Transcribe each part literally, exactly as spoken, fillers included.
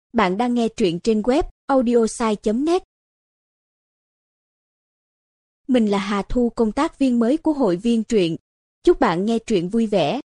Bạn đang nghe truyện trên web audiosai chấm net. Mình là Hà Thu, công tác viên mới của hội viên truyện. Chúc bạn nghe truyện vui vẻ.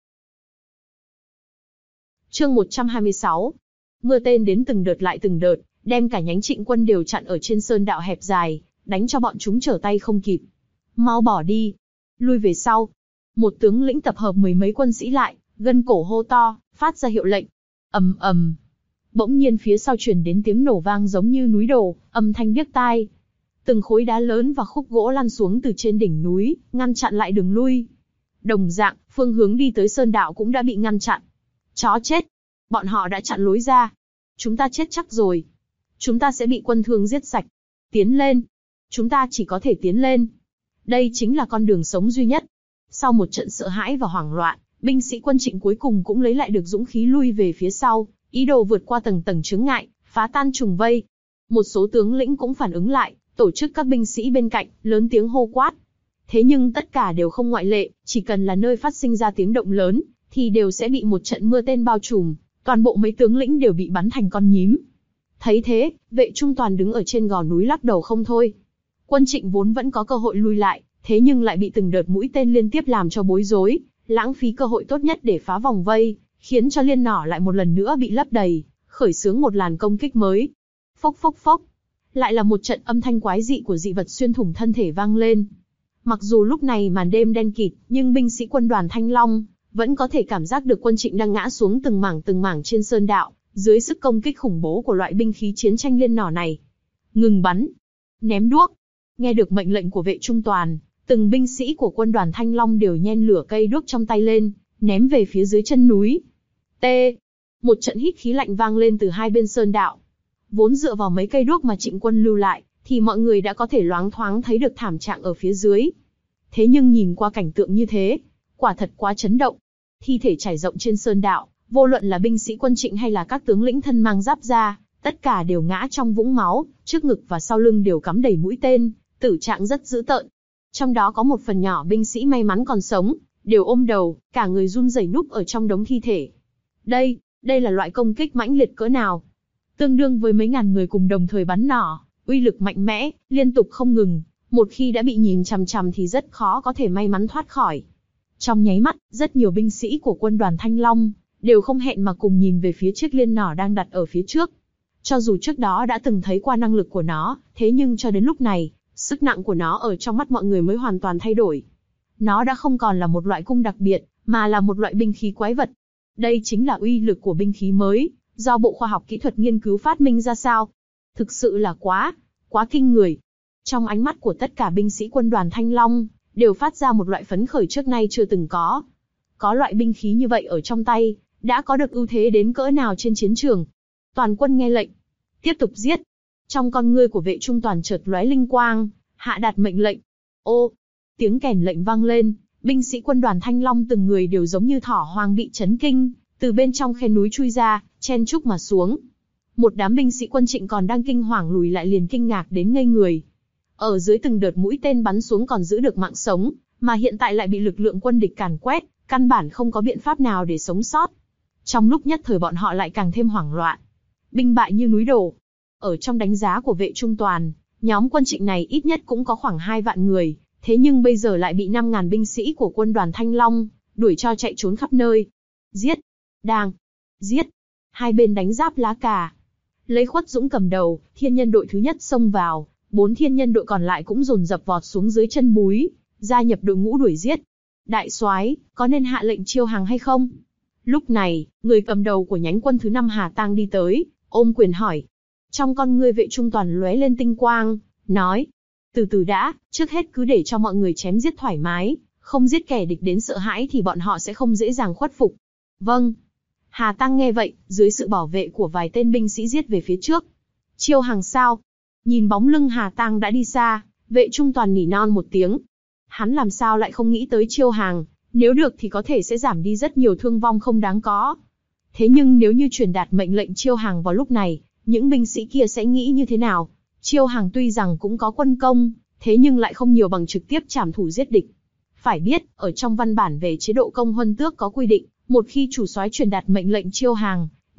Chương một trăm hai mươi sáu. Mưa tên đến từng đợt lại từng đợt, đem cả nhánh Trịnh quân đều chặn ở trên sơn đạo hẹp dài, đánh cho bọn chúng trở tay không kịp. Mau bỏ đi, lui về sau. Một tướng lĩnh tập hợp mười mấy quân sĩ lại, gân cổ hô to, phát ra hiệu lệnh. Ầm ầm. Bỗng nhiên phía sau truyền đến tiếng nổ vang giống như núi đổ, âm thanh điếc tai. Từng khối đá lớn và khúc gỗ lăn xuống từ trên đỉnh núi, ngăn chặn lại đường lui. Đồng dạng, phương hướng đi tới sơn đạo cũng đã bị ngăn chặn. Chó chết! Bọn họ đã chặn lối ra. Chúng ta chết chắc rồi. Chúng ta sẽ bị quân Thương giết sạch. Tiến lên! Chúng ta chỉ có thể tiến lên. Đây chính là con đường sống duy nhất. Sau một trận sợ hãi và hoảng loạn, binh sĩ quân Trịnh cuối cùng cũng lấy lại được dũng khí lui về phía sau, ý đồ vượt qua tầng tầng chướng ngại, phá tan trùng vây. Một số tướng lĩnh cũng phản ứng lại, tổ chức các binh sĩ bên cạnh, lớn tiếng hô quát. Thế nhưng tất cả đều không ngoại lệ, chỉ cần là nơi phát sinh ra tiếng động lớn, thì đều sẽ bị một trận mưa tên bao trùm, toàn bộ mấy tướng lĩnh đều bị bắn thành con nhím. Thấy thế, Vệ Trung Toàn đứng ở trên gò núi lắc đầu không thôi. Quân Trịnh vốn vẫn có cơ hội lui lại, thế nhưng lại bị từng đợt mũi tên liên tiếp làm cho bối rối, lãng phí cơ hội tốt nhất để phá vòng vây, khiến cho liên nỏ lại một lần nữa bị lấp đầy, khởi xướng một làn công kích mới. Phốc phốc phốc, lại là một trận âm thanh quái dị của dị vật xuyên thủng thân thể vang lên. Mặc dù lúc này màn đêm đen kịt, nhưng binh sĩ quân đoàn Thanh Long vẫn có thể cảm giác được quân Trịnh đang ngã xuống từng mảng từng mảng trên sơn đạo, dưới sức công kích khủng bố của loại binh khí chiến tranh liên nỏ này. Ngừng bắn, ném đuốc. Nghe được mệnh lệnh của Vệ Trung Toàn, từng binh sĩ của quân đoàn Thanh Long đều nhen lửa cây đuốc trong tay lên, ném về phía dưới chân núi. T. Một trận hít khí lạnh vang lên từ hai bên sơn đạo. Vốn dựa vào mấy cây đuốc mà Trịnh quân lưu lại, thì mọi người đã có thể loáng thoáng thấy được thảm trạng ở phía dưới. Thế nhưng nhìn qua cảnh tượng như thế, quả thật quá chấn động. Thi thể trải rộng trên sơn đạo, vô luận là binh sĩ quân Trịnh hay là các tướng lĩnh thân mang giáp da, tất cả đều ngã trong vũng máu, trước ngực và sau lưng đều cắm đầy mũi tên, tử trạng rất dữ tợn. Trong đó có một phần nhỏ binh sĩ may mắn còn sống, đều ôm đầu, cả người run rẩy núp ở trong đống thi thể. Đây, đây là loại công kích mãnh liệt cỡ nào? Tương đương với mấy ngàn người cùng đồng thời bắn nỏ, uy lực mạnh mẽ, liên tục không ngừng. Một khi đã bị nhìn chằm chằm thì rất khó có thể may mắn thoát khỏi. Trong nháy mắt, rất nhiều binh sĩ của quân đoàn Thanh Long đều không hẹn mà cùng nhìn về phía chiếc liên nỏ đang đặt ở phía trước. Cho dù trước đó đã từng thấy qua năng lực của nó, thế nhưng cho đến lúc này, sức nặng của nó ở trong mắt mọi người mới hoàn toàn thay đổi. Nó đã không còn là một loại cung đặc biệt, mà là một loại binh khí quái vật. Đây chính là uy lực của binh khí mới, do Bộ Khoa học Kỹ thuật nghiên cứu phát minh ra sao. Thực sự là quá, quá kinh người. Trong ánh mắt của tất cả binh sĩ quân đoàn Thanh Long, đều phát ra một loại phấn khởi trước nay chưa từng có. Có loại binh khí như vậy ở trong tay, đã có được ưu thế đến cỡ nào trên chiến trường. Toàn quân nghe lệnh, tiếp tục giết. Trong con ngươi của Vệ Trung Toàn chợt lóe linh quang, hạ đạt mệnh lệnh. Ô, tiếng kèn lệnh vang lên, binh sĩ quân đoàn Thanh Long từng người đều giống như thỏ hoang bị chấn kinh, từ bên trong khe núi chui ra, chen chúc mà xuống. Một đám binh sĩ quân Trịnh còn đang kinh hoàng lùi lại liền kinh ngạc đến ngây người. Ở dưới từng đợt mũi tên bắn xuống còn giữ được mạng sống, mà hiện tại lại bị lực lượng quân địch càn quét, căn bản không có biện pháp nào để sống sót. Trong lúc nhất thời bọn họ lại càng thêm hoảng loạn. Binh bại như núi đổ. Ở trong đánh giá của Vệ Trung Toàn, nhóm quân Trịnh này ít nhất cũng có khoảng hai vạn người, thế nhưng bây giờ lại bị năm ngàn binh sĩ của quân đoàn Thanh Long đuổi cho chạy trốn khắp nơi. Giết! Đang! Giết! Hai bên đánh giáp lá cà. Lấy Khuất Dũng cầm đầu, thiên nhân đội thứ nhất xông vào, bốn thiên nhân đội còn lại cũng dồn dập vọt xuống dưới chân búi, gia nhập đội ngũ đuổi giết. Đại soái, có nên hạ lệnh chiêu hàng hay không? Lúc này, người cầm đầu của nhánh quân thứ năm Hà Tang đi tới, ôm quyền hỏi. Trong con ngươi Vệ Trung Toàn lóe lên tinh quang, nói: từ từ đã, trước hết cứ để cho mọi người chém giết thoải mái, không giết kẻ địch đến sợ hãi thì bọn họ sẽ không dễ dàng khuất phục. Vâng. Hà Tăng nghe vậy, dưới sự bảo vệ của vài tên binh sĩ giết về phía trước. Chiêu hàng sao? Nhìn bóng lưng Hà Tăng đã đi xa, Vệ Trung Toàn nỉ non một tiếng. Hắn làm sao lại không nghĩ tới chiêu hàng, nếu được thì có thể sẽ giảm đi rất nhiều thương vong không đáng có. Thế nhưng nếu như truyền đạt mệnh lệnh chiêu hàng vào lúc này, những binh sĩ kia sẽ nghĩ như thế nào? Chiêu hàng tuy rằng cũng có quân công, thế nhưng lại không nhiều bằng trực tiếp trảm thủ giết địch. Phải biết, ở trong văn bản về chế độ công huân tước có quy định, một khi chủ soái truyền đạt mệnh lệnh chiêu hàng,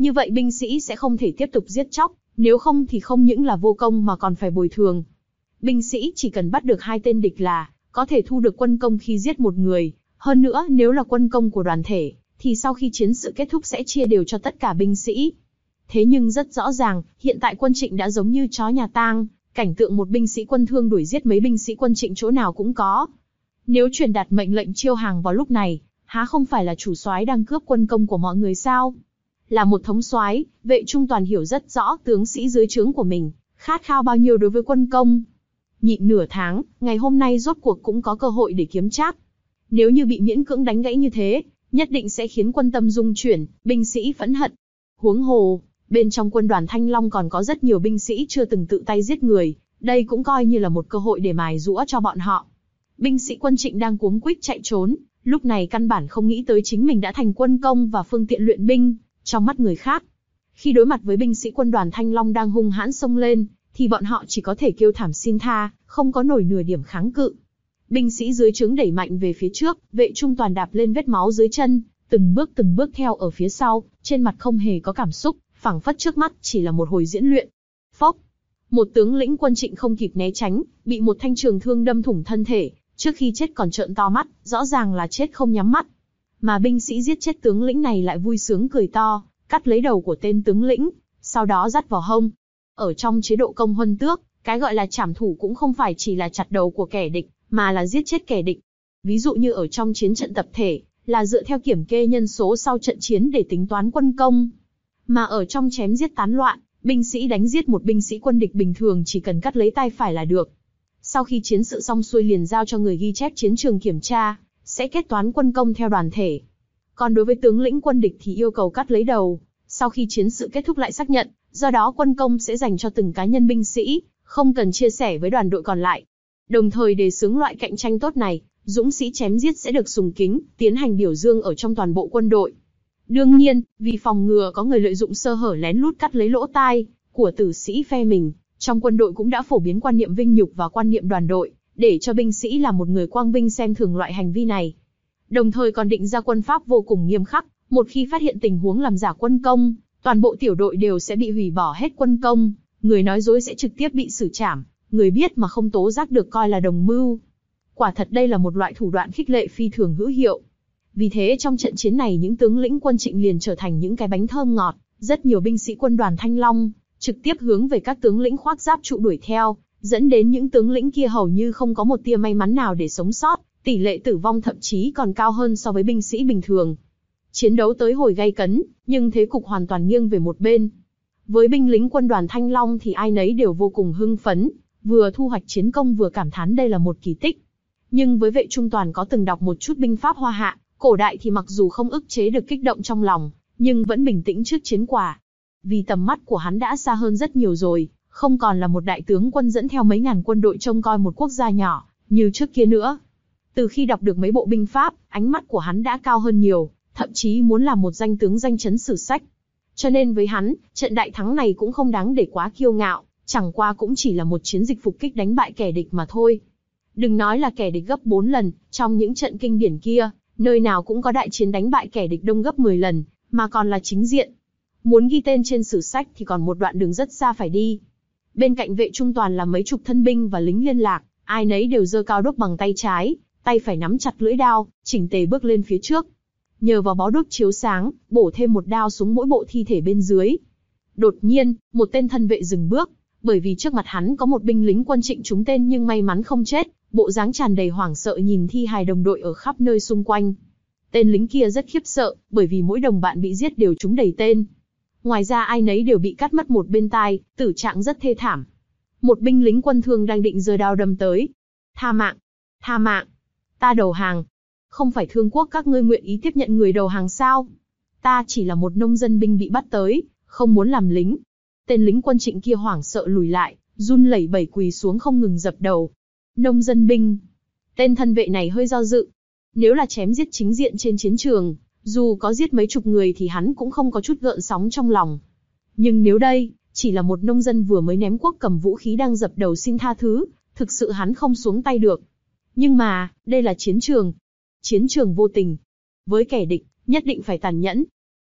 Như vậy binh sĩ sẽ không thể tiếp tục giết chóc, nếu không thì không những là vô công mà còn phải bồi thường. Binh sĩ chỉ cần bắt được hai tên địch là có thể thu được quân công khi giết một người, hơn nữa nếu là quân công của đoàn thể, thì sau khi chiến sự kết thúc sẽ chia đều cho tất cả binh sĩ. Thế nhưng rất rõ ràng, hiện tại quân Trịnh đã giống như chó nhà tang, cảnh tượng một binh sĩ quân Thương đuổi giết mấy binh sĩ quân Trịnh chỗ nào cũng có. Nếu truyền đạt mệnh lệnh chiêu hàng vào lúc này, há không phải là chủ soái đang cướp quân công của mọi người sao? Là một thống soái, Vệ Trung Toàn hiểu rất rõ tướng sĩ dưới trướng của mình khát khao bao nhiêu đối với quân công. Nhịn nửa tháng, ngày hôm nay rốt cuộc cũng có cơ hội để kiếm trác. Nếu như bị miễn cưỡng đánh gãy như thế, nhất định sẽ khiến quân tâm rung chuyển, binh sĩ phẫn hận. Huống hồ, bên trong quân đoàn Thanh Long còn có rất nhiều binh sĩ chưa từng tự tay giết người, đây cũng coi như là một cơ hội để mài giũa cho bọn họ. Binh sĩ quân Trịnh đang cuống quýt chạy trốn, lúc này căn bản không nghĩ tới chính mình đã thành quân công và phương tiện luyện binh trong mắt người khác. Khi đối mặt với binh sĩ quân đoàn Thanh Long đang hung hãn xông lên, thì bọn họ chỉ có thể kêu thảm xin tha, không có nổi nửa điểm kháng cự. Binh sĩ dưới trướng đẩy mạnh về phía trước, Vệ Trung Toàn đạp lên vết máu dưới chân, từng bước từng bước theo ở phía sau, trên mặt không hề có cảm xúc, phảng phất trước mắt chỉ là một hồi diễn luyện. Phốc! Một tướng lĩnh quân Trịnh không kịp né tránh, bị một thanh trường thương đâm thủng thân thể, trước khi chết còn trợn to mắt, rõ ràng là chết không nhắm mắt. Mà binh sĩ giết chết tướng lĩnh này lại vui sướng cười to, cắt lấy đầu của tên tướng lĩnh, sau đó dắt vào hông. Ở trong chế độ công huân tước, cái gọi là trảm thủ cũng không phải chỉ là chặt đầu của kẻ địch, mà là giết chết kẻ địch. Ví dụ như ở trong chiến trận tập thể, là dựa theo kiểm kê nhân số sau trận chiến để tính toán quân công. Mà ở trong chém giết tán loạn, binh sĩ đánh giết một binh sĩ quân địch bình thường chỉ cần cắt lấy tay phải là được. Sau khi chiến sự xong xuôi liền giao cho người ghi chép chiến trường kiểm tra, sẽ kết toán quân công theo đoàn thể. Còn đối với tướng lĩnh quân địch thì yêu cầu cắt lấy đầu, sau khi chiến sự kết thúc lại xác nhận, do đó quân công sẽ dành cho từng cá nhân binh sĩ, không cần chia sẻ với đoàn đội còn lại. Đồng thời đề xướng loại cạnh tranh tốt này, dũng sĩ chém giết sẽ được sùng kính, tiến hành biểu dương ở trong toàn bộ quân đội. Đương nhiên, vì phòng ngừa có người lợi dụng sơ hở lén lút cắt lấy lỗ tai của tử sĩ phe mình, trong quân đội cũng đã phổ biến quan niệm vinh nhục và quan niệm đoàn đội, để cho binh sĩ là một người quang vinh xem thường loại hành vi này. Đồng thời còn định ra quân pháp vô cùng nghiêm khắc, một khi phát hiện tình huống làm giả quân công, toàn bộ tiểu đội đều sẽ bị hủy bỏ hết quân công, người nói dối sẽ trực tiếp bị xử trảm, người biết mà không tố giác được coi là đồng mưu. Quả thật đây là một loại thủ đoạn khích lệ phi thường hữu hiệu. Vì thế trong trận chiến này những tướng lĩnh quân Trịnh liền trở thành những cái bánh thơm ngọt, rất nhiều binh sĩ quân đoàn Thanh Long trực tiếp hướng về các tướng lĩnh khoác giáp trụ đuổi theo, dẫn đến những tướng lĩnh kia hầu như không có một tia may mắn nào để sống sót, tỷ lệ tử vong thậm chí còn cao hơn so với binh sĩ bình thường. Chiến đấu tới hồi gay cấn, nhưng thế cục hoàn toàn nghiêng về một bên. Với binh lính quân đoàn Thanh Long thì ai nấy đều vô cùng hưng phấn, vừa thu hoạch chiến công vừa cảm thán đây là một kỳ tích. Nhưng với Vệ Trung Toàn có từng đọc một chút binh pháp Hoa Hạ, cổ đại thì mặc dù không ức chế được kích động trong lòng, nhưng vẫn bình tĩnh trước chiến quả. Vì tầm mắt của hắn đã xa hơn rất nhiều rồi, không còn là một đại tướng quân dẫn theo mấy ngàn quân đội trông coi một quốc gia nhỏ, như trước kia nữa. Từ khi đọc được mấy bộ binh pháp, ánh mắt của hắn đã cao hơn nhiều, thậm chí muốn làm một danh tướng danh chấn sử sách. Cho nên với hắn, trận đại thắng này cũng không đáng để quá kiêu ngạo, chẳng qua cũng chỉ là một chiến dịch phục kích đánh bại kẻ địch mà thôi. Đừng nói là kẻ địch gấp bốn lần, trong những trận kinh điển kia, nơi nào cũng có đại chiến đánh bại kẻ địch đông gấp mười lần, mà còn là chính diện. Muốn ghi tên trên sử sách thì còn một đoạn đường rất xa phải đi. Bên cạnh Vệ Trung Toàn là mấy chục thân binh và lính liên lạc, ai nấy đều giơ cao đuốc bằng tay trái, tay phải nắm chặt lưỡi đao, chỉnh tề bước lên phía trước. Nhờ vào bó đuốc chiếu sáng, bổ thêm một đao xuống mỗi bộ thi thể bên dưới. Đột nhiên, một tên thân vệ dừng bước, bởi vì trước mặt hắn có một binh lính quân Trịnh trúng tên nhưng may mắn không chết, bộ dáng tràn đầy hoảng sợ nhìn thi hài đồng đội ở khắp nơi xung quanh. Tên lính kia rất khiếp sợ, bởi vì mỗi đồng bạn bị giết đều trúng đầy tên. Ngoài ra ai nấy đều bị cắt mất một bên tai, tử trạng rất thê thảm. Một binh lính quân Thương đang định giơ đao đâm tới. Tha mạng! Tha mạng! Ta đầu hàng! Không phải Thương quốc các ngươi nguyện ý tiếp nhận người đầu hàng sao? Ta chỉ là một nông dân binh bị bắt tới, không muốn làm lính. Tên lính quân Trịnh kia hoảng sợ lùi lại, run lẩy bẩy quỳ xuống không ngừng dập đầu. Nông dân binh! Tên thân vệ này hơi do dự. Nếu là chém giết chính diện trên chiến trường, dù có giết mấy chục người thì hắn cũng không có chút gợn sóng trong lòng. Nhưng nếu đây, chỉ là một nông dân vừa mới ném cuốc cầm vũ khí đang dập đầu xin tha thứ, thực sự hắn không xuống tay được. Nhưng mà, đây là chiến trường. Chiến trường vô tình. Với kẻ địch, nhất định phải tàn nhẫn.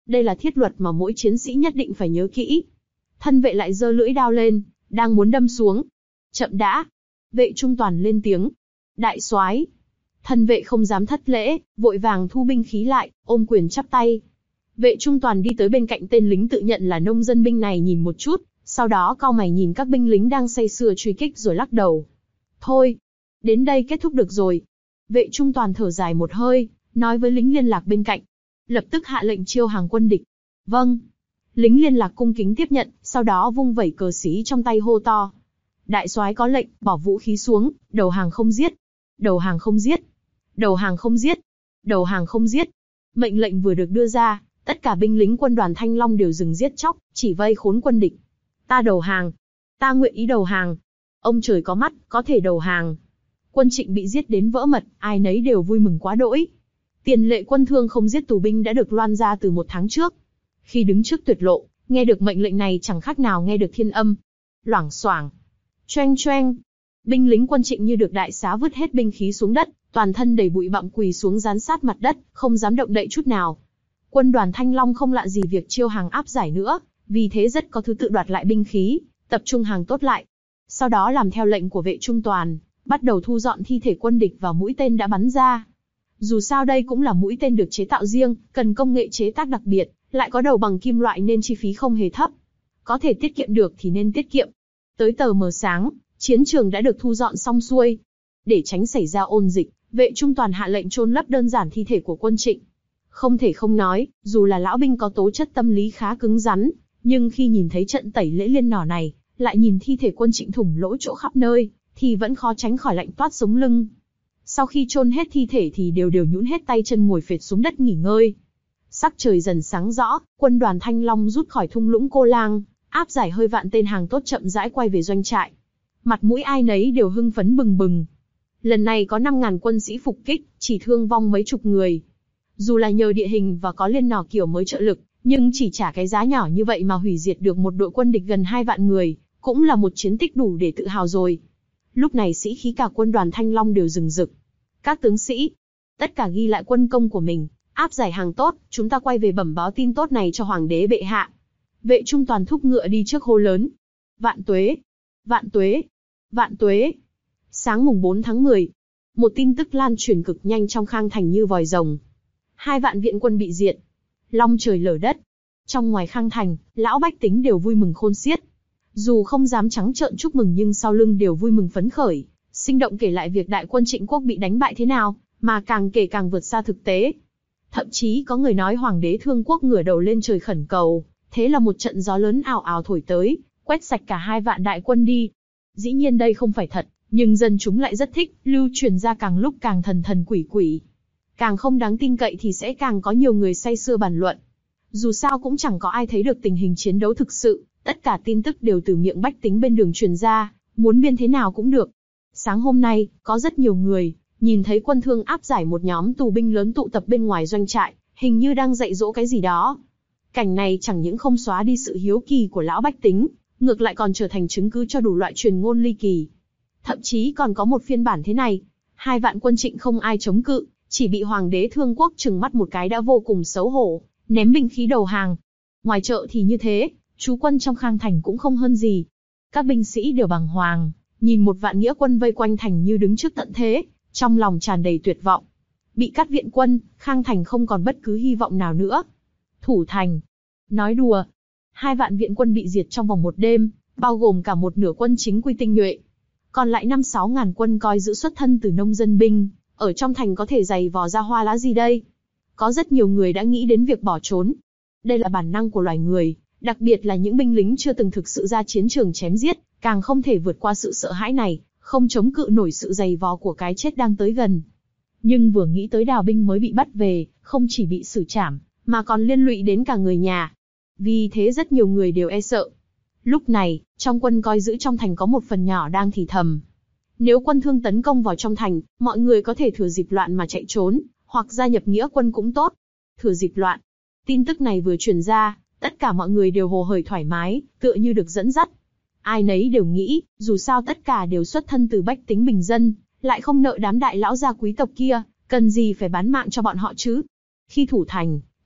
Đây là thiết luật mà mỗi chiến sĩ nhất định phải nhớ kỹ. Thân vệ lại giơ lưỡi đao lên, đang muốn đâm xuống. Chậm đã. Vệ Trung Toàn lên tiếng. Đại soái. Thân vệ không dám thất lễ, vội vàng thu binh khí lại, ôm quyền chắp tay. Vệ Trung Toàn đi tới bên cạnh tên lính tự nhận là nông dân binh này nhìn một chút, sau đó cau mày nhìn các binh lính đang say sưa truy kích rồi lắc đầu. Thôi, đến đây kết thúc được rồi. Vệ Trung Toàn thở dài một hơi, nói với lính liên lạc bên cạnh. Lập tức hạ lệnh chiêu hàng quân địch. Vâng. Lính liên lạc cung kính tiếp nhận, sau đó vung vẩy cờ xí trong tay hô to. Đại soái có lệnh, bỏ vũ khí xuống, đầu hàng không giết. Đầu hàng không giết. Đầu hàng không giết. Đầu hàng không giết. Mệnh lệnh vừa được đưa ra, tất cả binh lính quân đoàn Thanh Long đều dừng giết chóc, chỉ vây khốn quân địch. Ta đầu hàng. Ta nguyện ý đầu hàng. Ông trời có mắt, có thể đầu hàng. Quân Trịnh bị giết đến vỡ mật, ai nấy đều vui mừng quá đỗi. Tiền lệ quân thương không giết tù binh đã được loan ra từ một tháng trước. Khi đứng trước tuyệt lộ, nghe được mệnh lệnh này chẳng khác nào nghe được thiên âm. Loảng xoảng, choeng choeng, binh lính quân Trịnh như được đại xá vứt hết binh khí xuống đất, toàn thân đầy bụi bặm quỳ xuống dán sát mặt đất, không dám động đậy chút nào. Quân đoàn Thanh Long không lạ gì việc chiêu hàng áp giải nữa, vì thế rất có thứ tự đoạt lại binh khí, tập trung hàng tốt lại. Sau đó làm theo lệnh của Vệ Trung Toàn, bắt đầu thu dọn thi thể quân địch và mũi tên đã bắn ra. Dù sao đây cũng là mũi tên được chế tạo riêng, cần công nghệ chế tác đặc biệt, lại có đầu bằng kim loại nên chi phí không hề thấp. Có thể tiết kiệm được thì nên tiết kiệm. Tới tờ mờ sáng, chiến trường đã được thu dọn xong xuôi. Để tránh xảy ra ôn dịch, Vệ Trung Toàn hạ lệnh chôn lấp đơn giản thi thể của quân Trịnh. Không thể không nói, dù là lão binh có tố chất tâm lý khá cứng rắn, nhưng khi nhìn thấy trận tẩy lễ liên nỏ này, lại nhìn thi thể quân Trịnh thủng lỗ chỗ khắp nơi, thì vẫn khó tránh khỏi lạnh toát sống lưng. Sau khi chôn hết thi thể thì đều đều nhũn hết tay chân ngồi phệt xuống đất nghỉ ngơi. Sắc trời dần sáng rõ, quân đoàn Thanh Long rút khỏi thung lũng Cô Lang, áp giải hơi vạn tên hàng tốt chậm rãi quay về doanh trại. Mặt mũi ai nấy đều hưng phấn bừng bừng. Lần này có năm ngàn quân sĩ phục kích, chỉ thương vong mấy chục người. Dù là nhờ địa hình và có liên nỏ kiểu mới trợ lực, nhưng chỉ trả cái giá nhỏ như vậy mà hủy diệt được một đội quân địch gần hai vạn người, cũng là một chiến tích đủ để tự hào rồi. Lúc này sĩ khí cả quân đoàn Thanh Long đều rừng rực. Các tướng sĩ, tất cả ghi lại quân công của mình, áp giải hàng tốt, chúng ta quay về bẩm báo tin tốt này cho hoàng đế bệ hạ. Vệ Trung Toàn thúc ngựa đi trước hô lớn. Vạn tuế, vạn tuế, vạn tuế. Sáng mùng bốn tháng mười, một tin tức lan truyền cực nhanh trong Khang Thành như vòi rồng. Hai vạn viện quân bị diệt, long trời lở đất. Trong ngoài Khang Thành, lão bách tính đều vui mừng khôn xiết. Dù không dám trắng trợn chúc mừng nhưng sau lưng đều vui mừng phấn khởi, sinh động kể lại việc đại quân Trịnh quốc bị đánh bại thế nào, mà càng kể càng vượt xa thực tế. Thậm chí có người nói hoàng đế Thương Quốc ngửa đầu lên trời khẩn cầu, thế là một trận gió lớn ào ào thổi tới, quét sạch cả hai vạn đại quân đi. Dĩ nhiên đây không phải thật, nhưng dân chúng lại rất thích, lưu truyền ra càng lúc càng thần thần quỷ quỷ. Càng không đáng tin cậy thì sẽ càng có nhiều người say sưa bàn luận. Dù sao cũng chẳng có ai thấy được tình hình chiến đấu thực sự, tất cả tin tức đều từ miệng bách tính bên đường truyền ra, muốn biên thế nào cũng được. Sáng hôm nay, có rất nhiều người nhìn thấy quân Thương áp giải một nhóm tù binh lớn tụ tập bên ngoài doanh trại, hình như đang dạy dỗ cái gì đó. Cảnh này chẳng những không xóa đi sự hiếu kỳ của lão bách tính, ngược lại còn trở thành chứng cứ cho đủ loại truyền ngôn ly kỳ. Thậm chí còn có một phiên bản thế này, hai vạn quân Trịnh không ai chống cự, chỉ bị hoàng đế Thương Quốc trừng mắt một cái đã vô cùng xấu hổ, ném binh khí đầu hàng. Ngoài chợ thì như thế, trú quân trong Khang Thành cũng không hơn gì. Các binh sĩ đều bàng hoàng, nhìn một vạn nghĩa quân vây quanh thành như đứng trước tận thế, trong lòng tràn đầy tuyệt vọng. Bị cắt viện quân, Khang Thành không còn bất cứ hy vọng nào nữa. Thủ thành. Nói đùa. Hai vạn viện quân bị diệt trong vòng một đêm, bao gồm cả một nửa quân chính quy tinh nhuệ. Còn lại năm sáu ngàn quân coi giữ xuất thân từ nông dân binh, ở trong thành có thể giày vò ra hoa lá gì đây? Có rất nhiều người đã nghĩ đến việc bỏ trốn. Đây là bản năng của loài người, đặc biệt là những binh lính chưa từng thực sự ra chiến trường chém giết, càng không thể vượt qua sự sợ hãi này, không chống cự nổi sự giày vò của cái chết đang tới gần. Nhưng vừa nghĩ tới đào binh mới bị bắt về, không chỉ bị xử trảm, mà còn liên lụy đến cả người nhà. Vì thế rất nhiều người đều e sợ. Lúc này, trong quân coi giữ trong thành có một phần nhỏ đang thì thầm. Nếu quân Thương tấn công vào trong thành, mọi người có thể thừa dịp loạn mà chạy trốn, hoặc gia nhập nghĩa quân cũng tốt. Thừa dịp loạn. Tin tức này vừa truyền ra, tất cả mọi người đều hồ hởi thoải mái, tựa như được dẫn dắt. Ai nấy đều nghĩ, dù sao tất cả đều xuất thân từ bách tính bình dân, lại không nợ đám đại lão gia quý tộc kia, cần gì phải bán mạng cho bọn họ chứ. Khi thủ thành,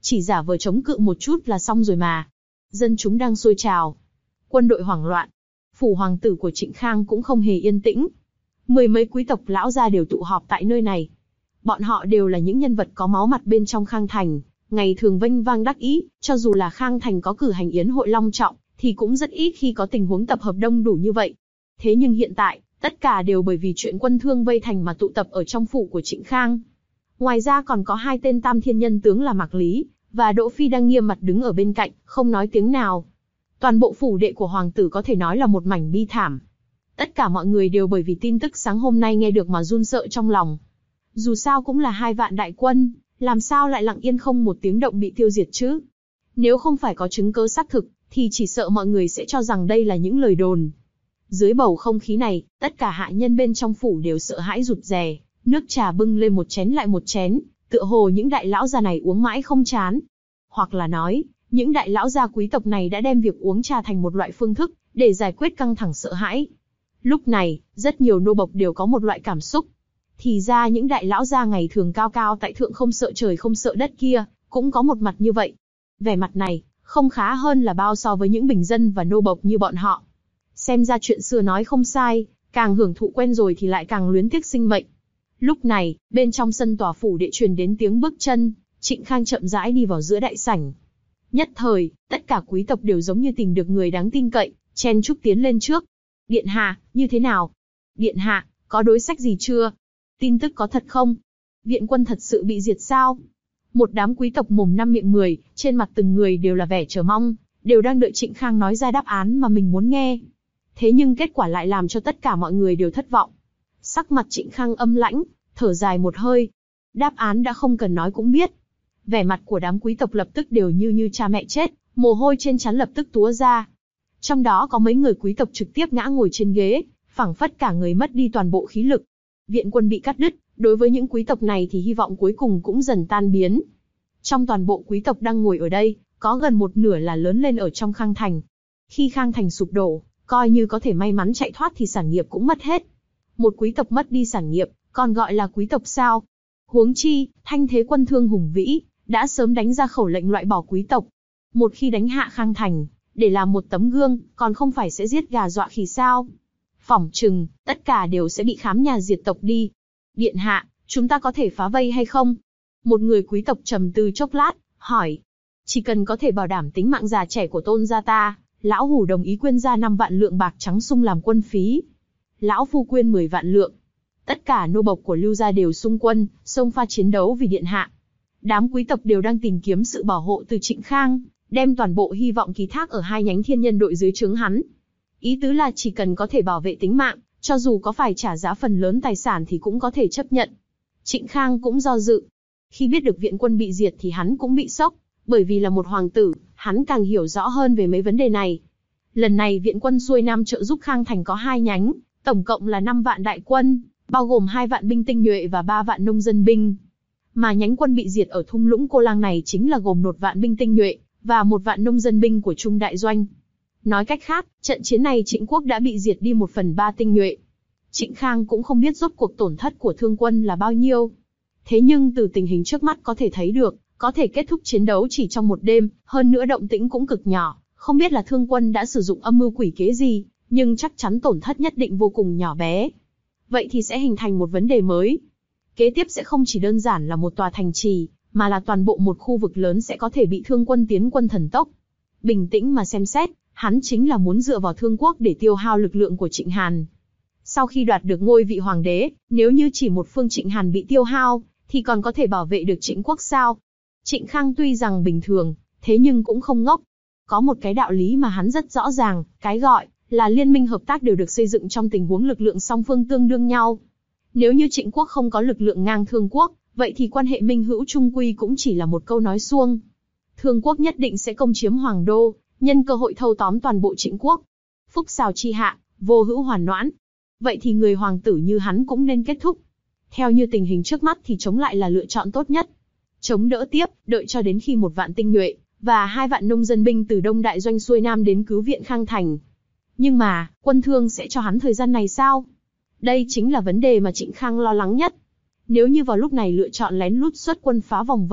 Chỉ giả vờ chống cự một chút là xong rồi mà. Dân chúng đang sôi trào. Quân đội hoảng loạn. Phủ hoàng tử của Trịnh Khang cũng không hề yên tĩnh. Mười mấy quý tộc lão gia đều tụ họp tại nơi này. Bọn họ đều là những nhân vật có máu mặt bên trong Khang Thành, ngày thường vênh vang đắc ý, cho dù là Khang Thành có cử hành yến hội long trọng, thì cũng rất ít khi có tình huống tập hợp đông đủ như vậy. Thế nhưng hiện tại, tất cả đều bởi vì chuyện quân thương vây thành mà tụ tập ở trong phủ của Trịnh Khang. Ngoài ra còn có hai tên tam thiên nhân tướng là Mạc Lý và Đỗ Phi đang nghiêm mặt đứng ở bên cạnh, không nói tiếng nào. Toàn bộ phủ đệ của hoàng tử có thể nói là một mảnh bi thảm. Tất cả mọi người đều bởi vì tin tức sáng hôm nay nghe được mà run sợ trong lòng. Dù sao cũng là hai vạn đại quân, làm sao lại lặng yên không một tiếng động bị tiêu diệt chứ? Nếu không phải có chứng cứ xác thực, thì chỉ sợ mọi người sẽ cho rằng đây là những lời đồn. Dưới bầu không khí này, tất cả hạ nhân bên trong phủ đều sợ hãi rụt rè, nước trà bưng lên một chén lại một chén, tựa hồ những đại lão gia này uống mãi không chán. Hoặc là nói, những đại lão gia quý tộc này đã đem việc uống trà thành một loại phương thức, để giải quyết căng thẳng sợ hãi. Lúc này, rất nhiều nô bộc đều có một loại cảm xúc. Thì ra những đại lão gia ngày thường cao cao tại thượng không sợ trời không sợ đất kia, cũng có một mặt như vậy. Vẻ mặt này, không khá hơn là bao so với những bình dân và nô bộc như bọn họ. Xem ra chuyện xưa nói không sai, càng hưởng thụ quen rồi thì lại càng luyến tiếc sinh mệnh. Lúc này, bên trong sân tòa phủ đệ truyền đến tiếng bước chân, Trịnh Khang chậm rãi đi vào giữa đại sảnh. Nhất thời, tất cả quý tộc đều giống như tìm được người đáng tin cậy, chen chúc tiến lên trước. Điện hạ, như thế nào? Điện hạ, có đối sách gì chưa? Tin tức có thật không? Viện quân thật sự bị diệt sao? Một đám quý tộc mồm năm miệng mười, trên mặt từng người đều là vẻ chờ mong, đều đang đợi Trịnh Khang nói ra đáp án mà mình muốn nghe. Thế nhưng kết quả lại làm cho tất cả mọi người đều thất vọng. Sắc mặt Trịnh Khang âm lãnh, thở dài một hơi. Đáp án đã không cần nói cũng biết. Vẻ mặt của đám quý tộc lập tức đều như như cha mẹ chết, mồ hôi trên trán lập tức túa ra. Trong đó có mấy người quý tộc trực tiếp ngã ngồi trên ghế, phảng phất cả người mất đi toàn bộ khí lực. Viện quân bị cắt đứt, đối với những quý tộc này thì hy vọng cuối cùng cũng dần tan biến. Trong toàn bộ quý tộc đang ngồi ở đây, có gần một nửa là lớn lên ở trong Khang Thành. Khi Khang Thành sụp đổ, coi như có thể may mắn chạy thoát thì sản nghiệp cũng mất hết. Một quý tộc mất đi sản nghiệp, còn gọi là quý tộc sao? Huống chi, thanh thế quân thương hùng vĩ, đã sớm đánh ra khẩu lệnh loại bỏ quý tộc. Một khi đánh hạ Khang Thành, để làm một tấm gương, còn không phải sẽ giết gà dọa khỉ sao? Phỏng chừng, tất cả đều sẽ bị khám nhà diệt tộc đi. Điện hạ, chúng ta có thể phá vây hay không? Một người quý tộc trầm tư chốc lát, hỏi. Chỉ cần có thể bảo đảm tính mạng già trẻ của tôn gia ta, lão hủ đồng ý quyên ra năm vạn lượng bạc trắng sung làm quân phí. Lão phu quyên mười vạn lượng. Tất cả nô bộc của Lưu gia đều xung quân, xông pha chiến đấu vì điện hạ. Đám quý tộc đều đang tìm kiếm sự bảo hộ từ Trịnh Khang, đem toàn bộ hy vọng ký thác ở hai nhánh thiên nhân đội dưới trướng hắn. Ý tứ là chỉ cần có thể bảo vệ tính mạng, cho dù có phải trả giá phần lớn tài sản thì cũng có thể chấp nhận. Trịnh Khang cũng do dự. Khi biết được viện quân bị diệt thì hắn cũng bị sốc, bởi vì là một hoàng tử, hắn càng hiểu rõ hơn về mấy vấn đề này. Lần này viện quân xuôi nam trợ giúp Khang Thành có hai nhánh, tổng cộng là năm vạn đại quân, bao gồm hai vạn binh tinh nhuệ và ba vạn nông dân binh. Mà nhánh quân bị diệt ở thung lũng Cô Lang này chính là gồm một vạn binh tinh nhuệ và một vạn nông dân binh của Trung Đại Doanh. Nói cách khác, trận chiến này Trịnh quốc đã bị diệt đi một phần ba tinh nhuệ. Trịnh Khang cũng không biết rốt cuộc tổn thất của thương quân là bao nhiêu. Thế nhưng từ tình hình trước mắt có thể thấy được, có thể kết thúc chiến đấu chỉ trong một đêm, hơn nữa động tĩnh cũng cực nhỏ, không biết là thương quân đã sử dụng âm mưu quỷ kế gì, nhưng chắc chắn tổn thất nhất định vô cùng nhỏ bé. Vậy thì sẽ hình thành một vấn đề mới. Kế tiếp sẽ không chỉ đơn giản là một tòa thành trì, mà là toàn bộ một khu vực lớn sẽ có thể bị thương quân tiến quân thần tốc. Bình tĩnh mà xem xét, hắn chính là muốn dựa vào Thương quốc để tiêu hao lực lượng của Trịnh Hàn. Sau khi đoạt được ngôi vị hoàng đế, nếu như chỉ một phương Trịnh Hàn bị tiêu hao, thì còn có thể bảo vệ được Trịnh quốc sao? Trịnh Khang tuy rằng bình thường, thế nhưng cũng không ngốc. Có một cái đạo lý mà hắn rất rõ ràng, cái gọi là liên minh hợp tác đều được xây dựng trong tình huống lực lượng song phương tương đương nhau. Nếu như Trịnh quốc không có lực lượng ngang Thương quốc, vậy thì quan hệ minh hữu chung quy cũng chỉ là một câu nói suông. Thương quốc nhất định sẽ công chiếm Hoàng đô, nhân cơ hội thâu tóm toàn bộ Trịnh quốc. Phúc xào chi hạ, vô hữu hoàn noãn. Vậy thì người hoàng tử như hắn cũng nên kết thúc. Theo như tình hình trước mắt thì chống lại là lựa chọn tốt nhất. Chống đỡ tiếp, đợi cho đến khi một vạn tinh nhuệ và hai vạn nông dân binh từ Đông Đại Doanh xuôi nam đến cứu viện Khang Thành. Nhưng mà, quân Thương sẽ cho hắn thời gian này sao? Đây chính là vấn đề mà Trịnh Khang lo lắng nhất. Nếu như vào lúc này lựa chọn lén lút xuất quân phá vòng vây,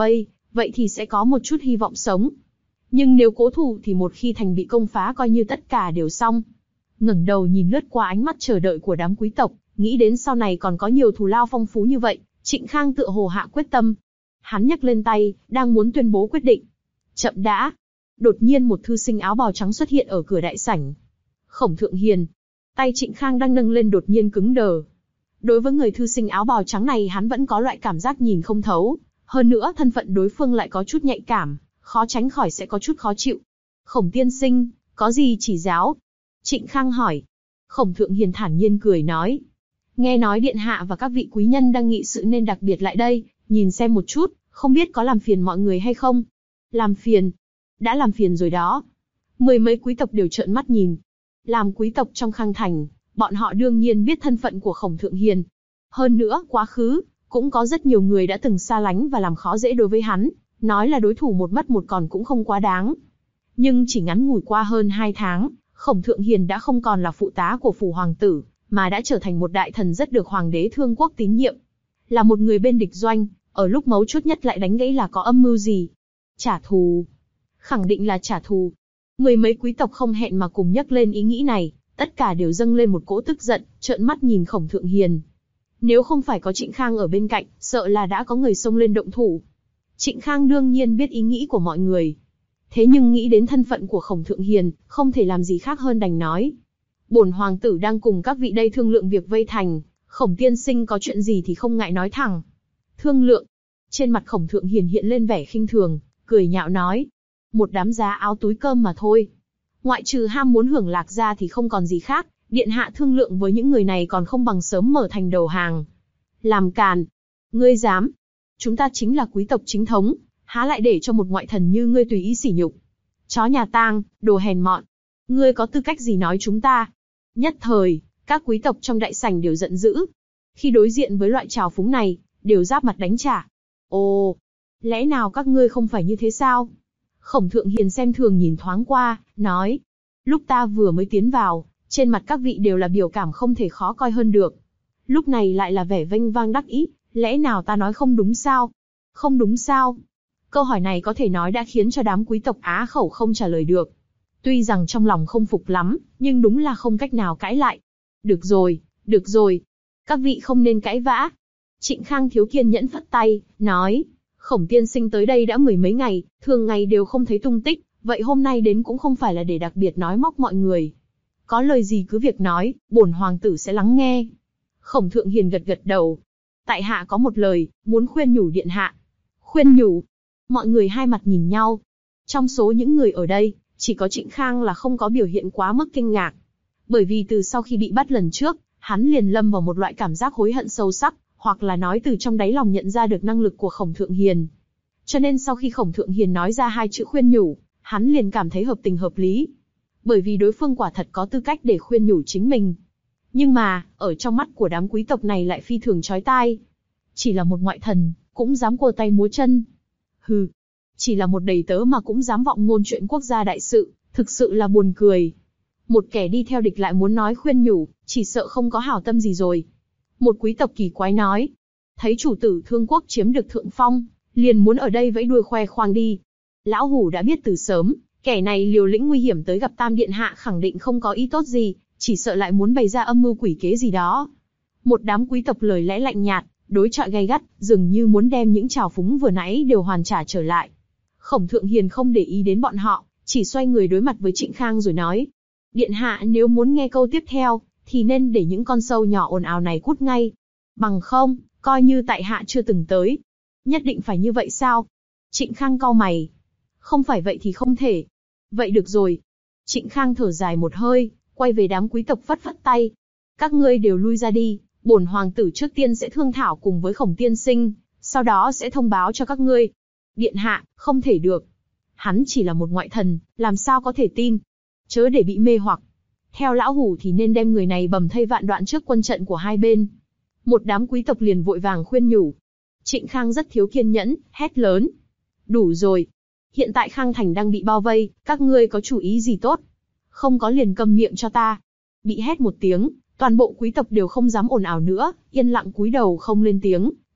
vậy thì sẽ có một chút hy vọng sống. Nhưng nếu cố thủ thì một khi thành bị công phá coi như tất cả đều xong. Ngẩng đầu nhìn lướt qua ánh mắt chờ đợi của đám quý tộc, nghĩ đến sau này còn có nhiều thù lao phong phú như vậy, Trịnh Khang tựa hồ hạ quyết tâm. Hắn nhấc lên tay, đang muốn tuyên bố quyết định. Chậm đã. Đột nhiên một thư sinh áo bào trắng xuất hiện ở cửa đại sảnh. Khổng Thượng Hiền. Tay Trịnh Khang đang nâng lên đột nhiên cứng đờ. Đối với người thư sinh áo bào trắng này hắn vẫn có loại cảm giác nhìn không thấu. Hơn nữa thân phận đối phương lại có chút nhạy cảm, khó tránh khỏi sẽ có chút khó chịu. Khổng tiên sinh, có gì chỉ giáo? Trịnh Khang hỏi. Khổng Thượng Hiền thản nhiên cười nói. Nghe nói điện hạ và các vị quý nhân đang nghị sự nên đặc biệt lại đây, nhìn xem một chút, không biết có làm phiền mọi người hay không? Làm phiền? Đã làm phiền rồi đó. Mười mấy quý tộc đều trợn mắt nhìn. Làm quý tộc trong Khang Thành, bọn họ đương nhiên biết thân phận của Khổng Thượng Hiền. Hơn nữa, quá khứ, cũng có rất nhiều người đã từng xa lánh và làm khó dễ đối với hắn, nói là đối thủ một mất một còn cũng không quá đáng. Nhưng chỉ ngắn ngủi qua hơn hai tháng, Khổng Thượng Hiền đã không còn là phụ tá của phủ hoàng tử, mà đã trở thành một đại thần rất được hoàng đế Thương Quốc tín nhiệm. Là một người bên địch doanh, ở lúc mấu chốt nhất lại đánh gãy là có âm mưu gì? Trả thù. Khẳng định là trả thù. Mười mấy quý tộc không hẹn mà cùng nhắc lên ý nghĩ này, tất cả đều dâng lên một cỗ tức giận, trợn mắt nhìn Khổng Thượng Hiền. Nếu không phải có Trịnh Khang ở bên cạnh, sợ là đã có người xông lên động thủ. Trịnh Khang đương nhiên biết ý nghĩ của mọi người. Thế nhưng nghĩ đến thân phận của Khổng Thượng Hiền, không thể làm gì khác hơn đành nói. Bổn hoàng tử đang cùng các vị đây thương lượng việc vây thành, Khổng tiên sinh có chuyện gì thì không ngại nói thẳng. Thương lượng. Trên mặt Khổng Thượng Hiền hiện lên vẻ khinh thường, cười nhạo nói. Một đám giá áo túi cơm mà thôi. Ngoại trừ ham muốn hưởng lạc ra thì không còn gì khác, điện hạ thương lượng với những người này còn không bằng sớm mở thành đầu hàng. Làm càn. Ngươi dám. Chúng ta chính là quý tộc chính thống, há lại để cho một ngoại thần như ngươi tùy ý sỉ nhục. Chó nhà tang, đồ hèn mọn. Ngươi có tư cách gì nói chúng ta? Nhất thời, các quý tộc trong đại sảnh đều giận dữ. Khi đối diện với loại trào phúng này, đều giáp mặt đánh trả. Ồ, lẽ nào các ngươi không phải như thế sao? Khổng Thượng Hiền xem thường nhìn thoáng qua, nói. Lúc ta vừa mới tiến vào, trên mặt các vị đều là biểu cảm không thể khó coi hơn được. Lúc này lại là vẻ vênh vang đắc ý, lẽ nào ta nói không đúng sao? Không đúng sao? Câu hỏi này có thể nói đã khiến cho đám quý tộc á khẩu không trả lời được. Tuy rằng trong lòng không phục lắm, nhưng đúng là không cách nào cãi lại. Được rồi, được rồi. Các vị không nên cãi vã. Trịnh Khang thiếu kiên nhẫn phất tay, nói. Khổng tiên sinh tới đây đã mười mấy ngày, thường ngày đều không thấy tung tích, vậy hôm nay đến cũng không phải là để đặc biệt nói móc mọi người. Có lời gì cứ việc nói, bổn hoàng tử sẽ lắng nghe. Khổng Thượng Hiền gật gật đầu. Tại hạ có một lời, muốn khuyên nhủ điện hạ. Khuyên nhủ. Mọi người hai mặt nhìn nhau. Trong số những người ở đây, chỉ có Trịnh Khang là không có biểu hiện quá mức kinh ngạc. Bởi vì từ sau khi bị bắt lần trước, hắn liền lâm vào một loại cảm giác hối hận sâu sắc, hoặc là nói từ trong đáy lòng nhận ra được năng lực của Khổng Thượng Hiền. Cho nên sau khi Khổng Thượng Hiền nói ra hai chữ khuyên nhủ, hắn liền cảm thấy hợp tình hợp lý. Bởi vì đối phương quả thật có tư cách để khuyên nhủ chính mình. Nhưng mà, ở trong mắt của đám quý tộc này lại phi thường chói tai. Chỉ là một ngoại thần, cũng dám cua tay múa chân. Hừ, chỉ là một đầy tớ mà cũng dám vọng ngôn chuyện quốc gia đại sự, thực sự là buồn cười. Một kẻ đi theo địch lại muốn nói khuyên nhủ, chỉ sợ không có hảo tâm gì rồi. Một quý tộc kỳ quái nói, thấy chủ tử Thương Quốc chiếm được thượng phong, liền muốn ở đây vẫy đuôi khoe khoang đi. Lão Hủ đã biết từ sớm, kẻ này liều lĩnh nguy hiểm tới gặp Tam Điện Hạ khẳng định không có ý tốt gì, chỉ sợ lại muốn bày ra âm mưu quỷ kế gì đó. Một đám quý tộc lời lẽ lạnh nhạt, đối chọi gay gắt, dường như muốn đem những trào phúng vừa nãy đều hoàn trả trở lại. Khổng Thượng Hiền không để ý đến bọn họ, chỉ xoay người đối mặt với Trịnh Khang rồi nói. Điện hạ nếu muốn nghe câu tiếp theo, thì nên để những con sâu nhỏ ồn ào này cút ngay. Bằng không, coi như tại hạ chưa từng tới. Nhất định phải như vậy sao? Trịnh Khang cau mày. Không phải vậy thì không thể. Vậy được rồi. Trịnh Khang thở dài một hơi, quay về đám quý tộc phất phất tay. Các ngươi đều lui ra đi, bổn hoàng tử trước tiên sẽ thương thảo cùng với Khổng tiên sinh, sau đó sẽ thông báo cho các ngươi. Điện hạ, không thể được. Hắn chỉ là một ngoại thần, làm sao có thể tin? Chớ để bị mê hoặc. Theo lão hủ thì nên đem người này bầm thây vạn đoạn trước quân trận của hai bên. Một đám quý tộc liền vội vàng khuyên nhủ. Trịnh Khang rất thiếu kiên nhẫn, hét lớn. Đủ rồi. Hiện tại Khang Thành đang bị bao vây, các ngươi có chủ ý gì tốt? Không có liền câm miệng cho ta. Bị hét một tiếng, toàn bộ quý tộc đều không dám ồn ào nữa, yên lặng cúi đầu không lên tiếng,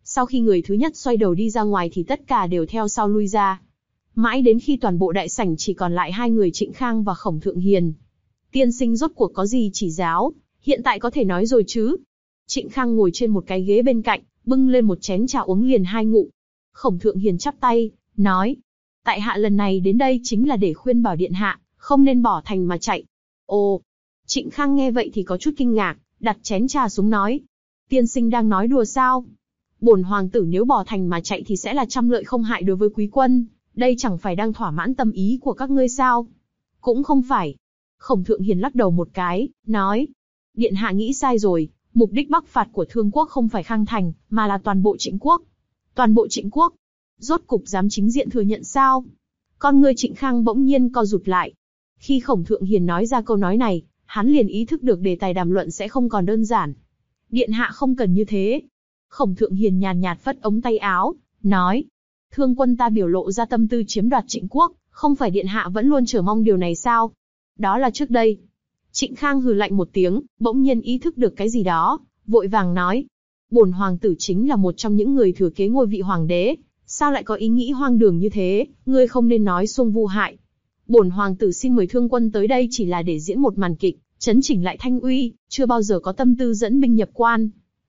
Sau khi người thứ nhất xoay đầu đi ra ngoài thì tất cả đều theo sau lui ra. Mãi đến khi toàn bộ đại sảnh chỉ còn lại hai người Trịnh Khang và Khổng Thượng Hiền. Tiên sinh rốt cuộc có gì chỉ giáo, hiện tại có thể nói rồi chứ? Trịnh Khang ngồi trên một cái ghế bên cạnh, bưng lên một chén trà uống liền hai ngụm. Khổng Thượng Hiền chắp tay, nói, tại hạ lần này đến đây chính là để khuyên bảo điện hạ, không nên bỏ thành mà chạy. Ồ, Trịnh Khang nghe vậy thì có chút kinh ngạc, đặt chén trà xuống nói, tiên sinh đang nói đùa sao? Bổn hoàng tử nếu bỏ thành mà chạy thì sẽ là trăm lợi không hại đối với quý quân, đây chẳng phải đang thỏa mãn tâm ý của các ngươi sao? Cũng không phải. Khổng Thượng Hiền lắc đầu một cái, nói, điện hạ nghĩ sai rồi, mục đích bắc phạt của Thương quốc không phải Khang Thành, mà là toàn bộ Trịnh quốc. Toàn bộ Trịnh quốc? Rốt cục dám chính diện thừa nhận sao? Con ngươi Trịnh Khang bỗng nhiên co rụt lại. Khi Khổng Thượng Hiền nói ra câu nói này, hắn liền ý thức được đề tài đàm luận sẽ không còn đơn giản. Điện hạ không cần như thế. Khổng Thượng Hiền nhàn nhạt phất ống tay áo, nói, thương quân ta biểu lộ ra tâm tư chiếm đoạt Trịnh quốc, không phải điện hạ vẫn luôn chờ mong điều này sao? Đó là trước đây. Trịnh Khang hừ lạnh một tiếng, bỗng nhiên ý thức được cái gì đó, vội vàng nói, bổn hoàng tử chính là một trong những người thừa kế ngôi vị hoàng đế, sao lại có ý nghĩ hoang đường như thế, ngươi không nên nói xuông vu hại. Bổn hoàng tử xin mời thương quân tới đây chỉ là để diễn một màn kịch, chấn chỉnh lại thanh uy, chưa bao giờ có tâm tư dẫn binh nhập quan.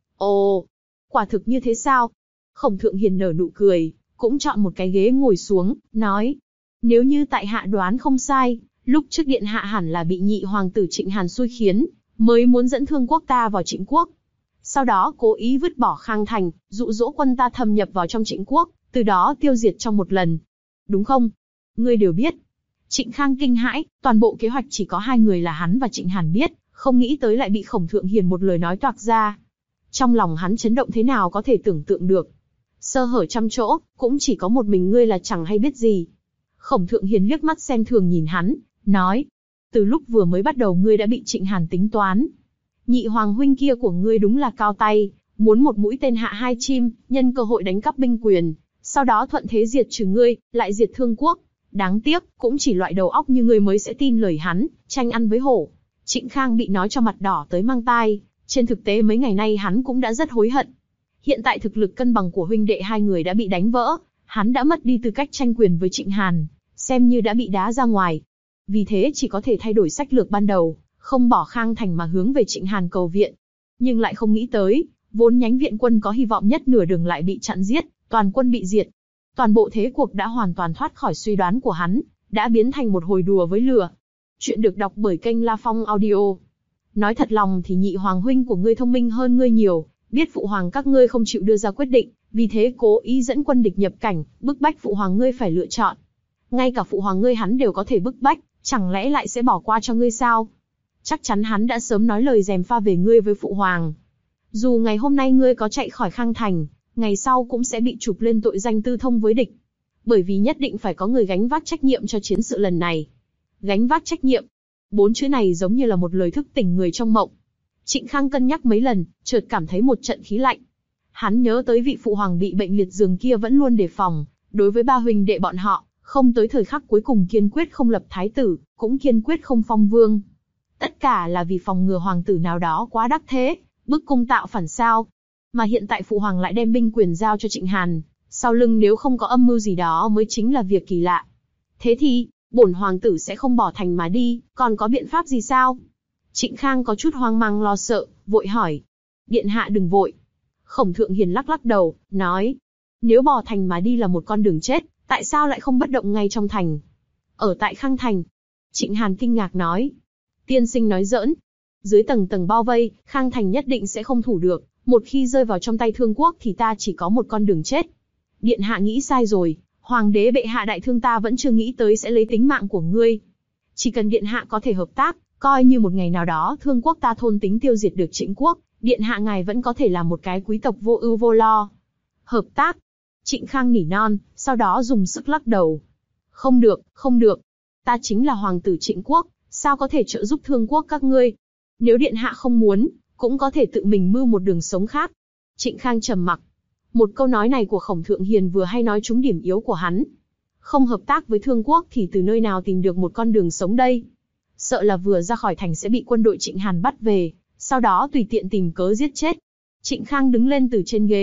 Ồ, quả thực như thế sao? Khổng Thượng Hiền nở nụ cười, cũng chọn một cái ghế ngồi xuống, nói, nếu như tại hạ đoán không sai, lúc trước điện hạ hẳn là bị nhị hoàng tử Trịnh Hàn xui khiến, mới muốn dẫn Thương quốc ta vào Trịnh quốc. Sau đó cố ý vứt bỏ Khang Thành, dụ dỗ quân ta thâm nhập vào trong Trịnh quốc, từ đó tiêu diệt trong một lần. Đúng không? Ngươi đều biết. Trịnh Khang kinh hãi, toàn bộ kế hoạch chỉ có hai người là hắn và Trịnh Hàn biết, không nghĩ tới lại bị Khổng Thượng Hiền một lời nói toạc ra. Trong lòng hắn chấn động thế nào có thể tưởng tượng được. Sơ hở trăm chỗ, cũng chỉ có một mình ngươi là chẳng hay biết gì. Khổng Thượng Hiền liếc mắt xem thường nhìn hắn, nói, từ lúc vừa mới bắt đầu ngươi đã bị Trịnh Hàn tính toán. Nhị hoàng huynh kia của ngươi đúng là cao tay, muốn một mũi tên hạ hai chim, nhân cơ hội đánh cắp binh quyền, sau đó thuận thế diệt trừ ngươi, lại diệt Thương quốc. Đáng tiếc, cũng chỉ loại đầu óc như ngươi mới sẽ tin lời hắn, tranh ăn với hổ. Trịnh Khang bị nói cho mặt đỏ tới mang tai, trên thực tế mấy ngày nay hắn cũng đã rất hối hận. Hiện tại thực lực cân bằng của huynh đệ hai người đã bị đánh vỡ, hắn đã mất đi tư cách tranh quyền với Trịnh Hàn, xem như đã bị đá ra ngoài. Vì thế chỉ có thể thay đổi sách lược ban đầu, không bỏ Khang Thành mà hướng về Trịnh Hàn cầu viện. Nhưng lại không nghĩ tới, vốn nhánh viện quân có hy vọng nhất nửa đường lại bị chặn giết, toàn quân bị diệt. Toàn bộ thế cuộc đã hoàn toàn thoát khỏi suy đoán của hắn, đã biến thành một hồi đùa với lửa. Chuyện được đọc bởi kênh La Phong Audio. Nói thật lòng thì nhị hoàng huynh của ngươi thông minh hơn ngươi nhiều, biết phụ hoàng các ngươi không chịu đưa ra quyết định, vì thế cố ý dẫn quân địch nhập cảnh, bức bách phụ hoàng ngươi phải lựa chọn. Ngay cả phụ hoàng ngươi hắn đều có thể bức bách, chẳng lẽ lại sẽ bỏ qua cho ngươi sao? Chắc chắn hắn đã sớm nói lời gièm pha về ngươi với phụ hoàng. Dù ngày hôm nay ngươi có chạy khỏi Khang Thành, ngày sau cũng sẽ bị chụp lên tội danh tư thông với địch. Bởi vì nhất định phải có người gánh vác trách nhiệm cho chiến sự lần này. Gánh vác trách nhiệm. Bốn chữ này giống như là một lời thức tỉnh người trong mộng. Trịnh Khang cân nhắc mấy lần, chợt cảm thấy một trận khí lạnh. Hắn nhớ tới vị phụ hoàng bị bệnh liệt giường kia vẫn luôn đề phòng, đối với ba huynh đệ bọn họ, không tới thời khắc cuối cùng kiên quyết không lập thái tử, cũng kiên quyết không phong vương. Tất cả là vì phòng ngừa hoàng tử nào đó quá đắc thế, bức cung tạo phản sao. Mà hiện tại phụ hoàng lại đem binh quyền giao cho Trịnh Hàn, sau lưng nếu không có âm mưu gì đó mới chính là việc kỳ lạ. Thế thì, bổn hoàng tử sẽ không bỏ thành mà đi, còn có biện pháp gì sao? Trịnh Khang có chút hoang mang lo sợ, vội hỏi. Điện hạ đừng vội. Khổng Thượng Hiền lắc lắc đầu, nói. Nếu bỏ thành mà đi là một con đường chết, tại sao lại không bất động ngay trong thành? Ở tại Khang Thành. Trịnh Hàn kinh ngạc nói. Tiên sinh nói giỡn. Dưới tầng tầng bao vây, Khang Thành nhất định sẽ không thủ được. Một khi rơi vào trong tay Thương quốc thì ta chỉ có một con đường chết. Điện hạ nghĩ sai rồi, hoàng đế bệ hạ đại thương ta vẫn chưa nghĩ tới sẽ lấy tính mạng của ngươi. Chỉ cần điện hạ có thể hợp tác, coi như một ngày nào đó Thương quốc ta thôn tính tiêu diệt được Trịnh quốc, điện hạ ngài vẫn có thể là một cái quý tộc vô ưu vô lo. Hợp tác? Trịnh Khang nỉ non, sau đó dùng sức lắc đầu. Không được, không được. Ta chính là hoàng tử Trịnh quốc, sao có thể trợ giúp Thương quốc các ngươi? Nếu điện hạ không muốn, cũng có thể tự mình mưu một đường sống khác. Trịnh Khang trầm mặc. Một câu nói này của Khổng Thượng Hiền vừa hay nói trúng điểm yếu của hắn. Không hợp tác với Thương quốc thì từ nơi nào tìm được một con đường sống đây? Sợ là vừa ra khỏi thành sẽ bị quân đội Trịnh Hàn bắt về, sau đó tùy tiện tìm cớ giết chết. Trịnh Khang đứng lên từ trên ghế,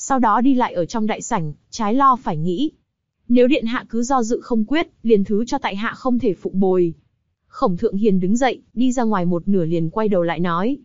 sau đó đi lại ở trong đại sảnh, trái lo phải nghĩ. Nếu điện hạ cứ do dự không quyết, liền thứ cho tại hạ không thể phụng bồi. Khổng Thượng Hiền đứng dậy, đi ra ngoài một nửa liền quay đầu lại nói.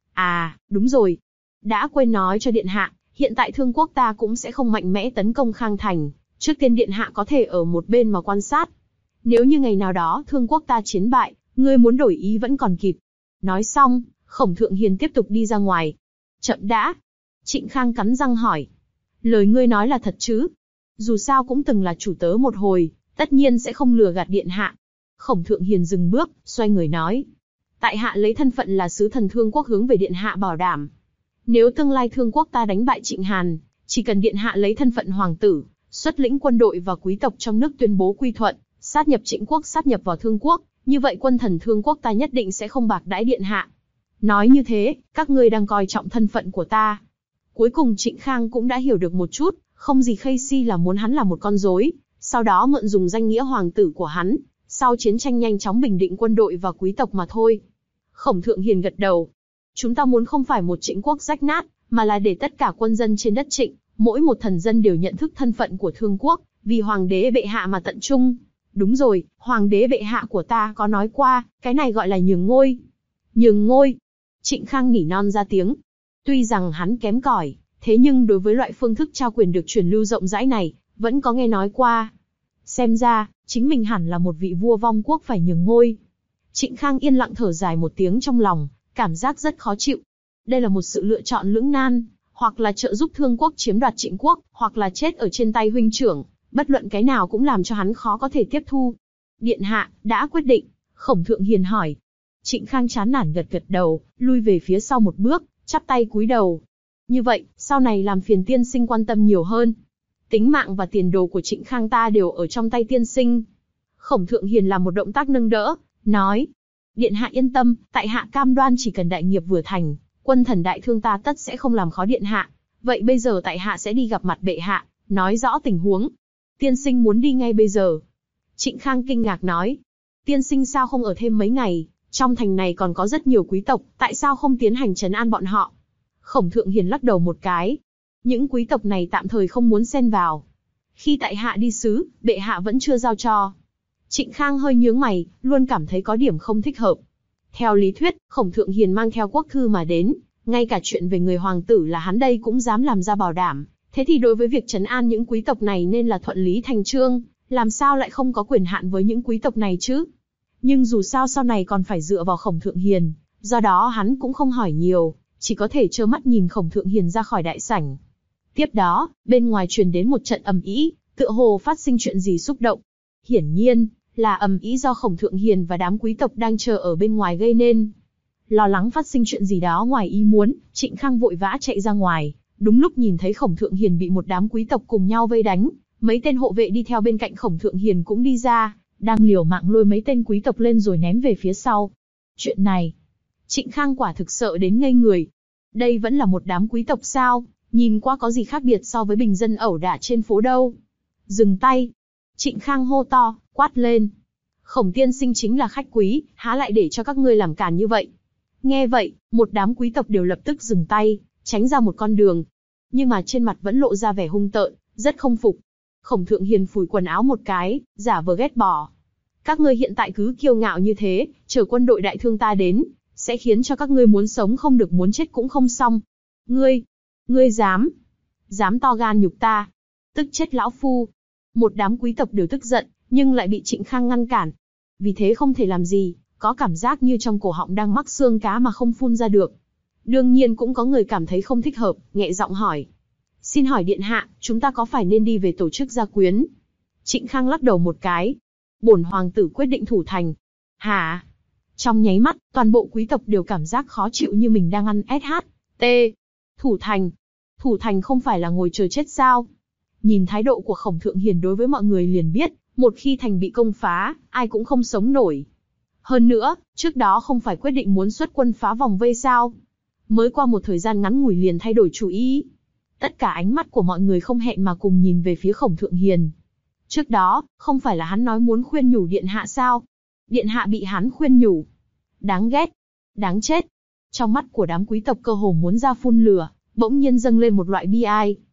À, đúng rồi. Đã quên nói cho điện hạ, hiện tại Thương quốc ta cũng sẽ không mạnh mẽ tấn công Khang Thành. Trước tiên điện hạ có thể ở một bên mà quan sát. Nếu như ngày nào đó Thương quốc ta chiến bại, ngươi muốn đổi ý vẫn còn kịp. Nói xong, Khổng Thượng Hiền tiếp tục đi ra ngoài. Chậm đã. Trịnh Khang cắn răng hỏi. Lời ngươi nói là thật chứ? Dù sao cũng từng là chủ tớ một hồi, tất nhiên sẽ không lừa gạt điện hạ. Khổng Thượng Hiền dừng bước, xoay người nói. Tại hạ lấy thân phận là sứ thần Thương quốc hướng về điện hạ bảo đảm. Nếu tương lai Thương quốc ta đánh bại Trịnh Hàn, chỉ cần điện hạ lấy thân phận hoàng tử, xuất lĩnh quân đội và quý tộc trong nước tuyên bố quy thuận, sát nhập Trịnh quốc sát nhập vào Thương quốc, như vậy quân thần Thương quốc ta nhất định sẽ không bạc đãi điện hạ. Nói như thế, các ngươi đang coi trọng thân phận của ta. Cuối cùng Trịnh Khang cũng đã hiểu được một chút, không gì Khây Si là muốn hắn là một con rối, sau đó mượn dùng danh nghĩa hoàng tử của hắn, sau chiến tranh nhanh chóng bình định quân đội và quý tộc mà thôi. Khổng Thượng Hiền gật đầu. Chúng ta muốn không phải một Trịnh quốc rách nát, mà là để tất cả quân dân trên đất Trịnh, mỗi một thần dân đều nhận thức thân phận của Thương quốc, vì hoàng đế bệ hạ mà tận trung. Đúng rồi, hoàng đế bệ hạ của ta có nói qua, cái này gọi là nhường ngôi. Nhường ngôi. Trịnh Khang nỉ non ra tiếng. Tuy rằng hắn kém cỏi, thế nhưng đối với loại phương thức trao quyền được truyền lưu rộng rãi này, vẫn có nghe nói qua. Xem ra, chính mình hẳn là một vị vua vong quốc phải nhường ngôi. Trịnh Khang yên lặng thở dài một tiếng trong lòng, cảm giác rất khó chịu. Đây là một sự lựa chọn lưỡng nan, hoặc là trợ giúp Thương quốc chiếm đoạt Trịnh quốc, hoặc là chết ở trên tay huynh trưởng, bất luận cái nào cũng làm cho hắn khó có thể tiếp thu. Điện hạ, đã quyết định, Khổng Thượng Hiền hỏi. Trịnh Khang chán nản gật gật đầu, lui về phía sau một bước, chắp tay cúi đầu. Như vậy, sau này làm phiền tiên sinh quan tâm nhiều hơn. Tính mạng và tiền đồ của Trịnh Khang ta đều ở trong tay tiên sinh. Khổng Thượng Hiền làm một động tác nâng đỡ, nói. Điện hạ yên tâm, tại hạ cam đoan chỉ cần đại nghiệp vừa thành, quân thần đại thương ta tất sẽ không làm khó điện hạ. Vậy bây giờ tại hạ sẽ đi gặp mặt bệ hạ, nói rõ tình huống. Tiên sinh muốn đi ngay bây giờ. Trịnh Khang kinh ngạc nói. Tiên sinh sao không ở thêm mấy ngày, trong thành này còn có rất nhiều quý tộc, tại sao không tiến hành trấn an bọn họ? Khổng Thượng Hiền lắc đầu một cái. Những quý tộc này tạm thời không muốn xen vào. Khi tại hạ đi sứ, bệ hạ vẫn chưa giao cho. Trịnh Khang hơi nhướng mày, luôn cảm thấy có điểm không thích hợp. Theo lý thuyết, Khổng Thượng Hiền mang theo quốc thư mà đến, ngay cả chuyện về người hoàng tử là hắn đây cũng dám làm ra bảo đảm. Thế thì đối với việc trấn an những quý tộc này nên là thuận lý thành chương, làm sao lại không có quyền hạn với những quý tộc này chứ? Nhưng dù sao sau này còn phải dựa vào Khổng Thượng Hiền, do đó hắn cũng không hỏi nhiều, chỉ có thể trơ mắt nhìn Khổng Thượng Hiền ra khỏi đại sảnh. Tiếp đó, bên ngoài truyền đến một trận ầm ĩ, tựa hồ phát sinh chuyện gì xúc động. Hiển nhiên, là ầm ĩ do Khổng Thượng Hiền và đám quý tộc đang chờ ở bên ngoài gây nên. Lo lắng phát sinh chuyện gì đó ngoài ý muốn, Trịnh Khang vội vã chạy ra ngoài, đúng lúc nhìn thấy Khổng Thượng Hiền bị một đám quý tộc cùng nhau vây đánh, mấy tên hộ vệ đi theo bên cạnh Khổng Thượng Hiền cũng đi ra, đang liều mạng lôi mấy tên quý tộc lên rồi ném về phía sau. Chuyện này, Trịnh Khang quả thực sợ đến ngây người. Đây vẫn là một đám quý tộc sao, nhìn qua có gì khác biệt so với bình dân ẩu đả trên phố đâu. Dừng tay. Trịnh Khang hô to, quát lên. Khổng tiên sinh chính là khách quý, há lại để cho các ngươi làm càn như vậy. Nghe vậy, một đám quý tộc đều lập tức dừng tay, tránh ra một con đường. Nhưng mà trên mặt vẫn lộ ra vẻ hung tợn, rất không phục. Khổng Thượng Hiền phủi quần áo một cái, giả vờ ghét bỏ. Các ngươi hiện tại cứ kiêu ngạo như thế, chờ quân đội đại thương ta đến, sẽ khiến cho các ngươi muốn sống không được muốn chết cũng không xong. Ngươi, ngươi dám, dám to gan nhục ta, tức chết lão phu. Một đám quý tộc đều tức giận, nhưng lại bị Trịnh Khang ngăn cản. Vì thế không thể làm gì, có cảm giác như trong cổ họng đang mắc xương cá mà không phun ra được. Đương nhiên cũng có người cảm thấy không thích hợp, nhẹ giọng hỏi. Xin hỏi điện hạ, chúng ta có phải nên đi về tổ chức gia quyến? Trịnh Khang lắc đầu một cái. Bổn hoàng tử quyết định thủ thành. Hả? Trong nháy mắt, toàn bộ quý tộc đều cảm giác khó chịu như mình đang ăn ét hát tê. Thủ thành? Thủ thành không phải là ngồi chờ chết sao? Nhìn thái độ của Khổng Thượng Hiền đối với mọi người liền biết, một khi thành bị công phá, ai cũng không sống nổi. Hơn nữa, trước đó không phải quyết định muốn xuất quân phá vòng vây sao? Mới qua một thời gian ngắn ngủi liền thay đổi chủ ý. Tất cả ánh mắt của mọi người không hẹn mà cùng nhìn về phía Khổng Thượng Hiền. Trước đó, không phải là hắn nói muốn khuyên nhủ điện hạ sao? Điện hạ bị hắn khuyên nhủ. Đáng ghét. Đáng chết. Trong mắt của đám quý tộc cơ hồ muốn ra phun lửa, bỗng nhiên dâng lên một loại bi ai.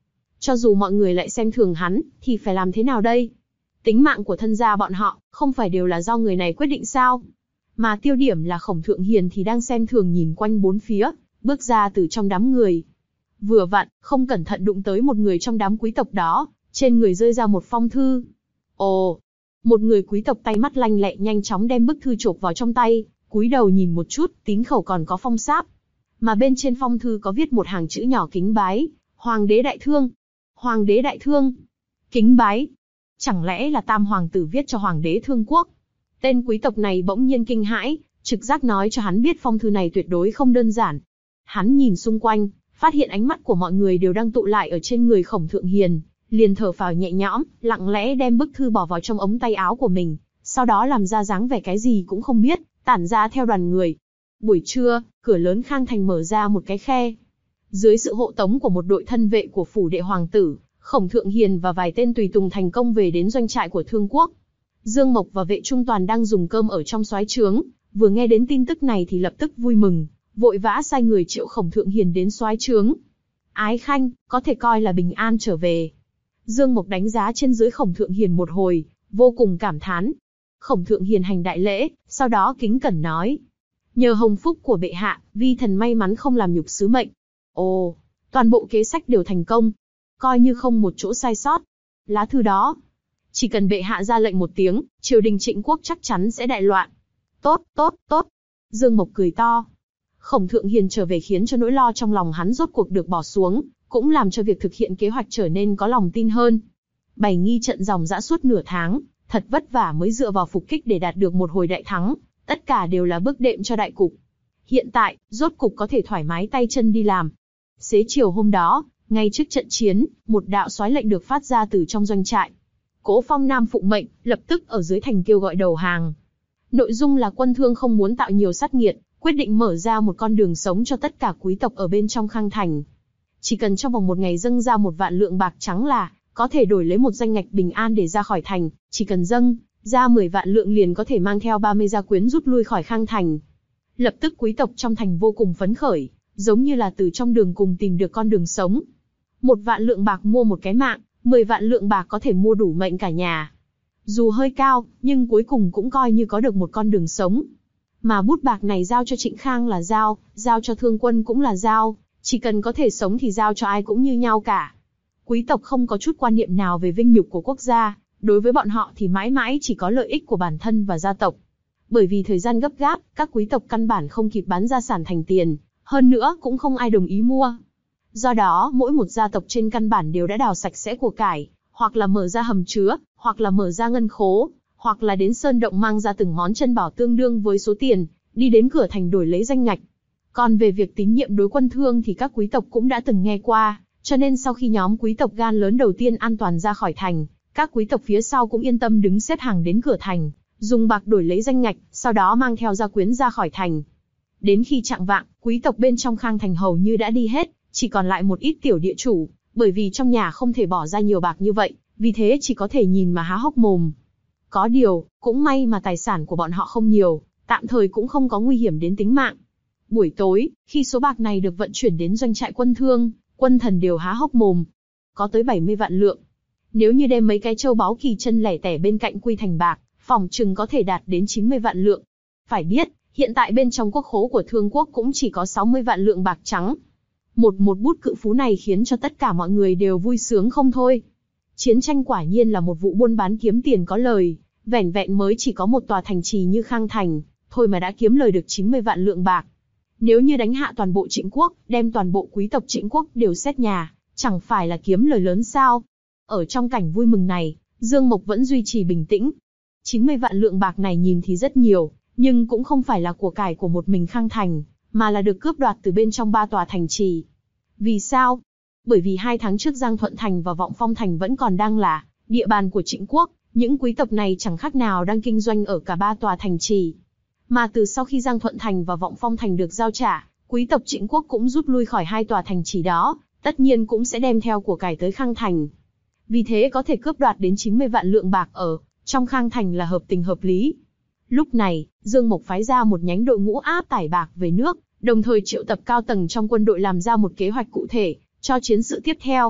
Cho dù mọi người lại xem thường hắn, thì phải làm thế nào đây? Tính mạng của thân gia bọn họ, không phải đều là do người này quyết định sao? Mà tiêu điểm là Khổng Thượng Hiền thì đang xem thường nhìn quanh bốn phía, bước ra từ trong đám người. Vừa vặn, không cẩn thận đụng tới một người trong đám quý tộc đó, trên người rơi ra một phong thư. Ồ! Một người quý tộc tay mắt lanh lẹ nhanh chóng đem bức thư chộp vào trong tay, cúi đầu nhìn một chút, tín khẩu còn có phong sáp. Mà bên trên phong thư có viết một hàng chữ nhỏ kính bái, Hoàng đế đại thương. Hoàng đế đại thương. Kính bái. Chẳng lẽ là Tam Hoàng tử viết cho Hoàng đế Thương Quốc? Tên quý tộc này bỗng nhiên kinh hãi, trực giác nói cho hắn biết phong thư này tuyệt đối không đơn giản. Hắn nhìn xung quanh, phát hiện ánh mắt của mọi người đều đang tụ lại ở trên người Khổng Thượng Hiền, liền thở phào nhẹ nhõm, lặng lẽ đem bức thư bỏ vào trong ống tay áo của mình, sau đó làm ra dáng vẻ cái gì cũng không biết, tản ra theo đoàn người. Buổi trưa, cửa lớn Khang Thành mở ra một cái khe. Dưới sự hộ tống của một đội thân vệ của phủ đệ hoàng tử, Khổng Thượng Hiền và vài tên tùy tùng thành công về đến doanh trại của Thương Quốc. Dương Mộc và vệ trung toàn đang dùng cơm ở trong soái trướng, vừa nghe đến tin tức này thì lập tức vui mừng, vội vã sai người triệu Khổng Thượng Hiền đến soái trướng. Ái khanh, có thể coi là bình an trở về. Dương Mộc đánh giá trên dưới Khổng Thượng Hiền một hồi, vô cùng cảm thán. Khổng Thượng Hiền hành đại lễ, sau đó kính cẩn nói: nhờ hồng phúc của bệ hạ, vi thần may mắn không làm nhục sứ mệnh. Ồ, toàn bộ kế sách đều thành công, coi như không một chỗ sai sót. Lá thư đó, chỉ cần bệ hạ ra lệnh một tiếng, triều đình Trịnh quốc chắc chắn sẽ đại loạn. Tốt, tốt, tốt. Dương Mộc cười to. Khổng Thượng Hiền trở về khiến cho nỗi lo trong lòng hắn rốt cuộc được bỏ xuống, cũng làm cho việc thực hiện kế hoạch trở nên có lòng tin hơn. Bày nghi trận dòng dã suốt nửa tháng, thật vất vả mới dựa vào phục kích để đạt được một hồi đại thắng, tất cả đều là bước đệm cho đại cục. Hiện tại, rốt cục có thể thoải mái tay chân đi làm. Xế chiều hôm đó, ngay trước trận chiến, một đạo soái lệnh được phát ra từ trong doanh trại. Cố Phong Nam phụng mệnh, lập tức ở dưới thành kêu gọi đầu hàng. Nội dung là quân Thương không muốn tạo nhiều sát nghiệt, quyết định mở ra một con đường sống cho tất cả quý tộc ở bên trong Khang Thành. Chỉ cần trong vòng một ngày dâng ra một vạn lượng bạc trắng là có thể đổi lấy một danh ngạch bình an để ra khỏi thành, chỉ cần dâng ra mười vạn lượng liền có thể mang theo ba mươi gia quyến rút lui khỏi Khang Thành. Lập tức quý tộc trong thành vô cùng phấn khởi, giống như là từ trong đường cùng tìm được con đường sống. Một vạn lượng bạc mua một cái mạng, mười vạn lượng bạc có thể mua đủ mệnh cả nhà. Dù hơi cao, nhưng cuối cùng cũng coi như có được một con đường sống. Mà bút bạc này giao cho Trịnh Khang là giao, giao cho Thương Quân cũng là giao, chỉ cần có thể sống thì giao cho ai cũng như nhau cả. Quý tộc không có chút quan niệm nào về vinh nhục của quốc gia, đối với bọn họ thì mãi mãi chỉ có lợi ích của bản thân và gia tộc. Bởi vì thời gian gấp gáp, các quý tộc căn bản không kịp bán gia sản thành tiền, hơn nữa cũng không ai đồng ý mua. Do đó, mỗi một gia tộc trên căn bản đều đã đào sạch sẽ của cải, hoặc là mở ra hầm chứa, hoặc là mở ra ngân khố, hoặc là đến sơn động mang ra từng món chân bảo tương đương với số tiền, đi đến cửa thành đổi lấy danh ngạch. Còn về việc tín nhiệm đối quân Thương thì các quý tộc cũng đã từng nghe qua, cho nên sau khi nhóm quý tộc gan lớn đầu tiên an toàn ra khỏi thành, các quý tộc phía sau cũng yên tâm đứng xếp hàng đến cửa thành, dùng bạc đổi lấy danh ngạch, sau đó mang theo gia quyến ra khỏi thành. Đến khi chạng vạng, quý tộc bên trong Khang Thành hầu như đã đi hết, chỉ còn lại một ít tiểu địa chủ, bởi vì trong nhà không thể bỏ ra nhiều bạc như vậy, vì thế chỉ có thể nhìn mà há hốc mồm. Có điều, cũng may mà tài sản của bọn họ không nhiều, tạm thời cũng không có nguy hiểm đến tính mạng. Buổi tối, khi số bạc này được vận chuyển đến doanh trại quân Thương, quân thần đều há hốc mồm. Có tới bảy mươi vạn lượng. Nếu như đem mấy cái châu báu kỳ chân lẻ tẻ bên cạnh quy thành bạc, phỏng chừng có thể đạt đến chín mươi vạn lượng. Phải biết, hiện tại bên trong quốc khố của Thương Quốc cũng chỉ có sáu mươi vạn lượng bạc trắng. Một một bút cự phú này khiến cho tất cả mọi người đều vui sướng không thôi. Chiến tranh quả nhiên là một vụ buôn bán kiếm tiền có lời, vẻn vẹn mới chỉ có một tòa thành trì như Khang Thành, thôi mà đã kiếm lời được chín mươi vạn lượng bạc. Nếu như đánh hạ toàn bộ Trịnh Quốc, đem toàn bộ quý tộc Trịnh Quốc đều xét nhà, chẳng phải là kiếm lời lớn sao? Ở trong cảnh vui mừng này, Dương Mộc vẫn duy trì bình tĩnh. chín mươi vạn lượng bạc này nhìn thì rất nhiều, nhưng cũng không phải là của cải của một mình Khang Thành, mà là được cướp đoạt từ bên trong ba tòa thành trì. Vì sao? Bởi vì hai tháng trước Giang Thuận Thành và Vọng Phong Thành vẫn còn đang là địa bàn của Trịnh Quốc, những quý tộc này chẳng khác nào đang kinh doanh ở cả ba tòa thành trì. Mà từ sau khi Giang Thuận Thành và Vọng Phong Thành được giao trả, quý tộc Trịnh Quốc cũng rút lui khỏi hai tòa thành trì đó, tất nhiên cũng sẽ đem theo của cải tới Khang Thành. Vì thế có thể cướp đoạt đến chín mươi vạn lượng bạc ở trong Khang Thành là hợp tình hợp lý. Lúc này, Dương Mộc phái ra một nhánh đội ngũ áp tải bạc về nước, đồng thời triệu tập cao tầng trong quân đội làm ra một kế hoạch cụ thể cho chiến sự tiếp theo.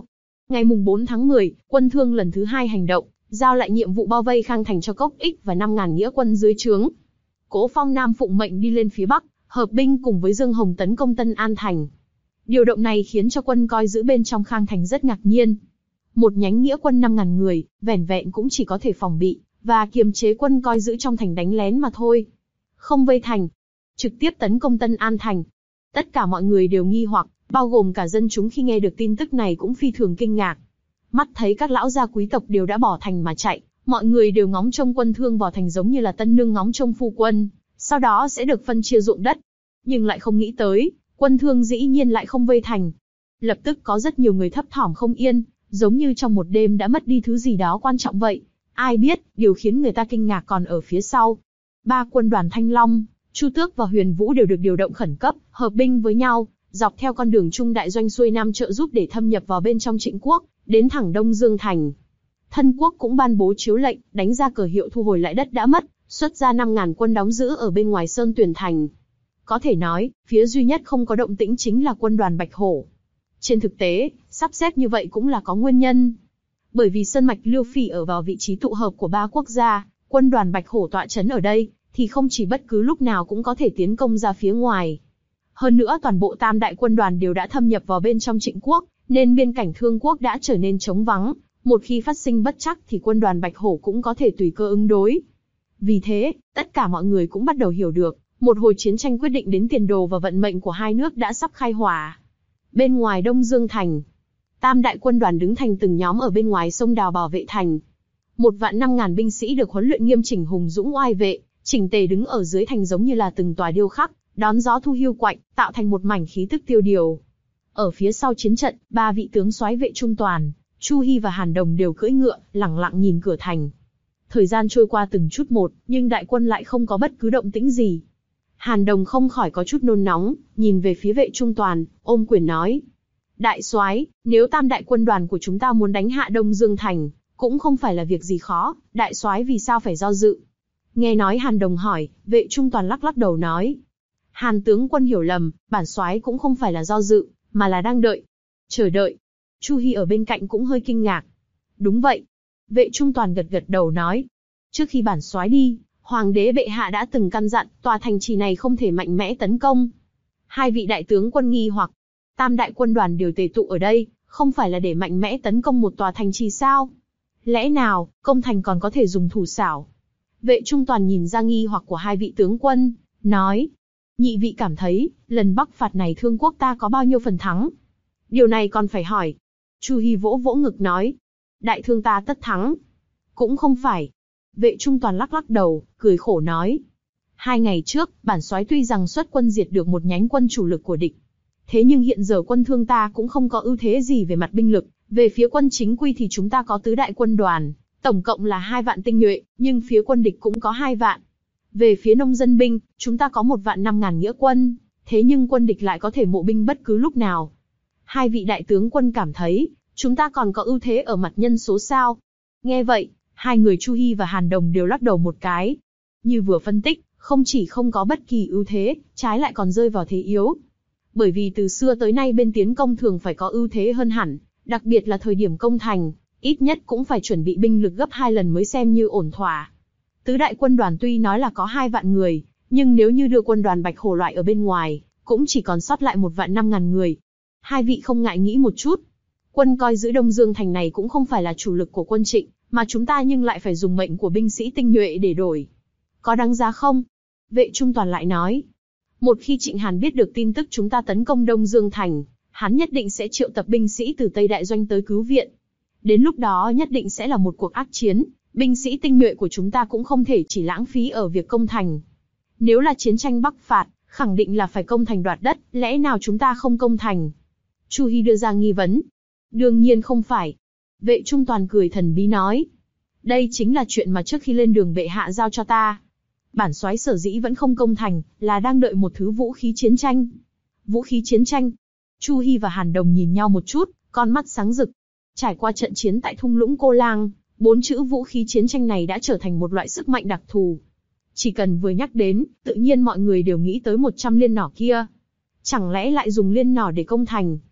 Ngày mùng bốn tháng mười, quân Thương lần thứ hai hành động, giao lại nhiệm vụ bao vây Khang Thành cho Cốc Ích và năm nghìn nghĩa quân dưới trướng. Cố Phong Nam phụng mệnh đi lên phía Bắc, hợp binh cùng với Dương Hồng tấn công Tân An Thành. Điều động này khiến cho quân coi giữ bên trong Khang Thành rất ngạc nhiên. Một nhánh nghĩa quân năm nghìn người, vẻn vẹn cũng chỉ có thể phòng bị, và kiềm chế quân coi giữ trong thành đánh lén mà thôi. Không vây thành, trực tiếp tấn công Tân An Thành. Tất cả mọi người đều nghi hoặc, bao gồm cả dân chúng khi nghe được tin tức này cũng phi thường kinh ngạc. Mắt thấy các lão gia quý tộc đều đã bỏ thành mà chạy, mọi người đều ngóng trông quân Thương vào thành giống như là tân nương ngóng trông phu quân, sau đó sẽ được phân chia ruộng đất. Nhưng lại không nghĩ tới, quân Thương dĩ nhiên lại không vây thành. Lập tức có rất nhiều người thấp thỏm không yên, giống như trong một đêm đã mất đi thứ gì đó quan trọng vậy. Ai biết, điều khiến người ta kinh ngạc còn ở phía sau. Ba quân đoàn Thanh Long, Chu Tước và Huyền Vũ đều được điều động khẩn cấp, hợp binh với nhau, dọc theo con đường Trung Đại Doanh xuôi Nam trợ giúp để thâm nhập vào bên trong Trịnh quốc, đến thẳng Đông Dương Thành. Thân quốc cũng ban bố chiếu lệnh, đánh ra cờ hiệu thu hồi lại đất đã mất, xuất ra năm nghìn quân đóng giữ ở bên ngoài Sơn Tuyển Thành. Có thể nói, phía duy nhất không có động tĩnh chính là quân đoàn Bạch Hổ. Trên thực tế, sắp xếp như vậy cũng là có nguyên nhân. Bởi vì sơn mạch Liêu Phỉ ở vào vị trí tụ hợp của ba quốc gia, quân đoàn Bạch Hổ tọa trấn ở đây, thì không chỉ bất cứ lúc nào cũng có thể tiến công ra phía ngoài. Hơn nữa toàn bộ tam đại quân đoàn đều đã thâm nhập vào bên trong Trịnh quốc, nên biên cảnh Thương quốc đã trở nên trống vắng. Một khi phát sinh bất trắc thì quân đoàn Bạch Hổ cũng có thể tùy cơ ứng đối. Vì thế, tất cả mọi người cũng bắt đầu hiểu được, một hồi chiến tranh quyết định đến tiền đồ và vận mệnh của hai nước đã sắp khai hỏa. Bên ngoài Đông Dương Thành, tam đại quân đoàn đứng thành từng nhóm ở bên ngoài sông Đào bảo vệ thành. Một vạn năm ngàn binh sĩ được huấn luyện nghiêm chỉnh hùng dũng oai vệ, chỉnh tề đứng ở dưới thành giống như là từng tòa điêu khắc, đón gió thu hiu quạnh, tạo thành một mảnh khí tức tiêu điều. Ở phía sau chiến trận, ba vị tướng soái vệ trung toàn, Chu Hi và Hàn Đồng đều cưỡi ngựa, lẳng lặng nhìn cửa thành. Thời gian trôi qua từng chút một, nhưng đại quân lại không có bất cứ động tĩnh gì. Hàn Đồng không khỏi có chút nôn nóng, nhìn về phía vệ trung toàn, ôm quyền nói: Đại soái, nếu tam đại quân đoàn của chúng ta muốn đánh hạ Đông Dương Thành, cũng không phải là việc gì khó, đại soái vì sao phải do dự? Nghe nói Hàn Đồng hỏi, vệ trung toàn lắc lắc đầu nói: Hàn tướng quân hiểu lầm, bản soái cũng không phải là do dự, mà là đang đợi. Chờ đợi. Chu Hi ở bên cạnh cũng hơi kinh ngạc. Đúng vậy. Vệ trung toàn gật gật đầu nói: Trước khi bản soái đi, hoàng đế bệ hạ đã từng căn dặn, tòa thành trì này không thể mạnh mẽ tấn công. Hai vị đại tướng quân nghi hoặc, tam đại quân đoàn đều tề tụ ở đây, không phải là để mạnh mẽ tấn công một tòa thành trì sao? Lẽ nào, công thành còn có thể dùng thủ xảo? Vệ trung toàn nhìn ra nghi hoặc của hai vị tướng quân, nói: Nhị vị cảm thấy, lần bắc phạt này Thương quốc ta có bao nhiêu phần thắng? Điều này còn phải hỏi. Chu Hi vỗ vỗ ngực nói: Đại thương ta tất thắng. Cũng không phải. Vệ trung toàn lắc lắc đầu, cười khổ nói: Hai ngày trước, bản soái tuy rằng xuất quân diệt được một nhánh quân chủ lực của địch, thế nhưng hiện giờ quân Thương ta cũng không có ưu thế gì về mặt binh lực. Về phía quân chính quy thì chúng ta có tứ đại quân đoàn, tổng cộng là hai vạn tinh nhuệ, nhưng phía quân địch cũng có hai vạn. Về phía nông dân binh, chúng ta có một vạn năm ngàn nghĩa quân, thế nhưng quân địch lại có thể mộ binh bất cứ lúc nào. Hai vị đại tướng quân cảm thấy, chúng ta còn có ưu thế ở mặt nhân số sao? Nghe vậy, hai người Chu Hi và Hàn Đồng đều lắc đầu một cái. Như vừa phân tích, không chỉ không có bất kỳ ưu thế, trái lại còn rơi vào thế yếu. Bởi vì từ xưa tới nay bên tiến công thường phải có ưu thế hơn hẳn, đặc biệt là thời điểm công thành, ít nhất cũng phải chuẩn bị binh lực gấp hai lần mới xem như ổn thỏa. Tứ đại quân đoàn tuy nói là có hai vạn người, nhưng nếu như đưa quân đoàn Bạch Hổ loại ở bên ngoài, cũng chỉ còn sót lại một vạn năm ngàn người. Hai vị không ngại nghĩ một chút. Quân coi giữ Đông Dương Thành này cũng không phải là chủ lực của quân Trịnh, mà chúng ta nhưng lại phải dùng mệnh của binh sĩ tinh nhuệ để đổi. Có đáng giá không? Vệ trung toàn lại nói. Một khi Trịnh Hàn biết được tin tức chúng ta tấn công Đông Dương Thành, hắn nhất định sẽ triệu tập binh sĩ từ Tây Đại Doanh tới cứu viện. Đến lúc đó nhất định sẽ là một cuộc ác chiến, binh sĩ tinh nhuệ của chúng ta cũng không thể chỉ lãng phí ở việc công thành. Nếu là chiến tranh bắc phạt, khẳng định là phải công thành đoạt đất, lẽ nào chúng ta không công thành? Chu Hi đưa ra nghi vấn. Đương nhiên không phải. Vệ trung toàn cười thần bí nói. Đây chính là chuyện mà trước khi lên đường bệ hạ giao cho ta. Bản soái sở dĩ vẫn không công thành, là đang đợi một thứ vũ khí chiến tranh. Vũ khí chiến tranh? Chu Hi và Hàn Đồng nhìn nhau một chút, con mắt sáng rực. Trải qua trận chiến tại thung lũng Cô Lang, bốn chữ vũ khí chiến tranh này đã trở thành một loại sức mạnh đặc thù. Chỉ cần vừa nhắc đến, tự nhiên mọi người đều nghĩ tới một trăm liên nỏ kia. Chẳng lẽ lại dùng liên nỏ để công thành?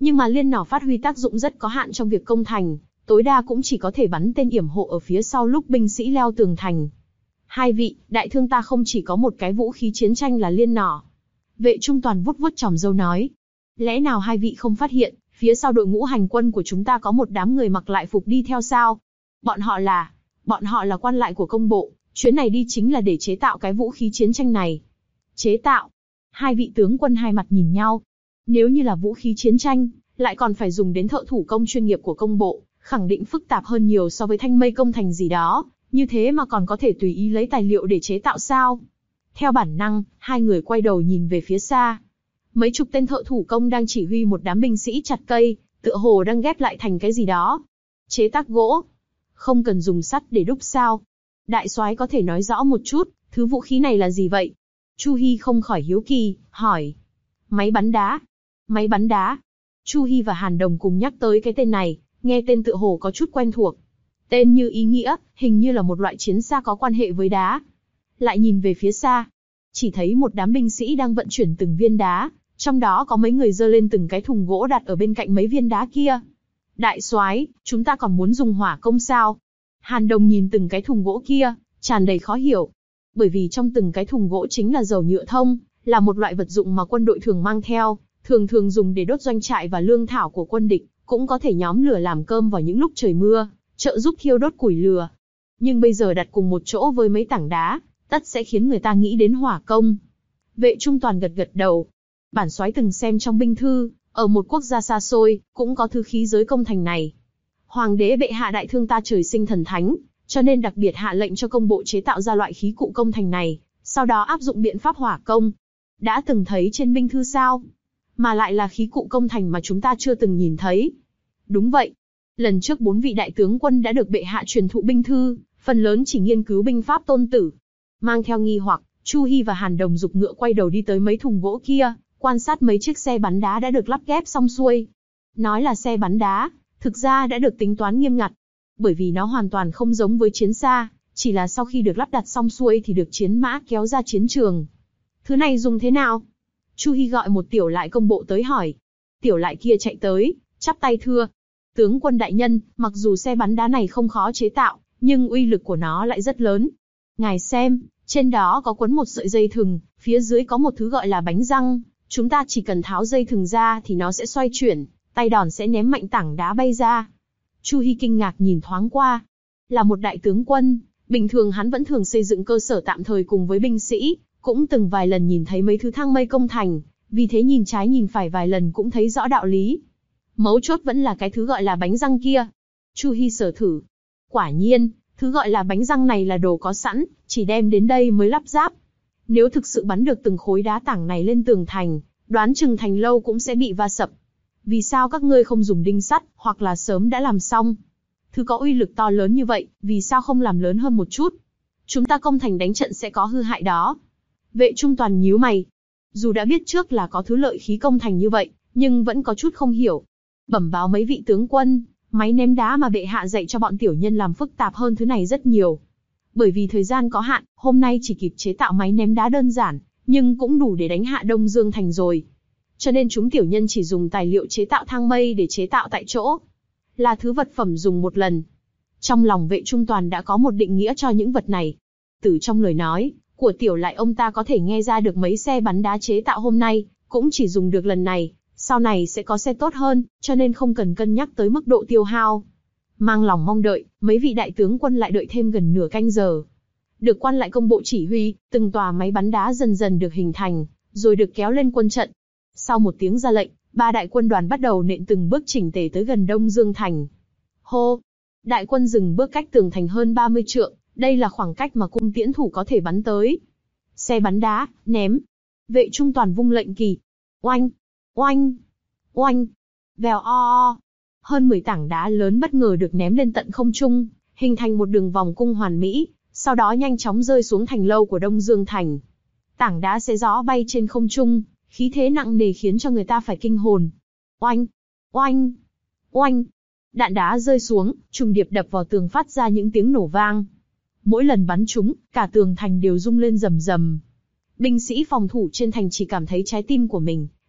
Nhưng mà liên nỏ phát huy tác dụng rất có hạn trong việc công thành, tối đa cũng chỉ có thể bắn tên yểm hộ ở phía sau lúc binh sĩ leo tường thành. Hai vị, đại thương ta không chỉ có một cái vũ khí chiến tranh là liên nỏ. Vệ Trung Toàn vuốt vuốt chòm râu nói. Lẽ nào hai vị không phát hiện, phía sau đội ngũ hành quân của chúng ta có một đám người mặc lại phục đi theo sao? Bọn họ là, bọn họ là quan lại của công bộ, chuyến này đi chính là để chế tạo cái vũ khí chiến tranh này. Chế tạo? Hai vị tướng quân hai mặt nhìn nhau. Nếu như là vũ khí chiến tranh, lại còn phải dùng đến thợ thủ công chuyên nghiệp của công bộ, khẳng định phức tạp hơn nhiều so với thanh mây công thành gì đó, như thế mà còn có thể tùy ý lấy tài liệu để chế tạo sao? Theo bản năng, hai người quay đầu nhìn về phía xa. Mấy chục tên thợ thủ công đang chỉ huy một đám binh sĩ chặt cây, tựa hồ đang ghép lại thành cái gì đó. Chế tác gỗ. Không cần dùng sắt để đúc sao? Đại soái có thể nói rõ một chút, thứ vũ khí này là gì vậy? Chu Hi không khỏi hiếu kỳ, hỏi. Máy bắn đá. Máy bắn đá. Chu Hi và Hàn Đồng cùng nhắc tới cái tên này, nghe tên tựa hồ có chút quen thuộc. Tên như ý nghĩa, hình như là một loại chiến xa có quan hệ với đá. Lại nhìn về phía xa, chỉ thấy một đám binh sĩ đang vận chuyển từng viên đá, trong đó có mấy người giơ lên từng cái thùng gỗ đặt ở bên cạnh mấy viên đá kia. Đại soái, chúng ta còn muốn dùng hỏa công sao? Hàn Đồng nhìn từng cái thùng gỗ kia, tràn đầy khó hiểu. Bởi vì trong từng cái thùng gỗ chính là dầu nhựa thông, là một loại vật dụng mà quân đội thường mang theo, thường thường dùng để đốt doanh trại và lương thảo của quân địch, cũng có thể nhóm lửa làm cơm vào những lúc trời mưa, trợ giúp thiêu đốt củi lửa. Nhưng bây giờ đặt cùng một chỗ với mấy tảng đá, tất sẽ khiến người ta nghĩ đến hỏa công. Vệ Trung Toàn gật gật đầu. Bản soái từng xem trong binh thư, ở một quốc gia xa xôi, cũng có thứ khí giới công thành này. Hoàng đế bệ hạ đại thương ta trời sinh thần thánh, cho nên đặc biệt hạ lệnh cho công bộ chế tạo ra loại khí cụ công thành này, sau đó áp dụng biện pháp hỏa công. Đã từng thấy trên binh thư sao? Mà lại là khí cụ công thành mà chúng ta chưa từng nhìn thấy. Đúng vậy. Lần trước bốn vị đại tướng quân đã được bệ hạ truyền thụ binh thư, phần lớn chỉ nghiên cứu binh pháp tôn tử. Mang theo nghi hoặc, Chu Hi và Hàn Đồng giục ngựa quay đầu đi tới mấy thùng gỗ kia, quan sát mấy chiếc xe bắn đá đã được lắp ghép xong xuôi. Nói là xe bắn đá, thực ra đã được tính toán nghiêm ngặt, bởi vì nó hoàn toàn không giống với chiến xa, chỉ là sau khi được lắp đặt xong xuôi thì được chiến mã kéo ra chiến trường. Thứ này dùng thế nào? Chu Hi gọi một tiểu lại công bộ tới hỏi. Tiểu lại kia chạy tới, chắp tay thưa. Tướng quân đại nhân, mặc dù xe bắn đá này không khó chế tạo, nhưng uy lực của nó lại rất lớn. Ngài xem, trên đó có quấn một sợi dây thừng, phía dưới có một thứ gọi là bánh răng. Chúng ta chỉ cần tháo dây thừng ra thì nó sẽ xoay chuyển, tay đòn sẽ ném mạnh tảng đá bay ra. Chu Hi kinh ngạc nhìn thoáng qua. Là một đại tướng quân, bình thường hắn vẫn thường xây dựng cơ sở tạm thời cùng với binh sĩ, cũng từng vài lần nhìn thấy mấy thứ thang mây công thành, vì thế nhìn trái nhìn phải vài lần cũng thấy rõ đạo lý. Mấu chốt vẫn là cái thứ gọi là bánh răng kia. Chu Hi sở thử. Quả nhiên, thứ gọi là bánh răng này là đồ có sẵn, chỉ đem đến đây mới lắp ráp. Nếu thực sự bắn được từng khối đá tảng này lên tường thành, đoán chừng thành lâu cũng sẽ bị va sập. Vì sao các ngươi không dùng đinh sắt, hoặc là sớm đã làm xong? Thứ có uy lực to lớn như vậy, vì sao không làm lớn hơn một chút? Chúng ta công thành đánh trận sẽ có hư hại đó. Vệ Trung Toàn nhíu mày. Dù đã biết trước là có thứ lợi khí công thành như vậy, nhưng vẫn có chút không hiểu. Bẩm báo mấy vị tướng quân, máy ném đá mà bệ hạ dạy cho bọn tiểu nhân làm phức tạp hơn thứ này rất nhiều. Bởi vì thời gian có hạn, hôm nay chỉ kịp chế tạo máy ném đá đơn giản, nhưng cũng đủ để đánh hạ Đông Dương Thành rồi. Cho nên chúng tiểu nhân chỉ dùng tài liệu chế tạo thang mây để chế tạo tại chỗ. Là thứ vật phẩm dùng một lần. Trong lòng Vệ Trung Toàn đã có một định nghĩa cho những vật này. Từ trong lời nói của tiểu lại ông ta có thể nghe ra được mấy xe bắn đá chế tạo hôm nay, cũng chỉ dùng được lần này, sau này sẽ có xe tốt hơn, cho nên không cần cân nhắc tới mức độ tiêu hao. Mang lòng mong đợi, mấy vị đại tướng quân lại đợi thêm gần nửa canh giờ. Được quan lại công bộ chỉ huy, từng tòa máy bắn đá dần dần được hình thành, rồi được kéo lên quân trận. Sau một tiếng ra lệnh, ba đại quân đoàn bắt đầu nện từng bước chỉnh tề tới gần Đông Dương Thành. Hô! Đại quân dừng bước cách tường thành hơn ba mươi trượng, đây là khoảng cách mà cung tiễn thủ có thể bắn tới. Xe bắn đá, ném. Vệ Trung Toàn vung lệnh kỳ. Oanh! Oanh! Oanh! Vèo o o! Hơn mười tảng đá lớn bất ngờ được ném lên tận không trung, hình thành một đường vòng cung hoàn mỹ, sau đó nhanh chóng rơi xuống thành lâu của Đông Dương Thành. Tảng đá xé gió bay trên không trung, khí thế nặng nề khiến cho người ta phải kinh hồn. Oanh! Oanh! Oanh! Đạn đá rơi xuống, trùng điệp đập vào tường phát ra những tiếng nổ vang. Mỗi lần bắn trúng, cả tường thành đều rung lên rầm rầm. Binh sĩ phòng thủ trên thành chỉ cảm thấy trái tim của mình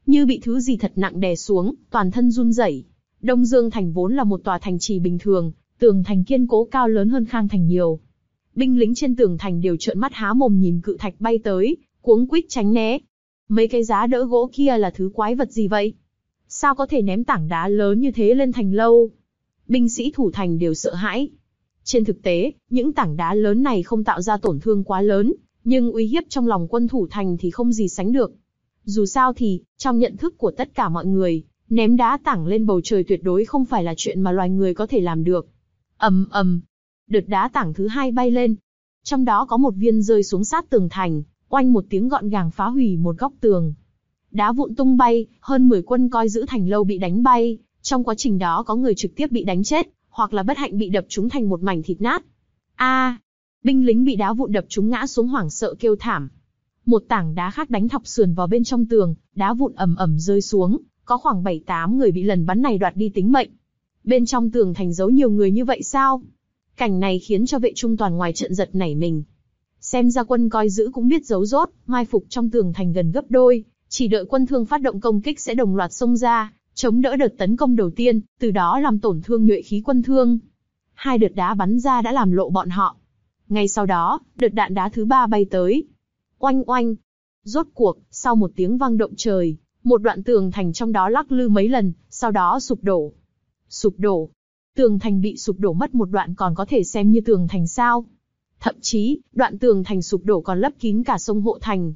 như bị thứ gì thật nặng đè xuống, toàn thân run rẩy. Đông Dương Thành vốn là một tòa thành trì bình thường, tường thành kiên cố cao lớn hơn Khang Thành nhiều. Binh lính trên tường thành đều trợn mắt há mồm nhìn cự thạch bay tới, cuống quýt tránh né. Mấy cái giá đỡ gỗ kia là thứ quái vật gì vậy? Sao có thể ném tảng đá lớn như thế lên thành lâu? Binh sĩ thủ thành đều sợ hãi. Trên thực tế, những tảng đá lớn này không tạo ra tổn thương quá lớn, nhưng uy hiếp trong lòng quân thủ thành thì không gì sánh được. Dù sao thì, trong nhận thức của tất cả mọi người, ném đá tảng lên bầu trời tuyệt đối không phải là chuyện mà loài người có thể làm được. Ầm ầm, đợt đá tảng thứ hai bay lên. Trong đó có một viên rơi xuống sát tường thành, oanh một tiếng gọn gàng phá hủy một góc tường. Đá vụn tung bay, hơn mười quân coi giữ thành lâu bị đánh bay, trong quá trình đó có người trực tiếp bị đánh chết, hoặc là bất hạnh bị đập trúng thành một mảnh thịt nát. A, binh lính bị đá vụn đập trúng ngã xuống hoảng sợ kêu thảm. Một tảng đá khác đánh thọc sườn vào bên trong tường, đá vụn ầm ầm rơi xuống, có khoảng bảy tám người bị lần bắn này đoạt đi tính mệnh. Bên trong tường thành giấu nhiều người như vậy sao? Cảnh này khiến cho vệ trung toàn ngoài trận giật nảy mình. Xem ra quân coi giữ cũng biết giấu rốt, mai phục trong tường thành gần gấp đôi, chỉ đợi quân thương phát động công kích sẽ đồng loạt xông ra, chống đỡ đợt tấn công đầu tiên, từ đó làm tổn thương nhuệ khí quân thương. Hai đợt đá bắn ra đã làm lộ bọn họ. Ngay sau đó, đợt đạn đá thứ ba bay tới. Oanh oanh. Rốt cuộc, sau một tiếng vang động trời, một đoạn tường thành trong đó lắc lư mấy lần, sau đó sụp đổ. Sụp đổ. Tường thành bị sụp đổ mất một đoạn còn có thể xem như tường thành sao? Thậm chí, đoạn tường thành sụp đổ còn lấp kín cả sông hộ thành.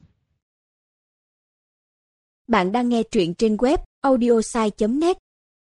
Bạn đang nghe truyện trên web audiosai chấm net.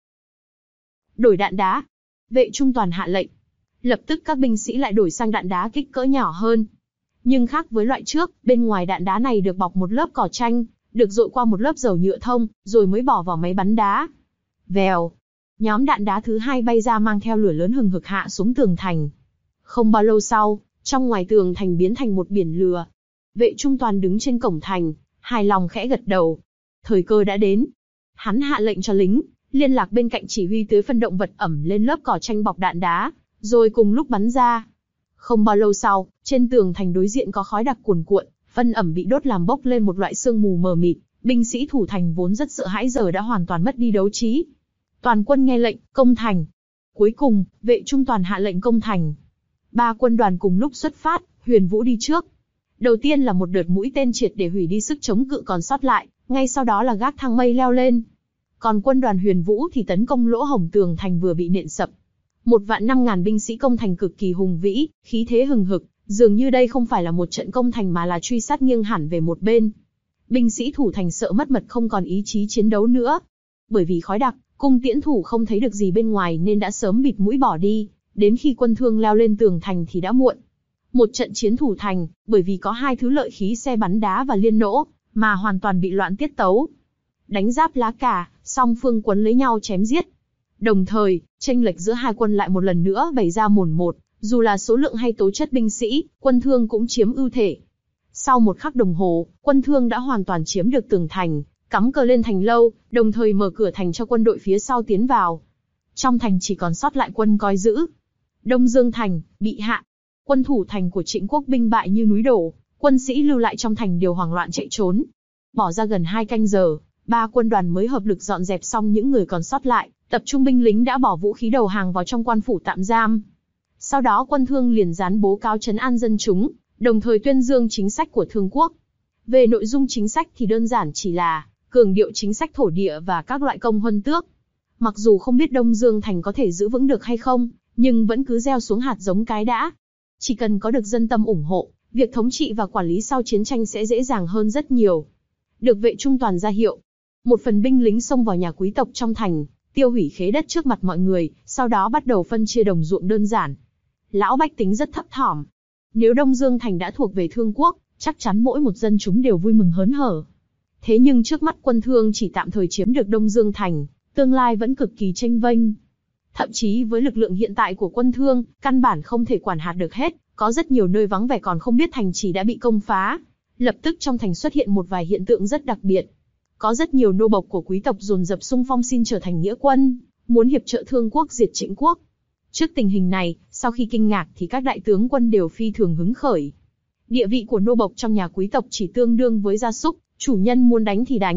Đổi đạn đá. Vệ trung toàn hạ lệnh. Lập tức các binh sĩ lại đổi sang đạn đá kích cỡ nhỏ hơn. Nhưng khác với loại trước, bên ngoài đạn đá này được bọc một lớp cỏ tranh, được dội qua một lớp dầu nhựa thông, rồi mới bỏ vào máy bắn đá. Vèo. Nhóm đạn đá thứ hai bay ra mang theo lửa lớn hừng hực hạ xuống tường thành. Không bao lâu sau, trong ngoài tường thành biến thành một biển lửa. Vệ trung toàn đứng trên cổng thành, hài lòng khẽ gật đầu. Thời cơ đã đến. Hắn hạ lệnh cho lính, liên lạc bên cạnh chỉ huy tới phân động vật ẩm lên lớp cỏ tranh bọc đạn đá, rồi cùng lúc bắn ra. Không bao lâu sau, trên tường thành đối diện có khói đặc cuồn cuộn, phân ẩm bị đốt làm bốc lên một loại sương mù mờ mịt, binh sĩ thủ thành vốn rất sợ hãi giờ đã hoàn toàn mất đi đấu trí. Toàn quân nghe lệnh, công thành. Cuối cùng, vệ trung toàn hạ lệnh công thành. Ba quân đoàn cùng lúc xuất phát, Huyền Vũ đi trước. Đầu tiên là một đợt mũi tên triệt để hủy đi sức chống cự còn sót lại, ngay sau đó là gác thang mây leo lên. Còn quân đoàn Huyền Vũ thì tấn công lỗ hổng tường thành vừa bị nện sập. Một vạn năm ngàn binh sĩ công thành cực kỳ hùng vĩ, khí thế hừng hực, dường như đây không phải là một trận công thành mà là truy sát nghiêng hẳn về một bên. Binh sĩ thủ thành sợ mất mật không còn ý chí chiến đấu nữa. Bởi vì khói đặc, cung tiễn thủ không thấy được gì bên ngoài nên đã sớm bịt mũi bỏ đi, đến khi quân thương leo lên tường thành thì đã muộn. Một trận chiến thủ thành, bởi vì có hai thứ lợi khí xe bắn đá và liên nỗ, mà hoàn toàn bị loạn tiết tấu. Đánh giáp lá cà, song phương quấn lấy nhau chém giết. Đồng thời, chênh lệch giữa hai quân lại một lần nữa bày ra mồn một, dù là số lượng hay tố chất binh sĩ, quân thương cũng chiếm ưu thể. Sau một khắc đồng hồ, quân thương đã hoàn toàn chiếm được tường thành, cắm cờ lên thành lâu, đồng thời mở cửa thành cho quân đội phía sau tiến vào. Trong thành chỉ còn sót lại quân coi giữ. Đông Dương Thành, bị hạ. Quân thủ thành của Trịnh Quốc binh bại như núi đổ, quân sĩ lưu lại trong thành đều hoảng loạn chạy trốn. Bỏ ra gần hai canh giờ, ba quân đoàn mới hợp lực dọn dẹp xong những người còn sót lại, tập trung binh lính đã bỏ vũ khí đầu hàng vào trong quan phủ tạm giam. Sau đó quân thương liền dán bố cáo trấn an dân chúng, đồng thời tuyên dương chính sách của Thương quốc. Về nội dung chính sách thì đơn giản chỉ là cường điệu chính sách thổ địa và các loại công huân tước. Mặc dù không biết Đông Dương Thành có thể giữ vững được hay không, nhưng vẫn cứ gieo xuống hạt giống cái đã. Chỉ cần có được dân tâm ủng hộ, việc thống trị và quản lý sau chiến tranh sẽ dễ dàng hơn rất nhiều. Được vệ trung toàn ra hiệu, một phần binh lính xông vào nhà quý tộc trong thành, tiêu hủy khế đất trước mặt mọi người, sau đó bắt đầu phân chia đồng ruộng đơn giản. Lão bách tính rất thấp thỏm. Nếu Đông Dương Thành đã thuộc về Thương quốc, chắc chắn mỗi một dân chúng đều vui mừng hớn hở. Thế nhưng trước mắt quân Thương chỉ tạm thời chiếm được Đông Dương Thành, tương lai vẫn cực kỳ chênh vênh. Thậm chí với lực lượng hiện tại của quân Thương, căn bản không thể quản hạt được hết, có rất nhiều nơi vắng vẻ còn không biết thành trì đã bị công phá. Lập tức trong thành xuất hiện một vài hiện tượng rất đặc biệt. Có rất nhiều nô bộc của quý tộc dồn dập xung phong xin trở thành nghĩa quân, muốn hiệp trợ Thương quốc diệt Trịnh quốc. Trước tình hình này, sau khi kinh ngạc thì các đại tướng quân đều phi thường hứng khởi. Địa vị của nô bộc trong nhà quý tộc chỉ tương đương với gia súc, chủ nhân muốn đánh thì đánh,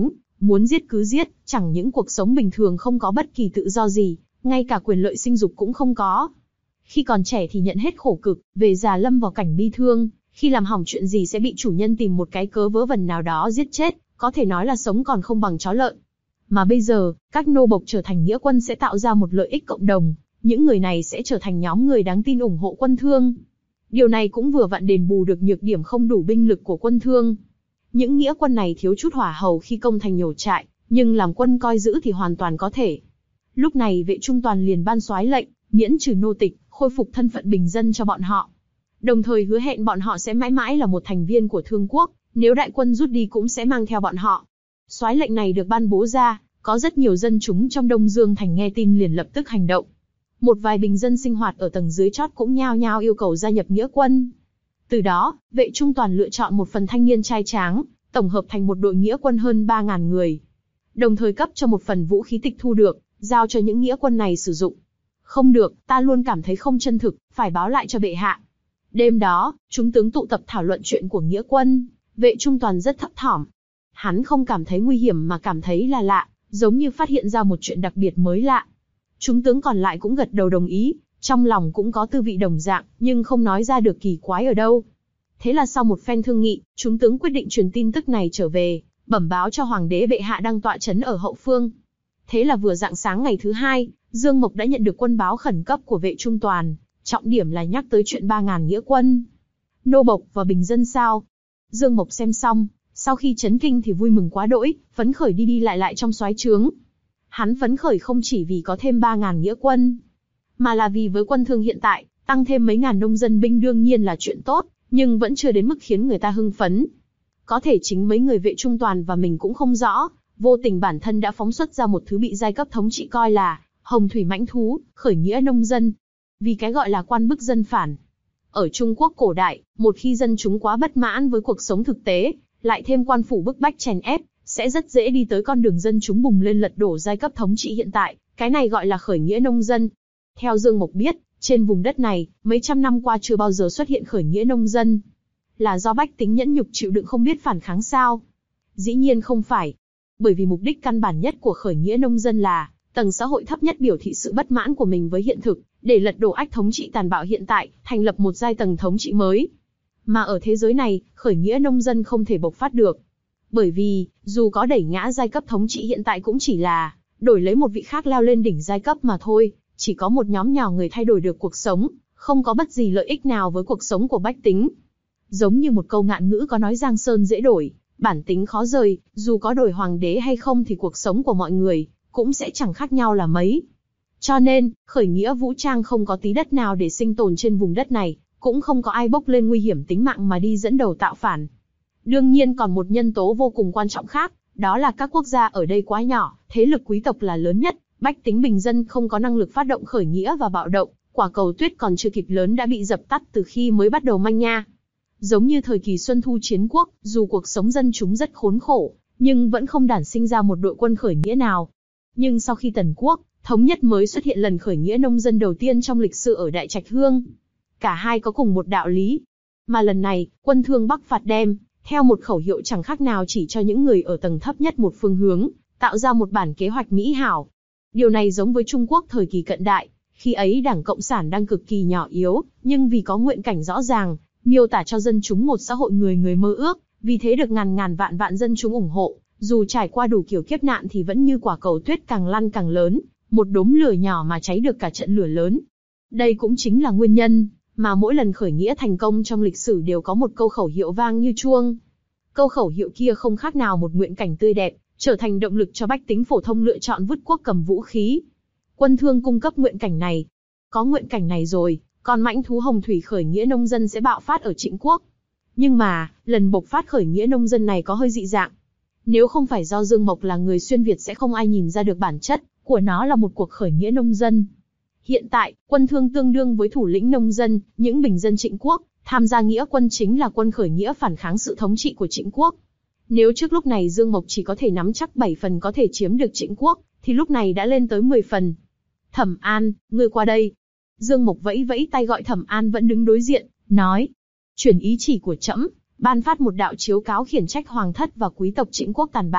muốn giết cứ giết, chẳng những cuộc sống bình thường không có bất kỳ tự do gì, ngay cả quyền lợi sinh dục cũng không có. Khi còn trẻ thì nhận hết khổ cực, về già lâm vào cảnh bi thương, khi làm hỏng chuyện gì sẽ bị chủ nhân tìm một cái cớ vớ vẩn nào đó giết chết, có thể nói là sống còn không bằng chó lợn. Mà bây giờ, các nô bộc trở thành nghĩa quân sẽ tạo ra một lợi ích cộng đồng, những người này sẽ trở thành nhóm người đáng tin ủng hộ quân thương. Điều này cũng vừa vặn đền bù được nhược điểm không đủ binh lực của quân thương. Những nghĩa quân này thiếu chút hỏa hầu khi công thành nhổ trại, nhưng làm quân coi giữ thì hoàn toàn có thể. Lúc này Vệ Trung Toàn liền ban soái lệnh, miễn trừ nô tịch, khôi phục thân phận bình dân cho bọn họ. Đồng thời hứa hẹn bọn họ sẽ mãi mãi là một thành viên của Thương quốc, nếu đại quân rút đi cũng sẽ mang theo bọn họ. Soái lệnh này được ban bố ra, có rất nhiều dân chúng trong Đông Dương thành nghe tin liền lập tức hành động. Một vài bình dân sinh hoạt ở tầng dưới chót cũng nhao nhao yêu cầu gia nhập nghĩa quân. Từ đó, Vệ Trung Toàn lựa chọn một phần thanh niên trai tráng, tổng hợp thành một đội nghĩa quân hơn ba nghìn người. Đồng thời cấp cho một phần vũ khí tịch thu được, giao cho những nghĩa quân này sử dụng. Không được, ta luôn cảm thấy không chân thực, phải báo lại cho bệ hạ. Đêm đó, chúng tướng tụ tập thảo luận chuyện của nghĩa quân, Vệ Trung Toàn rất thấp thỏm. Hắn không cảm thấy nguy hiểm mà cảm thấy là lạ, giống như phát hiện ra một chuyện đặc biệt mới lạ. Chúng tướng còn lại cũng gật đầu đồng ý, trong lòng cũng có tư vị đồng dạng, nhưng không nói ra được kỳ quái ở đâu. Thế là sau một phen thương nghị, chúng tướng quyết định truyền tin tức này trở về, bẩm báo cho hoàng đế bệ hạ đang tọa trấn ở hậu phương. Thế là vừa rạng sáng ngày thứ hai, Dương Mộc đã nhận được quân báo khẩn cấp của Vệ Trung Toàn, trọng điểm là nhắc tới chuyện ba nghìn nghĩa quân. Nô bộc và bình dân sao? Dương Mộc xem xong, sau khi chấn kinh thì vui mừng quá đỗi, phấn khởi đi đi lại lại trong soái trướng. Hắn phấn khởi không chỉ vì có thêm ba nghìn nghĩa quân, mà là vì với quân thương hiện tại, tăng thêm mấy ngàn nông dân binh đương nhiên là chuyện tốt, nhưng vẫn chưa đến mức khiến người ta hưng phấn. Có thể chính mấy người Vệ Trung Toàn và mình cũng không rõ, vô tình bản thân đã phóng xuất ra một thứ bị giai cấp thống trị coi là hồng thủy mãnh thú, khởi nghĩa nông dân. Vì cái gọi là quan bức dân phản. Ở Trung Quốc cổ đại, một khi dân chúng quá bất mãn với cuộc sống thực tế, lại thêm quan phủ bức bách chèn ép, sẽ rất dễ đi tới con đường dân chúng bùng lên lật đổ giai cấp thống trị hiện tại, cái này gọi là khởi nghĩa nông dân. Theo Dương Mộc biết, trên vùng đất này, mấy trăm năm qua chưa bao giờ xuất hiện khởi nghĩa nông dân. Là do bách tính nhẫn nhục chịu đựng không biết phản kháng sao? Dĩ nhiên không phải. Bởi vì mục đích căn bản nhất của khởi nghĩa nông dân là, tầng xã hội thấp nhất biểu thị sự bất mãn của mình với hiện thực, để lật đổ ách thống trị tàn bạo hiện tại, thành lập một giai tầng thống trị mới. Mà ở thế giới này, khởi nghĩa nông dân không thể bộc phát được. Bởi vì, dù có đẩy ngã giai cấp thống trị hiện tại cũng chỉ là, đổi lấy một vị khác leo lên đỉnh giai cấp mà thôi, chỉ có một nhóm nhỏ người thay đổi được cuộc sống, không có bất gì lợi ích nào với cuộc sống của bách tính. Giống như một câu ngạn ngữ có nói Giang Sơn dễ đổi, bản tính khó rời, dù có đổi hoàng đế hay không thì cuộc sống của mọi người cũng sẽ chẳng khác nhau là mấy. Cho nên, khởi nghĩa vũ trang không có tí đất nào để sinh tồn trên vùng đất này, cũng không có ai bốc lên nguy hiểm tính mạng mà đi dẫn đầu tạo phản. Đương nhiên còn một nhân tố vô cùng quan trọng khác, đó là các quốc gia ở đây quá nhỏ, thế lực quý tộc là lớn nhất, bách tính bình dân không có năng lực phát động khởi nghĩa và bạo động, quả cầu tuyết còn chưa kịp lớn đã bị dập tắt từ khi mới bắt đầu manh nha. Giống như thời kỳ Xuân Thu Chiến Quốc, dù cuộc sống dân chúng rất khốn khổ, nhưng vẫn không đản sinh ra một đội quân khởi nghĩa nào. Nhưng sau khi Tần Quốc thống nhất mới xuất hiện lần khởi nghĩa nông dân đầu tiên trong lịch sử ở Đại Trạch Hương. Cả hai có cùng một đạo lý. Mà lần này, quân Thương Bắc phạt đem, theo một khẩu hiệu chẳng khác nào chỉ cho những người ở tầng thấp nhất một phương hướng, tạo ra một bản kế hoạch mỹ hảo. Điều này giống với Trung Quốc thời kỳ cận đại, khi ấy Đảng Cộng sản đang cực kỳ nhỏ yếu, nhưng vì có nguyện cảnh rõ ràng, miêu tả cho dân chúng một xã hội người người mơ ước, vì thế được ngàn ngàn vạn vạn dân chúng ủng hộ, dù trải qua đủ kiểu kiếp nạn thì vẫn như quả cầu tuyết càng lăn càng lớn, một đốm lửa nhỏ mà cháy được cả trận lửa lớn. Đây cũng chính là nguyên nhân mà mỗi lần khởi nghĩa thành công trong lịch sử đều có một câu khẩu hiệu vang như chuông. Câu khẩu hiệu kia không khác nào một nguyện cảnh tươi đẹp, trở thành động lực cho bách tính phổ thông lựa chọn vứt quốc cầm vũ khí. Quân Thương cung cấp nguyện cảnh này. Có nguyện cảnh này rồi, còn mãnh thú hồng thủy khởi nghĩa nông dân sẽ bạo phát ở Trịnh Quốc. Nhưng mà, lần bộc phát khởi nghĩa nông dân này có hơi dị dạng. Nếu không phải do Dương Mộc là người xuyên Việt sẽ không ai nhìn ra được bản chất của nó là một cuộc khởi nghĩa nông dân. Hiện tại, quân Thương tương đương với thủ lĩnh nông dân, những bình dân Trịnh Quốc, tham gia nghĩa quân chính là quân khởi nghĩa phản kháng sự thống trị của Trịnh Quốc. Nếu trước lúc này Dương Mộc chỉ có thể nắm chắc bảy phần có thể chiếm được Trịnh Quốc, thì lúc này đã lên tới mười phần. Thẩm An, ngươi qua đây. Dương Mộc vẫy vẫy tay gọi Thẩm An vẫn đứng đối diện, nói. Chuyển ý chỉ của trẫm, ban phát một đạo chiếu cáo khiển trách hoàng thất và quý tộc Trịnh Quốc tàn bạo,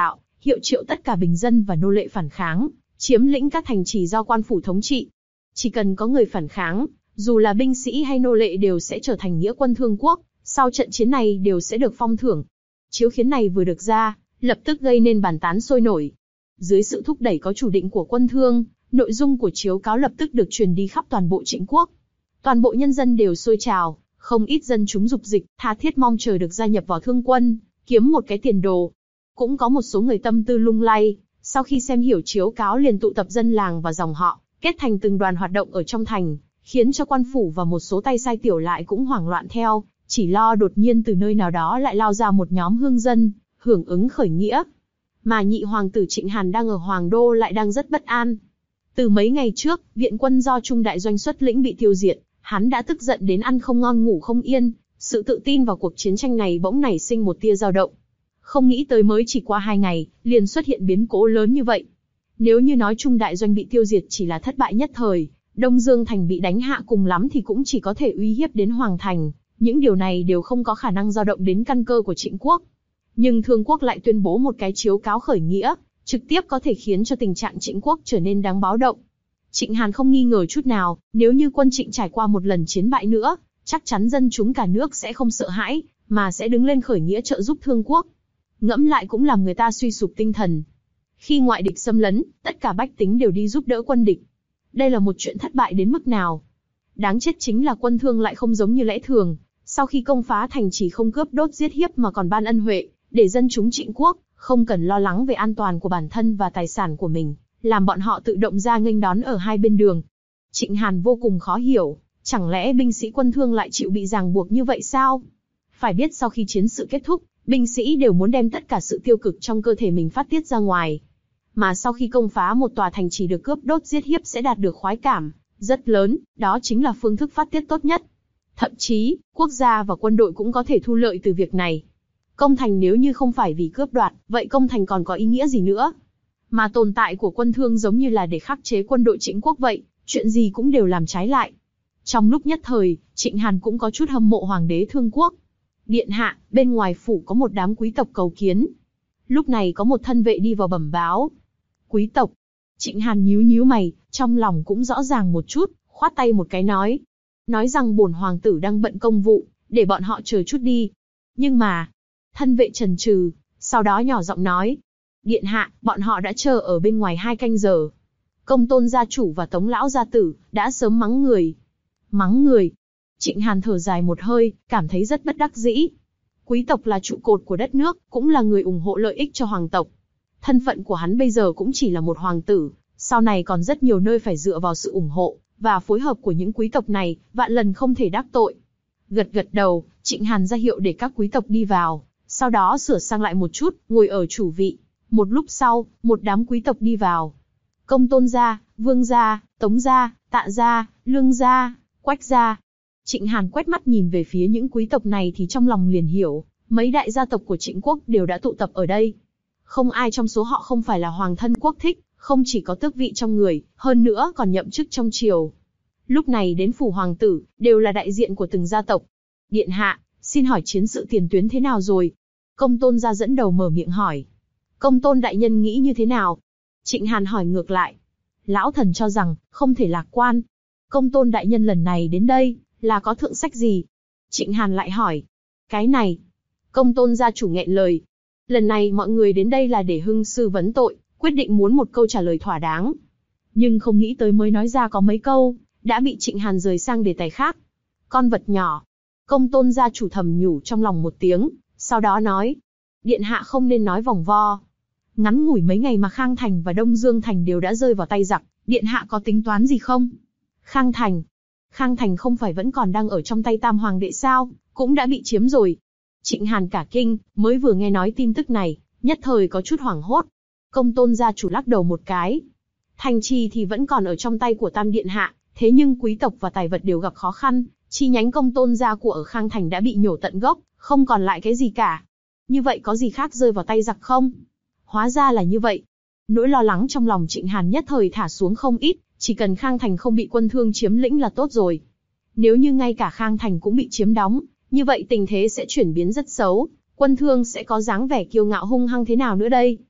hiệu triệu tất cả bình dân và nô lệ phản kháng, chiếm lĩnh các thành trì do quan phủ thống trị. Chỉ cần có người phản kháng, dù là binh sĩ hay nô lệ đều sẽ trở thành nghĩa quân thương quốc, sau trận chiến này đều sẽ được phong thưởng. Chiếu khiến này vừa được ra, lập tức gây nên bàn tán sôi nổi. Dưới sự thúc đẩy có chủ định của quân thương, nội dung của chiếu cáo lập tức được truyền đi khắp toàn bộ Trịnh quốc. Toàn bộ nhân dân đều sôi trào, không ít dân chúng dục dịch, tha thiết mong chờ được gia nhập vào thương quân, kiếm một cái tiền đồ. Cũng có một số người tâm tư lung lay, sau khi xem hiểu chiếu cáo liền tụ tập dân làng và dòng họ, kết thành từng đoàn hoạt động ở trong thành, khiến cho quan phủ và một số tay sai tiểu lại cũng hoảng loạn theo, chỉ lo đột nhiên từ nơi nào đó lại lao ra một nhóm hương dân, hưởng ứng khởi nghĩa. Mà nhị hoàng tử Trịnh Hàn đang ở Hoàng Đô lại đang rất bất an. Từ mấy ngày trước, viện quân do Trung Đại Doanh xuất lĩnh bị tiêu diệt, hắn đã tức giận đến ăn không ngon ngủ không yên, sự tự tin vào cuộc chiến tranh này bỗng nảy sinh một tia dao động. Không nghĩ tới mới chỉ qua hai ngày, liền xuất hiện biến cố lớn như vậy. Nếu như nói Trung Đại Doanh bị tiêu diệt chỉ là thất bại nhất thời, Đông Dương Thành bị đánh hạ cùng lắm thì cũng chỉ có thể uy hiếp đến Hoàng Thành, những điều này đều không có khả năng dao động đến căn cơ của Trịnh quốc. Nhưng Thương quốc lại tuyên bố một cái chiếu cáo khởi nghĩa, trực tiếp có thể khiến cho tình trạng Trịnh quốc trở nên đáng báo động. Trịnh Hàn không nghi ngờ chút nào, nếu như quân Trịnh trải qua một lần chiến bại nữa, chắc chắn dân chúng cả nước sẽ không sợ hãi, mà sẽ đứng lên khởi nghĩa trợ giúp Thương quốc. Ngẫm lại cũng làm người ta suy sụp tinh thần. Khi ngoại địch xâm lấn, tất cả bách tính đều đi giúp đỡ quân địch. Đây là một chuyện thất bại đến mức nào? Đáng chết chính là quân Thương lại không giống như lẽ thường, sau khi công phá thành chỉ không cướp đốt giết hiếp mà còn ban ân huệ, để dân chúng Trịnh quốc không cần lo lắng về an toàn của bản thân và tài sản của mình, làm bọn họ tự động ra nghênh đón ở hai bên đường. Trịnh Hàn vô cùng khó hiểu, chẳng lẽ binh sĩ quân Thương lại chịu bị ràng buộc như vậy sao? Phải biết sau khi chiến sự kết thúc, binh sĩ đều muốn đem tất cả sự tiêu cực trong cơ thể mình phát tiết ra ngoài. Mà sau khi công phá một tòa thành chỉ được cướp đốt giết hiếp sẽ đạt được khoái cảm rất lớn, đó chính là phương thức phát tiết tốt nhất. Thậm chí, quốc gia và quân đội cũng có thể thu lợi từ việc này. Công thành nếu như không phải vì cướp đoạt, vậy công thành còn có ý nghĩa gì nữa? Mà tồn tại của quân Thương giống như là để khắc chế quân đội Trịnh quốc vậy, chuyện gì cũng đều làm trái lại. Trong lúc nhất thời, Trịnh Hàn cũng có chút hâm mộ hoàng đế Thương quốc. Điện hạ, bên ngoài phủ có một đám quý tộc cầu kiến. Lúc này có một thân vệ đi vào bẩm báo. Quý tộc. Trịnh Hàn nhíu nhíu mày, trong lòng cũng rõ ràng một chút, khoát tay một cái nói. Nói rằng bổn hoàng tử đang bận công vụ, để bọn họ chờ chút đi. Nhưng mà, thân vệ chần chừ, sau đó nhỏ giọng nói. Điện hạ, bọn họ đã chờ ở bên ngoài hai canh giờ. Công tôn gia chủ và tống lão gia tử, đã sớm mắng người. Mắng người. Trịnh Hàn thở dài một hơi, cảm thấy rất bất đắc dĩ. Quý tộc là trụ cột của đất nước, cũng là người ủng hộ lợi ích cho hoàng tộc. Thân phận của hắn bây giờ cũng chỉ là một hoàng tử, sau này còn rất nhiều nơi phải dựa vào sự ủng hộ và phối hợp của những quý tộc này, vạn lần không thể đắc tội. Gật gật đầu, Trịnh Hàn ra hiệu để các quý tộc đi vào, sau đó sửa sang lại một chút, ngồi ở chủ vị. Một lúc sau, một đám quý tộc đi vào. Công tôn gia, vương gia, tống gia, tạ gia, lương gia, quách gia. Trịnh Hàn quét mắt nhìn về phía những quý tộc này thì trong lòng liền hiểu, mấy đại gia tộc của Trịnh quốc đều đã tụ tập ở đây. Không ai trong số họ không phải là hoàng thân quốc thích, không chỉ có tước vị trong người, hơn nữa còn nhậm chức trong triều. Lúc này đến phủ hoàng tử, đều là đại diện của từng gia tộc. Điện hạ, xin hỏi chiến sự tiền tuyến thế nào rồi? Công tôn gia dẫn đầu mở miệng hỏi. Công tôn đại nhân nghĩ như thế nào? Trịnh Hàn hỏi ngược lại. Lão thần cho rằng, không thể lạc quan. Công tôn đại nhân lần này đến đây, là có thượng sách gì? Trịnh Hàn lại hỏi. Cái này. Công tôn gia chủ nghẹn lời. Lần này mọi người đến đây là để hưng sư vấn tội, quyết định muốn một câu trả lời thỏa đáng. Nhưng không nghĩ tới mới nói ra có mấy câu, đã bị Trịnh Hàn rời sang đề tài khác. Con vật nhỏ. Công tôn gia chủ thầm nhủ trong lòng một tiếng, sau đó nói. Điện hạ không nên nói vòng vo. Ngắn ngủi mấy ngày mà Khang Thành và Đông Dương Thành đều đã rơi vào tay giặc, điện hạ có tính toán gì không? Khang Thành. Khang Thành không phải vẫn còn đang ở trong tay Tam Hoàng đệ sao, cũng đã bị chiếm rồi. Trịnh Hàn cả kinh, mới vừa nghe nói tin tức này, nhất thời có chút hoảng hốt. Công tôn gia chủ lắc đầu một cái. Thành trì thì vẫn còn ở trong tay của Tam Điện hạ, thế nhưng quý tộc và tài vật đều gặp khó khăn, chi nhánh công tôn gia của ở Khang Thành đã bị nhổ tận gốc, không còn lại cái gì cả. Như vậy có gì khác rơi vào tay giặc không? Hóa ra là như vậy. Nỗi lo lắng trong lòng Trịnh Hàn nhất thời thả xuống không ít, chỉ cần Khang Thành không bị quân Thương chiếm lĩnh là tốt rồi. Nếu như ngay cả Khang Thành cũng bị chiếm đóng, như vậy tình thế sẽ chuyển biến rất xấu, quân Thương sẽ có dáng vẻ kiêu ngạo hung hăng thế nào nữa đây?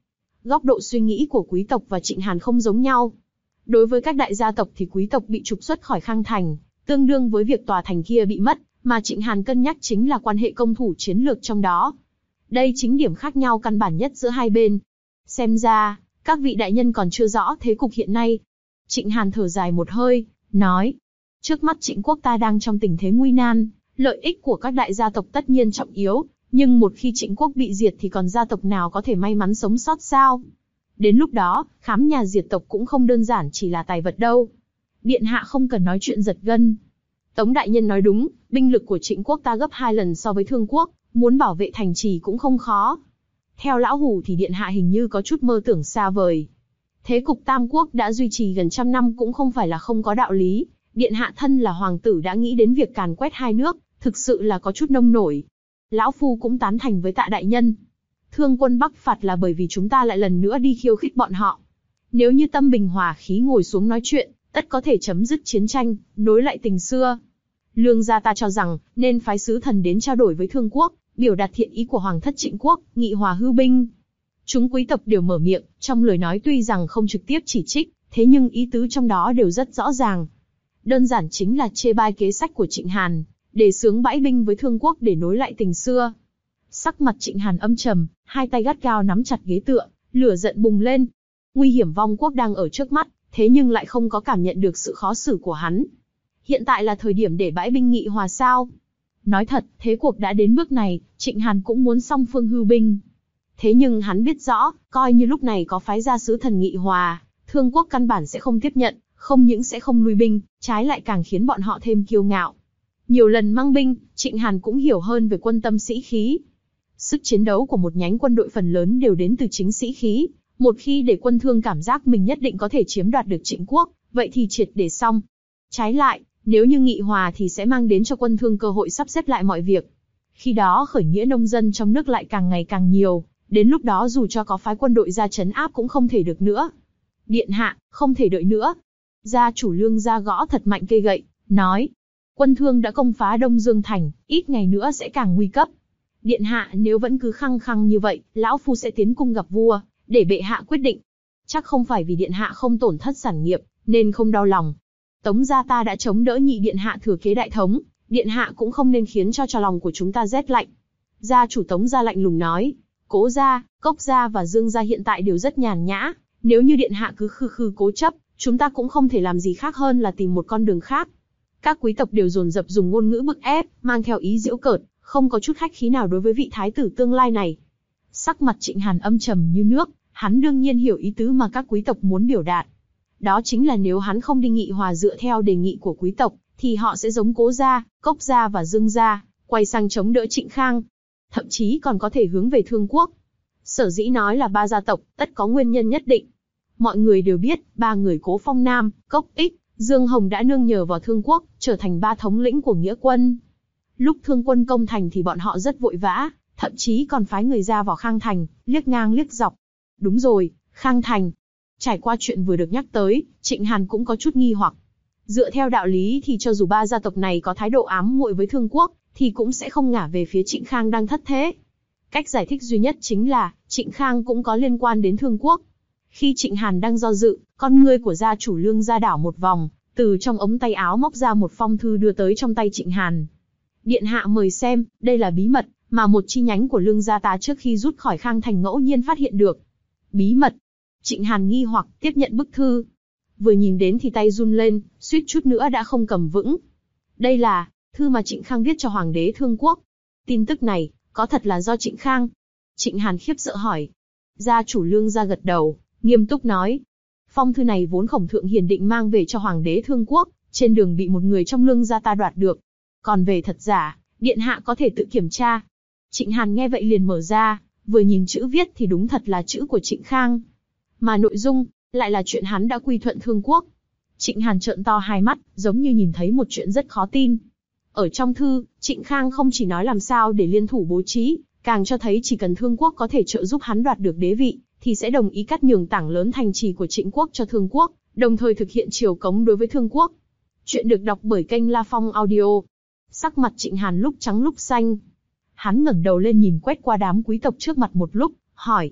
Góc độ suy nghĩ của quý tộc và Trịnh Hàn không giống nhau. Đối với các đại gia tộc thì quý tộc bị trục xuất khỏi Khang Thành, tương đương với việc tòa thành kia bị mất, mà Trịnh Hàn cân nhắc chính là quan hệ công thủ chiến lược trong đó. Đây chính điểm khác nhau căn bản nhất giữa hai bên. Xem ra, các vị đại nhân còn chưa rõ thế cục hiện nay. Trịnh Hàn thở dài một hơi, nói, trước mắt Trịnh quốc ta đang trong tình thế nguy nan, lợi ích của các đại gia tộc tất nhiên trọng yếu, nhưng một khi Trịnh quốc bị diệt thì còn gia tộc nào có thể may mắn sống sót sao? Đến lúc đó, khám nhà diệt tộc cũng không đơn giản chỉ là tài vật đâu. Điện hạ không cần nói chuyện giật gân. Tống đại nhân nói đúng, binh lực của Trịnh quốc ta gấp hai lần so với Thương quốc, muốn bảo vệ thành trì cũng không khó. Theo lão hủ thì điện hạ hình như có chút mơ tưởng xa vời. Thế cục Tam quốc đã duy trì gần trăm năm cũng không phải là không có đạo lý. Điện hạ thân là hoàng tử đã nghĩ đến việc càn quét hai nước, thực sự là có chút nông nổi. Lão phu cũng tán thành với Tạ đại nhân. Thương quân bắc phạt là bởi vì chúng ta lại lần nữa đi khiêu khích bọn họ. Nếu như tâm bình hòa khí ngồi xuống nói chuyện, tất có thể chấm dứt chiến tranh, nối lại tình xưa. Lương gia ta cho rằng, nên phái sứ thần đến trao đổi với Thương quốc, biểu đạt thiện ý của Hoàng thất Trịnh quốc, nghị hòa hư binh. Chúng quý tộc đều mở miệng, trong lời nói tuy rằng không trực tiếp chỉ trích, thế nhưng ý tứ trong đó đều rất rõ ràng. Đơn giản chính là chê bai kế sách của Trịnh Hàn, đề xướng bãi binh với Thương quốc để nối lại tình xưa. Sắc mặt Trịnh Hàn âm trầm, hai tay gắt gao nắm chặt ghế tựa, lửa giận bùng lên. Nguy hiểm vong quốc đang ở trước mắt, thế nhưng lại không có cảm nhận được sự khó xử của hắn. Hiện tại là thời điểm để bãi binh nghị hòa sao? Nói thật, thế cuộc đã đến bước này, Trịnh Hàn cũng muốn song phương hưu binh. Thế nhưng hắn biết rõ, coi như lúc này có phái gia sứ thần nghị hòa, Thương quốc căn bản sẽ không tiếp nhận, không những sẽ không lui binh, trái lại càng khiến bọn họ thêm kiêu ngạo. Nhiều lần mang binh, Trịnh Hàn cũng hiểu hơn về quân tâm sĩ khí. Sức chiến đấu của một nhánh quân đội phần lớn đều đến từ chính sĩ khí. Một khi để quân Thương cảm giác mình nhất định có thể chiếm đoạt được Trịnh quốc, vậy thì triệt để xong. Trái lại, nếu như nghị hòa thì sẽ mang đến cho quân Thương cơ hội sắp xếp lại mọi việc. Khi đó khởi nghĩa nông dân trong nước lại càng ngày càng nhiều, đến lúc đó dù cho có phái quân đội ra trấn áp cũng không thể được nữa. Điện hạ, không thể đợi nữa. Gia chủ Lương gia gõ thật mạnh cây gậy, nói. Quân Thương đã công phá Đông Dương Thành, ít ngày nữa sẽ càng nguy cấp. Điện hạ nếu vẫn cứ khăng khăng như vậy, lão phu sẽ tiến cung gặp vua, để bệ hạ quyết định. Chắc không phải vì điện hạ không tổn thất sản nghiệp, nên không đau lòng. Tống gia ta đã chống đỡ nhị điện hạ thừa kế đại thống, điện hạ cũng không nên khiến cho trò lòng của chúng ta rét lạnh. Gia chủ Tống gia lạnh lùng nói, Cố gia, Cốc gia và Dương gia hiện tại đều rất nhàn nhã, nếu như điện hạ cứ khư khư cố chấp, chúng ta cũng không thể làm gì khác hơn là tìm một con đường khác. Các quý tộc đều dồn dập dùng ngôn ngữ bức ép, mang theo ý giễu cợt, không có chút khách khí nào đối với vị thái tử tương lai này. Sắc mặt Trịnh Hàn âm trầm như nước, hắn đương nhiên hiểu ý tứ mà các quý tộc muốn biểu đạt. Đó chính là nếu hắn không đi nghị hòa dựa theo đề nghị của quý tộc, thì họ sẽ giống Cố gia, Cốc gia và Dương gia, quay sang chống đỡ Trịnh Khang. Thậm chí còn có thể hướng về Thương quốc. Sở dĩ nói là ba gia tộc, tất có nguyên nhân nhất định. Mọi người đều biết, ba người Cố Phong Nam, Cốc Ích, Dương Hồng đã nương nhờ vào Thương quốc, trở thành ba thống lĩnh của nghĩa quân. Lúc Thương quân công thành thì bọn họ rất vội vã, thậm chí còn phái người ra vào Khang Thành, liếc ngang liếc dọc. Đúng rồi, Khang Thành. Trải qua chuyện vừa được nhắc tới, Trịnh Hàn cũng có chút nghi hoặc. Dựa theo đạo lý thì cho dù ba gia tộc này có thái độ ám muội với Thương quốc, thì cũng sẽ không ngả về phía Trịnh Khang đang thất thế. Cách giải thích duy nhất chính là, Trịnh Khang cũng có liên quan đến Thương quốc. Khi Trịnh Hàn đang do dự, con ngươi của gia chủ Lương gia đảo một vòng, từ trong ống tay áo móc ra một phong thư đưa tới trong tay Trịnh Hàn. Điện hạ mời xem, đây là bí mật, mà một chi nhánh của Lương gia ta trước khi rút khỏi Khang Thành ngẫu nhiên phát hiện được. Bí mật. Trịnh Hàn nghi hoặc, tiếp nhận bức thư. Vừa nhìn đến thì tay run lên, suýt chút nữa đã không cầm vững. Đây là thư mà Trịnh Khang viết cho Hoàng đế Thương quốc. Tin tức này, có thật là do Trịnh Khang? Trịnh Hàn khiếp sợ hỏi. Gia chủ Lương gia gật đầu, nghiêm túc nói. Phong thư này vốn Khổng Thượng Hiền định mang về cho Hoàng đế Thương quốc, trên đường bị một người trong Lương gia ta đoạt được. Còn về thật giả, điện hạ có thể tự kiểm tra. Trịnh Hàn nghe vậy liền mở ra, vừa nhìn chữ viết thì đúng thật là chữ của Trịnh Khang. Mà nội dung, lại là chuyện hắn đã quy thuận Thương quốc. Trịnh Hàn trợn to hai mắt, giống như nhìn thấy một chuyện rất khó tin. Ở trong thư, Trịnh Khang không chỉ nói làm sao để liên thủ bố trí, càng cho thấy chỉ cần Thương quốc có thể trợ giúp hắn đoạt được đế vị, thì sẽ đồng ý cắt nhường tảng lớn thành trì của Trịnh quốc cho Thương quốc, đồng thời thực hiện triều cống đối với Thương quốc. Chuyện được đọc bởi kênh La Phong Audio. Sắc mặt Trịnh Hàn lúc trắng lúc xanh. Hắn ngẩng đầu lên nhìn quét qua đám quý tộc trước mặt một lúc, hỏi.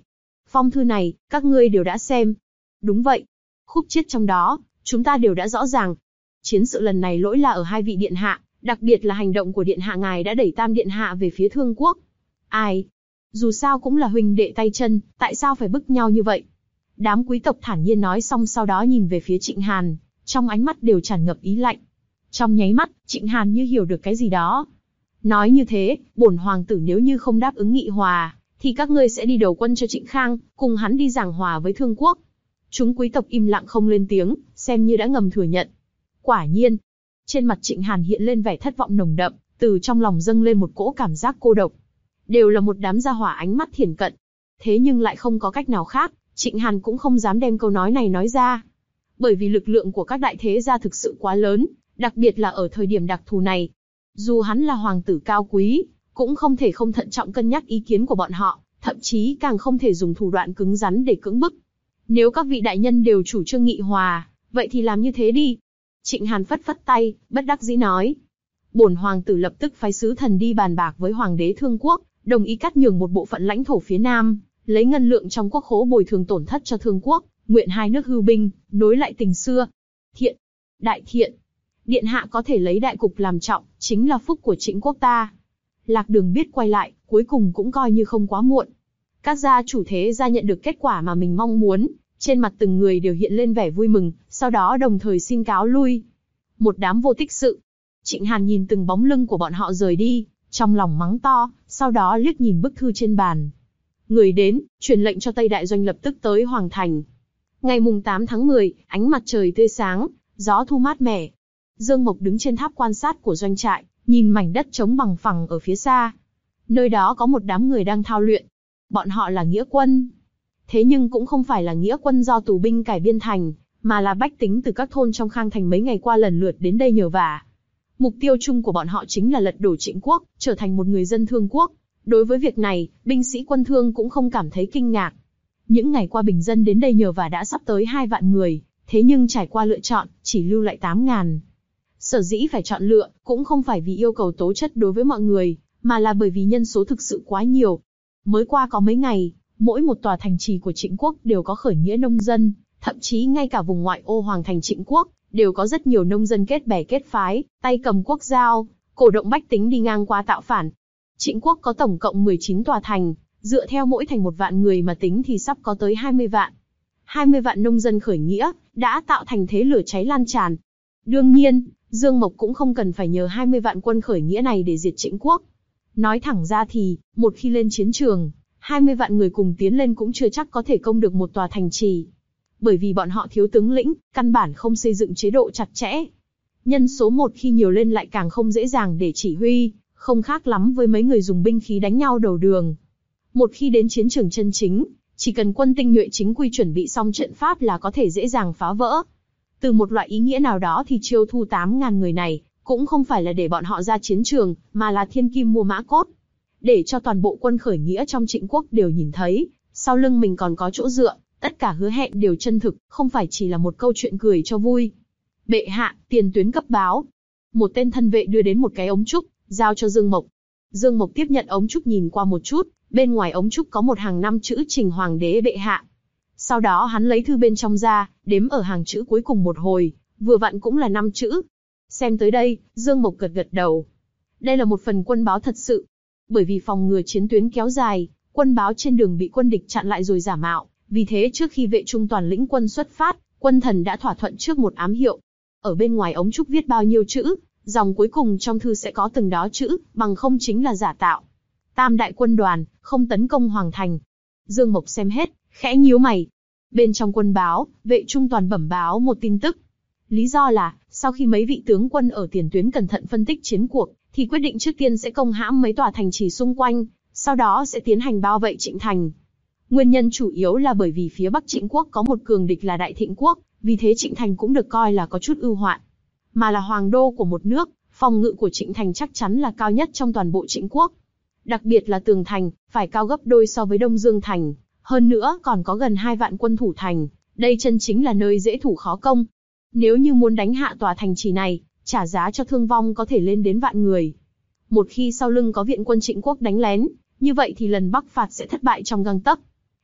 Phong thư này, các ngươi đều đã xem. Đúng vậy. Khúc chiết trong đó, chúng ta đều đã rõ ràng. Chiến sự lần này lỗi là ở hai vị điện hạ, đặc biệt là hành động của điện hạ ngài đã đẩy Tam điện hạ về phía Thương Quốc. Ai? Dù sao cũng là huynh đệ tay chân, tại sao phải bức nhau như vậy? Đám quý tộc thản nhiên nói xong sau đó nhìn về phía Trịnh Hàn, trong ánh mắt đều tràn ngập ý lạnh. Trong nháy mắt, Trịnh Hàn như hiểu được cái gì đó. Nói như thế, bổn hoàng tử nếu như không đáp ứng nghị hòa, thì các ngươi sẽ đi đầu quân cho Trịnh Khang, cùng hắn đi giảng hòa với Thương Quốc. Chúng quý tộc im lặng không lên tiếng, xem như đã ngầm thừa nhận. Quả nhiên, trên mặt Trịnh Hàn hiện lên vẻ thất vọng nồng đậm, từ trong lòng dâng lên một cỗ cảm giác cô độc. Đều là một đám gia hỏa ánh mắt thiển cận. Thế nhưng lại không có cách nào khác, Trịnh Hàn cũng không dám đem câu nói này nói ra. Bởi vì lực lượng của các đại thế gia thực sự quá lớn, đặc biệt là ở thời điểm đặc thù này. Dù hắn là hoàng tử cao quý, cũng không thể không thận trọng cân nhắc ý kiến của bọn họ, thậm chí càng không thể dùng thủ đoạn cứng rắn để cưỡng bức. Nếu các vị đại nhân đều chủ trương nghị hòa, vậy thì làm như thế đi. Trịnh Hàn phất phất tay, bất đắc dĩ nói. Bổn hoàng tử lập tức phái sứ thần đi bàn bạc với hoàng đế Thương Quốc, đồng ý cắt nhường một bộ phận lãnh thổ phía Nam, lấy ngân lượng trong quốc khố bồi thường tổn thất cho Thương Quốc, nguyện hai nước hưu binh, nối lại tình xưa. Thiện, đại thiện. Điện hạ có thể lấy đại cục làm trọng, chính là phúc của Trịnh quốc ta. Lạc Đường biết quay lại, cuối cùng cũng coi như không quá muộn. Các gia chủ thế gia nhận được kết quả mà mình mong muốn, trên mặt từng người đều hiện lên vẻ vui mừng, sau đó đồng thời xin cáo lui. Một đám vô tích sự. Trịnh Hàn nhìn từng bóng lưng của bọn họ rời đi, trong lòng mắng to, sau đó liếc nhìn bức thư trên bàn. Người đến, truyền lệnh cho Tây Đại Doanh lập tức tới Hoàng Thành. Ngày mùng tám tháng mười, ánh mặt trời tươi sáng, gió thu mát mẻ. Dương Mộc đứng trên tháp quan sát của doanh trại, nhìn mảnh đất trống bằng phẳng ở phía xa. Nơi đó có một đám người đang thao luyện. Bọn họ là nghĩa quân. Thế nhưng cũng không phải là nghĩa quân do tù binh cải biên thành, mà là bách tính từ các thôn trong Khang Thành mấy ngày qua lần lượt đến đây nhờ vả. Mục tiêu chung của bọn họ chính là lật đổ Trịnh quốc, trở thành một người dân Thương quốc. Đối với việc này, binh sĩ quân Thương cũng không cảm thấy kinh ngạc. Những ngày qua bình dân đến đây nhờ vả đã sắp tới hai vạn người, thế nhưng trải qua lựa chọn, chỉ lưu lại tám ngàn. Sở dĩ phải chọn lựa, cũng không phải vì yêu cầu tố chất đối với mọi người, mà là bởi vì nhân số thực sự quá nhiều. Mới qua có mấy ngày, mỗi một tòa thành trì của Trịnh quốc đều có khởi nghĩa nông dân, thậm chí ngay cả vùng ngoại ô Hoàng Thành Trịnh quốc, đều có rất nhiều nông dân kết bè kết phái, tay cầm quốc dao, cổ động bách tính đi ngang qua tạo phản. Trịnh quốc có tổng cộng mười chín tòa thành, dựa theo mỗi thành một vạn người mà tính thì sắp có tới hai mươi vạn. hai mươi vạn nông dân khởi nghĩa, đã tạo thành thế lửa cháy lan tràn. Đương nhiên, Dương Mộc cũng không cần phải nhờ hai mươi vạn quân khởi nghĩa này để diệt Trịnh quốc. Nói thẳng ra thì, một khi lên chiến trường, hai mươi vạn người cùng tiến lên cũng chưa chắc có thể công được một tòa thành trì. Bởi vì bọn họ thiếu tướng lĩnh, căn bản không xây dựng chế độ chặt chẽ. Nhân số một khi nhiều lên lại càng không dễ dàng để chỉ huy, không khác lắm với mấy người dùng binh khí đánh nhau đầu đường. Một khi đến chiến trường chân chính, chỉ cần quân tinh nhuệ chính quy chuẩn bị xong trận pháp là có thể dễ dàng phá vỡ. Từ một loại ý nghĩa nào đó thì chiêu thu tám ngàn người này, cũng không phải là để bọn họ ra chiến trường, mà là thiên kim mua mã cốt. Để cho toàn bộ quân khởi nghĩa trong Trịnh quốc đều nhìn thấy, sau lưng mình còn có chỗ dựa, tất cả hứa hẹn đều chân thực, không phải chỉ là một câu chuyện cười cho vui. Bệ hạ, tiền tuyến cấp báo. Một tên thân vệ đưa đến một cái ống trúc, giao cho Dương Mộc. Dương Mộc tiếp nhận ống trúc nhìn qua một chút, bên ngoài ống trúc có một hàng năm chữ Trình Hoàng đế bệ hạ. Sau đó hắn lấy thư bên trong ra, đếm ở hàng chữ cuối cùng một hồi, vừa vặn cũng là năm chữ. Xem tới đây, Dương Mộc gật gật đầu. Đây là một phần quân báo thật sự. Bởi vì phòng ngừa chiến tuyến kéo dài, quân báo trên đường bị quân địch chặn lại rồi giả mạo. Vì thế trước khi vệ trung toàn lĩnh quân xuất phát, quân thần đã thỏa thuận trước một ám hiệu. Ở bên ngoài ống trúc viết bao nhiêu chữ, dòng cuối cùng trong thư sẽ có từng đó chữ, bằng không chính là giả tạo. Tam đại quân đoàn, không tấn công Hoàng Thành. Dương Mộc xem hết, khẽ nhíu mày. Bên trong quân báo, vệ trung toàn bẩm báo một tin tức. Lý do là, sau khi mấy vị tướng quân ở tiền tuyến cẩn thận phân tích chiến cuộc, thì quyết định trước tiên sẽ công hãm mấy tòa thành trì xung quanh, sau đó sẽ tiến hành bao vây Trịnh Thành. Nguyên nhân chủ yếu là bởi vì phía Bắc Trịnh quốc có một cường địch là Đại Thịnh quốc, vì thế Trịnh Thành cũng được coi là có chút ưu hoạn. Mà là hoàng đô của một nước, phòng ngự của Trịnh Thành chắc chắn là cao nhất trong toàn bộ Trịnh quốc. Đặc biệt là tường thành, phải cao gấp đôi so với Đông Dương Thành, hơn nữa còn có gần hai vạn quân thủ thành, đây chân chính là nơi dễ thủ khó công. Nếu như muốn đánh hạ tòa thành trì này, trả giá cho thương vong có thể lên đến vạn người. Một khi sau lưng có viện quân Trịnh quốc đánh lén, như vậy thì lần bắc phạt sẽ thất bại trong gang tấc.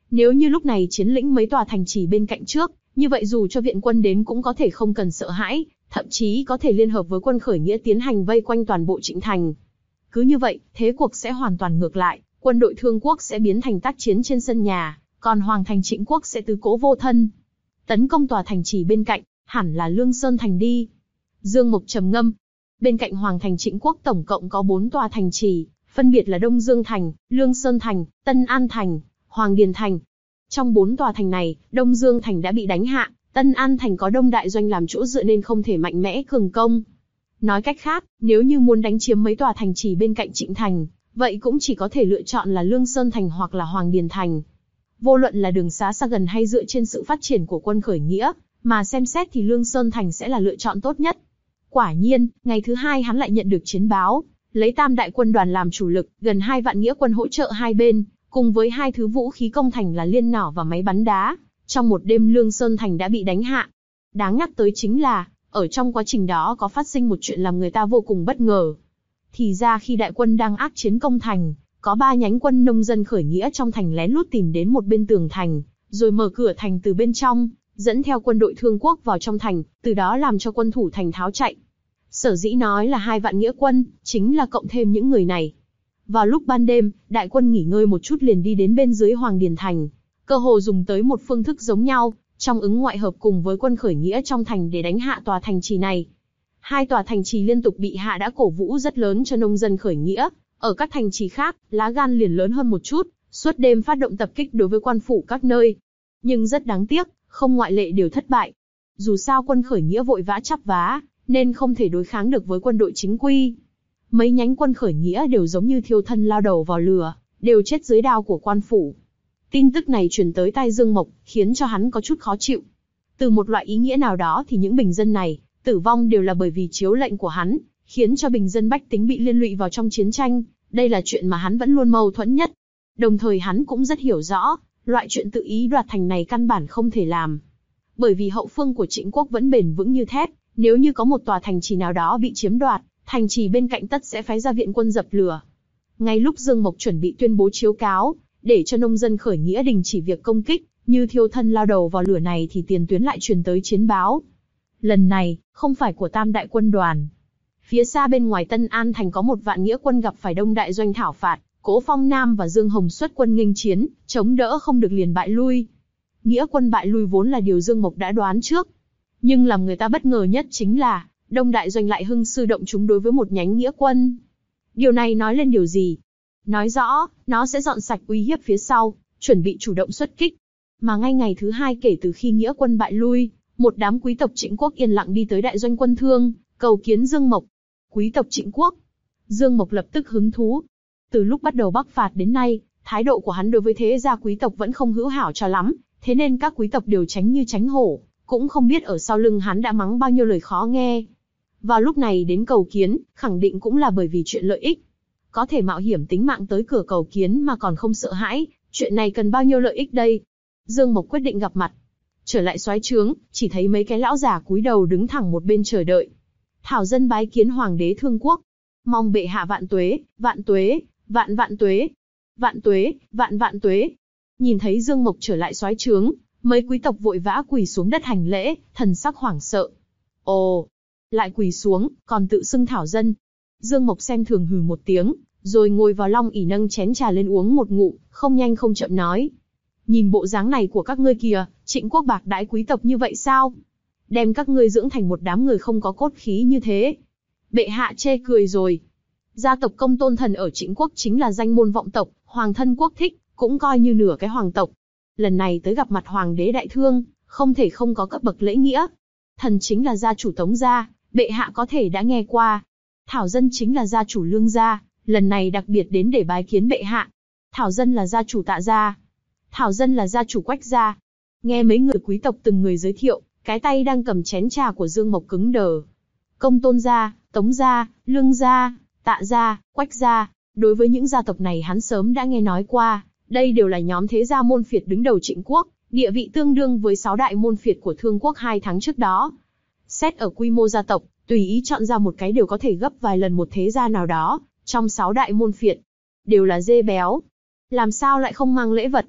Nếu như lúc này chiếm lĩnh mấy tòa thành trì bên cạnh trước, như vậy dù cho viện quân đến cũng có thể không cần sợ hãi, thậm chí có thể liên hợp với quân khởi nghĩa tiến hành vây quanh toàn bộ Trịnh Thành. Cứ như vậy, thế cuộc sẽ hoàn toàn ngược lại, quân đội Thương Quốc sẽ biến thành tác chiến trên sân nhà, còn Hoàng thành Trịnh Quốc sẽ tứ cố vô thân. Tấn công tòa thành trì bên cạnh, hẳn là Lương Sơn thành đi. Dương Mộc trầm ngâm. Bên cạnh Hoàng thành Trịnh Quốc tổng cộng có bốn tòa thành trì, phân biệt là Đông Dương thành, Lương Sơn thành, Tân An thành, Hoàng Điền thành. Trong bốn tòa thành này, Đông Dương thành đã bị đánh hạ, Tân An thành có Đông Đại Doanh làm chỗ dựa nên không thể mạnh mẽ cường công. Nói cách khác, nếu như muốn đánh chiếm mấy tòa thành trì bên cạnh Trịnh thành, vậy cũng chỉ có thể lựa chọn là Lương Sơn thành hoặc là Hoàng Điền thành. Vô luận là đường xá xa gần hay dựa trên sự phát triển của quân khởi nghĩa, mà xem xét thì Lương Sơn thành sẽ là lựa chọn tốt nhất. Quả nhiên, ngày thứ hai hắn lại nhận được chiến báo, lấy tam đại quân đoàn làm chủ lực, gần hai vạn nghĩa quân hỗ trợ hai bên, cùng với hai thứ vũ khí công thành là liên nỏ và máy bắn đá. Trong một đêm Lương Sơn thành đã bị đánh hạ. Đáng nhắc tới chính là, ở trong quá trình đó có phát sinh một chuyện làm người ta vô cùng bất ngờ. Thì ra khi đại quân đang ác chiến công thành, có ba nhánh quân nông dân khởi nghĩa trong thành lén lút tìm đến một bên tường thành, rồi mở cửa thành từ bên trong, dẫn theo quân đội Thương Quốc vào trong thành, từ đó làm cho quân thủ thành tháo chạy. Sở dĩ nói là hai vạn nghĩa quân, chính là cộng thêm những người này. Vào lúc ban đêm, đại quân nghỉ ngơi một chút liền đi đến bên dưới Hoàng Điền thành, cơ hồ dùng tới một phương thức giống nhau, trong ứng ngoại hợp cùng với quân khởi nghĩa trong thành để đánh hạ tòa thành trì này. Hai tòa thành trì liên tục bị hạ đã cổ vũ rất lớn cho nông dân khởi nghĩa, ở các thành trì khác, lá gan liền lớn hơn một chút, suốt đêm phát động tập kích đối với quan phủ các nơi. Nhưng rất đáng tiếc, không ngoại lệ đều thất bại. Dù sao quân khởi nghĩa vội vã chắp vá, nên không thể đối kháng được với quân đội chính quy. Mấy nhánh quân khởi nghĩa đều giống như thiêu thân lao đầu vào lửa, đều chết dưới đao của quan phủ. Tin tức này truyền tới tai Dương Mộc, khiến cho hắn có chút khó chịu. Từ một loại ý nghĩa nào đó thì những bình dân này, tử vong đều là bởi vì chiếu lệnh của hắn, khiến cho bình dân bách tính bị liên lụy vào trong chiến tranh. Đây là chuyện mà hắn vẫn luôn mâu thuẫn nhất. Đồng thời hắn cũng rất hiểu rõ, loại chuyện tự ý đoạt thành này căn bản không thể làm. Bởi vì hậu phương của Trịnh Quốc vẫn bền vững như thép, nếu như có một tòa thành trì nào đó bị chiếm đoạt, thành trì bên cạnh tất sẽ phái ra viện quân dập lửa. Ngay lúc Dương Mộc chuẩn bị tuyên bố chiếu cáo, để cho nông dân khởi nghĩa đình chỉ việc công kích, như thiêu thân lao đầu vào lửa này thì tiền tuyến lại truyền tới chiến báo. Lần này, không phải của tam đại quân đoàn. Phía xa bên ngoài Tân An thành có một vạn nghĩa quân gặp phải Đông Đại Doanh thảo phạt, Cố Phong Nam và Dương Hồng xuất quân nghênh chiến, chống đỡ không được liền bại lui. Nghĩa quân bại lui vốn là điều Dương Mộc đã đoán trước. Nhưng làm người ta bất ngờ nhất chính là, Đông Đại Doanh lại hưng sư động chúng đối với một nhánh nghĩa quân. Điều này nói lên điều gì? Nói rõ, nó sẽ dọn sạch uy hiếp phía sau, chuẩn bị chủ động xuất kích. Mà ngay ngày thứ hai kể từ khi nghĩa quân bại lui, một đám quý tộc Trịnh Quốc yên lặng đi tới Đại Doanh quân Thương, cầu kiến Dương Mộc. Quý tộc Trịnh Quốc. Dương Mộc lập tức hứng thú. Từ lúc bắt đầu bắc phạt đến nay, thái độ của hắn đối với thế gia quý tộc vẫn không hữu hảo cho lắm, thế nên các quý tộc đều tránh như tránh hổ, cũng không biết ở sau lưng hắn đã mắng bao nhiêu lời khó nghe. Vào lúc này đến cầu kiến, khẳng định cũng là bởi vì chuyện lợi ích. Có thể mạo hiểm tính mạng tới cửa cầu kiến mà còn không sợ hãi, chuyện này cần bao nhiêu lợi ích đây? Dương Mộc quyết định gặp mặt. Trở lại soái trướng, chỉ thấy mấy cái lão già cúi đầu đứng thẳng một bên chờ đợi. Thảo dân bái kiến hoàng đế Thương Quốc. Mong bệ hạ vạn tuế, vạn tuế, vạn vạn tuế, vạn tuế, vạn vạn tuế. Nhìn thấy Dương Mộc trở lại soái trướng, mấy quý tộc vội vã quỳ xuống đất hành lễ, thần sắc hoảng sợ. Ồ, lại quỳ xuống, còn tự xưng thảo dân. Dương Mộc xem thường hừ một tiếng, rồi ngồi vào long ỷ nâng chén trà lên uống một ngụm, không nhanh không chậm nói. Nhìn bộ dáng này của các ngươi kìa, Trịnh Quốc bạc đãi quý tộc như vậy sao? Đem các ngươi dưỡng thành một đám người không có cốt khí như thế. Bệ hạ chê cười rồi. Gia tộc Công Tôn Thần ở Trịnh Quốc chính là danh môn vọng tộc, hoàng thân quốc thích, cũng coi như nửa cái hoàng tộc. Lần này tới gặp mặt hoàng đế đại thương, không thể không có cấp bậc lễ nghĩa. Thần chính là gia chủ Tống gia, bệ hạ có thể đã nghe qua. Thảo dân chính là gia chủ Lương gia, lần này đặc biệt đến để bái kiến bệ hạ. Thảo dân là gia chủ Tạ gia. Thảo dân là gia chủ Quách gia. Nghe mấy người quý tộc từng người giới thiệu, cái tay đang cầm chén trà của Dương Mộc cứng đờ. Công Tôn gia, Tống gia, Lương gia, Tạ gia, Quách gia, đối với những gia tộc này hắn sớm đã nghe nói qua, đây đều là nhóm thế gia môn phiệt đứng đầu Trịnh Quốc, địa vị tương đương với sáu đại môn phiệt của Thương Quốc hai tháng trước đó. Xét ở quy mô gia tộc, tùy ý chọn ra một cái đều có thể gấp vài lần một thế gia nào đó, trong sáu đại môn phiệt. Đều là dê béo. Làm sao lại không mang lễ vật?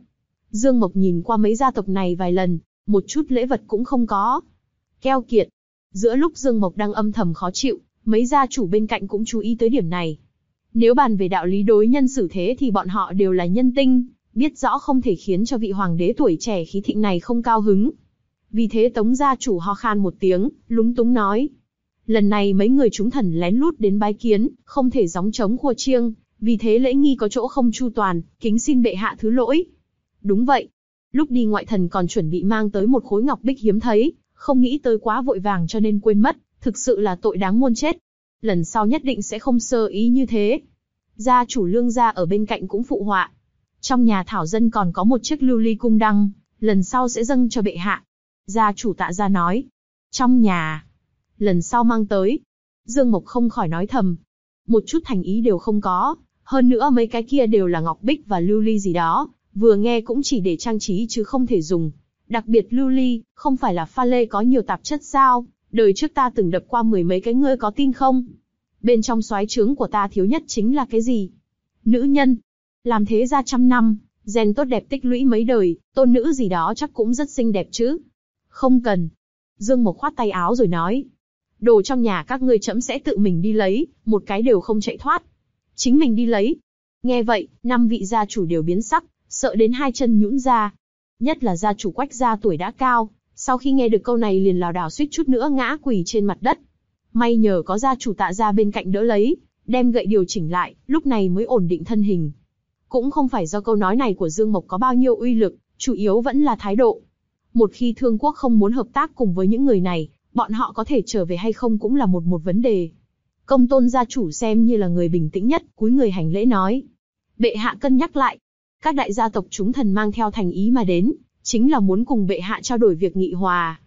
Dương Mộc nhìn qua mấy gia tộc này vài lần, một chút lễ vật cũng không có. Keo kiệt. Giữa lúc Dương Mộc đang âm thầm khó chịu, mấy gia chủ bên cạnh cũng chú ý tới điểm này. Nếu bàn về đạo lý đối nhân xử thế thì bọn họ đều là nhân tinh, biết rõ không thể khiến cho vị hoàng đế tuổi trẻ khí thịnh này không cao hứng. Vì thế Tống gia chủ ho khan một tiếng, lúng túng nói. Lần này mấy người chúng thần lén lút đến bái kiến, không thể gióng trống khua chiêng, vì thế lễ nghi có chỗ không chu toàn, kính xin bệ hạ thứ lỗi. Đúng vậy. Lúc đi ngoại thần còn chuẩn bị mang tới một khối ngọc bích hiếm thấy, không nghĩ tới quá vội vàng cho nên quên mất, thực sự là tội đáng muôn chết. Lần sau nhất định sẽ không sơ ý như thế. Gia chủ Lương gia ở bên cạnh cũng phụ họa. Trong nhà thảo dân còn có một chiếc lưu ly cung đăng, lần sau sẽ dâng cho bệ hạ. Gia chủ Tạ gia nói. Trong nhà. Lần sau mang tới. Dương Mộc không khỏi nói thầm. Một chút thành ý đều không có, hơn nữa mấy cái kia đều là ngọc bích và lưu ly gì đó, vừa nghe cũng chỉ để trang trí chứ không thể dùng. Đặc biệt lưu ly, không phải là pha lê có nhiều tạp chất sao, đời trước ta từng đập qua mười mấy cái, ngươi có tin không? Bên trong soái trướng của ta thiếu nhất chính là cái gì? Nữ nhân. Làm thế ra trăm năm, gen tốt đẹp tích lũy mấy đời, tôn nữ gì đó chắc cũng rất xinh đẹp chứ. Không cần. Dương Mộc khoát tay áo rồi nói. Đồ trong nhà các ngươi trẫm sẽ tự mình đi lấy, một cái đều không chạy thoát. Chính mình đi lấy. Nghe vậy, năm vị gia chủ đều biến sắc, sợ đến hai chân nhũn ra. Nhất là gia chủ Quách gia tuổi đã cao, sau khi nghe được câu này liền lảo đảo suýt chút nữa ngã quỳ trên mặt đất. May nhờ có gia chủ Tạ gia bên cạnh đỡ lấy, đem gậy điều chỉnh lại, lúc này mới ổn định thân hình. Cũng không phải do câu nói này của Dương Mộc có bao nhiêu uy lực, chủ yếu vẫn là thái độ. Một khi Thương quốc không muốn hợp tác cùng với những người này, bọn họ có thể trở về hay không cũng là một một vấn đề. Công Tôn gia chủ xem như là người bình tĩnh nhất, cúi người hành lễ nói. Bệ hạ cân nhắc lại. Các đại gia tộc chúng thần mang theo thành ý mà đến, chính là muốn cùng bệ hạ trao đổi việc nghị hòa.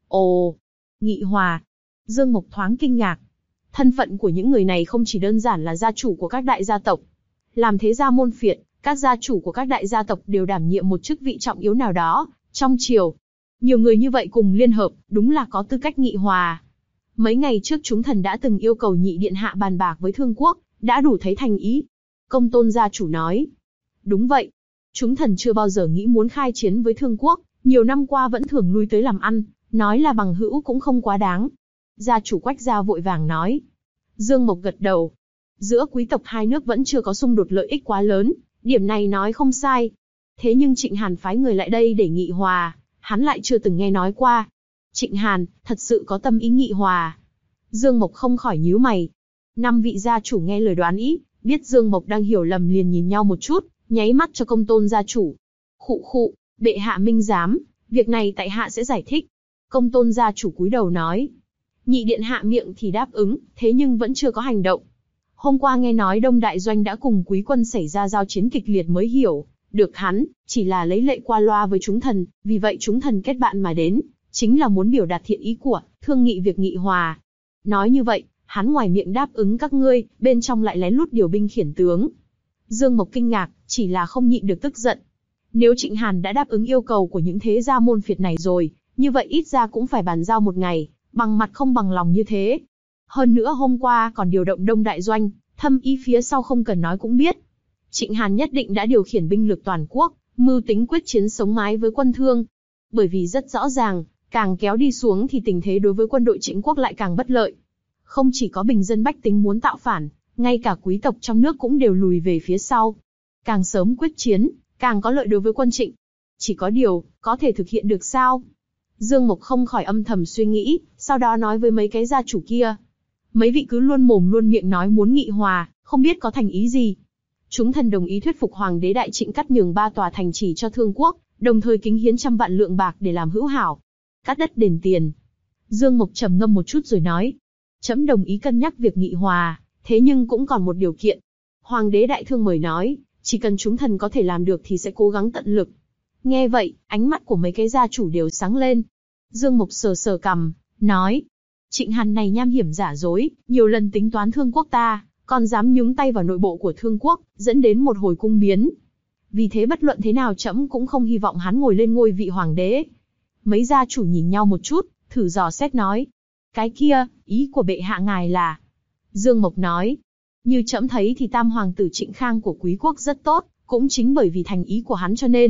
Ồ, nghị hòa. Dương Mộc thoáng kinh ngạc. Thân phận của những người này không chỉ đơn giản là gia chủ của các đại gia tộc. Làm thế gia môn phiệt, các gia chủ của các đại gia tộc đều đảm nhiệm một chức vị trọng yếu nào đó, trong triều. Nhiều người như vậy cùng liên hợp, đúng là có tư cách nghị hòa. Mấy ngày trước chúng thần đã từng yêu cầu nhị điện hạ bàn bạc với Thương quốc, đã đủ thấy thành ý. Công Tôn gia chủ nói. Đúng vậy. Chúng thần chưa bao giờ nghĩ muốn khai chiến với Thương quốc, nhiều năm qua vẫn thường lui tới làm ăn, nói là bằng hữu cũng không quá đáng. Gia chủ Quách gia vội vàng nói. Dương Mộc gật đầu. Giữa quý tộc hai nước vẫn chưa có xung đột lợi ích quá lớn, điểm này nói không sai. Thế nhưng Trịnh Hàn phái người lại đây để nghị hòa, hắn lại chưa từng nghe nói qua. Trịnh Hàn, thật sự có tâm ý nghị hòa. Dương Mộc không khỏi nhíu mày. Năm vị gia chủ nghe lời đoán ý, biết Dương Mộc đang hiểu lầm liền nhìn nhau một chút, nháy mắt cho Công Tôn gia chủ. Khụ khụ, bệ hạ minh giám, việc này tại hạ sẽ giải thích. Công Tôn gia chủ cúi đầu nói. Nhị điện hạ miệng thì đáp ứng, thế nhưng vẫn chưa có hành động. Hôm qua nghe nói Đông Đại Doanh đã cùng quý quân xảy ra giao chiến kịch liệt mới hiểu, được hắn, chỉ là lấy lệ qua loa với chúng thần, vì vậy chúng thần kết bạn mà đến, chính là muốn biểu đạt thiện ý của, thương nghị việc nghị hòa. Nói như vậy, hắn ngoài miệng đáp ứng các ngươi, bên trong lại lén lút điều binh khiển tướng. Dương Mộc kinh ngạc, chỉ là không nhịn được tức giận. Nếu Trịnh Hàn đã đáp ứng yêu cầu của những thế gia môn phiệt này rồi, như vậy ít ra cũng phải bàn giao một ngày, bằng mặt không bằng lòng như thế. Hơn nữa hôm qua còn điều động Đông Đại Doanh, thâm ý phía sau không cần nói cũng biết. Trịnh Hàn nhất định đã điều khiển binh lực toàn quốc, mưu tính quyết chiến sống mái với quân Thương. Bởi vì rất rõ ràng, càng kéo đi xuống thì tình thế đối với quân đội Trịnh quốc lại càng bất lợi. Không chỉ có bình dân bách tính muốn tạo phản, ngay cả quý tộc trong nước cũng đều lùi về phía sau. Càng sớm quyết chiến, càng có lợi đối với quân Trịnh. Chỉ có điều, có thể thực hiện được sao? Dương Mộc không khỏi âm thầm suy nghĩ, sau đó nói với mấy cái gia chủ kia. Mấy vị cứ luôn mồm luôn miệng nói muốn nghị hòa, không biết có thành ý gì. Chúng thần đồng ý thuyết phục Hoàng đế Đại Trịnh cắt nhường ba tòa thành trì cho Thương quốc, đồng thời kính hiến trăm vạn lượng bạc để làm hữu hảo. Cắt đất đền tiền. Dương Mộc trầm ngâm một chút rồi nói. Trẫm đồng ý cân nhắc việc nghị hòa, thế nhưng cũng còn một điều kiện. Hoàng đế Đại Thương mời nói, chỉ cần chúng thần có thể làm được thì sẽ cố gắng tận lực. Nghe vậy, ánh mắt của mấy cái gia chủ đều sáng lên. Dương Mộc sờ sờ cằm, nói. Trịnh Hàn này nham hiểm giả dối, nhiều lần tính toán Thương quốc ta, còn dám nhúng tay vào nội bộ của Thương quốc, dẫn đến một hồi cung biến. Vì thế bất luận thế nào trẫm cũng không hy vọng hắn ngồi lên ngôi vị hoàng đế. Mấy gia chủ nhìn nhau một chút, thử dò xét nói. Cái kia, ý của bệ hạ ngài là... Dương Mộc nói. Như trẫm thấy thì tam hoàng tử Trịnh Khang của quý quốc rất tốt, cũng chính bởi vì thành ý của hắn cho nên,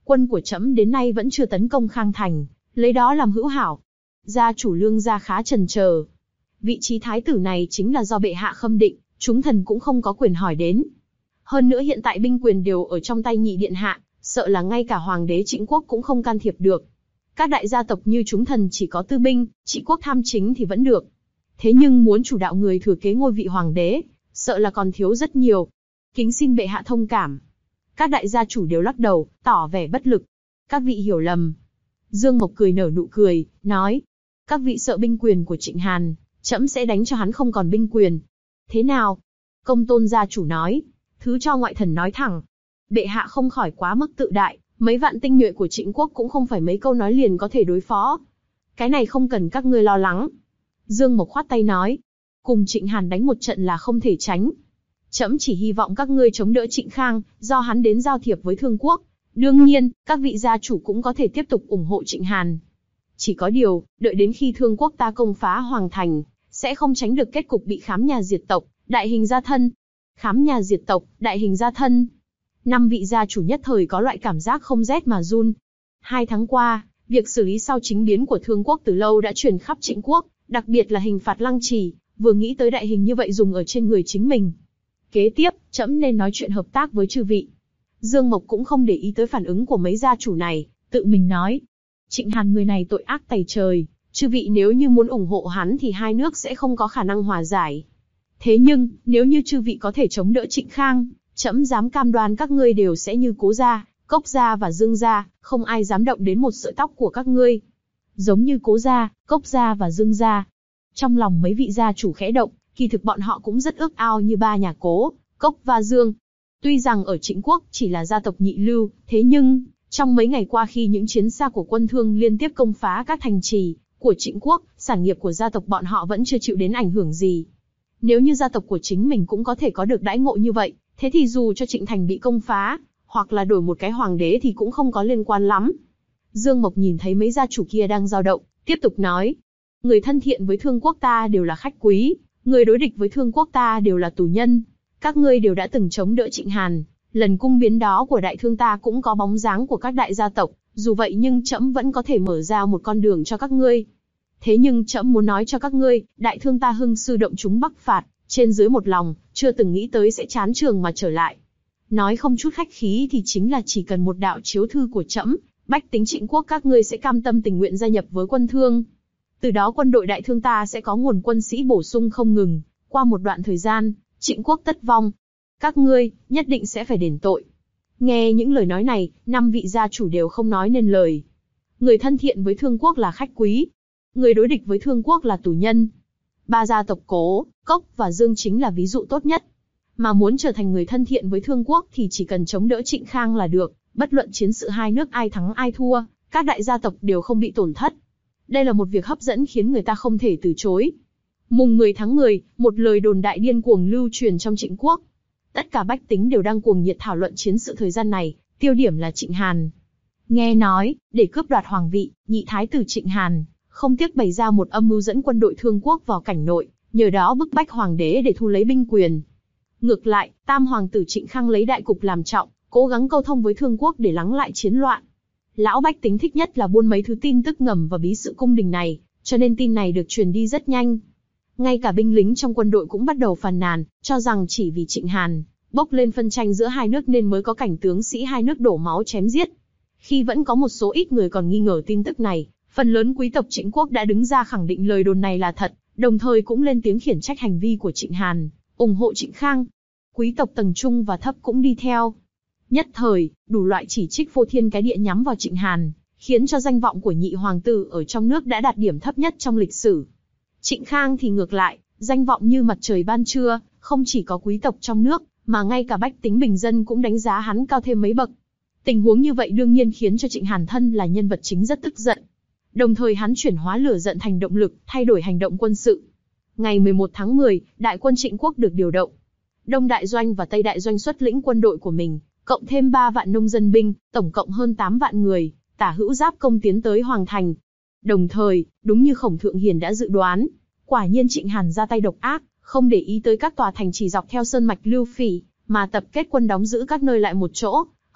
quân của trẫm đến nay vẫn chưa tấn công Khang Thành, lấy đó làm hữu hảo. Gia chủ Lương gia khá chần chờ. Vị trí thái tử này chính là do bệ hạ khâm định, chúng thần cũng không có quyền hỏi đến. Hơn nữa hiện tại binh quyền đều ở trong tay nhị điện hạ, sợ là ngay cả hoàng đế Trịnh Quốc cũng không can thiệp được. Các đại gia tộc như chúng thần chỉ có tư binh, trị quốc tham chính thì vẫn được. Thế nhưng muốn chủ đạo người thừa kế ngôi vị hoàng đế, sợ là còn thiếu rất nhiều. Kính xin bệ hạ thông cảm. Các đại gia chủ đều lắc đầu, tỏ vẻ bất lực. Các vị hiểu lầm. Dương Mộc cười nở nụ cười, nói. Các vị sợ binh quyền của Trịnh Hàn, trẫm sẽ đánh cho hắn không còn binh quyền. Thế nào? Công Tôn gia chủ nói. Thứ cho ngoại thần nói thẳng. Bệ hạ không khỏi quá mức tự đại, mấy vạn tinh nhuệ của Trịnh Quốc cũng không phải mấy câu nói liền có thể đối phó. Cái này không cần các ngươi lo lắng. Dương Mộc khoát tay nói. Cùng Trịnh Hàn đánh một trận là không thể tránh. Trẫm chỉ hy vọng các ngươi chống đỡ Trịnh Khang, do hắn đến giao thiệp với Thương Quốc. Đương nhiên, các vị gia chủ cũng có thể tiếp tục ủng hộ Trịnh Hàn. Chỉ có điều, đợi đến khi Thương Quốc ta công phá Hoàng Thành, sẽ không tránh được kết cục bị khám nhà diệt tộc, đại hình gia thân. Khám nhà diệt tộc, đại hình gia thân. Năm vị gia chủ nhất thời có loại cảm giác không rét mà run. Hai tháng qua, việc xử lý sau chính biến của Thương Quốc từ lâu đã truyền khắp Trịnh Quốc, đặc biệt là hình phạt lăng trì, vừa nghĩ tới đại hình như vậy dùng ở trên người chính mình. Kế tiếp, trẫm nên nói chuyện hợp tác với chư vị. Dương Mộc cũng không để ý tới phản ứng của mấy gia chủ này, tự mình nói. Trịnh Hàn người này tội ác tày trời, chư vị nếu như muốn ủng hộ hắn thì hai nước sẽ không có khả năng hòa giải. Thế nhưng, nếu như chư vị có thể chống đỡ Trịnh Khang, trẫm dám cam đoan các ngươi đều sẽ như Cố gia, Cốc gia và Dương gia, không ai dám động đến một sợi tóc của các ngươi. Giống như Cố gia, Cốc gia và Dương gia. Trong lòng mấy vị gia chủ khẽ động, kỳ thực bọn họ cũng rất ước ao như ba nhà Cố, Cốc và Dương. Tuy rằng ở Trịnh Quốc chỉ là gia tộc nhị lưu, thế nhưng, trong mấy ngày qua khi những chiến xa của quân Thương liên tiếp công phá các thành trì của Trịnh Quốc, sản nghiệp của gia tộc bọn họ vẫn chưa chịu đến ảnh hưởng gì. Nếu như gia tộc của chính mình cũng có thể có được đãi ngộ như vậy, thế thì dù cho Trịnh Thành bị công phá, hoặc là đổi một cái hoàng đế thì cũng không có liên quan lắm. Dương Mộc nhìn thấy mấy gia chủ kia đang dao động, tiếp tục nói. Người thân thiện với Thương Quốc ta đều là khách quý, người đối địch với Thương Quốc ta đều là tù nhân. Các ngươi đều đã từng chống đỡ Trịnh Hàn, lần cung biến đó của đại thương ta cũng có bóng dáng của các đại gia tộc, dù vậy nhưng trẫm vẫn có thể mở ra một con đường cho các ngươi. Thế nhưng trẫm muốn nói cho các ngươi, đại thương ta hưng sư động chúng bắc phạt, trên dưới một lòng, chưa từng nghĩ tới sẽ chán trường mà trở lại. Nói không chút khách khí thì chính là chỉ cần một đạo chiếu thư của trẫm, bách tính Trịnh Quốc các ngươi sẽ cam tâm tình nguyện gia nhập với quân Thương. Từ đó quân đội đại thương ta sẽ có nguồn quân sĩ bổ sung không ngừng, qua một đoạn thời gian, Trịnh Quốc tất vong. Các ngươi, nhất định sẽ phải đền tội. Nghe những lời nói này, năm vị gia chủ đều không nói nên lời. Người thân thiện với Thương Quốc là khách quý. Người đối địch với Thương Quốc là tù nhân. Ba gia tộc Cố, Cốc và Dương chính là ví dụ tốt nhất. Mà muốn trở thành người thân thiện với Thương Quốc thì chỉ cần chống đỡ Trịnh Khang là được, bất luận chiến sự hai nước ai thắng ai thua, các đại gia tộc đều không bị tổn thất. Đây là một việc hấp dẫn khiến người ta không thể từ chối. Mùng mười tháng mười, một lời đồn đại điên cuồng lưu truyền trong Trịnh Quốc. Tất cả bách tính đều đang cuồng nhiệt thảo luận chiến sự thời gian này, tiêu điểm là Trịnh Hàn. Nghe nói, để cướp đoạt hoàng vị, nhị thái tử Trịnh Hàn không tiếc bày ra một âm mưu dẫn quân đội Thương Quốc vào cảnh nội, nhờ đó bức bách hoàng đế để thu lấy binh quyền. Ngược lại, tam hoàng tử Trịnh Khang lấy đại cục làm trọng, cố gắng câu thông với Thương Quốc để lắng lại chiến loạn. Lão bách tính thích nhất là buôn mấy thứ tin tức ngầm và bí sự cung đình này, cho nên tin này được truyền đi rất nhanh. Ngay cả binh lính trong quân đội cũng bắt đầu phàn nàn, cho rằng chỉ vì Trịnh Hàn bốc lên phân tranh giữa hai nước nên mới có cảnh tướng sĩ hai nước đổ máu chém giết. Khi vẫn có một số ít người còn nghi ngờ tin tức này, phần lớn quý tộc Trịnh Quốc đã đứng ra khẳng định lời đồn này là thật, đồng thời cũng lên tiếng khiển trách hành vi của Trịnh Hàn, ủng hộ Trịnh Khang. Quý tộc tầng trung và thấp cũng đi theo. Nhất thời, đủ loại chỉ trích phô thiên cái địa nhắm vào Trịnh Hàn, khiến cho danh vọng của nhị hoàng tử ở trong nước đã đạt điểm thấp nhất trong lịch sử. Trịnh Khang thì ngược lại, danh vọng như mặt trời ban trưa, không chỉ có quý tộc trong nước, mà ngay cả bách tính bình dân cũng đánh giá hắn cao thêm mấy bậc. Tình huống như vậy đương nhiên khiến cho Trịnh Hàn thân là nhân vật chính rất tức giận. Đồng thời hắn chuyển hóa lửa giận thành động lực, thay đổi hành động quân sự. Ngày mười một tháng mười, đại quân Trịnh Quốc được điều động. Đông Đại Doanh và Tây Đại Doanh xuất lĩnh quân đội của mình, cộng thêm ba vạn nông dân binh, tổng cộng hơn tám vạn người, tả hữu giáp công tiến tới Hoàng Thành. Đồng thời, đúng như Khổng Thượng Hiền đã dự đoán, quả nhiên Trịnh Hàn ra tay độc ác, không để ý tới các tòa thành trì dọc theo sơn mạch Lưu Phỉ, mà tập kết quân đóng giữ các nơi lại một chỗ,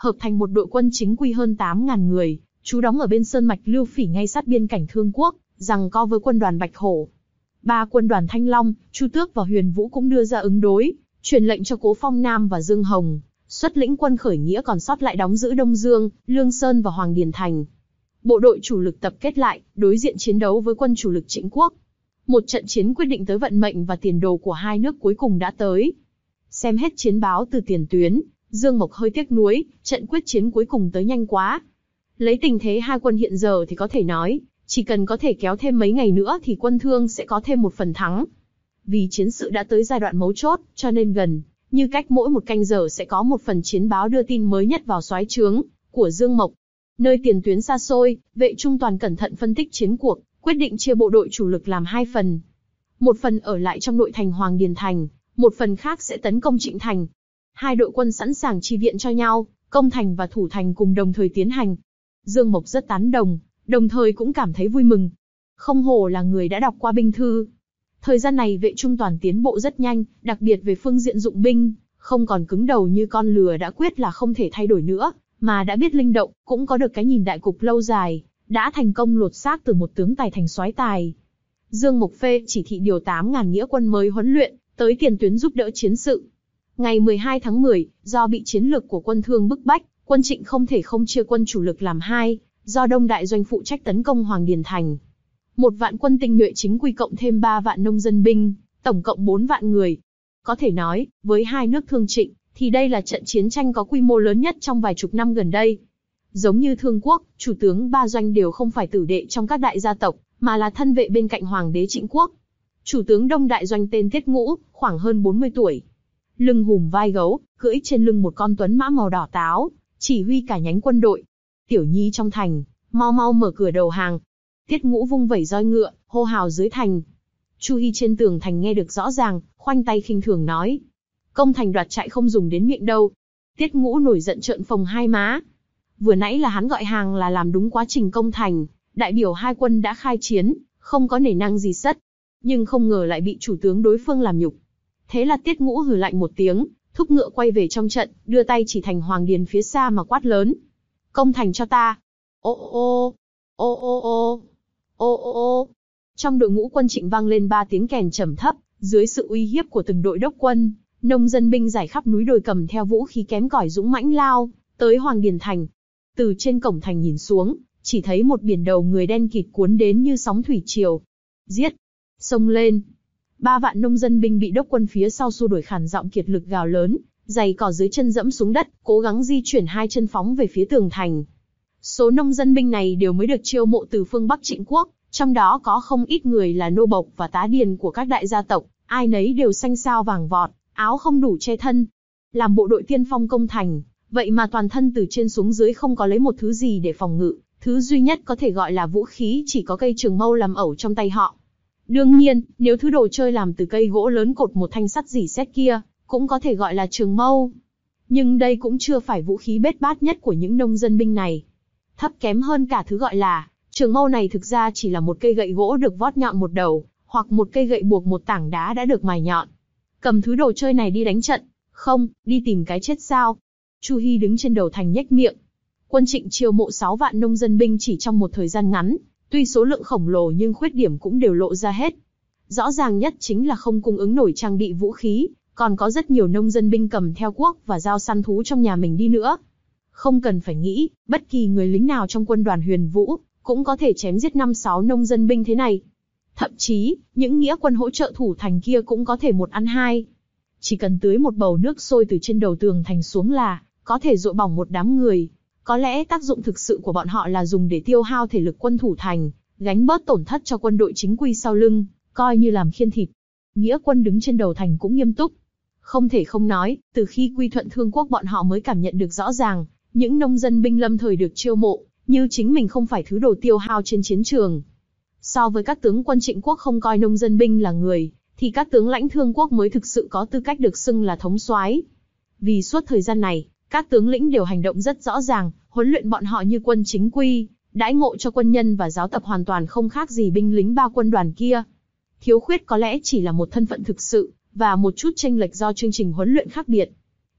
hợp thành một đội quân chính quy hơn tám ngàn người, trú đóng ở bên sơn mạch Lưu Phỉ ngay sát biên cảnh Thương Quốc, giằng co với quân đoàn Bạch Hổ. Ba quân đoàn Thanh Long, Chu Tước và Huyền Vũ cũng đưa ra ứng đối, truyền lệnh cho Cố Phong Nam và Dương Hồng xuất lĩnh quân khởi nghĩa còn sót lại đóng giữ Đông Dương, Lương Sơn và Hoàng Điền Thành. Bộ đội chủ lực tập kết lại, đối diện chiến đấu với quân chủ lực Trịnh Quốc. Một trận chiến quyết định tới vận mệnh và tiền đồ của hai nước cuối cùng đã tới. Xem hết chiến báo từ tiền tuyến, Dương Mộc hơi tiếc nuối, trận quyết chiến cuối cùng tới nhanh quá. Lấy tình thế hai quân hiện giờ thì có thể nói, chỉ cần có thể kéo thêm mấy ngày nữa thì quân Thương sẽ có thêm một phần thắng. Vì chiến sự đã tới giai đoạn mấu chốt, cho nên gần như cách mỗi một canh giờ sẽ có một phần chiến báo đưa tin mới nhất vào soái trướng của Dương Mộc. Nơi tiền tuyến xa xôi, Vệ Trung Toàn cẩn thận phân tích chiến cuộc, quyết định chia bộ đội chủ lực làm hai phần. Một phần ở lại trong nội thành Hoàng Điền Thành, một phần khác sẽ tấn công Trịnh Thành. Hai đội quân sẵn sàng chi viện cho nhau, công thành và thủ thành cùng đồng thời tiến hành. Dương Mộc rất tán đồng, đồng thời cũng cảm thấy vui mừng. Không hổ là người đã đọc qua binh thư. Thời gian này Vệ Trung Toàn tiến bộ rất nhanh, đặc biệt về phương diện dụng binh, không còn cứng đầu như con lừa đã quyết là không thể thay đổi nữa, mà đã biết linh động, cũng có được cái nhìn đại cục lâu dài, đã thành công lột xác từ một tướng tài thành soái tài. Dương Mộc phê chỉ thị điều tám ngàn nghĩa quân mới huấn luyện, tới tiền tuyến giúp đỡ chiến sự. Ngày mười hai tháng mười, do bị chiến lược của quân Thương bức bách, quân Trịnh không thể không chia quân chủ lực làm hai, do Đông Đại Doanh phụ trách tấn công Hoàng Điền Thành. Một vạn quân tinh nhuệ chính quy cộng thêm ba vạn nông dân binh, tổng cộng bốn vạn người. Có thể nói, với hai nước Thương Trịnh, thì đây là trận chiến tranh có quy mô lớn nhất trong vài chục năm gần đây. Giống như Thương Quốc, chủ tướng ba doanh đều không phải tử đệ trong các đại gia tộc, mà là thân vệ bên cạnh Hoàng đế Trịnh Quốc. Chủ tướng Đông Đại Doanh tên Tiết Ngũ, khoảng hơn bốn mươi tuổi. Lưng hùm vai gấu, cưỡi trên lưng một con tuấn mã màu đỏ táo, chỉ huy cả nhánh quân đội. Tiểu nhi trong thành, mau mau mở cửa đầu hàng. Tiết Ngũ vung vẩy roi ngựa, hô hào dưới thành. Chu Hi trên tường thành nghe được rõ ràng, khoanh tay khinh thường nói: công thành đoạt trại không dùng đến miệng đâu. Tiết Ngũ nổi giận trợn phồng hai má. Vừa nãy là hắn gọi hàng là làm đúng quá trình công thành, đại biểu hai quân đã khai chiến, không có nể năng gì sất. Nhưng không ngờ lại bị chủ tướng đối phương làm nhục. Thế là Tiết Ngũ hừ lạnh một tiếng, thúc ngựa quay về trong trận, đưa tay chỉ thành Hoàng Điền phía xa mà quát lớn: công thành cho ta. Ô ô ô ô ô ô ô ô. Trong đội ngũ quân Trịnh vang lên ba tiếng kèn trầm thấp, dưới sự uy hiếp của từng đội đốc quân, nông dân binh rải khắp núi đồi cầm theo vũ khí kém cỏi dũng mãnh lao tới Hoàng Điền Thành. Từ trên cổng thành nhìn xuống, chỉ thấy một biển đầu người đen kịt cuốn đến như sóng thủy triều. Giết! Xông lên! Ba vạn nông dân binh bị đốc quân phía sau xua đuổi khản giọng kiệt lực gào lớn, giày cỏ dưới chân dẫm xuống đất, cố gắng di chuyển hai chân phóng về phía tường thành. Số nông dân binh này đều mới được chiêu mộ từ phương Bắc Trịnh Quốc, trong đó có không ít người là nô bộc và tá điền của các đại gia tộc, ai nấy đều xanh xao vàng vọt, áo không đủ che thân. Làm bộ đội tiên phong công thành, vậy mà toàn thân từ trên xuống dưới không có lấy một thứ gì để phòng ngự, thứ duy nhất có thể gọi là vũ khí chỉ có cây trường mâu làm ẩu trong tay họ. Đương nhiên, nếu thứ đồ chơi làm từ cây gỗ lớn cột một thanh sắt dỉ sét kia, cũng có thể gọi là trường mâu. Nhưng đây cũng chưa phải vũ khí bết bát nhất của những nông dân binh này. Thấp kém hơn cả thứ gọi là trường mâu này thực ra chỉ là một cây gậy gỗ được vót nhọn một đầu, hoặc một cây gậy buộc một tảng đá đã được mài nhọn. Cầm thứ đồ chơi này đi đánh trận, không, đi tìm cái chết sao? Chu Hi đứng trên đầu thành nhếch miệng. Quân Trịnh chiêu mộ sáu vạn nông dân binh chỉ trong một thời gian ngắn, tuy số lượng khổng lồ nhưng khuyết điểm cũng đều lộ ra hết. Rõ ràng nhất chính là không cung ứng nổi trang bị vũ khí, còn có rất nhiều nông dân binh cầm theo cuốc và dao săn thú trong nhà mình đi nữa. Không cần phải nghĩ, bất kỳ người lính nào trong quân đoàn Huyền Vũ cũng có thể chém giết năm sáu nông dân binh thế này. Thậm chí, những nghĩa quân hỗ trợ thủ thành kia cũng có thể một ăn hai. Chỉ cần tưới một bầu nước sôi từ trên đầu tường thành xuống là có thể dội bỏng một đám người. Có lẽ tác dụng thực sự của bọn họ là dùng để tiêu hao thể lực quân thủ thành, gánh bớt tổn thất cho quân đội chính quy sau lưng, coi như làm khiên thịt. Nghĩa quân đứng trên đầu thành cũng nghiêm túc. Không thể không nói, từ khi quy thuận Thương Quốc bọn họ mới cảm nhận được rõ ràng, những nông dân binh lâm thời được chiêu mộ, như chính mình không phải thứ đồ tiêu hao trên chiến trường. So với các tướng quân Trịnh Quốc không coi nông dân binh là người, thì các tướng lãnh Thương Quốc mới thực sự có tư cách được xưng là thống soái. Vì suốt thời gian này, các tướng lĩnh đều hành động rất rõ ràng, huấn luyện bọn họ như quân chính quy, đãi ngộ cho quân nhân và giáo tập hoàn toàn không khác gì binh lính ba quân đoàn kia. Thiếu khuyết có lẽ chỉ là một thân phận thực sự, và một chút chênh lệch do chương trình huấn luyện khác biệt.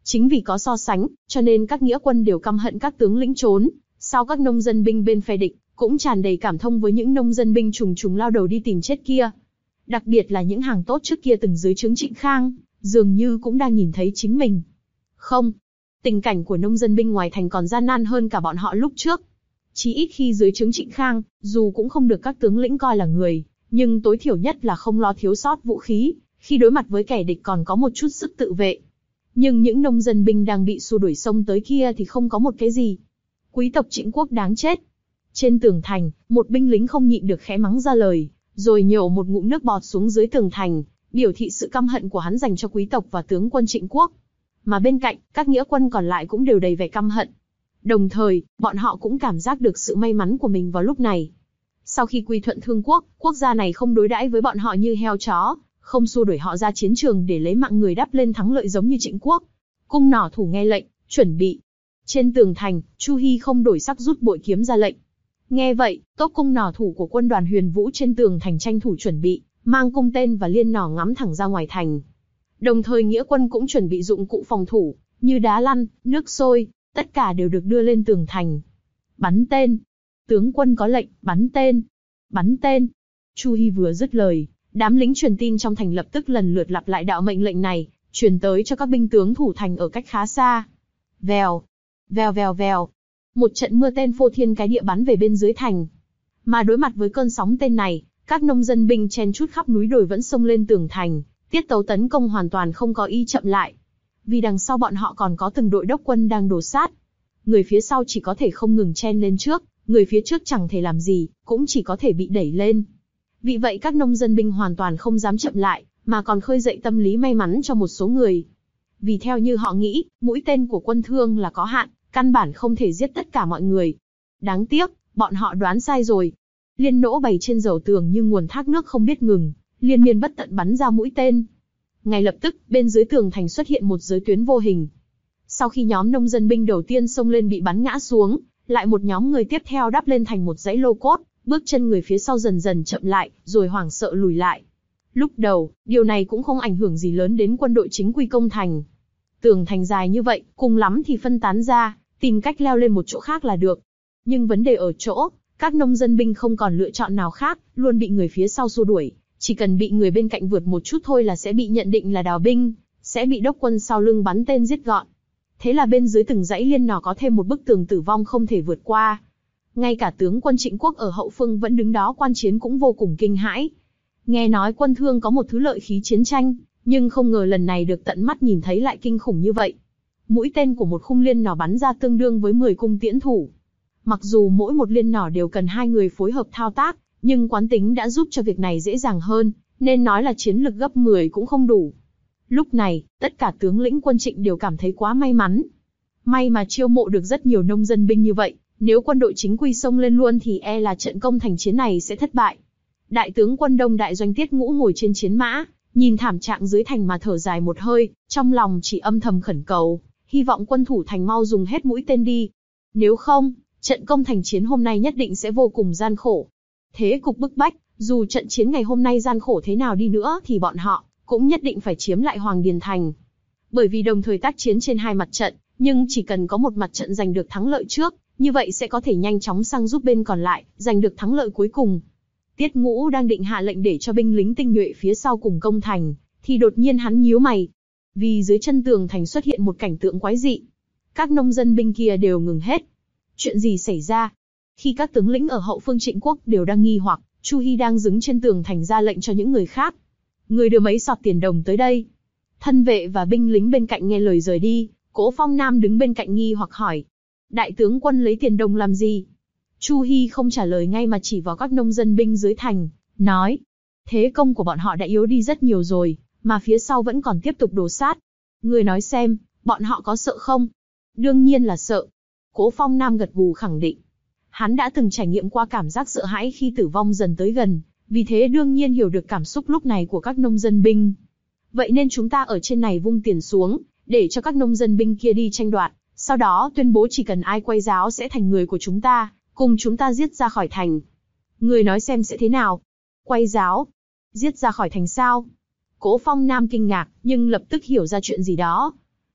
Chính vì có so sánh, cho nên các nghĩa quân đều căm hận các tướng lĩnh trốn sau các nông dân binh bên phe địch, cũng tràn đầy cảm thông với những nông dân binh trùng trùng lao đầu đi tìm chết kia. Đặc biệt là những hàng tốt trước kia từng dưới trướng Trịnh Khang, dường như cũng đang nhìn thấy chính mình. Không, tình cảnh của nông dân binh ngoài thành còn gian nan hơn cả bọn họ lúc trước. Chí ít khi dưới trướng Trịnh Khang, dù cũng không được các tướng lĩnh coi là người, nhưng tối thiểu nhất là không lo thiếu sót vũ khí, khi đối mặt với kẻ địch còn có một chút sức tự vệ. Nhưng những nông dân binh đang bị xua đuổi xông tới kia thì không có một cái gì. Quý tộc Trịnh quốc đáng chết. Trên tường thành, một binh lính không nhịn được khẽ mắng ra lời, rồi nhổ một ngụm nước bọt xuống dưới tường thành, biểu thị sự căm hận của hắn dành cho quý tộc và tướng quân Trịnh quốc. Mà bên cạnh, các nghĩa quân còn lại cũng đều đầy vẻ căm hận. Đồng thời, bọn họ cũng cảm giác được sự may mắn của mình vào lúc này. Sau khi quy thuận Thương quốc, quốc gia này không đối đãi với bọn họ như heo chó, không xua đuổi họ ra chiến trường để lấy mạng người đắp lên thắng lợi giống như Trịnh quốc. Cung nỏ thủ nghe lệnh, chuẩn bị. Trên tường thành, Chu Hi không đổi sắc rút bội kiếm ra lệnh. Nghe vậy, tốp cung nỏ thủ của quân đoàn Huyền Vũ trên tường thành tranh thủ chuẩn bị, mang cung tên và liên nỏ ngắm thẳng ra ngoài thành. Đồng thời nghĩa quân cũng chuẩn bị dụng cụ phòng thủ, như đá lăn, nước sôi, tất cả đều được đưa lên tường thành. Bắn tên. Tướng quân có lệnh, bắn tên. Bắn tên. Chu Hi vừa dứt lời, đám lính truyền tin trong thành lập tức lần lượt lặp lại đạo mệnh lệnh này, truyền tới cho các binh tướng thủ thành ở cách khá xa. Vèo, vèo vèo vèo. Một trận mưa tên phô thiên cái địa bắn về bên dưới thành. Mà đối mặt với cơn sóng tên này, các nông dân binh chen chúc khắp núi đồi vẫn xông lên tường thành, tiết tấu tấn công hoàn toàn không có ý chậm lại. Vì đằng sau bọn họ còn có từng đội đốc quân đang đổ sát. Người phía sau chỉ có thể không ngừng chen lên trước, người phía trước chẳng thể làm gì, cũng chỉ có thể bị đẩy lên. Vì vậy các nông dân binh hoàn toàn không dám chậm lại, mà còn khơi dậy tâm lý may mắn cho một số người. Vì theo như họ nghĩ, mũi tên của quân Thương là có hạn, căn bản không thể giết tất cả mọi người. Đáng tiếc, bọn họ đoán sai rồi. Liên nỗ bày trên dầu tường như nguồn thác nước không biết ngừng, liên miên bất tận bắn ra mũi tên. Ngay lập tức, bên dưới tường thành xuất hiện một giới tuyến vô hình. Sau khi nhóm nông dân binh đầu tiên xông lên bị bắn ngã xuống, lại một nhóm người tiếp theo đắp lên thành một dãy lô cốt, bước chân người phía sau dần dần chậm lại, rồi hoảng sợ lùi lại. Lúc đầu, điều này cũng không ảnh hưởng gì lớn đến quân đội chính quy công thành. Tường thành dài như vậy, cùng lắm thì phân tán ra, tìm cách leo lên một chỗ khác là được. Nhưng vấn đề ở chỗ, các nông dân binh không còn lựa chọn nào khác, luôn bị người phía sau xua đuổi. Chỉ cần bị người bên cạnh vượt một chút thôi là sẽ bị nhận định là đào binh, sẽ bị đốc quân sau lưng bắn tên giết gọn. Thế là bên dưới từng dãy liên nỏ có thêm một bức tường tử vong không thể vượt qua. Ngay cả tướng quân Trịnh quốc ở hậu phương vẫn đứng đó quan chiến cũng vô cùng kinh hãi. Nghe nói quân Thương có một thứ lợi khí chiến tranh, nhưng không ngờ lần này được tận mắt nhìn thấy lại kinh khủng như vậy. Mũi tên của một khung liên nỏ bắn ra tương đương với mười cung tiễn thủ. Mặc dù mỗi một liên nỏ đều cần hai người phối hợp thao tác, nhưng quán tính đã giúp cho việc này dễ dàng hơn, nên nói là chiến lực gấp mười cũng không đủ. Lúc này, tất cả tướng lĩnh quân Trịnh đều cảm thấy quá may mắn. May mà chiêu mộ được rất nhiều nông dân binh như vậy, nếu quân đội chính quy xông lên luôn thì e là trận công thành chiến này sẽ thất bại. Đại tướng quân Đông Đại Doanh Tiết Ngũ ngồi trên chiến mã, nhìn thảm trạng dưới thành mà thở dài một hơi, trong lòng chỉ âm thầm khẩn cầu, hy vọng quân thủ thành mau dùng hết mũi tên đi. Nếu không, trận công thành chiến hôm nay nhất định sẽ vô cùng gian khổ. Thế cục bức bách, dù trận chiến ngày hôm nay gian khổ thế nào đi nữa thì bọn họ cũng nhất định phải chiếm lại Hoàng Điền Thành. Bởi vì đồng thời tác chiến trên hai mặt trận, nhưng chỉ cần có một mặt trận giành được thắng lợi trước, như vậy sẽ có thể nhanh chóng sang giúp bên còn lại, giành được thắng lợi cuối cùng. Tiết Ngũ đang định hạ lệnh để cho binh lính tinh nhuệ phía sau cùng công thành, thì đột nhiên hắn nhíu mày. Vì dưới chân tường thành xuất hiện một cảnh tượng quái dị. Các nông dân binh kia đều ngừng hết. Chuyện gì xảy ra? Khi các tướng lĩnh ở hậu phương Trịnh quốc đều đang nghi hoặc, Chu Hi đang đứng trên tường thành ra lệnh cho những người khác. Người đưa mấy sọt tiền đồng tới đây. Thân vệ và binh lính bên cạnh nghe lời rời đi, Cố Phong Nam đứng bên cạnh nghi hoặc hỏi. Đại tướng quân lấy tiền đồng làm gì? Chu Hi không trả lời ngay mà chỉ vào các nông dân binh dưới thành, nói. Thế công của bọn họ đã yếu đi rất nhiều rồi, mà phía sau vẫn còn tiếp tục đổ sát. Người nói xem, bọn họ có sợ không? Đương nhiên là sợ. Cố Phong Nam gật gù khẳng định. Hắn đã từng trải nghiệm qua cảm giác sợ hãi khi tử vong dần tới gần, vì thế đương nhiên hiểu được cảm xúc lúc này của các nông dân binh. Vậy nên chúng ta ở trên này vung tiền xuống, để cho các nông dân binh kia đi tranh đoạt, sau đó tuyên bố chỉ cần ai quay giáo sẽ thành người của chúng ta, cùng chúng ta giết ra khỏi thành. Người nói xem sẽ thế nào? Quay giáo? Giết ra khỏi thành sao? Cố Phong Nam kinh ngạc, nhưng lập tức hiểu ra chuyện gì đó.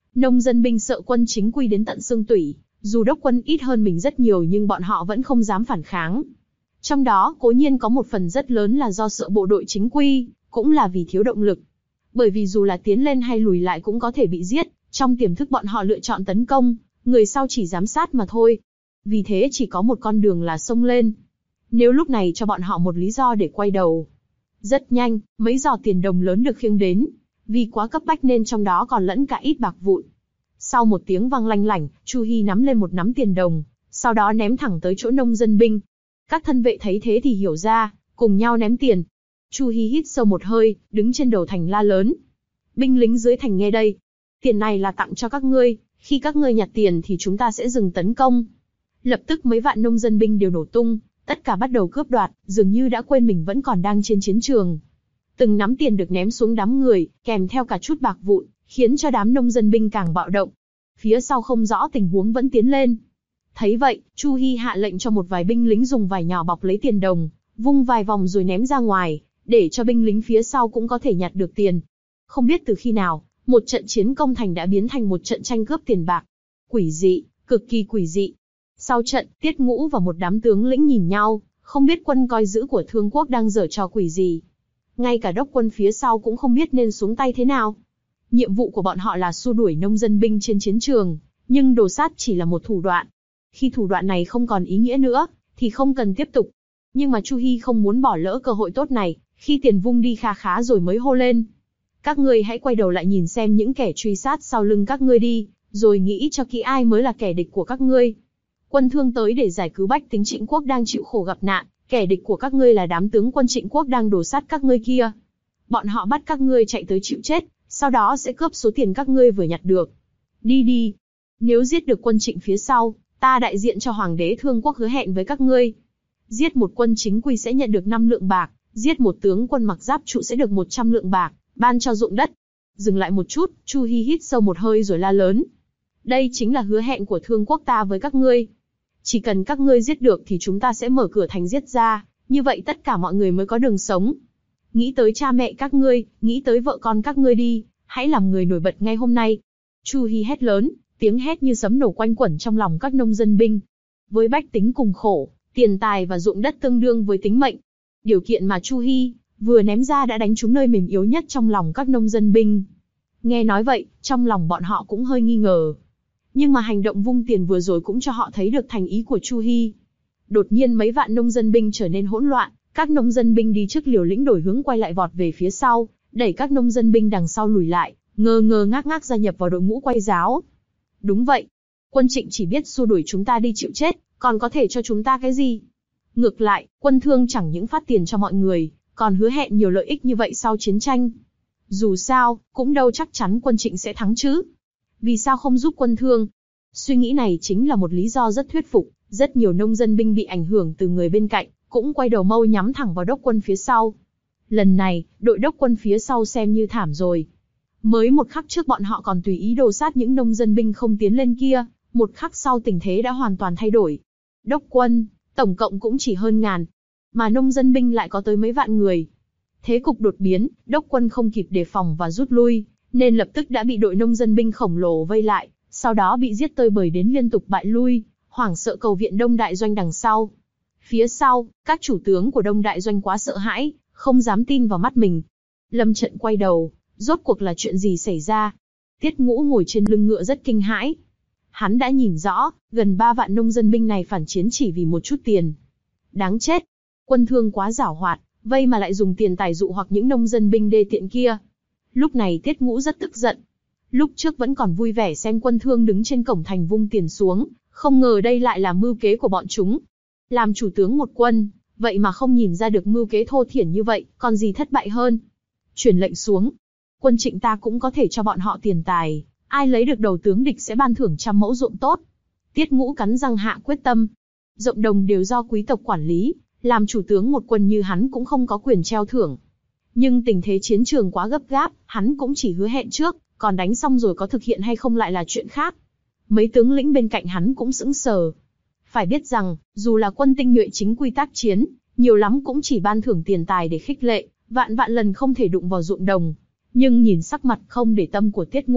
Nông dân binh sợ quân chính quy đến tận xương tủy, dù đốc quân ít hơn mình rất nhiều nhưng bọn họ vẫn không dám phản kháng. Trong đó cố nhiên có một phần rất lớn là do sợ bộ đội chính quy, cũng là vì thiếu động lực. Bởi vì dù là tiến lên hay lùi lại cũng có thể bị giết, trong tiềm thức bọn họ lựa chọn tấn công, người sau chỉ giám sát mà thôi. Vì thế chỉ có một con đường là xông lên. Nếu lúc này cho bọn họ một lý do để quay đầu. Rất nhanh, mấy giò tiền đồng lớn được khiêng đến. Vì quá cấp bách nên trong đó còn lẫn cả ít bạc vụn. Sau một tiếng vang lanh lảnh, Chu Hi nắm lên một nắm tiền đồng, sau đó ném thẳng tới chỗ nông dân binh. Các thân vệ thấy thế thì hiểu ra, cùng nhau ném tiền. Chu Hi hít sâu một hơi, đứng trên đầu thành la lớn. Binh lính dưới thành nghe đây. Tiền này là tặng cho các ngươi, khi các ngươi nhặt tiền thì chúng ta sẽ dừng tấn công. Lập tức mấy vạn nông dân binh đều nổ tung, tất cả bắt đầu cướp đoạt, dường như đã quên mình vẫn còn đang trên chiến trường. Từng nắm tiền được ném xuống đám người, kèm theo cả chút bạc vụn, khiến cho đám nông dân binh càng bạo động. Phía sau không rõ tình huống vẫn tiến lên. Thấy vậy, Chu Hi hạ lệnh cho một vài binh lính dùng vải nhỏ bọc lấy tiền đồng, vung vài vòng rồi ném ra ngoài, để cho binh lính phía sau cũng có thể nhặt được tiền. Không biết từ khi nào, một trận chiến công thành đã biến thành một trận tranh cướp tiền bạc. Quỷ dị, cực kỳ quỷ dị. Sau trận, Tiết Ngũ và một đám tướng lĩnh nhìn nhau, không biết quân coi giữ của Thương Quốc đang giở trò quỷ gì. Ngay cả đốc quân phía sau cũng không biết nên xuống tay thế nào. Nhiệm vụ của bọn họ là xua đuổi nông dân binh trên chiến trường, nhưng đồ sát chỉ là một thủ đoạn. Khi thủ đoạn này không còn ý nghĩa nữa, thì không cần tiếp tục. Nhưng mà Chu Hi không muốn bỏ lỡ cơ hội tốt này, khi tiền vung đi kha khá rồi mới hô lên. Các ngươi hãy quay đầu lại nhìn xem những kẻ truy sát sau lưng các ngươi đi, rồi nghĩ cho kỹ ai mới là kẻ địch của các ngươi. Quân Thương tới để giải cứu bách tính Trịnh Quốc đang chịu khổ gặp nạn, kẻ địch của các ngươi là đám tướng quân Trịnh Quốc đang đổ sát các ngươi kia. Bọn họ bắt các ngươi chạy tới chịu chết, sau đó sẽ cướp số tiền các ngươi vừa nhặt được. Đi đi. Nếu giết được quân Trịnh phía sau, ta đại diện cho Hoàng đế Thương Quốc hứa hẹn với các ngươi. Giết một quân chính quy sẽ nhận được năm lượng bạc, giết một tướng quân mặc giáp trụ sẽ được một trăm lượng bạc, ban cho ruộng đất. Dừng lại một chút, Chu Hi hít sâu một hơi rồi la lớn. Đây chính là hứa hẹn của Thương Quốc ta với các ngươi. Chỉ cần các ngươi giết được thì chúng ta sẽ mở cửa thành giết ra, như vậy tất cả mọi người mới có đường sống. Nghĩ tới cha mẹ các ngươi, nghĩ tới vợ con các ngươi đi, hãy làm người nổi bật ngay hôm nay. Chu Hi hét lớn, tiếng hét như sấm nổ quanh quẩn trong lòng các nông dân binh. Với bách tính cùng khổ, tiền tài và ruộng đất tương đương với tính mệnh. Điều kiện mà Chu Hi vừa ném ra đã đánh trúng nơi mềm yếu nhất trong lòng các nông dân binh. Nghe nói vậy, trong lòng bọn họ cũng hơi nghi ngờ. Nhưng mà hành động vung tiền vừa rồi cũng cho họ thấy được thành ý của Chu Hi. Đột nhiên mấy vạn nông dân binh trở nên hỗn loạn, các nông dân binh đi trước liều lĩnh đổi hướng quay lại vọt về phía sau, đẩy các nông dân binh đằng sau lùi lại, ngơ ngơ ngác ngác gia nhập vào đội ngũ quay giáo. Đúng vậy, quân Trịnh chỉ biết xua đuổi chúng ta đi chịu chết, còn có thể cho chúng ta cái gì? Ngược lại, quân Thương chẳng những phát tiền cho mọi người, còn hứa hẹn nhiều lợi ích như vậy sau chiến tranh. Dù sao, cũng đâu chắc chắn quân Trịnh sẽ thắng chứ. Vì sao không giúp quân Thương? Suy nghĩ này chính là một lý do rất thuyết phục, rất nhiều nông dân binh bị ảnh hưởng từ người bên cạnh, cũng quay đầu mâu nhắm thẳng vào đốc quân phía sau. Lần này, đội đốc quân phía sau xem như thảm rồi. Mới một khắc trước bọn họ còn tùy ý đồ sát những nông dân binh không tiến lên kia, một khắc sau tình thế đã hoàn toàn thay đổi. Đốc quân, tổng cộng cũng chỉ hơn ngàn, mà nông dân binh lại có tới mấy vạn người. Thế cục đột biến, đốc quân không kịp đề phòng và rút lui, nên lập tức đã bị đội nông dân binh khổng lồ vây lại, sau đó bị giết tơi bời đến liên tục bại lui, hoảng sợ cầu viện Đông Đại Doanh đằng sau. Phía sau, các chủ tướng của Đông Đại Doanh quá sợ hãi, không dám tin vào mắt mình. Lâm Trận quay đầu, rốt cuộc là chuyện gì xảy ra? Tiết Ngũ ngồi trên lưng ngựa rất kinh hãi. Hắn đã nhìn rõ, gần ba vạn nông dân binh này phản chiến chỉ vì một chút tiền. Đáng chết! Quân Thương quá giảo hoạt, vây mà lại dùng tiền tài dụ hoặc những nông dân binh đê tiện kia. Lúc này Tiết Ngũ rất tức giận. Lúc trước vẫn còn vui vẻ xem Quân Thương đứng trên cổng thành vung tiền xuống, không ngờ đây lại là mưu kế của bọn chúng. Làm chủ tướng một quân, vậy mà không nhìn ra được mưu kế thô thiển như vậy, còn gì thất bại hơn. Truyền lệnh xuống. Quân Trịnh ta cũng có thể cho bọn họ tiền tài, ai lấy được đầu tướng địch sẽ ban thưởng trăm mẫu ruộng tốt. Tiết Ngũ cắn răng hạ quyết tâm. Ruộng đồng đều do quý tộc quản lý, làm chủ tướng một quân như hắn cũng không có quyền treo thưởng. Nhưng tình thế chiến trường quá gấp gáp, hắn cũng chỉ hứa hẹn trước, còn đánh xong rồi có thực hiện hay không lại là chuyện khác. Mấy tướng lĩnh bên cạnh hắn cũng sững sờ. Phải biết rằng, dù là quân tinh nhuệ chính quy tác chiến, nhiều lắm cũng chỉ ban thưởng tiền tài để khích lệ, vạn vạn lần không thể đụng vào ruộng đồng. Nhưng nhìn sắc mặt không để tâm của Tiết Ngũ,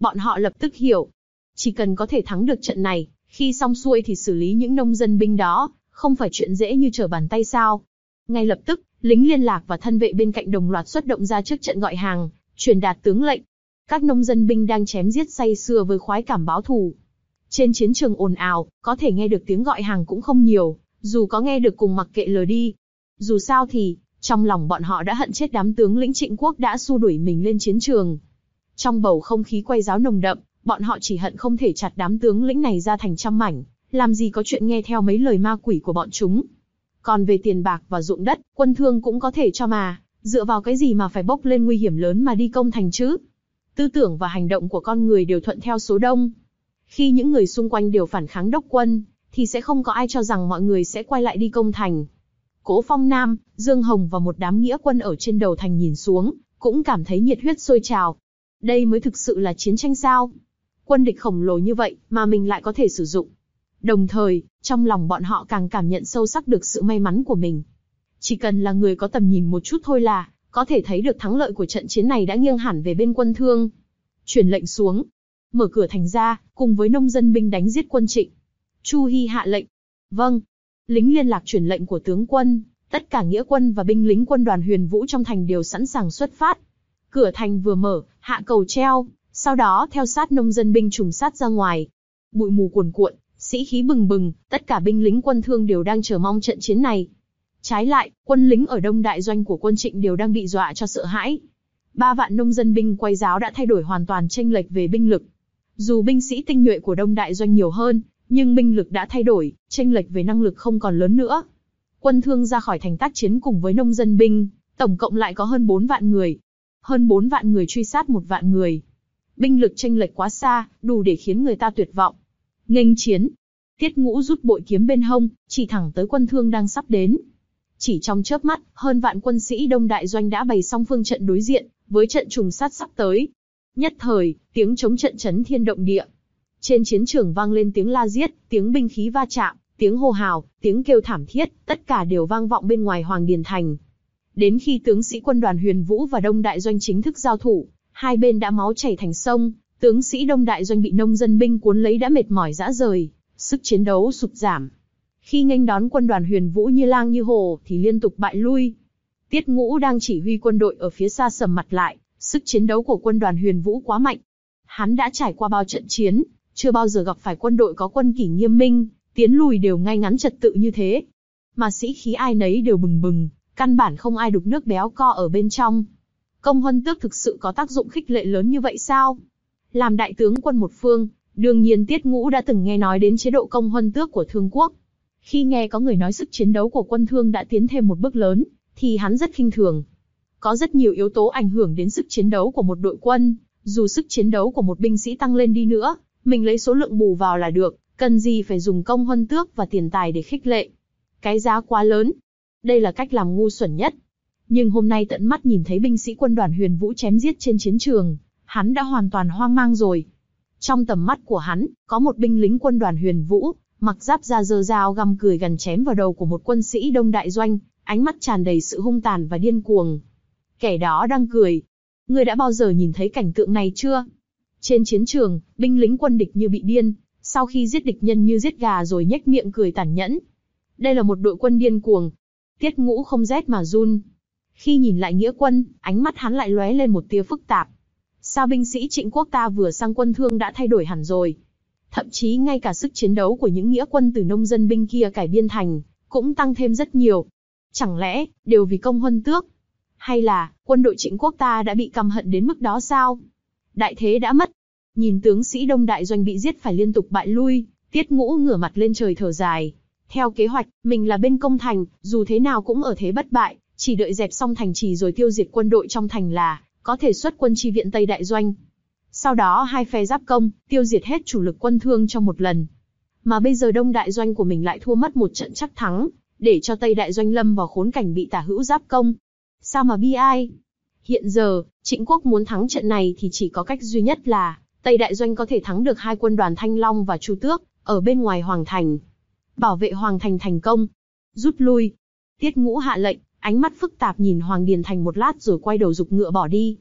Bọn họ lập tức hiểu, chỉ cần có thể thắng được trận này, khi xong xuôi thì xử lý những nông dân binh đó, không phải chuyện dễ như trở bàn tay sao. Ngay lập tức, lính liên lạc và thân vệ bên cạnh đồng loạt xuất động ra trước trận gọi hàng, truyền đạt tướng lệnh. Các nông dân binh đang chém giết say sưa với khoái cảm báo thù. Trên chiến trường ồn ào, có thể nghe được tiếng gọi hàng cũng không nhiều, dù có nghe được cùng mặc kệ lờ đi. Dù sao thì, trong lòng bọn họ đã hận chết đám tướng lĩnh Trịnh Quốc đã xua đuổi mình lên chiến trường. Trong bầu không khí quay giáo nồng đậm, bọn họ chỉ hận không thể chặt đám tướng lĩnh này ra thành trăm mảnh, làm gì có chuyện nghe theo mấy lời ma quỷ của bọn chúng. Còn về tiền bạc và ruộng đất, quân thương cũng có thể cho mà, dựa vào cái gì mà phải bốc lên nguy hiểm lớn mà đi công thành chứ? Tư tưởng và hành động của con người đều thuận theo số đông. Khi những người xung quanh đều phản kháng đốc quân, thì sẽ không có ai cho rằng mọi người sẽ quay lại đi công thành. Cố Phong Nam, Dương Hồng và một đám nghĩa quân ở trên đầu thành nhìn xuống, cũng cảm thấy nhiệt huyết sôi trào. Đây mới thực sự là chiến tranh sao? Quân địch khổng lồ như vậy mà mình lại có thể sử dụng. Đồng thời, trong lòng bọn họ càng cảm nhận sâu sắc được sự may mắn của mình. Chỉ cần là người có tầm nhìn một chút thôi là có thể thấy được thắng lợi của trận chiến này đã nghiêng hẳn về bên quân Thương. Truyền lệnh xuống, mở cửa thành ra, cùng với nông dân binh đánh giết quân Trịnh. Chu Hi hạ lệnh. Vâng. Lính liên lạc truyền lệnh của tướng quân, tất cả nghĩa quân và binh lính quân đoàn Huyền Vũ trong thành đều sẵn sàng xuất phát. Cửa thành vừa mở, hạ cầu treo, sau đó theo sát nông dân binh trùng sát ra ngoài. Bụi mù cuồn cuộn, sĩ khí bừng bừng, tất cả binh lính quân Thương đều đang chờ mong trận chiến này. Trái lại, quân lính ở Đông Đại Doanh của quân Trịnh đều đang bị dọa cho sợ hãi. Ba vạn nông dân binh quay giáo đã thay đổi hoàn toàn chênh lệch về binh lực. Dù binh sĩ tinh nhuệ của Đông Đại Doanh nhiều hơn, nhưng binh lực đã thay đổi, chênh lệch về năng lực không còn lớn nữa. Quân Thương ra khỏi thành tác chiến cùng với nông dân binh, tổng cộng lại có hơn bốn vạn người. Hơn bốn vạn người truy sát một vạn người. Binh lực chênh lệch quá xa, đủ để khiến người ta tuyệt vọng. Nghênh chiến. Tiết Ngũ rút bội kiếm bên hông, chỉ thẳng tới quân Thương đang sắp đến. Chỉ trong chớp mắt, hơn vạn quân sĩ Đông Đại Doanh đã bày xong phương trận đối diện, với trận trùng sát sắp tới. Nhất thời, tiếng chống trận chấn thiên động địa. Trên chiến trường vang lên tiếng la giết, tiếng binh khí va chạm, tiếng hô hào, tiếng kêu thảm thiết, tất cả đều vang vọng bên ngoài Hoàng Điền Thành. Đến khi tướng sĩ quân đoàn Huyền Vũ và Đông Đại Doanh chính thức giao thủ, hai bên đã máu chảy thành sông, tướng sĩ Đông Đại Doanh bị nông dân binh cuốn lấy đã mệt mỏi rã rời, sức chiến đấu sụt giảm. Khi nghênh đón quân đoàn Huyền Vũ như lang như hổ thì liên tục bại lui. Tiết Ngũ đang chỉ huy quân đội ở phía xa sầm mặt lại, sức chiến đấu của quân đoàn Huyền Vũ quá mạnh. Hắn đã trải qua bao trận chiến, chưa bao giờ gặp phải quân đội có quân kỷ nghiêm minh, tiến lùi đều ngay ngắn trật tự như thế. Mà sĩ khí ai nấy đều bừng bừng, căn bản không ai đục nước béo co ở bên trong. Công Huân Tước thực sự có tác dụng khích lệ lớn như vậy sao? Làm đại tướng quân một phương, đương nhiên Tiết Ngũ đã từng nghe nói đến chế độ Công Huân Tước của Thương Quốc. Khi nghe có người nói sức chiến đấu của quân Thương đã tiến thêm một bước lớn, thì hắn rất khinh thường. Có rất nhiều yếu tố ảnh hưởng đến sức chiến đấu của một đội quân, dù sức chiến đấu của một binh sĩ tăng lên đi nữa, mình lấy số lượng bù vào là được, cần gì phải dùng Công Huân Tước và tiền tài để khích lệ. Cái giá quá lớn. Đây là cách làm ngu xuẩn nhất. Nhưng hôm nay tận mắt nhìn thấy binh sĩ quân đoàn Huyền Vũ chém giết trên chiến trường, hắn đã hoàn toàn hoang mang rồi. Trong tầm mắt của hắn, có một binh lính quân đoàn Huyền Vũ, mặc giáp da giơ dao găm cười gằn chém vào đầu của một quân sĩ Đông Đại Doanh, ánh mắt tràn đầy sự hung tàn và điên cuồng. Kẻ đó đang cười. Ngươi đã bao giờ nhìn thấy cảnh tượng này chưa? Trên chiến trường, binh lính quân địch như bị điên, sau khi giết địch nhân như giết gà rồi nhếch miệng cười tàn nhẫn. Đây là một đội quân điên cuồng. Tiết Ngũ không rét mà run. Khi nhìn lại nghĩa quân, ánh mắt hắn lại lóe lên một tia phức tạp. Sao binh sĩ Trịnh Quốc ta vừa sang quân Thương đã thay đổi hẳn rồi? Thậm chí ngay cả sức chiến đấu của những nghĩa quân từ nông dân binh kia cải biên thành, cũng tăng thêm rất nhiều. Chẳng lẽ, đều vì Công Huân Tước? Hay là, quân đội Trịnh Quốc ta đã bị căm hận đến mức đó sao? Đại thế đã mất. Nhìn tướng sĩ Đông Đại Doanh bị giết phải liên tục bại lui, Tiết Ngũ ngửa mặt lên trời thở dài. Theo kế hoạch, mình là bên công thành, dù thế nào cũng ở thế bất bại, chỉ đợi dẹp xong thành trì rồi tiêu diệt quân đội trong thành là có thể xuất quân chi viện Tây Đại Doanh. Sau đó hai phe giáp công, tiêu diệt hết chủ lực quân Thương trong một lần. Mà bây giờ Đông Đại Doanh của mình lại thua mất một trận chắc thắng, để cho Tây Đại Doanh lâm vào khốn cảnh bị tả hữu giáp công. Sao mà bi ai? Hiện giờ, Trịnh Quốc muốn thắng trận này thì chỉ có cách duy nhất là Tây Đại Doanh có thể thắng được hai quân đoàn Thanh Long và Chu Tước ở bên ngoài Hoàng Thành. Bảo vệ Hoàng Thành thành công. Rút lui. Tiết Ngũ hạ lệnh, ánh mắt phức tạp nhìn Hoàng Điền Thành một lát rồi quay đầu giục ngựa bỏ đi.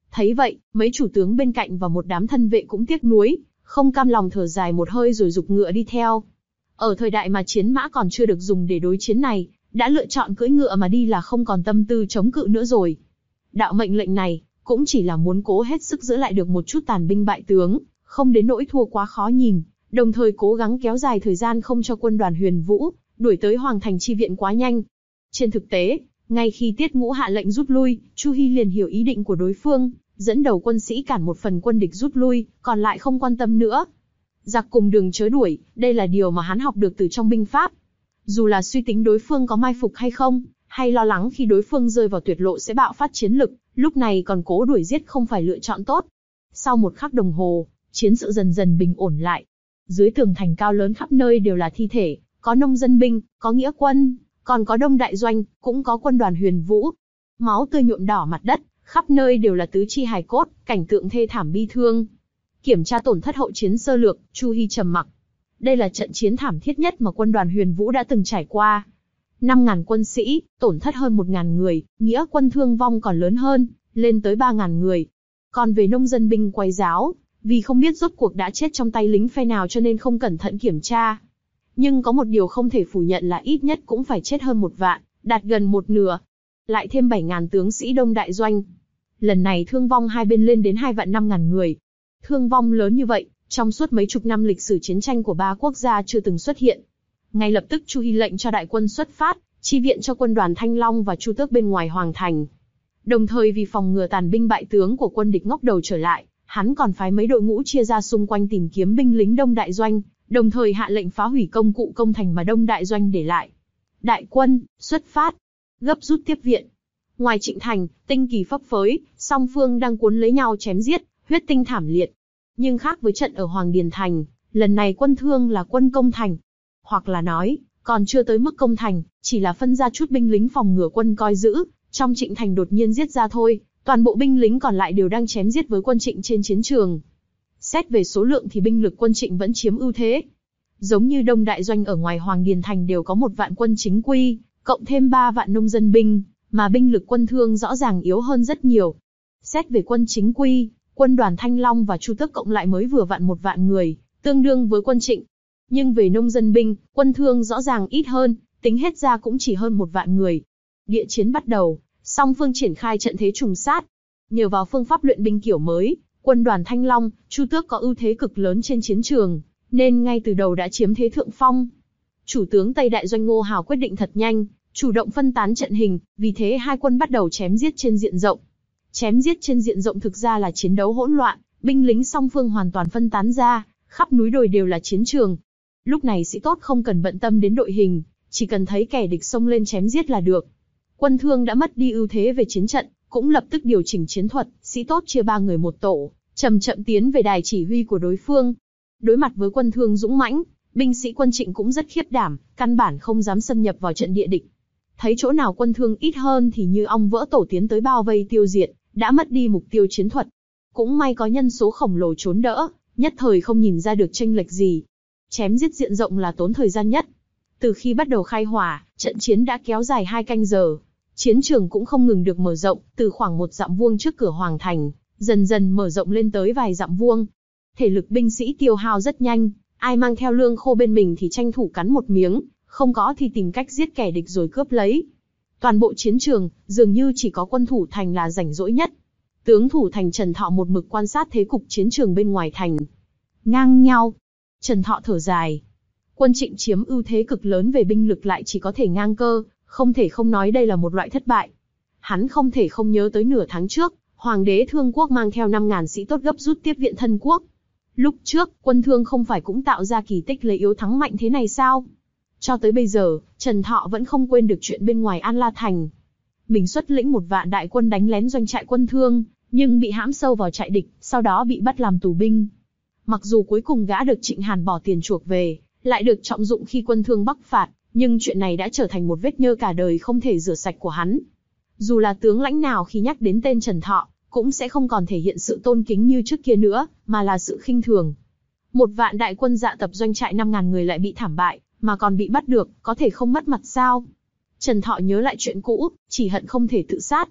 Thấy vậy, mấy chủ tướng bên cạnh và một đám thân vệ cũng tiếc nuối, không cam lòng thở dài một hơi rồi giục ngựa đi theo. Ở thời đại mà chiến mã còn chưa được dùng để đối chiến này, đã lựa chọn cưỡi ngựa mà đi là không còn tâm tư chống cự nữa rồi. Đạo mệnh lệnh này, cũng chỉ là muốn cố hết sức giữ lại được một chút tàn binh bại tướng, không đến nỗi thua quá khó nhìn, đồng thời cố gắng kéo dài thời gian không cho quân đoàn Huyền Vũ đuổi tới Hoàng Thành chi viện quá nhanh. Trên thực tế, ngay khi Tiết Ngũ hạ lệnh rút lui, Chu Hi liền hiểu ý định của đối phương, dẫn đầu quân sĩ cản một phần quân địch rút lui, còn lại không quan tâm nữa. Giặc cùng đường chớ đuổi, đây là điều mà hắn học được từ trong binh pháp. Dù là suy tính đối phương có mai phục hay không, hay lo lắng khi đối phương rơi vào tuyệt lộ sẽ bạo phát chiến lực, lúc này còn cố đuổi giết không phải lựa chọn tốt. Sau một khắc đồng hồ, chiến sự dần dần bình ổn lại. Dưới tường thành cao lớn khắp nơi đều là thi thể, có nông dân binh, có nghĩa quân, còn có Đông Đại Doanh, cũng có quân đoàn Huyền Vũ. Máu tươi nhuộm đỏ mặt đất, khắp nơi đều là tứ chi hài cốt, cảnh tượng thê thảm bi thương. Kiểm tra tổn thất hậu chiến sơ lược, Chu Hi trầm mặc. Đây là trận chiến thảm thiết nhất mà quân đoàn Huyền Vũ đã từng trải qua. năm ngàn quân sĩ, tổn thất hơn một nghìn người, nghĩa quân thương vong còn lớn hơn, lên tới ba nghìn người. Còn về nông dân binh quay giáo, vì không biết rốt cuộc đã chết trong tay lính phe nào cho nên không cẩn thận kiểm tra. Nhưng có một điều không thể phủ nhận là ít nhất cũng phải chết hơn một vạn, đạt gần một nửa. Lại thêm bảy nghìn tướng sĩ Đông Đại Doanh. Lần này thương vong hai bên lên đến hai vạn năm ngàn người. Thương vong lớn như vậy, trong suốt mấy chục năm lịch sử chiến tranh của ba quốc gia chưa từng xuất hiện. Ngay lập tức Chu Hi lệnh cho đại quân xuất phát, chi viện cho quân đoàn Thanh Long và Chu Tước bên ngoài Hoàng Thành. Đồng thời vì phòng ngừa tàn binh bại tướng của quân địch ngóc đầu trở lại, hắn còn phái mấy đội ngũ chia ra xung quanh tìm kiếm binh lính Đông Đại Doanh, đồng thời hạ lệnh phá hủy công cụ công thành mà Đông Đại Doanh để lại. Đại quân, xuất phát, gấp rút tiếp viện. Ngoài Trịnh Thành, tinh kỳ phấp phới, song phương đang cuốn lấy nhau chém giết, huyết tinh thảm liệt. Nhưng khác với trận ở Hoàng Điền Thành, lần này quân Thương là quân công thành. Hoặc là nói, còn chưa tới mức công thành, chỉ là phân ra chút binh lính phòng ngừa quân coi giữ, trong Trịnh Thành đột nhiên giết ra thôi, toàn bộ binh lính còn lại đều đang chém giết với quân Trịnh trên chiến trường. Xét về số lượng thì binh lực quân Trịnh vẫn chiếm ưu thế. Giống như Đông Đại Doanh ở ngoài Hoàng Điền Thành đều có một vạn quân chính quy, cộng thêm ba vạn nông dân binh, mà binh lực quân Thương rõ ràng yếu hơn rất nhiều. Xét về quân chính quy, quân đoàn Thanh Long và Chu Tước cộng lại mới vừa vặn một vạn người, tương đương với quân Trịnh. Nhưng về nông dân binh, quân Thương rõ ràng ít hơn, tính hết ra cũng chỉ hơn một vạn người. Địa chiến bắt đầu, song phương triển khai trận thế trùng sát. Nhờ vào phương pháp luyện binh kiểu mới, quân đoàn Thanh Long, Chu Tước có ưu thế cực lớn trên chiến trường, nên ngay từ đầu đã chiếm thế thượng phong. Chủ tướng Tây Đại Doanh Ngô Hào quyết định thật nhanh, chủ động phân tán trận hình, vì thế hai quân bắt đầu chém giết trên diện rộng. Chém giết trên diện rộng thực ra là chiến đấu hỗn loạn, binh lính song phương hoàn toàn phân tán ra, khắp núi đồi đều là chiến trường. Lúc này sĩ tốt không cần bận tâm đến đội hình, chỉ cần thấy kẻ địch xông lên chém giết là được. Quân Thương đã mất đi ưu thế về chiến trận, cũng lập tức điều chỉnh chiến thuật, sĩ tốt chia ba người một tổ, chậm chậm tiến về đài chỉ huy của đối phương. Đối mặt với quân Thương dũng mãnh, binh sĩ quân Trịnh cũng rất khiếp đảm, căn bản không dám xâm nhập vào trận địa địch. Thấy chỗ nào quân Thương ít hơn thì như ong vỡ tổ tiến tới bao vây tiêu diệt, đã mất đi mục tiêu chiến thuật. Cũng may có nhân số khổng lồ trốn đỡ, nhất thời không nhìn ra được chênh lệch gì. Chém giết diện rộng là tốn thời gian nhất. Từ khi bắt đầu khai hỏa, trận chiến đã kéo dài hai canh giờ. Chiến trường cũng không ngừng được mở rộng, từ khoảng một dặm vuông trước cửa Hoàng Thành, dần dần mở rộng lên tới vài dặm vuông. Thể lực binh sĩ tiêu hao rất nhanh, ai mang theo lương khô bên mình thì tranh thủ cắn một miếng, không có thì tìm cách giết kẻ địch rồi cướp lấy. Toàn bộ chiến trường, dường như chỉ có quân thủ thành là rảnh rỗi nhất. Tướng thủ thành Trần Thọ một mực quan sát thế cục chiến trường bên ngoài thành. Ngang nhau. Trần Thọ thở dài. Quân Trịnh chiếm ưu thế cực lớn về binh lực lại chỉ có thể ngang cơ, không thể không nói đây là một loại thất bại. Hắn không thể không nhớ tới nửa tháng trước, Hoàng đế Thương Quốc mang theo năm nghìn sĩ tốt gấp rút tiếp viện thân quốc. Lúc trước, quân Thương không phải cũng tạo ra kỳ tích lấy yếu thắng mạnh thế này sao? Cho tới bây giờ, Trần Thọ vẫn không quên được chuyện bên ngoài An La Thành. Mình xuất lĩnh một vạn đại quân đánh lén doanh trại quân Thương, nhưng bị hãm sâu vào trại địch, sau đó bị bắt làm tù binh. Mặc dù cuối cùng gã được Trịnh Hàn bỏ tiền chuộc về, lại được trọng dụng khi quân Thương bắc phạt, nhưng chuyện này đã trở thành một vết nhơ cả đời không thể rửa sạch của hắn. Dù là tướng lãnh nào khi nhắc đến tên Trần Thọ, cũng sẽ không còn thể hiện sự tôn kính như trước kia nữa, mà là sự khinh thường. Một vạn đại quân dạ tập doanh trại năm nghìn người lại bị thảm bại, mà còn bị bắt được, có thể không mất mặt sao? Trần Thọ nhớ lại chuyện cũ, chỉ hận không thể tự sát.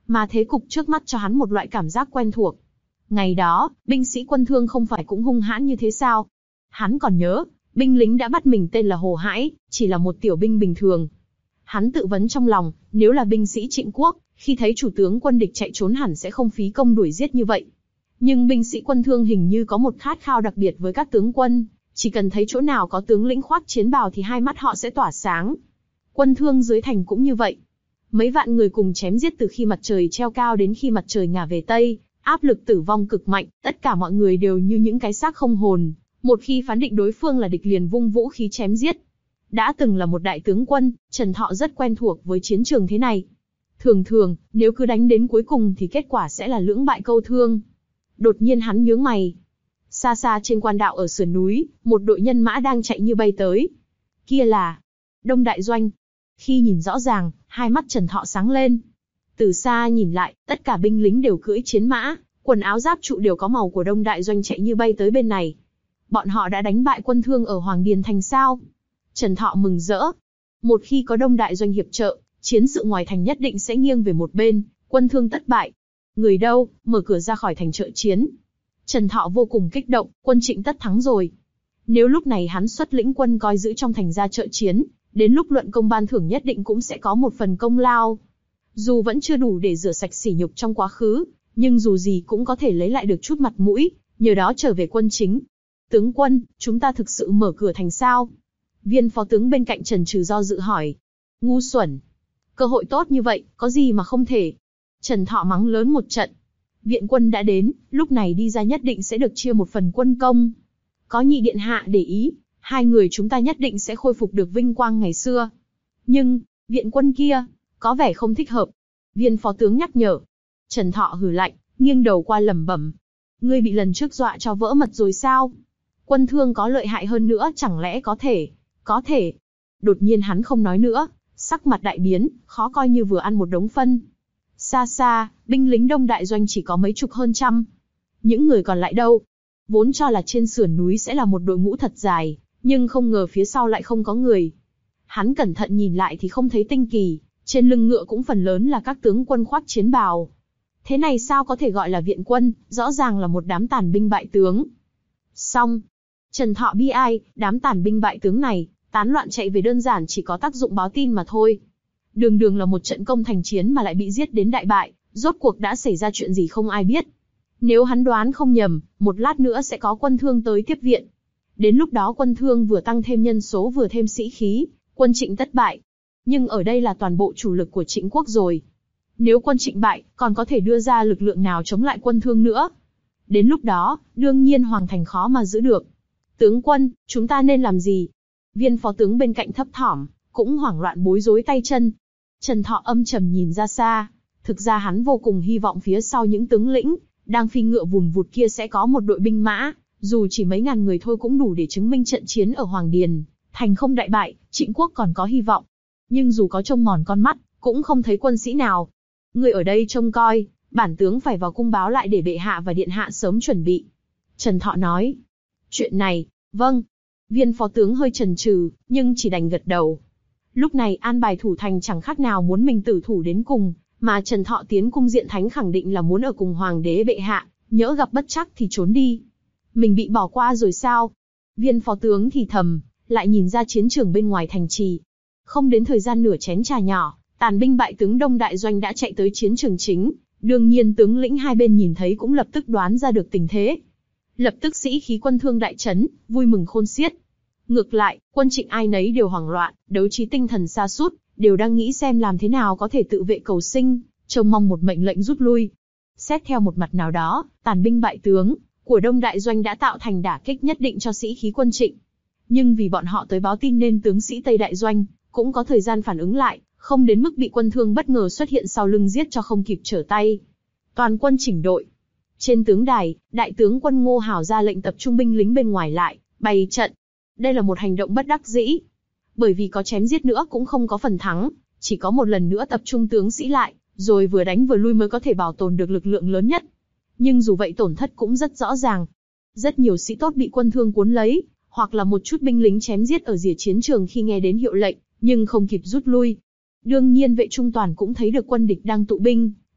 mà thế cục trước mắt cho hắn một loại cảm giác quen thuộc. Ngày đó, binh sĩ Quân Thương không phải cũng hung hãn như thế sao? Hắn còn nhớ, binh lính đã bắt mình tên là Hồ Hãi, chỉ là một tiểu binh bình thường. Hắn tự vấn trong lòng, nếu là binh sĩ Trịnh quốc, khi thấy chủ tướng quân địch chạy trốn hẳn sẽ không phí công đuổi giết như vậy. Nhưng binh sĩ Quân Thương hình như có một khát khao đặc biệt với các tướng quân, chỉ cần thấy chỗ nào có tướng lĩnh khoác chiến bào thì hai mắt họ sẽ tỏa sáng. Quân Thương dưới thành cũng như vậy. Mấy vạn người cùng chém giết từ khi mặt trời treo cao đến khi mặt trời ngả về Tây, áp lực tử vong cực mạnh, tất cả mọi người đều như những cái xác không hồn. Một khi phán định đối phương là địch liền vung vũ khí chém giết. Đã từng là một đại tướng quân, Trần Thọ rất quen thuộc với chiến trường thế này. Thường thường, nếu cứ đánh đến cuối cùng thì kết quả sẽ là lưỡng bại câu thương. Đột nhiên hắn nhướng mày. Xa xa trên quan đạo ở sườn núi, một đội nhân mã đang chạy như bay tới. Kia là Đông Đại Doanh. Khi nhìn rõ ràng, hai mắt Trần Thọ sáng lên. Từ xa nhìn lại, tất cả binh lính đều cưỡi chiến mã, quần áo giáp trụ đều có màu của Đông Đại Doanh chạy như bay tới bên này. Bọn họ đã đánh bại Quân Thương ở Hoàng Điền thành sao? Trần Thọ mừng rỡ. Một khi có Đông Đại Doanh hiệp trợ, chiến sự ngoài thành nhất định sẽ nghiêng về một bên, Quân Thương tất bại. Người đâu, mở cửa ra khỏi thành trợ chiến. Trần Thọ vô cùng kích động, quân Trịnh tất thắng rồi. Nếu lúc này hắn xuất lĩnh quân coi giữ trong thành ra trợ chiến, đến lúc luận công ban thưởng nhất định cũng sẽ có một phần công lao. Dù vẫn chưa đủ để rửa sạch sỉ nhục trong quá khứ, nhưng dù gì cũng có thể lấy lại được chút mặt mũi, nhờ đó trở về quân chính. Tướng quân, chúng ta thực sự mở cửa thành sao? Viên phó tướng bên cạnh Trần Trừ do dự hỏi. Ngu xuẩn. Cơ hội tốt như vậy, có gì mà không thể? Trần Thọ mắng lớn một trận. Viện quân đã đến, lúc này đi ra nhất định sẽ được chia một phần quân công. Có nhị điện hạ để ý, hai người chúng ta nhất định sẽ khôi phục được vinh quang ngày xưa. Nhưng, viện quân kia, có vẻ không thích hợp. Viên phó tướng nhắc nhở. Trần Thọ hừ lạnh, nghiêng đầu qua lẩm bẩm. Ngươi bị lần trước dọa cho vỡ mật rồi sao? Quân Thương có lợi hại hơn nữa chẳng lẽ có thể, có thể. Đột nhiên hắn không nói nữa, sắc mặt đại biến, khó coi như vừa ăn một đống phân. Xa xa, binh lính Đông Đại Doanh chỉ có mấy chục hơn trăm. Những người còn lại đâu? Vốn cho là trên sườn núi sẽ là một đội ngũ thật dài, nhưng không ngờ phía sau lại không có người. Hắn cẩn thận nhìn lại thì không thấy Tinh Kỳ, trên lưng ngựa cũng phần lớn là các tướng quân khoác chiến bào. Thế này sao có thể gọi là viện quân, rõ ràng là một đám tàn binh bại tướng. Xong. Trần Thọ bi ai, đám tàn binh bại tướng này, tán loạn chạy về đơn giản chỉ có tác dụng báo tin mà thôi. Đường đường là một trận công thành chiến mà lại bị giết đến đại bại, rốt cuộc đã xảy ra chuyện gì không ai biết. Nếu hắn đoán không nhầm, một lát nữa sẽ có Quân Thương tới tiếp viện. Đến lúc đó Quân Thương vừa tăng thêm nhân số vừa thêm sĩ khí, quân Trịnh tất bại. Nhưng ở đây là toàn bộ chủ lực của Trịnh quốc rồi. Nếu quân Trịnh bại, còn có thể đưa ra lực lượng nào chống lại Quân Thương nữa? Đến lúc đó, đương nhiên Hoàng thành khó mà giữ được. Tướng quân, chúng ta nên làm gì? Viên phó tướng bên cạnh thấp thỏm, cũng hoảng loạn bối rối tay chân. Trần Thọ âm trầm nhìn ra xa, thực ra hắn vô cùng hy vọng phía sau những tướng lĩnh đang phi ngựa vùn vụt kia sẽ có một đội binh mã, dù chỉ mấy ngàn người thôi cũng đủ để chứng minh trận chiến ở Hoàng Điền thành không đại bại, Trịnh quốc còn có hy vọng. Nhưng dù có trông mòn con mắt, cũng không thấy quân sĩ nào. Người ở đây trông coi, bản tướng phải vào cung báo lại để bệ hạ và điện hạ sớm chuẩn bị. Trần Thọ nói. Chuyện này, vâng. Viên phó tướng hơi chần chừ, nhưng chỉ đành gật đầu. Lúc này an bài thủ thành chẳng khác nào muốn mình tử thủ đến cùng, mà Trần Thọ tiến cung Diện Thánh khẳng định là muốn ở cùng Hoàng đế bệ hạ, nhỡ gặp bất trắc thì trốn đi. Mình bị bỏ qua rồi sao? Viên phó tướng thì thầm, lại nhìn ra chiến trường bên ngoài thành trì. Không đến thời gian nửa chén trà nhỏ, tàn binh bại tướng Đông Đại Doanh đã chạy tới chiến trường chính. Đương nhiên tướng lĩnh hai bên nhìn thấy cũng lập tức đoán ra được tình thế. Lập tức sĩ khí Quân Thương đại chấn, vui mừng khôn xiết. Ngược lại, quân Trịnh ai nấy đều hoảng loạn, đấu trí tinh thần sa sút, đều đang nghĩ xem làm thế nào có thể tự vệ cầu sinh, trông mong một mệnh lệnh rút lui. Xét theo một mặt nào đó, tàn binh bại tướng của Đông Đại Doanh đã tạo thành đả kích nhất định cho sĩ khí quân Trịnh. Nhưng vì bọn họ tới báo tin nên tướng sĩ Tây Đại Doanh cũng có thời gian phản ứng lại, không đến mức bị Quân Thương bất ngờ xuất hiện sau lưng giết cho không kịp trở tay. Toàn quân chỉnh đội. Trên tướng đài, đại tướng quân Ngô Hào ra lệnh tập trung binh lính bên ngoài lại, bày trận. Đây là một hành động bất đắc dĩ. Bởi vì có chém giết nữa cũng không có phần thắng, chỉ có một lần nữa tập trung tướng sĩ lại, rồi vừa đánh vừa lui mới có thể bảo tồn được lực lượng lớn nhất. Nhưng dù vậy tổn thất cũng rất rõ ràng. Rất nhiều sĩ tốt bị Quân Thương cuốn lấy, hoặc là một chút binh lính chém giết ở rìa chiến trường khi nghe đến hiệu lệnh, nhưng không kịp rút lui. Đương nhiên vệ trung toàn cũng thấy được quân địch đang tụ binh,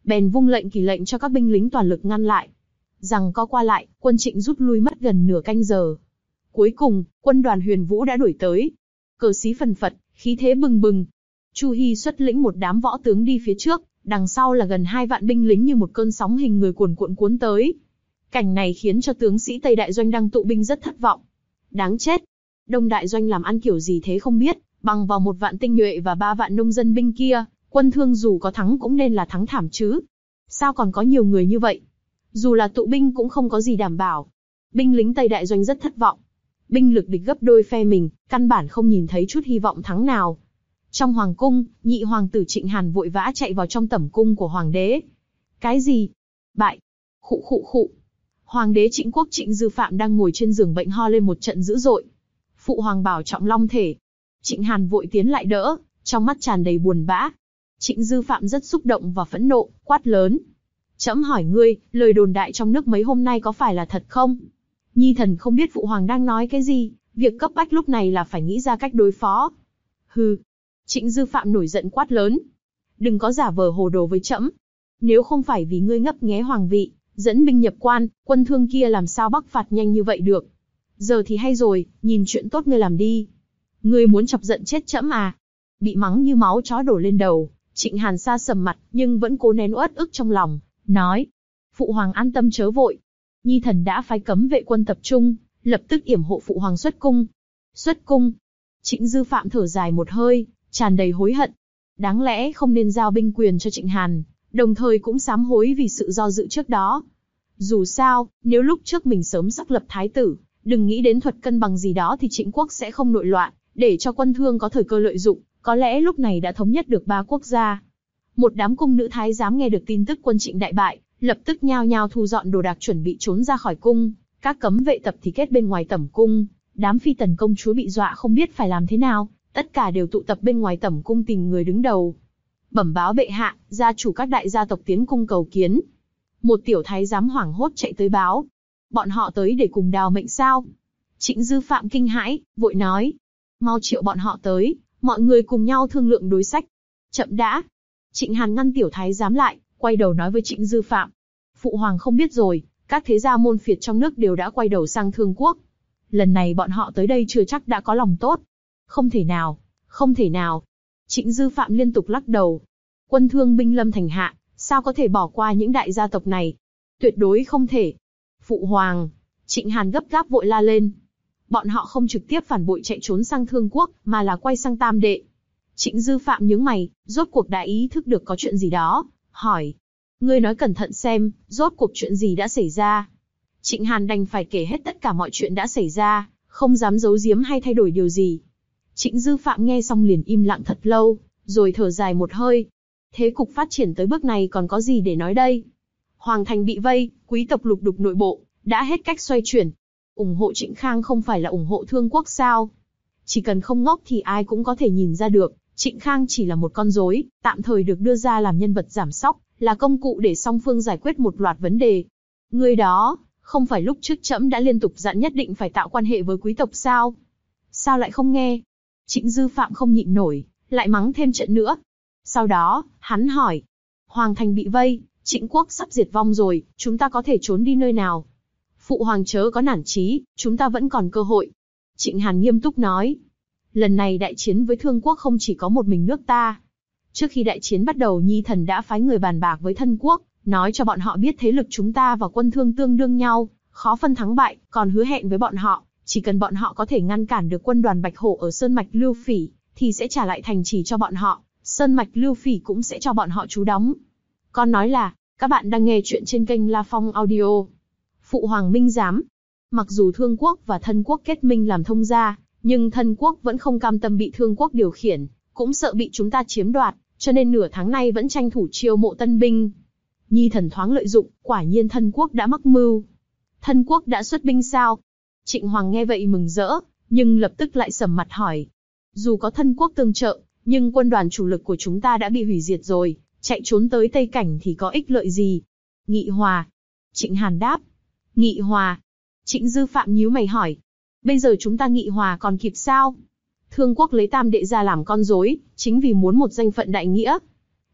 bèn vung lệnh kỳ lệnh cho các binh lính toàn lực ngăn lại. Rằng có qua lại, quân Trịnh rút lui mất gần nửa canh giờ. Cuối cùng, quân đoàn Huyền Vũ đã đuổi tới. Cờ xí phần phật, khí thế bừng bừng. Chu Hi xuất lĩnh một đám võ tướng đi phía trước, đằng sau là gần hai vạn binh lính như một cơn sóng hình người cuồn cuộn cuốn tới. Cảnh này khiến cho tướng sĩ Tây Đại Doanh đang tụ binh rất thất vọng. Đáng chết! Đông Đại Doanh làm ăn kiểu gì thế không biết, bằng vào một vạn tinh nhuệ và ba vạn nông dân binh kia, quân Thương dù có thắng cũng nên là thắng thảm chứ. Sao còn có nhiều người như vậy? Dù là tụ binh cũng không có gì đảm bảo. Binh lính Tây Đại Doanh rất thất vọng. Binh lực địch gấp đôi phe mình, căn bản không nhìn thấy chút hy vọng thắng nào. Trong hoàng cung, nhị hoàng tử Trịnh Hàn vội vã chạy vào trong tẩm cung của hoàng đế. Cái gì? Bại! Khụ khụ khụ! Hoàng đế Trịnh Quốc Trịnh Dư Phạm đang ngồi trên giường bệnh ho lên một trận dữ dội. Phụ hoàng bảo trọng long thể. Trịnh Hàn vội tiến lại đỡ, trong mắt tràn đầy buồn bã. Trịnh Dư Phạm rất xúc động và phẫn nộ, quát lớn. Trẫm hỏi ngươi, lời đồn đại trong nước mấy hôm nay có phải là thật không? Nhi thần không biết phụ hoàng đang nói cái gì, việc cấp bách lúc này là phải nghĩ ra cách đối phó. Hừ. Trịnh Dư Phạm nổi giận quát lớn. Đừng có giả vờ hồ đồ với trẫm. Nếu không phải vì ngươi ngấp nghé hoàng vị, dẫn binh nhập quan, quân Thương kia làm sao bắc phạt nhanh như vậy được. Giờ thì hay rồi, nhìn chuyện tốt ngươi làm đi. Ngươi muốn chọc giận chết trẫm à? Bị mắng như máu chó đổ lên đầu, Trịnh Hàn sa sầm mặt, nhưng vẫn cố nén uất ức trong lòng, nói. Phụ hoàng an tâm chớ vội. Nhi thần đã phái cấm vệ quân tập trung, lập tức yểm hộ phụ hoàng xuất cung. Xuất cung. Trịnh Dư Phạm thở dài một hơi, tràn đầy hối hận. Đáng lẽ không nên giao binh quyền cho Trịnh Hàn, đồng thời cũng sám hối vì sự do dự trước đó. Dù sao, nếu lúc trước mình sớm xác lập thái tử, đừng nghĩ đến thuật cân bằng gì đó thì Trịnh quốc sẽ không nội loạn, để cho quân Thương có thời cơ lợi dụng, có lẽ lúc này đã thống nhất được ba quốc gia. Một đám cung nữ thái giám nghe được tin tức quân Trịnh đại bại, lập tức nhao nhao thu dọn đồ đạc chuẩn bị trốn ra khỏi cung, các cấm vệ tập thì kết bên ngoài tẩm cung, đám phi tần công chúa bị dọa không biết phải làm thế nào, tất cả đều tụ tập bên ngoài tẩm cung tìm người đứng đầu. Bẩm báo bệ hạ, gia chủ các đại gia tộc tiến cung cầu kiến. Một tiểu thái giám hoảng hốt chạy tới báo. Bọn họ tới để cùng đào mệnh sao? Trịnh Dư Phạm kinh hãi, vội nói. Mau triệu bọn họ tới, mọi người cùng nhau thương lượng đối sách. Chậm đã. Trịnh Hàn ngăn tiểu thái giám lại, quay đầu nói với Trịnh Dư Phạm. Phụ hoàng không biết rồi, các thế gia môn phiệt trong nước đều đã quay đầu sang Thương quốc. Lần này bọn họ tới đây chưa chắc đã có lòng tốt. Không thể nào, không thể nào. Trịnh Dư Phạm liên tục lắc đầu. Quân Thương binh lâm thành hạ, sao có thể bỏ qua những đại gia tộc này? Tuyệt đối không thể. Phụ hoàng, Trịnh Hàn gấp gáp vội la lên. Bọn họ không trực tiếp phản bội chạy trốn sang Thương quốc, mà là quay sang Tam Đệ. Trịnh Dư Phạm nhướng mày, rốt cuộc đã ý thức được có chuyện gì đó, hỏi. Ngươi nói cẩn thận xem, rốt cuộc chuyện gì đã xảy ra? Trịnh Hàn đành phải kể hết tất cả mọi chuyện đã xảy ra, không dám giấu giếm hay thay đổi điều gì. Trịnh Dư Phạm nghe xong liền im lặng thật lâu, rồi thở dài một hơi. Thế cục phát triển tới bước này còn có gì để nói đây? Hoàng thành bị vây, quý tộc lục đục nội bộ, đã hết cách xoay chuyển. Ủng hộ Trịnh Khang không phải là ủng hộ Thương quốc sao? Chỉ cần không ngốc thì ai cũng có thể nhìn ra được, Trịnh Khang chỉ là một con rối, tạm thời được đưa ra làm nhân vật giảm sóc, là công cụ để song phương giải quyết một loạt vấn đề. Người đó, không phải lúc trước trẫm đã liên tục dặn nhất định phải tạo quan hệ với quý tộc sao? Sao lại không nghe? Trịnh Dư Phạm không nhịn nổi, lại mắng thêm trận nữa. Sau đó, hắn hỏi. Hoàng thành bị vây, Trịnh quốc sắp diệt vong rồi, chúng ta có thể trốn đi nơi nào? Phụ hoàng chớ có nản chí, chúng ta vẫn còn cơ hội. Trịnh Hàn nghiêm túc nói. Lần này đại chiến với Thương quốc không chỉ có một mình nước ta. Trước khi đại chiến bắt đầu, Nhi thần đã phái người bàn bạc với Thân quốc, nói cho bọn họ biết thế lực chúng ta và quân Thương tương đương nhau, khó phân thắng bại, còn hứa hẹn với bọn họ, chỉ cần bọn họ có thể ngăn cản được quân đoàn Bạch Hổ ở Sơn Mạch Lưu Phỉ, thì sẽ trả lại thành trì cho bọn họ, Sơn Mạch Lưu Phỉ cũng sẽ cho bọn họ trú đóng. Con nói là, các bạn đang nghe chuyện trên kênh La Phong Audio. Phụ hoàng minh giám. Mặc dù Thương quốc và Thân quốc kết minh làm thông gia, nhưng Thân quốc vẫn không cam tâm bị Thương quốc điều khiển, cũng sợ bị chúng ta chiếm đoạt, cho nên nửa tháng nay vẫn tranh thủ chiêu mộ tân binh. Nhi thần thoáng lợi dụng, quả nhiên Thân quốc đã mắc mưu. Thân quốc đã xuất binh sao? Trịnh Hoàng nghe vậy mừng rỡ, nhưng lập tức lại sầm mặt hỏi. Dù có Thân quốc tương trợ, nhưng quân đoàn chủ lực của chúng ta đã bị hủy diệt rồi, chạy trốn tới Tây Cảnh thì có ích lợi gì? Nghị hòa. Trịnh Hàn đáp. Nghị hòa. Trịnh Dư Phạm nhíu mày hỏi. Bây giờ chúng ta nghị hòa còn kịp sao? Thương quốc lấy Tam Đệ ra làm con rối, chính vì muốn một danh phận đại nghĩa.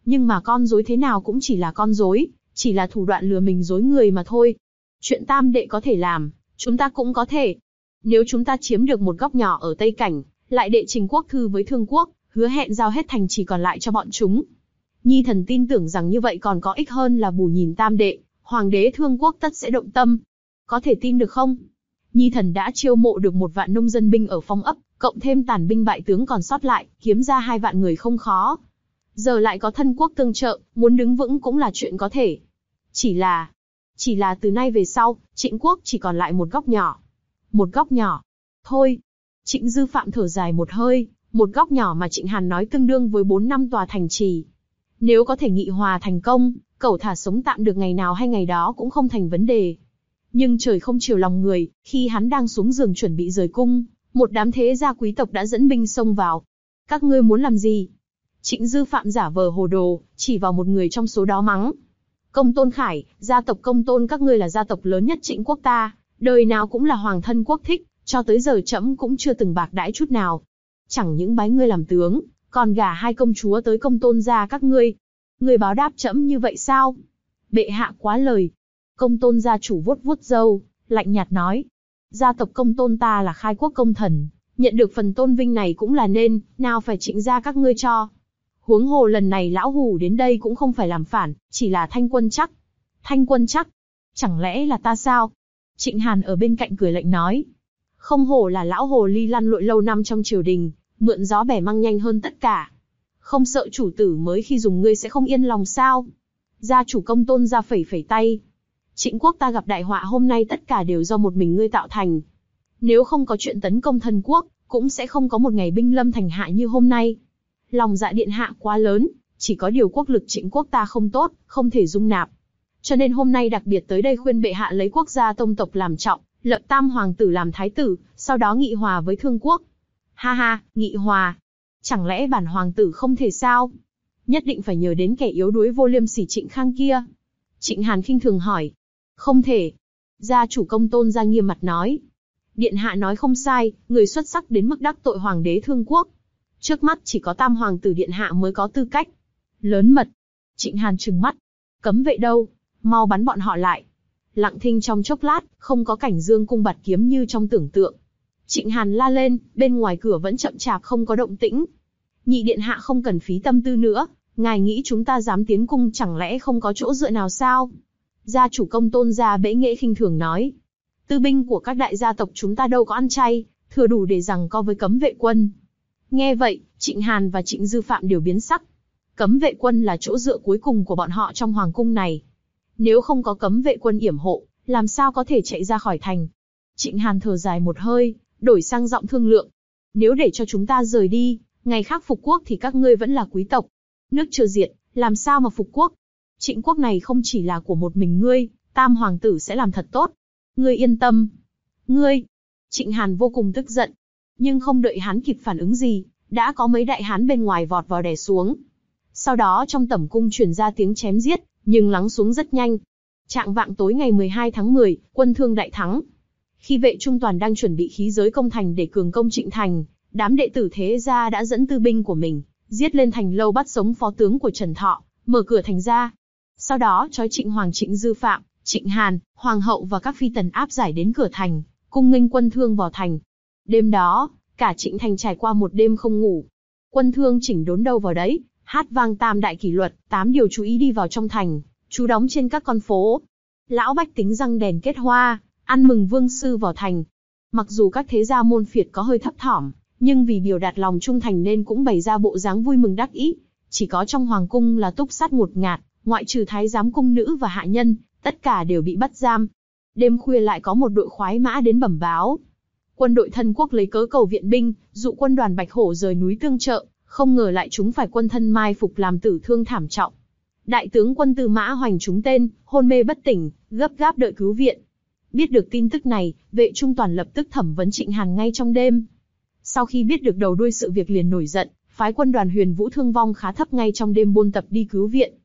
Nhưng mà con rối thế nào cũng chỉ là con rối, chỉ là thủ đoạn lừa mình dối người mà thôi. Chuyện tam đệ có thể làm, chúng ta cũng có thể. Nếu chúng ta chiếm được một góc nhỏ ở Tây Cảnh, lại đệ trình quốc thư với Thương quốc, hứa hẹn giao hết thành trì còn lại cho bọn chúng. Nhi thần tin tưởng rằng như vậy còn có ích hơn là bù nhìn tam đệ, hoàng đế Thương quốc tất sẽ động tâm. Có thể tin được không? Nhi thần đã chiêu mộ được một vạn nông dân binh ở phong ấp, cộng thêm tàn binh bại tướng còn sót lại, kiếm ra hai vạn người không khó. Giờ lại có thân quốc tương trợ, muốn đứng vững cũng là chuyện có thể. Chỉ là, chỉ là từ nay về sau, Trịnh quốc chỉ còn lại một góc nhỏ. Một góc nhỏ. Thôi. Trịnh Dư Phạm thở dài một hơi, một góc nhỏ mà Trịnh Hàn nói tương đương với bốn năm tòa thành trì. Nếu có thể nghị hòa thành công, cẩu thả sống tạm được ngày nào hay ngày đó cũng không thành vấn đề. Nhưng trời không chiều lòng người, khi hắn đang xuống giường chuẩn bị rời cung, một đám thế gia quý tộc đã dẫn binh xông vào. Các ngươi muốn làm gì? Trịnh Dư Phạm giả vờ hồ đồ, chỉ vào một người trong số đó mắng. Công Tôn Khải, gia tộc Công Tôn các ngươi là gia tộc lớn nhất Trịnh quốc ta, đời nào cũng là hoàng thân quốc thích, cho tới giờ trẫm cũng chưa từng bạc đãi chút nào. Chẳng những bái ngươi làm tướng, còn gả hai công chúa tới Công Tôn gia các ngươi. Ngươi báo đáp trẫm như vậy sao? Bệ hạ quá lời. Công Tôn gia chủ vuốt vuốt râu, lạnh nhạt nói. Gia tộc Công Tôn ta là khai quốc công thần, nhận được phần tôn vinh này cũng là nên, nào phải Trịnh gia các ngươi cho. Huống hồ lần này lão hủ đến đây cũng không phải làm phản, chỉ là thanh quân chắc. Thanh quân chắc? Chẳng lẽ là ta sao? Trịnh Hàn ở bên cạnh cười lạnh nói. Không hổ là lão hồ ly lăn lội lâu năm trong triều đình, mượn gió bẻ măng nhanh hơn tất cả. Không sợ chủ tử mới khi dùng ngươi sẽ không yên lòng sao? Gia chủ Công Tôn ra phẩy phẩy tay. Trịnh quốc ta gặp đại họa hôm nay tất cả đều do một mình ngươi tạo thành. Nếu không có chuyện tấn công thân quốc, cũng sẽ không có một ngày binh lâm thành hạ như hôm nay. Lòng dạ điện hạ quá lớn, chỉ có điều quốc lực Trịnh quốc ta không tốt, không thể dung nạp. Cho nên hôm nay đặc biệt tới đây khuyên bệ hạ lấy quốc gia tông tộc làm trọng, lập tam hoàng tử làm thái tử, sau đó nghị hòa với Thương quốc. Ha ha, nghị hòa. Chẳng lẽ bản hoàng tử không thể sao? Nhất định phải nhờ đến kẻ yếu đuối vô liêm sỉ Trịnh Khang kia. Trịnh Hàn khinh thường hỏi. Không thể. Gia chủ Công Tôn ra nghiêm mặt nói. Điện hạ nói không sai, người xuất sắc đến mức đắc tội hoàng đế Thương quốc. Trước mắt chỉ có tam hoàng tử điện hạ mới có tư cách. Lớn mật. Trịnh Hàn trừng mắt. Cấm vệ đâu? Mau bắn bọn họ lại. Lặng thinh trong chốc lát, không có cảnh dương cung bạt kiếm như trong tưởng tượng. Trịnh Hàn la lên, bên ngoài cửa vẫn chậm chạp không có động tĩnh. Nhị điện hạ không cần phí tâm tư nữa, ngài nghĩ chúng ta dám tiến cung chẳng lẽ không có chỗ dựa nào sao? Gia chủ Công Tôn gia bẽ nghệ khinh thường nói. Tư binh của các đại gia tộc chúng ta đâu có ăn chay, thừa đủ để giằng co với cấm vệ quân. Nghe vậy, Trịnh Hàn và Trịnh Dư Phạm đều biến sắc. Cấm vệ quân là chỗ dựa cuối cùng của bọn họ trong hoàng cung này. Nếu không có cấm vệ quân yểm hộ, làm sao có thể chạy ra khỏi thành? Trịnh Hàn thở dài một hơi, đổi sang giọng thương lượng. Nếu để cho chúng ta rời đi, ngày khác phục quốc thì các ngươi vẫn là quý tộc. Nước chưa diệt, làm sao mà phục quốc? Trịnh quốc này không chỉ là của một mình ngươi, tam hoàng tử sẽ làm thật tốt. Ngươi yên tâm. Ngươi! Trịnh Hàn vô cùng tức giận. Nhưng không đợi hắn kịp phản ứng gì, đã có mấy đại hán bên ngoài vọt vào đè xuống. Sau đó trong tẩm cung truyền ra tiếng chém giết, nhưng lắng xuống rất nhanh. Trạng vạng tối ngày mười hai tháng mười, quân Thương đại thắng. Khi vệ trung toàn đang chuẩn bị khí giới công thành để cường công Trịnh thành, đám đệ tử thế gia đã dẫn tư binh của mình, giết lên thành lâu bắt sống phó tướng của Trần Thọ, mở cửa thành ra. Sau đó trói Trịnh Hoàng Trịnh Dư Phạm, Trịnh Hàn, Hoàng hậu và các phi tần áp giải đến cửa thành, cung nghênh quân Thương vào thành. Đêm đó, cả Trịnh thành trải qua một đêm không ngủ. Quân Thương chỉnh đốn đâu vào đấy, hát vang tam đại kỷ luật, tám điều chú ý đi vào trong thành, chú đóng trên các con phố. Lão bách tính răng đèn kết hoa, ăn mừng vương sư vào thành. Mặc dù các thế gia môn phiệt có hơi thấp thỏm, nhưng vì biểu đạt lòng trung thành nên cũng bày ra bộ dáng vui mừng đắc ý. Chỉ có trong hoàng cung là túc sát ngột ngạt, ngoại trừ thái giám cung nữ và hạ nhân, tất cả đều bị bắt giam. Đêm khuya lại có một đội khoái mã đến bẩm báo. Quân đội thân quốc lấy cớ cầu viện binh, dụ quân đoàn Bạch Hổ rời núi tương trợ, không ngờ lại chúng phải quân thân mai phục làm tử thương thảm trọng. Đại tướng quân Tư Mã Hoành trúng tên, hôn mê bất tỉnh, gấp gáp đợi cứu viện. Biết được tin tức này, vệ trung toàn lập tức thẩm vấn Trịnh Hàn ngay trong đêm. Sau khi biết được đầu đuôi sự việc liền nổi giận, phái quân đoàn Huyền Vũ thương vong khá thấp ngay trong đêm buôn tập đi cứu viện.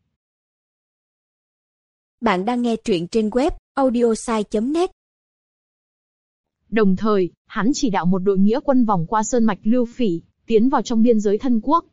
Bạn đang nghe truyện trên web audiosai chấm net. Đồng thời, hắn chỉ đạo một đội nghĩa quân vòng qua sơn mạch Lưu Phỉ, tiến vào trong biên giới thân quốc.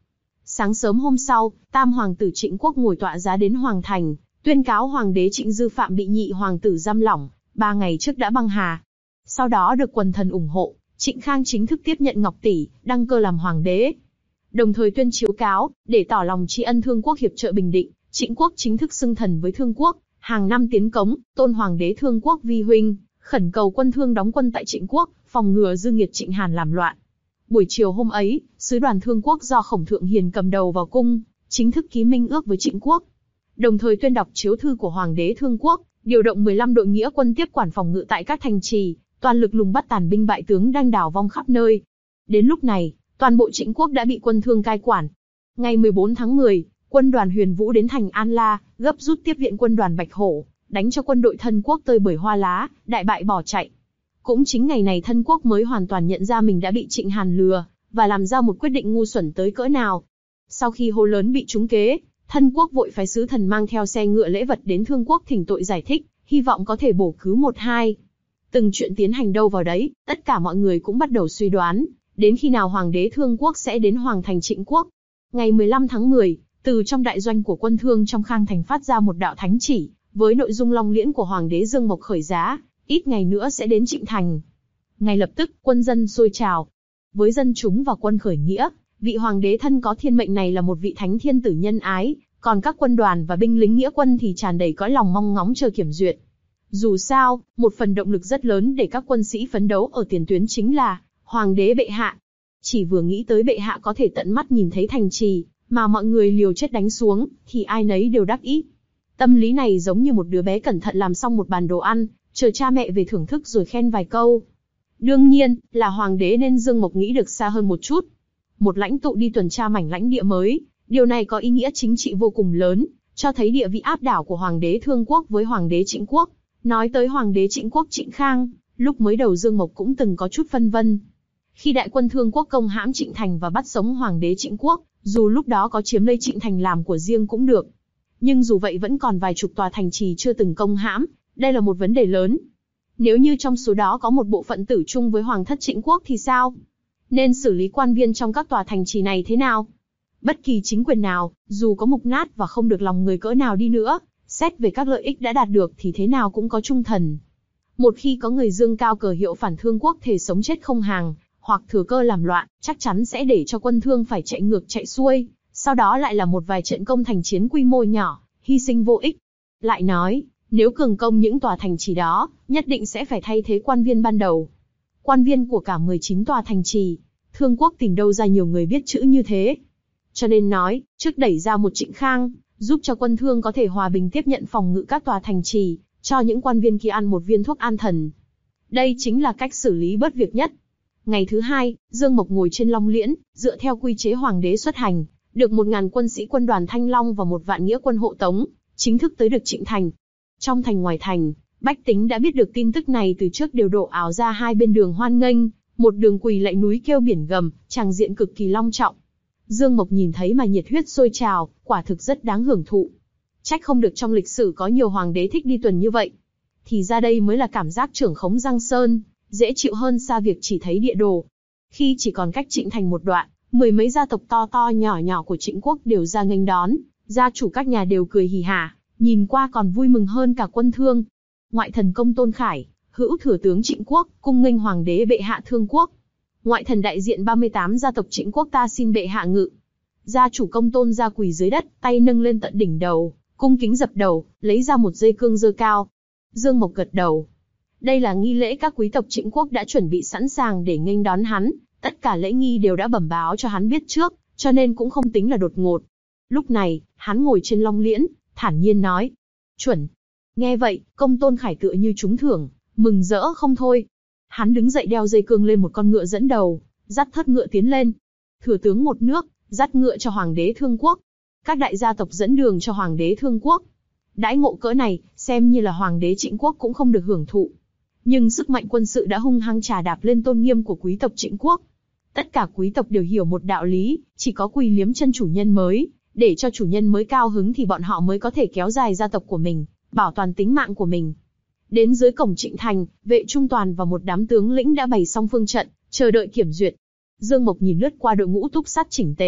Sáng sớm hôm sau, tam hoàng tử Trịnh Quốc ngồi tọa giá đến Hoàng Thành, tuyên cáo hoàng đế Trịnh Dư Phạm bị nhị hoàng tử giam lỏng, ba ngày trước đã băng hà. Sau đó được quần thần ủng hộ, Trịnh Khang chính thức tiếp nhận Ngọc Tỷ, đăng cơ làm hoàng đế. Đồng thời tuyên chiếu cáo, để tỏ lòng tri ân Thương Quốc hiệp trợ bình định, Trịnh Quốc chính thức xưng thần với Thương Quốc, hàng năm tiến cống, tôn hoàng đế Thương Quốc vi huynh, khẩn cầu quân Thương đóng quân tại Trịnh Quốc, phòng ngừa dư nghiệt Trịnh Hàn làm loạn. Buổi chiều hôm ấy, sứ đoàn Thương Quốc do Khổng Thượng Hiền cầm đầu vào cung, chính thức ký minh ước với Trịnh Quốc. Đồng thời tuyên đọc chiếu thư của hoàng đế Thương Quốc, điều động mười lăm đội nghĩa quân tiếp quản phòng ngự tại các thành trì, toàn lực lùng bắt tàn binh bại tướng đang đào vong khắp nơi. Đến lúc này, toàn bộ Trịnh Quốc đã bị quân Thương cai quản. Ngày mười bốn tháng mười, quân đoàn Huyền Vũ đến thành An La, gấp rút tiếp viện quân đoàn Bạch Hổ, đánh cho quân đội Thân Quốc tơi bời hoa lá, đại bại bỏ chạy. Cũng chính ngày này Thân Quốc mới hoàn toàn nhận ra mình đã bị Trịnh Hàn lừa, và làm ra một quyết định ngu xuẩn tới cỡ nào. Sau khi hố lớn bị trúng kế, Thân Quốc vội phái sứ thần mang theo xe ngựa lễ vật đến Thương Quốc thỉnh tội giải thích, hy vọng có thể bổ cứu một hai. Từng chuyện tiến hành đâu vào đấy, tất cả mọi người cũng bắt đầu suy đoán, đến khi nào hoàng đế Thương Quốc sẽ đến Hoàng thành Trịnh Quốc. Ngày mười lăm tháng mười, từ trong đại doanh của quân Thương trong Khang thành phát ra một đạo thánh chỉ, với nội dung long liễn của hoàng đế Dương Mộc khởi giá, ít ngày nữa sẽ đến Trịnh thành. Ngay lập tức, quân dân sôi trào. Với dân chúng và quân khởi nghĩa, vị hoàng đế thân có thiên mệnh này là một vị thánh thiên tử nhân ái, còn các quân đoàn và binh lính nghĩa quân thì tràn đầy cõi lòng mong ngóng chờ kiểm duyệt. Dù sao, một phần động lực rất lớn để các quân sĩ phấn đấu ở tiền tuyến chính là hoàng đế bệ hạ. Chỉ vừa nghĩ tới bệ hạ có thể tận mắt nhìn thấy thành trì mà mọi người liều chết đánh xuống, thì ai nấy đều đắc ý. Tâm lý này giống như một đứa bé cẩn thận làm xong một bàn đồ ăn, chờ cha mẹ về thưởng thức rồi khen vài câu. Đương nhiên, là hoàng đế nên Dương Mộc nghĩ được xa hơn một chút. Một lãnh tụ đi tuần tra mảnh lãnh địa mới, điều này có ý nghĩa chính trị vô cùng lớn, cho thấy địa vị áp đảo của hoàng đế Thương Quốc với hoàng đế Trịnh Quốc. Nói tới hoàng đế Trịnh Quốc Trịnh Khang, lúc mới đầu Dương Mộc cũng từng có chút phân vân. Khi đại quân Thương Quốc công hãm Trịnh Thành và bắt sống hoàng đế Trịnh Quốc, dù lúc đó có chiếm lấy Trịnh Thành làm của riêng cũng được. Nhưng dù vậy vẫn còn vài chục tòa thành trì chưa từng công hãm, đây là một vấn đề lớn. Nếu như trong số đó có một bộ phận tử chung với hoàng thất Trịnh Quốc thì sao? Nên xử lý quan viên trong các tòa thành trì này thế nào? Bất kỳ chính quyền nào, dù có mục nát và không được lòng người cỡ nào đi nữa, xét về các lợi ích đã đạt được thì thế nào cũng có trung thần. Một khi có người dương cao cờ hiệu phản Thương Quốc thề sống chết không hàng, hoặc thừa cơ làm loạn, chắc chắn sẽ để cho quân Thương phải chạy ngược chạy xuôi, sau đó lại là một vài trận công thành chiến quy mô nhỏ, hy sinh vô ích. Lại nói, nếu cường công những tòa thành trì đó, nhất định sẽ phải thay thế quan viên ban đầu. Quan viên của cả mười chín tòa thành trì, Thương Quốc tìm đâu ra nhiều người biết chữ như thế. Cho nên nói, trước đẩy ra một Trịnh Khang, giúp cho quân Thương có thể hòa bình tiếp nhận phòng ngự các tòa thành trì, cho những quan viên kia ăn một viên thuốc an thần. Đây chính là cách xử lý bớt việc nhất. Ngày thứ hai, Dương Mộc ngồi trên Long Liễn, dựa theo quy chế hoàng đế xuất hành, được một ngàn quân sĩ quân đoàn Thanh Long và một vạn nghĩa quân hộ tống, chính thức tới được Trịnh Thành. Trong thành ngoài thành, bách tính đã biết được tin tức này từ trước đều đổ ào ra hai bên đường hoan nghênh, một đường quỳ lạy núi kêu biển gầm, tràng diện cực kỳ long trọng. Dương Mộc nhìn thấy mà nhiệt huyết sôi trào, quả thực rất đáng hưởng thụ. Trách không được trong lịch sử có nhiều hoàng đế thích đi tuần như vậy. Thì ra đây mới là cảm giác trưởng khống Giang Sơn, dễ chịu hơn xa việc chỉ thấy địa đồ. Khi chỉ còn cách Trịnh Thành một đoạn, mười mấy gia tộc to to nhỏ nhỏ của Trịnh Quốc đều ra nghênh đón, gia chủ các nhà đều cười hì hả, nhìn qua còn vui mừng hơn cả quân Thương. Ngoại thần Công Tôn Khải, hữu thừa tướng Trịnh Quốc, cung nghênh hoàng đế bệ hạ Thương Quốc. Ngoại thần đại diện ba mươi tám gia tộc Trịnh Quốc ta xin bệ hạ ngự. Gia chủ Công Tôn ra quỳ dưới đất, tay nâng lên tận đỉnh đầu, cung kính dập đầu, lấy ra một dây cương giơ cao. Dương Mộc gật đầu. Đây là nghi lễ các quý tộc Trịnh Quốc đã chuẩn bị sẵn sàng để nghênh đón hắn, tất cả lễ nghi đều đã bẩm báo cho hắn biết trước, cho nên cũng không tính là đột ngột. Lúc này, hắn ngồi trên Long Liễn, thản nhiên nói. Chuẩn. Nghe vậy, Công Tôn Khải tựa như trúng thưởng, mừng rỡ không thôi. Hắn đứng dậy đeo dây cương lên một con ngựa dẫn đầu, dắt thớt ngựa tiến lên. Thừa tướng một nước, dắt ngựa cho hoàng đế Thương Quốc. Các đại gia tộc dẫn đường cho hoàng đế Thương Quốc. Đãi ngộ cỡ này, xem như là hoàng đế Trịnh Quốc cũng không được hưởng thụ. Nhưng sức mạnh quân sự đã hung hăng trà đạp lên tôn nghiêm của quý tộc Trịnh Quốc. Tất cả quý tộc đều hiểu một đạo lý, chỉ có quỳ liếm chân chủ nhân mới, để cho chủ nhân mới cao hứng thì bọn họ mới có thể kéo dài gia tộc của mình, bảo toàn tính mạng của mình. Đến dưới cổng Trịnh Thành, vệ trung toàn và một đám tướng lĩnh đã bày xong phương trận, chờ đợi kiểm duyệt. Dương Mộc nhìn lướt qua đội ngũ túc sát chỉnh tề,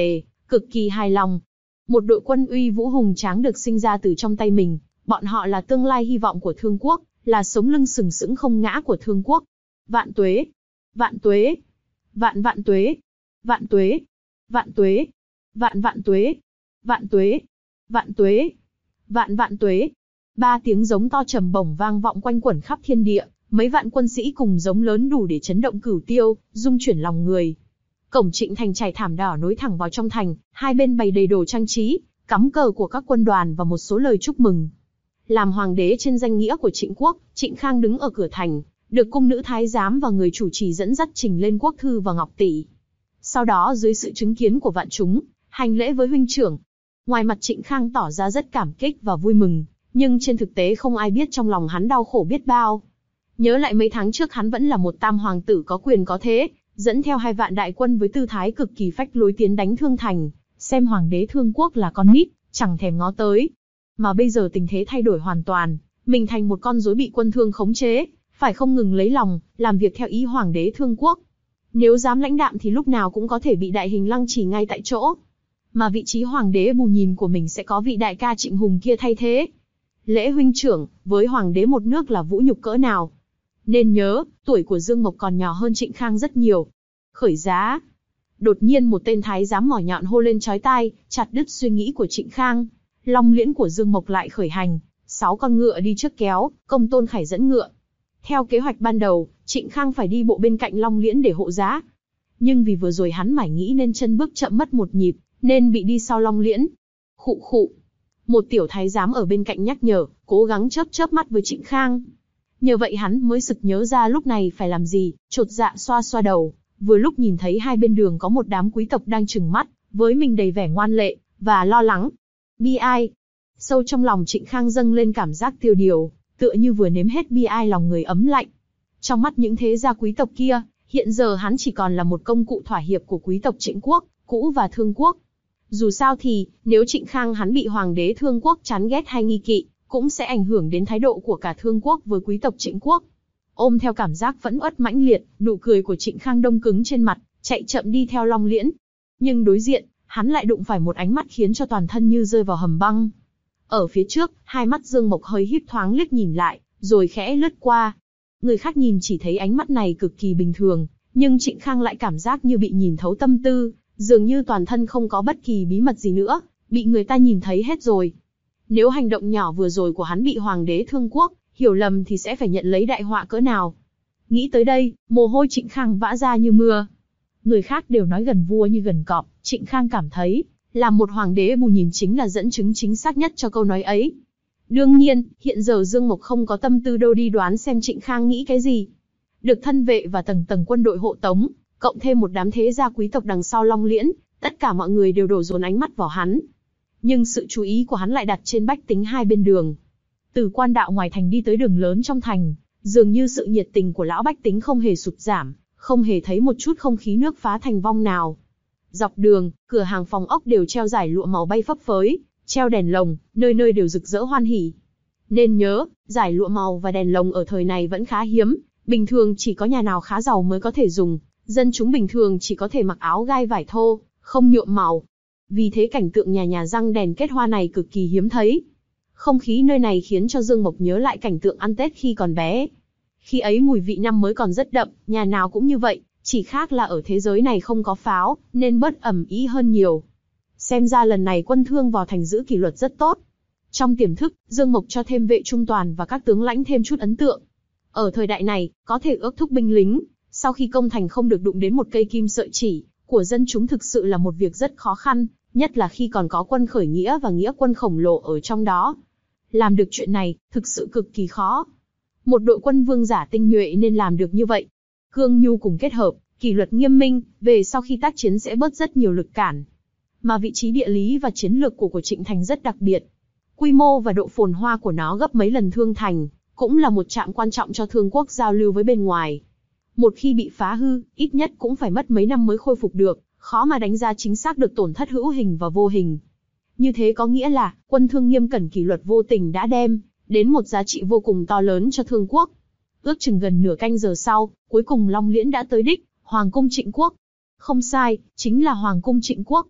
cực kỳ hài lòng. Một đội quân uy vũ hùng tráng được sinh ra từ trong tay mình, bọn họ là tương lai hy vọng của Thương quốc, là sống lưng sừng sững không ngã của Thương quốc. Vạn tuế! Vạn tuế! Vạn vạn tuế! Vạn tuế! Vạn tuế! Vạn vạn tuế! Vạn tuế! Vạn tuế! Vạn vạn tuế! Ba tiếng giống to trầm bổng vang vọng quanh quẩn khắp thiên địa, mấy vạn quân sĩ cùng giống lớn đủ để chấn động cửu tiêu, dung chuyển lòng người. Cổng Trịnh thành trải thảm đỏ nối thẳng vào trong thành, hai bên bày đầy đồ trang trí, cắm cờ của các quân đoàn và một số lời chúc mừng. Làm hoàng đế trên danh nghĩa của Trịnh quốc, Trịnh Khang đứng ở cửa thành, được cung nữ thái giám và người chủ trì dẫn dắt trình lên quốc thư và ngọc tỷ. Sau đó dưới sự chứng kiến của vạn chúng, hành lễ với huynh trưởng. Ngoài mặt Trịnh Khang tỏ ra rất cảm kích và vui mừng, nhưng trên thực tế không ai biết trong lòng hắn đau khổ biết bao. Nhớ lại mấy tháng trước hắn vẫn là một tam hoàng tử có quyền có thế, dẫn theo hai vạn đại quân với tư thái cực kỳ phách lối tiến đánh Thương thành, xem hoàng đế Thương quốc là con nít, chẳng thèm ngó tới. Mà bây giờ tình thế thay đổi hoàn toàn, mình thành một con rối bị quân Thương khống chế, phải không ngừng lấy lòng, làm việc theo ý hoàng đế Thương quốc. Nếu dám lãnh đạm thì lúc nào cũng có thể bị đại hình lăng trì ngay tại chỗ. Mà vị trí hoàng đế bù nhìn của mình sẽ có vị đại ca Trịnh Hùng kia thay thế. Lễ huynh trưởng, với hoàng đế một nước là vũ nhục cỡ nào. Nên nhớ, tuổi của Dương Mộc còn nhỏ hơn Trịnh Khang rất nhiều. Khởi giá. Đột nhiên một tên thái giám mỏ nhọn hô lên chói tai, chặt đứt suy nghĩ của Trịnh Khang. Long liễn của Dương Mộc lại khởi hành, sáu con ngựa đi trước kéo, Công Tôn Khải dẫn ngựa. Theo kế hoạch ban đầu, Trịnh Khang phải đi bộ bên cạnh Long liễn để hộ giá. Nhưng vì vừa rồi hắn mải nghĩ nên chân bước chậm mất một nhịp, nên bị đi sau Long liễn. Khụ khụ. Một tiểu thái giám ở bên cạnh nhắc nhở, cố gắng chớp chớp mắt với Trịnh Khang. Nhờ vậy hắn mới sực nhớ ra lúc này phải làm gì, chột dạ xoa xoa đầu, vừa lúc nhìn thấy hai bên đường có một đám quý tộc đang trừng mắt, với mình đầy vẻ ngoan lệ, và lo lắng. Bi ai. Sâu trong lòng Trịnh Khang dâng lên cảm giác tiêu điều, tựa như vừa nếm hết bi ai lòng người ấm lạnh. Trong mắt những thế gia quý tộc kia, hiện giờ hắn chỉ còn là một công cụ thỏa hiệp của quý tộc Trịnh quốc, cũ và Thương quốc. Dù sao thì, nếu Trịnh Khang hắn bị hoàng đế Thương quốc chán ghét hay nghi kỵ, cũng sẽ ảnh hưởng đến thái độ của cả Thương quốc với quý tộc Trịnh quốc. Ôm theo cảm giác phẫn uất mãnh liệt, nụ cười của Trịnh Khang đông cứng trên mặt, chạy chậm đi theo Long liễn. Nhưng đối diện, hắn lại đụng phải một ánh mắt khiến cho toàn thân như rơi vào hầm băng. Ở phía trước, hai mắt Dương Mộc hơi híp thoáng liếc nhìn lại, rồi khẽ lướt qua. Người khác nhìn chỉ thấy ánh mắt này cực kỳ bình thường, nhưng Trịnh Khang lại cảm giác như bị nhìn thấu tâm tư, dường như toàn thân không có bất kỳ bí mật gì nữa, bị người ta nhìn thấy hết rồi. Nếu hành động nhỏ vừa rồi của hắn bị hoàng đế Thương quốc hiểu lầm thì sẽ phải nhận lấy đại họa cỡ nào. Nghĩ tới đây, mồ hôi Trịnh Khang vã ra như mưa. Người khác đều nói gần vua như gần cọp, Trịnh Khang cảm thấy, làm một hoàng đế bù nhìn chính là dẫn chứng chính xác nhất cho câu nói ấy. Đương nhiên, hiện giờ Dương Mộc không có tâm tư đâu đi đoán xem Trịnh Khang nghĩ cái gì. Được thân vệ và tầng tầng quân đội hộ tống, cộng thêm một đám thế gia quý tộc đằng sau Long liễn, tất cả mọi người đều đổ dồn ánh mắt vào hắn. Nhưng sự chú ý của hắn lại đặt trên bách tính hai bên đường. Từ quan đạo ngoài thành đi tới đường lớn trong thành, dường như sự nhiệt tình của lão bách tính không hề sụt giảm, không hề thấy một chút không khí nước phá thành vong nào. Dọc đường, cửa hàng phòng ốc đều treo dải lụa màu bay phấp phới, treo đèn lồng, nơi nơi đều rực rỡ hoan hỉ. Nên nhớ, dải lụa màu và đèn lồng ở thời này vẫn khá hiếm, bình thường chỉ có nhà nào khá giàu mới có thể dùng, dân chúng bình thường chỉ có thể mặc áo gai vải thô, không nhuộm màu. Vì thế cảnh tượng nhà nhà răng đèn kết hoa này cực kỳ hiếm thấy. Không khí nơi này khiến cho Dương Mộc nhớ lại cảnh tượng ăn Tết khi còn bé. Khi ấy mùi vị năm mới còn rất đậm, nhà nào cũng như vậy, chỉ khác là ở thế giới này không có pháo, nên bớt ẩm ý hơn nhiều. Xem ra lần này quân Thương vào thành giữ kỷ luật rất tốt. Trong tiềm thức, Dương Mộc cho thêm vệ trung toàn và các tướng lãnh thêm chút ấn tượng. Ở thời đại này, có thể ước thúc binh lính, sau khi công thành không được đụng đến một cây kim sợi chỉ của dân chúng thực sự là một việc rất khó khăn, nhất là khi còn có quân khởi nghĩa và nghĩa quân khổng lồ ở trong đó. Làm được chuyện này, thực sự cực kỳ khó. Một đội quân vương giả tinh nhuệ nên làm được như vậy. Cương nhu cùng kết hợp, kỷ luật nghiêm minh, về sau khi tác chiến sẽ bớt rất nhiều lực cản. Mà vị trí địa lý và chiến lược của của Trịnh Thành rất đặc biệt. Quy mô và độ phồn hoa của nó gấp mấy lần Thương Thành, cũng là một trạm quan trọng cho Thương quốc giao lưu với bên ngoài. Một khi bị phá hư, ít nhất cũng phải mất mấy năm mới khôi phục được, khó mà đánh giá chính xác được tổn thất hữu hình và vô hình. Như thế có nghĩa là, quân Thương nghiêm cẩn kỷ luật vô tình đã đem đến một giá trị vô cùng to lớn cho Thương quốc. Ước chừng gần nửa canh giờ sau, cuối cùng Long liễn đã tới đích, Hoàng cung Trịnh quốc. Không sai, chính là Hoàng cung Trịnh quốc.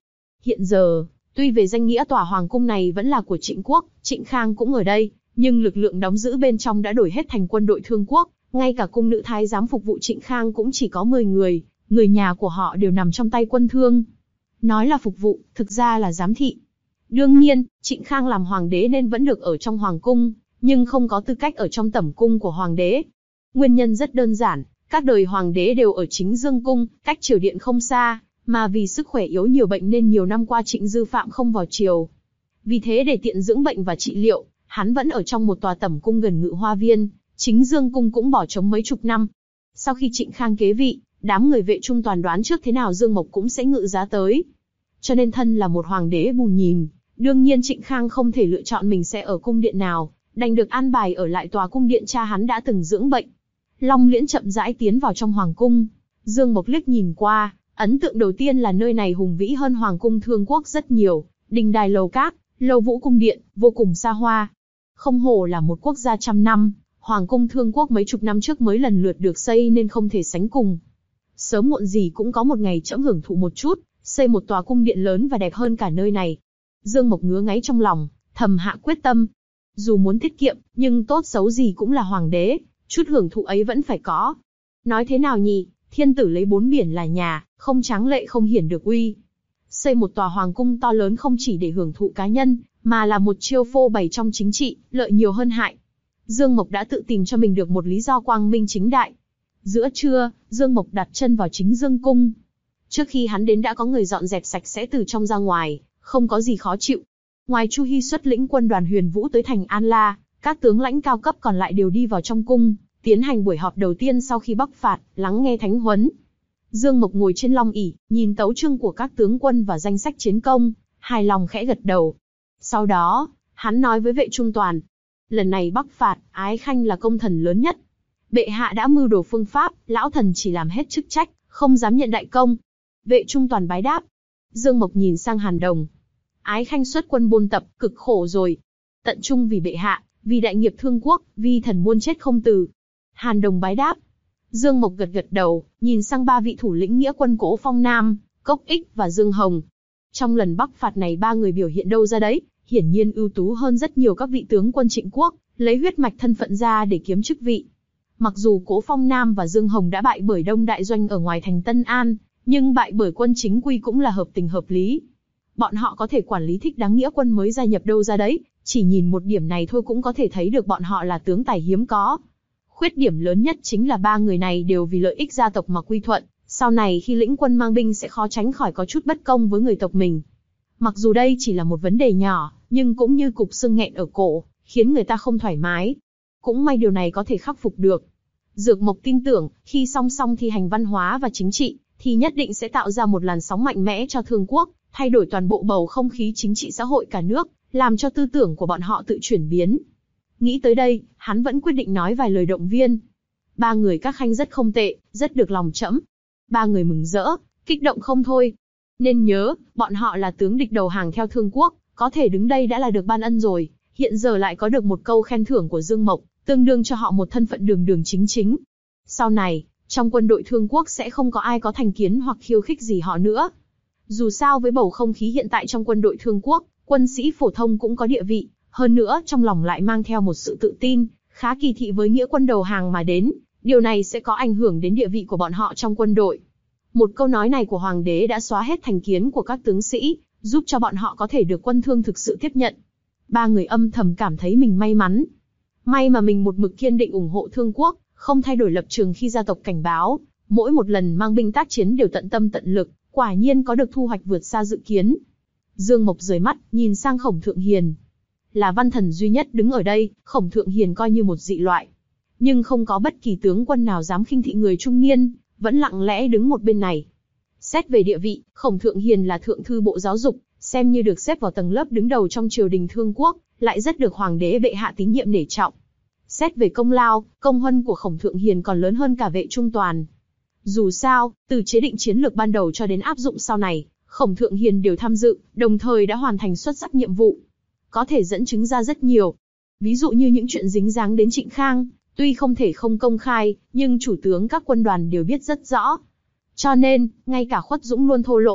Hiện giờ, tuy về danh nghĩa tòa hoàng cung này vẫn là của Trịnh quốc, Trịnh Khang cũng ở đây, nhưng lực lượng đóng giữ bên trong đã đổi hết thành quân đội Thương quốc, ngay cả cung nữ thái giám phục vụ Trịnh Khang cũng chỉ có mười người, người nhà của họ đều nằm trong tay quân Thương. Nói là phục vụ, thực ra là giám thị. Đương nhiên, Trịnh Khang làm hoàng đế nên vẫn được ở trong hoàng cung, nhưng không có tư cách ở trong tẩm cung của hoàng đế. Nguyên nhân rất đơn giản, các đời hoàng đế đều ở chính dương cung, cách triều điện không xa, mà vì sức khỏe yếu nhiều bệnh nên nhiều năm qua Trịnh Dư Phạm không vào triều. Vì thế để tiện dưỡng bệnh và trị liệu, hắn vẫn ở trong một tòa tẩm cung gần Ngự Hoa Viên, chính dương cung cũng bỏ trống mấy chục năm. Sau khi Trịnh Khang kế vị, đám người Vệ Trung Toàn đoán trước thế nào Dương Mộc cũng sẽ ngự giá tới. Cho nên thân là một hoàng đế bù nhìn, đương nhiên Trịnh Khang không thể lựa chọn mình sẽ ở cung điện nào, đành được an bài ở lại tòa cung điện cha hắn đã từng dưỡng bệnh. Long Liễn chậm rãi tiến vào trong hoàng cung. Dương Mộc liếc nhìn qua, ấn tượng đầu tiên là nơi này hùng vĩ hơn hoàng cung Thương quốc rất nhiều, đình đài lầu cát, lâu vũ cung điện, vô cùng xa hoa. Không hổ là một quốc gia trăm năm, hoàng cung Thương quốc mấy chục năm trước mới lần lượt được xây nên không thể sánh cùng. Sớm muộn gì cũng có một ngày trẫm hưởng thụ một chút, xây một tòa cung điện lớn và đẹp hơn cả nơi này. Dương Mộc ngứa ngáy trong lòng, thầm hạ quyết tâm. Dù muốn tiết kiệm, nhưng tốt xấu gì cũng là hoàng đế, chút hưởng thụ ấy vẫn phải có. Nói thế nào nhỉ, thiên tử lấy bốn biển là nhà, không tráng lệ không hiển được uy. Xây một tòa hoàng cung to lớn không chỉ để hưởng thụ cá nhân, mà là một chiêu phô bày trong chính trị, lợi nhiều hơn hại. Dương Mộc đã tự tìm cho mình được một lý do quang minh chính đại. Giữa trưa, Dương Mộc đặt chân vào chính dương cung. Trước khi hắn đến đã có người dọn dẹp sạch sẽ từ trong ra ngoài, không có gì khó chịu. Ngoài Chu Hi xuất lĩnh quân đoàn Huyền Vũ tới thành An La, các tướng lãnh cao cấp còn lại đều đi vào trong cung, tiến hành buổi họp đầu tiên sau khi bắc phạt, lắng nghe thánh huấn. Dương Mộc ngồi trên long ỷ, nhìn tấu chương của các tướng quân và danh sách chiến công, hài lòng khẽ gật đầu. Sau đó, hắn nói với Vệ Trung Toàn, lần này bắc phạt, Ái Khanh là công thần lớn nhất. Bệ hạ đã mưu đồ phương pháp, lão thần chỉ làm hết chức trách, không dám nhận đại công. Vệ Trung Toàn bái đáp. Dương Mộc nhìn sang Hàn Đồng. Ái Khanh xuất quân buôn tập, cực khổ rồi. Tận trung vì bệ hạ, vì đại nghiệp Thương quốc, vi thần muôn chết không từ. Hàn Đồng bái đáp. Dương Mộc gật gật đầu, nhìn sang ba vị thủ lĩnh nghĩa quân Cố Phong Nam, Cốc Ích và Dương Hồng. Trong lần bắc phạt này ba người biểu hiện đâu ra đấy, hiển nhiên ưu tú hơn rất nhiều các vị tướng quân Trịnh quốc, lấy huyết mạch thân phận ra để kiếm chức vị. Mặc dù Cố Phong Nam và Dương Hồng đã bại bởi Đông Đại Doanh ở ngoài thành Tân An, nhưng bại bởi quân chính quy cũng là hợp tình hợp lý. Bọn họ có thể quản lý thích đáng nghĩa quân mới gia nhập đâu ra đấy, chỉ nhìn một điểm này thôi cũng có thể thấy được bọn họ là tướng tài hiếm có. Khuyết điểm lớn nhất chính là ba người này đều vì lợi ích gia tộc mà quy thuận, sau này khi lĩnh quân mang binh sẽ khó tránh khỏi có chút bất công với người tộc mình. Mặc dù đây chỉ là một vấn đề nhỏ, nhưng cũng như cục xương nghẹn ở cổ, khiến người ta không thoải mái. Cũng may điều này có thể khắc phục được. Dược Mộc tin tưởng, khi song song thi hành văn hóa và chính trị, thì nhất định sẽ tạo ra một làn sóng mạnh mẽ cho Thương quốc, thay đổi toàn bộ bầu không khí chính trị xã hội cả nước, làm cho tư tưởng của bọn họ tự chuyển biến. Nghĩ tới đây, hắn vẫn quyết định nói vài lời động viên. Ba người các khanh rất không tệ, rất được lòng trẫm. Ba người mừng rỡ, kích động không thôi. Nên nhớ, bọn họ là tướng địch đầu hàng theo Thương quốc, có thể đứng đây đã là được ban ân rồi, hiện giờ lại có được một câu khen thưởng của Dương Mộc, tương đương cho họ một thân phận đường đường chính chính. Sau này, trong quân đội Thương quốc sẽ không có ai có thành kiến hoặc khiêu khích gì họ nữa. Dù sao với bầu không khí hiện tại trong quân đội Thương quốc, quân sĩ phổ thông cũng có địa vị, hơn nữa trong lòng lại mang theo một sự tự tin, khá kỳ thị với nghĩa quân đầu hàng mà đến, điều này sẽ có ảnh hưởng đến địa vị của bọn họ trong quân đội. Một câu nói này của hoàng đế đã xóa hết thành kiến của các tướng sĩ, giúp cho bọn họ có thể được quân Thương thực sự tiếp nhận. Ba người âm thầm cảm thấy mình may mắn. May mà mình một mực kiên định ủng hộ Thương quốc, không thay đổi lập trường khi gia tộc cảnh báo, mỗi một lần mang binh tác chiến đều tận tâm tận lực, quả nhiên có được thu hoạch vượt xa dự kiến. Dương Mộc rời mắt, nhìn sang Khổng Thượng Hiền. Là văn thần duy nhất đứng ở đây, Khổng Thượng Hiền coi như một dị loại. Nhưng không có bất kỳ tướng quân nào dám khinh thị người trung niên, vẫn lặng lẽ đứng một bên này. Xét về địa vị, Khổng Thượng Hiền là thượng thư bộ giáo dục, xem như được xếp vào tầng lớp đứng đầu trong triều đình Thương quốc, lại rất được hoàng đế bệ hạ tín nhiệm nể trọng. Xét về công lao, công huân của Khổng Thượng Hiền còn lớn hơn cả Vệ Trung Toàn. Dù sao, từ chế định chiến lược ban đầu cho đến áp dụng sau này, Khổng Thượng Hiền đều tham dự, đồng thời đã hoàn thành xuất sắc nhiệm vụ. Có thể dẫn chứng ra rất nhiều. Ví dụ như những chuyện dính dáng đến Trịnh Khang, tuy không thể không công khai, nhưng chủ tướng các quân đoàn đều biết rất rõ. Cho nên, ngay cả Khuất Dũng luôn thô lỗ,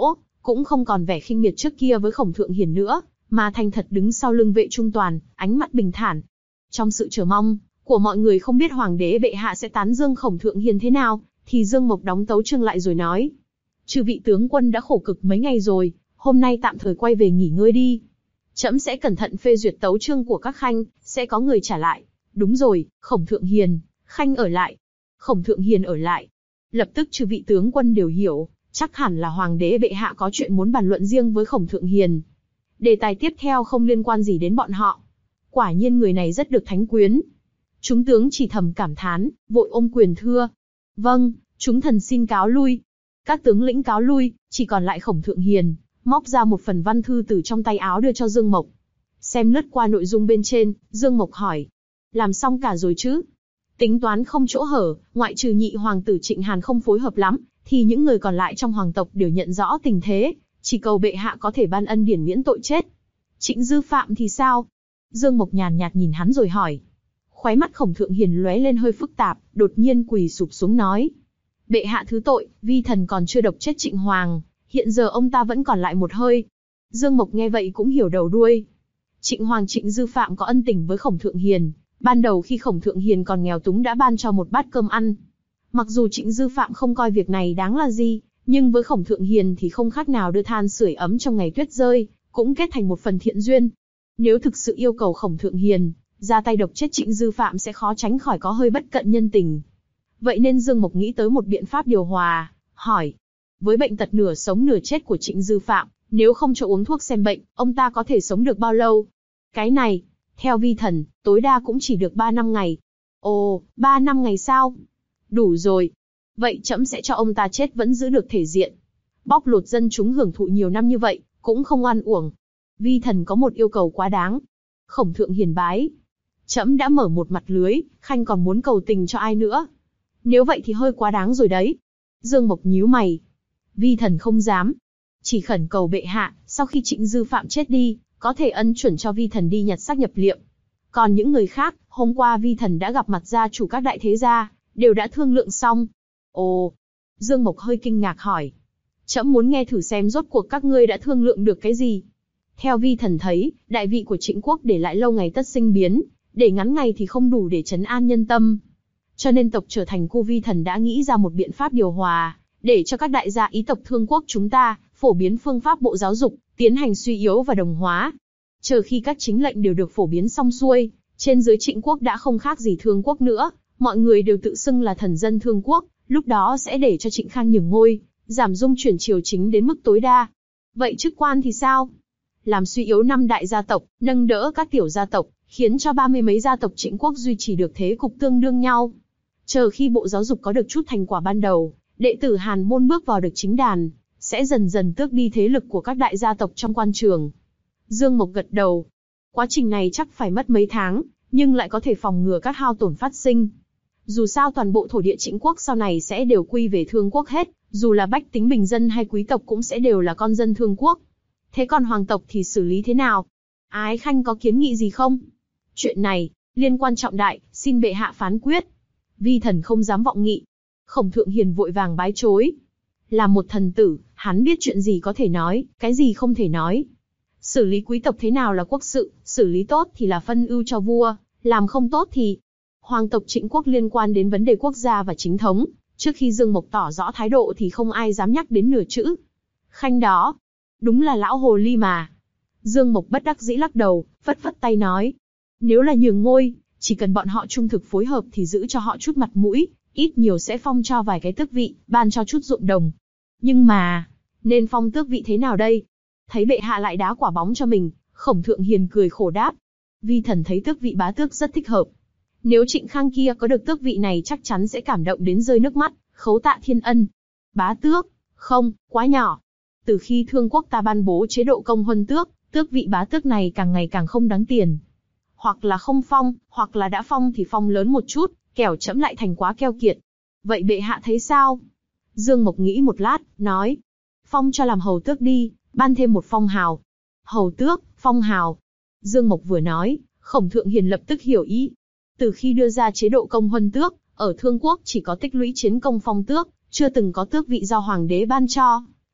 cũng không còn vẻ khinh miệt trước kia với Khổng Thượng Hiền nữa, mà thành thật đứng sau lưng Vệ Trung Toàn, ánh mắt bình thản. Trong sự chờ mong của mọi người không biết hoàng đế bệ hạ sẽ tán dương Khổng Thượng Hiền thế nào, thì Dương Mộc đóng tấu chương lại rồi nói: "Chư vị tướng quân đã khổ cực mấy ngày rồi, hôm nay tạm thời quay về nghỉ ngơi đi. Trẫm sẽ cẩn thận phê duyệt tấu chương của các khanh, sẽ có người trả lại." "Đúng rồi, Khổng Thượng Hiền, khanh ở lại." "Khổng Thượng Hiền ở lại." Lập tức chư vị tướng quân đều hiểu, chắc hẳn là hoàng đế bệ hạ có chuyện muốn bàn luận riêng với Khổng Thượng Hiền. Đề tài tiếp theo không liên quan gì đến bọn họ. Quả nhiên người này rất được thánh quyến. Chúng tướng chỉ thầm cảm thán, vội ôm quyền thưa: "Vâng, chúng thần xin cáo lui." Các tướng lĩnh cáo lui, chỉ còn lại Khổng Thượng Hiền, móc ra một phần văn thư từ trong tay áo đưa cho Dương Mộc. Xem lướt qua nội dung bên trên, Dương Mộc hỏi: "Làm xong cả rồi chứ?" Tính toán không chỗ hở, ngoại trừ nhị hoàng tử Trịnh Hàn không phối hợp lắm, thì những người còn lại trong hoàng tộc đều nhận rõ tình thế, chỉ cầu bệ hạ có thể ban ân điển miễn tội chết. Trịnh Dư Phạm thì sao? Dương Mộc nhàn nhạt nhìn hắn rồi hỏi. Khóe mắt Khổng Thượng Hiền lóe lên hơi phức tạp, đột nhiên quỳ sụp xuống nói: "Bệ hạ thứ tội, vi thần còn chưa độc chết Trịnh Hoàng, hiện giờ ông ta vẫn còn lại một hơi." Dương Mộc nghe vậy cũng hiểu đầu đuôi. Trịnh Hoàng Trịnh Dư Phạm có ân tình với Khổng Thượng Hiền, ban đầu khi Khổng Thượng Hiền còn nghèo túng đã ban cho một bát cơm ăn. Mặc dù Trịnh Dư Phạm không coi việc này đáng là gì, nhưng với Khổng Thượng Hiền thì không khác nào đưa than sưởi ấm trong ngày tuyết rơi, cũng kết thành một phần thiện duyên. Nếu thực sự yêu cầu Khổng Thượng Hiền ra tay độc chết Trịnh Dư Phạm sẽ khó tránh khỏi có hơi bất cận nhân tình. Vậy nên Dương Mộc nghĩ tới một biện pháp điều hòa, hỏi: với bệnh tật nửa sống nửa chết của Trịnh Dư Phạm, nếu không cho uống thuốc xem bệnh, ông ta có thể sống được bao lâu? Cái này, theo vi thần, tối đa cũng chỉ được ba năm ngày. Ồ, ba năm ngày sao? Đủ rồi. Vậy trẫm sẽ cho ông ta chết vẫn giữ được thể diện. Bóc lột dân chúng hưởng thụ nhiều năm như vậy, cũng không oan uổng. Vi thần có một yêu cầu quá đáng. Khổng Thượng Hiền bái: trẫm đã mở một mặt lưới, khanh còn muốn cầu tình cho ai nữa? Nếu vậy thì hơi quá đáng rồi đấy. Dương Mộc nhíu mày. Vi thần không dám. Chỉ khẩn cầu bệ hạ, sau khi Trịnh Dư Phạm chết đi, có thể ân chuẩn cho vi thần đi nhặt xác nhập liệm. Còn những người khác, hôm qua vi thần đã gặp mặt gia chủ các đại thế gia, đều đã thương lượng xong. Ồ. Dương Mộc hơi kinh ngạc hỏi. Trẫm muốn nghe thử xem rốt cuộc các ngươi đã thương lượng được cái gì. Theo vi thần thấy, đại vị của Trịnh quốc để lại lâu ngày tất sinh biến, để ngắn ngày thì không đủ để trấn an nhân tâm. Cho nên tộc trở thành cu vi thần đã nghĩ ra một biện pháp điều hòa, để cho các đại gia ý tộc Thương quốc chúng ta phổ biến phương pháp bộ giáo dục, tiến hành suy yếu và đồng hóa. Chờ khi các chính lệnh đều được phổ biến xong xuôi, trên dưới Trịnh quốc đã không khác gì Thương quốc nữa, mọi người đều tự xưng là thần dân Thương quốc, lúc đó sẽ để cho Trịnh Khang nhường ngôi, giảm dung chuyển triều chính đến mức tối đa. Vậy chức quan thì sao? Làm suy yếu năm đại gia tộc, nâng đỡ các tiểu gia tộc, khiến cho ba mươi mấy gia tộc Trịnh quốc duy trì được thế cục tương đương nhau. Chờ khi bộ giáo dục có được chút thành quả ban đầu, đệ tử Hàn môn bước vào được chính đàn, sẽ dần dần tước đi thế lực của các đại gia tộc trong quan trường. Dương Mộc gật đầu. Quá trình này chắc phải mất mấy tháng, nhưng lại có thể phòng ngừa các hao tổn phát sinh. Dù sao toàn bộ thổ địa Trịnh quốc sau này sẽ đều quy về Thương quốc hết, dù là bách tính bình dân hay quý tộc cũng sẽ đều là con dân Thương quốc. Thế còn hoàng tộc thì xử lý thế nào? Ái khanh có kiến nghị gì không? Chuyện này, liên quan trọng đại, xin bệ hạ phán quyết. Vi thần không dám vọng nghị. Khổng Thượng Hiền vội vàng bái chối. Là một thần tử, hắn biết chuyện gì có thể nói, cái gì không thể nói. Xử lý quý tộc thế nào là quốc sự, xử lý tốt thì là phân ưu cho vua, làm không tốt thì... Hoàng tộc Trịnh quốc liên quan đến vấn đề quốc gia và chính thống, trước khi Dương Mộc tỏ rõ thái độ thì không ai dám nhắc đến nửa chữ. Khanh đó, đúng là lão hồ ly mà. Dương Mộc bất đắc dĩ lắc đầu, phất phất tay nói. Nếu là nhường ngôi, chỉ cần bọn họ trung thực phối hợp thì giữ cho họ chút mặt mũi, ít nhiều sẽ phong cho vài cái tước vị, ban cho chút ruộng đồng. Nhưng mà, nên phong tước vị thế nào đây? Thấy bệ hạ lại đá quả bóng cho mình, Khổng Thượng Hiền cười khổ đáp. Vi thần thấy tước vị bá tước rất thích hợp. Nếu Trịnh Khang kia có được tước vị này chắc chắn sẽ cảm động đến rơi nước mắt, khấu tạ thiên ân. Bá tước, không, quá nhỏ. Từ khi Thương quốc ta ban bố chế độ công huân tước, tước vị bá tước này càng ngày càng không đáng tiền. Hoặc là không phong, hoặc là đã phong thì phong lớn một chút, kẻo trẫm lại thành quá keo kiệt. Vậy bệ hạ thấy sao? Dương Mộc nghĩ một lát, nói. Phong cho làm hầu tước đi, ban thêm một phong hào. Hầu tước, phong hào. Dương Mộc vừa nói, Khổng Thượng Hiền lập tức hiểu ý. Từ khi đưa ra chế độ công huân tước, ở Thương quốc chỉ có tích lũy chiến công phong tước, chưa từng có tước vị do hoàng đế ban cho.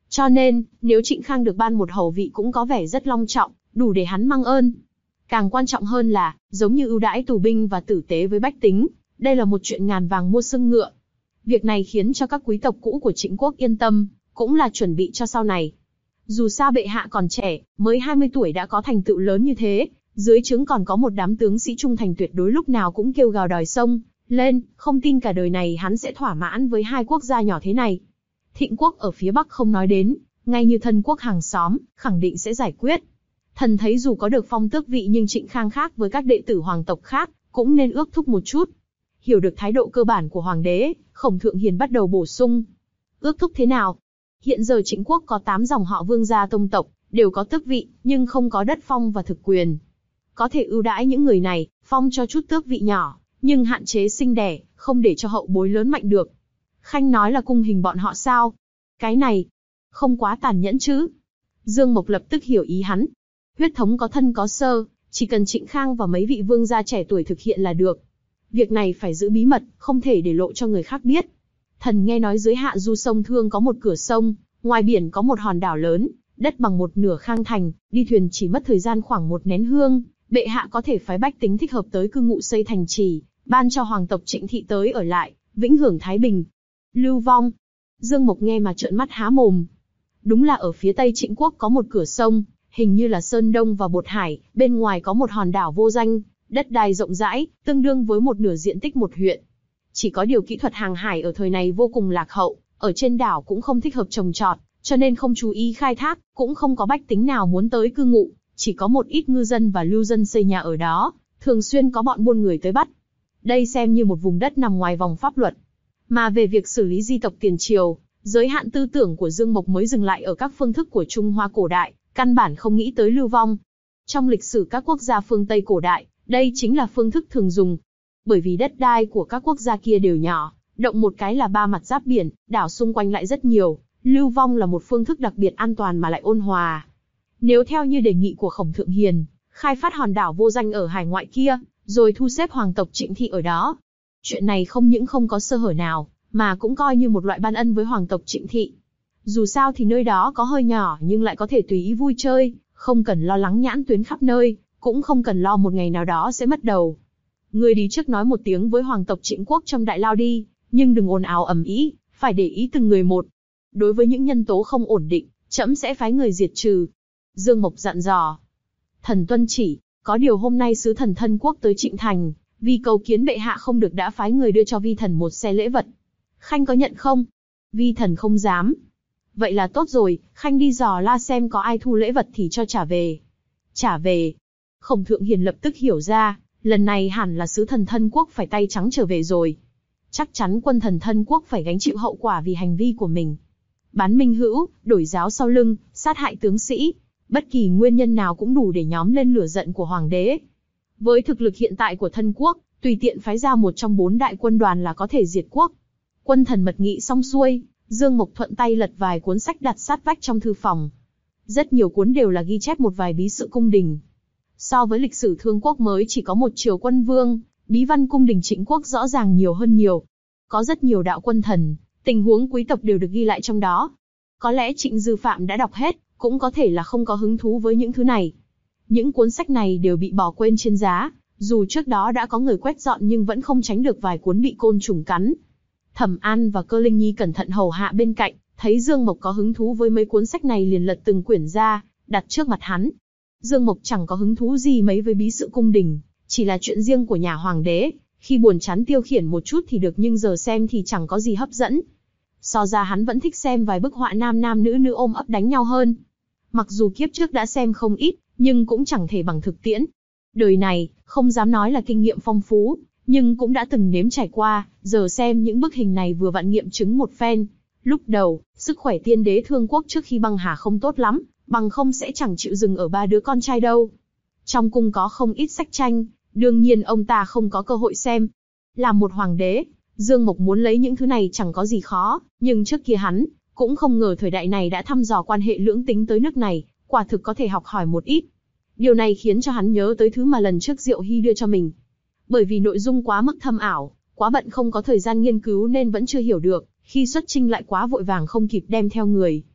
Cho nên, nếu Trịnh Khang được ban một hầu vị cũng có vẻ rất long trọng, đủ để hắn mang ơn. Càng quan trọng hơn là, giống như ưu đãi tù binh và tử tế với bách tính, đây là một chuyện ngàn vàng mua xương ngựa. Việc này khiến cho các quý tộc cũ của Trịnh quốc yên tâm, cũng là chuẩn bị cho sau này. Dù sao bệ hạ còn trẻ, mới hai mươi tuổi đã có thành tựu lớn như thế, dưới trướng còn có một đám tướng sĩ trung thành tuyệt đối lúc nào cũng kêu gào đòi xông lên, không tin cả đời này hắn sẽ thỏa mãn với hai quốc gia nhỏ thế này. Thịnh quốc ở phía Bắc không nói đến, ngay như thân quốc hàng xóm, khẳng định sẽ giải quyết. Thần thấy dù có được phong tước vị nhưng Trịnh Khang khác với các đệ tử hoàng tộc khác, cũng nên ước thúc một chút. Hiểu được thái độ cơ bản của hoàng đế, Khổng Thượng Hiền bắt đầu bổ sung. Ước thúc thế nào? Hiện giờ Trịnh quốc có tám dòng họ vương gia tông tộc, đều có tước vị, nhưng không có đất phong và thực quyền. Có thể ưu đãi những người này, phong cho chút tước vị nhỏ, nhưng hạn chế sinh đẻ, không để cho hậu bối lớn mạnh được. Khanh nói là cung hình bọn họ sao? Cái này, không quá tàn nhẫn chứ? Dương Mộc lập tức hiểu ý hắn. Huyết thống có thân có sơ, chỉ cần Trịnh Khang và mấy vị vương gia trẻ tuổi thực hiện là được. Việc này phải giữ bí mật, không thể để lộ cho người khác biết. Thần nghe nói dưới hạ du sông Thương có một cửa sông, ngoài biển có một hòn đảo lớn, đất bằng một nửa Khang thành, đi thuyền chỉ mất thời gian khoảng một nén hương. Bệ hạ có thể phái bách tính thích hợp tới cư ngụ xây thành trì, ban cho hoàng tộc Trịnh thị tới ở lại, vĩnh hưởng thái bình. Lưu vong. Dương Mộc nghe mà trợn mắt há mồm. Đúng là ở phía tây Trịnh quốc có một cửa sông, hình như là Sơn Đông và Bột Hải, bên ngoài có một hòn đảo vô danh, đất đai rộng rãi, tương đương với một nửa diện tích một huyện. Chỉ có điều kỹ thuật hàng hải ở thời này vô cùng lạc hậu, ở trên đảo cũng không thích hợp trồng trọt, cho nên không chú ý khai thác, cũng không có bách tính nào muốn tới cư ngụ, chỉ có một ít ngư dân và lưu dân xây nhà ở đó, thường xuyên có bọn buôn người tới bắt. Đây xem như một vùng đất nằm ngoài vòng pháp luật. Mà về việc xử lý di tộc tiền triều, giới hạn tư tưởng của Dương Mộc mới dừng lại ở các phương thức của Trung Hoa cổ đại, căn bản không nghĩ tới lưu vong. Trong lịch sử các quốc gia phương Tây cổ đại, đây chính là phương thức thường dùng. Bởi vì đất đai của các quốc gia kia đều nhỏ, động một cái là ba mặt giáp biển, đảo xung quanh lại rất nhiều, lưu vong là một phương thức đặc biệt an toàn mà lại ôn hòa. Nếu theo như đề nghị của Khổng Thượng Hiền, khai phát hòn đảo vô danh ở hải ngoại kia, rồi thu xếp hoàng tộc Trịnh thị ở đó. Chuyện này không những không có sơ hở nào, mà cũng coi như một loại ban ân với hoàng tộc Trịnh thị. Dù sao thì nơi đó có hơi nhỏ nhưng lại có thể tùy ý vui chơi, không cần lo lắng nhãn tuyến khắp nơi, cũng không cần lo một ngày nào đó sẽ mất đầu. Ngươi đi trước nói một tiếng với hoàng tộc Trịnh quốc trong đại lao đi, nhưng đừng ồn ào ầm ĩ, phải để ý từng người một. Đối với những nhân tố không ổn định, trẫm sẽ phái người diệt trừ. Dương Mộc dặn dò. Thần tuân chỉ, có điều hôm nay sứ thần thân quốc tới Trịnh thành, vì cầu kiến bệ hạ không được đã phái người đưa cho vi thần một xe lễ vật. Khanh có nhận không? Vi thần không dám. Vậy là tốt rồi, Khanh đi dò la xem có ai thu lễ vật thì cho trả về. Trả về. Khổng Thượng Hiền lập tức hiểu ra, lần này hẳn là sứ thần thân quốc phải tay trắng trở về rồi. Chắc chắn quân thần thân quốc phải gánh chịu hậu quả vì hành vi của mình. Bán minh hữu, đổi giáo sau lưng, sát hại tướng sĩ. Bất kỳ nguyên nhân nào cũng đủ để nhóm lên lửa giận của hoàng đế. Với thực lực hiện tại của thân quốc, tùy tiện phái ra một trong bốn đại quân đoàn là có thể diệt quốc. Quân thần mật nghị xong xuôi, Dương Mộc thuận tay lật vài cuốn sách đặt sát vách trong thư phòng. Rất nhiều cuốn đều là ghi chép một vài bí sự cung đình. So với lịch sử Thương quốc mới chỉ có một triều quân vương, bí văn cung đình Trịnh quốc rõ ràng nhiều hơn nhiều. Có rất nhiều đạo quân thần, tình huống quý tộc đều được ghi lại trong đó. Có lẽ Trịnh Dư Phạm đã đọc hết, cũng có thể là không có hứng thú với những thứ này. Những cuốn sách này đều bị bỏ quên trên giá, dù trước đó đã có người quét dọn nhưng vẫn không tránh được vài cuốn bị côn trùng cắn. Thẩm An và Cơ Linh Nhi cẩn thận hầu hạ bên cạnh, thấy Dương Mộc có hứng thú với mấy cuốn sách này liền lật từng quyển ra, đặt trước mặt hắn. Dương Mộc chẳng có hứng thú gì mấy với bí sự cung đình, chỉ là chuyện riêng của nhà hoàng đế, khi buồn chán tiêu khiển một chút thì được nhưng giờ xem thì chẳng có gì hấp dẫn. So ra hắn vẫn thích xem vài bức họa nam nam nữ nữ ôm ấp đánh nhau hơn. Mặc dù kiếp trước đã xem không ít, nhưng cũng chẳng thể bằng thực tiễn. Đời này, không dám nói là kinh nghiệm phong phú, nhưng cũng đã từng nếm trải qua, giờ xem những bức hình này vừa vặn nghiệm chứng một phen. Lúc đầu, sức khỏe tiên đế Thương quốc trước khi băng hà không tốt lắm, bằng không sẽ chẳng chịu dừng ở ba đứa con trai đâu. Trong cung có không ít sách tranh, đương nhiên ông ta không có cơ hội xem. Làm một hoàng đế, Dương Mộc muốn lấy những thứ này chẳng có gì khó, nhưng trước kia hắn cũng không ngờ thời đại này đã thăm dò quan hệ lưỡng tính tới nước này, quả thực có thể học hỏi một ít. Điều này khiến cho hắn nhớ tới thứ mà lần trước Diệu Hy đưa cho mình. Bởi vì nội dung quá mức thâm ảo, quá bận không có thời gian nghiên cứu nên vẫn chưa hiểu được, khi xuất chinh lại quá vội vàng không kịp đem theo người.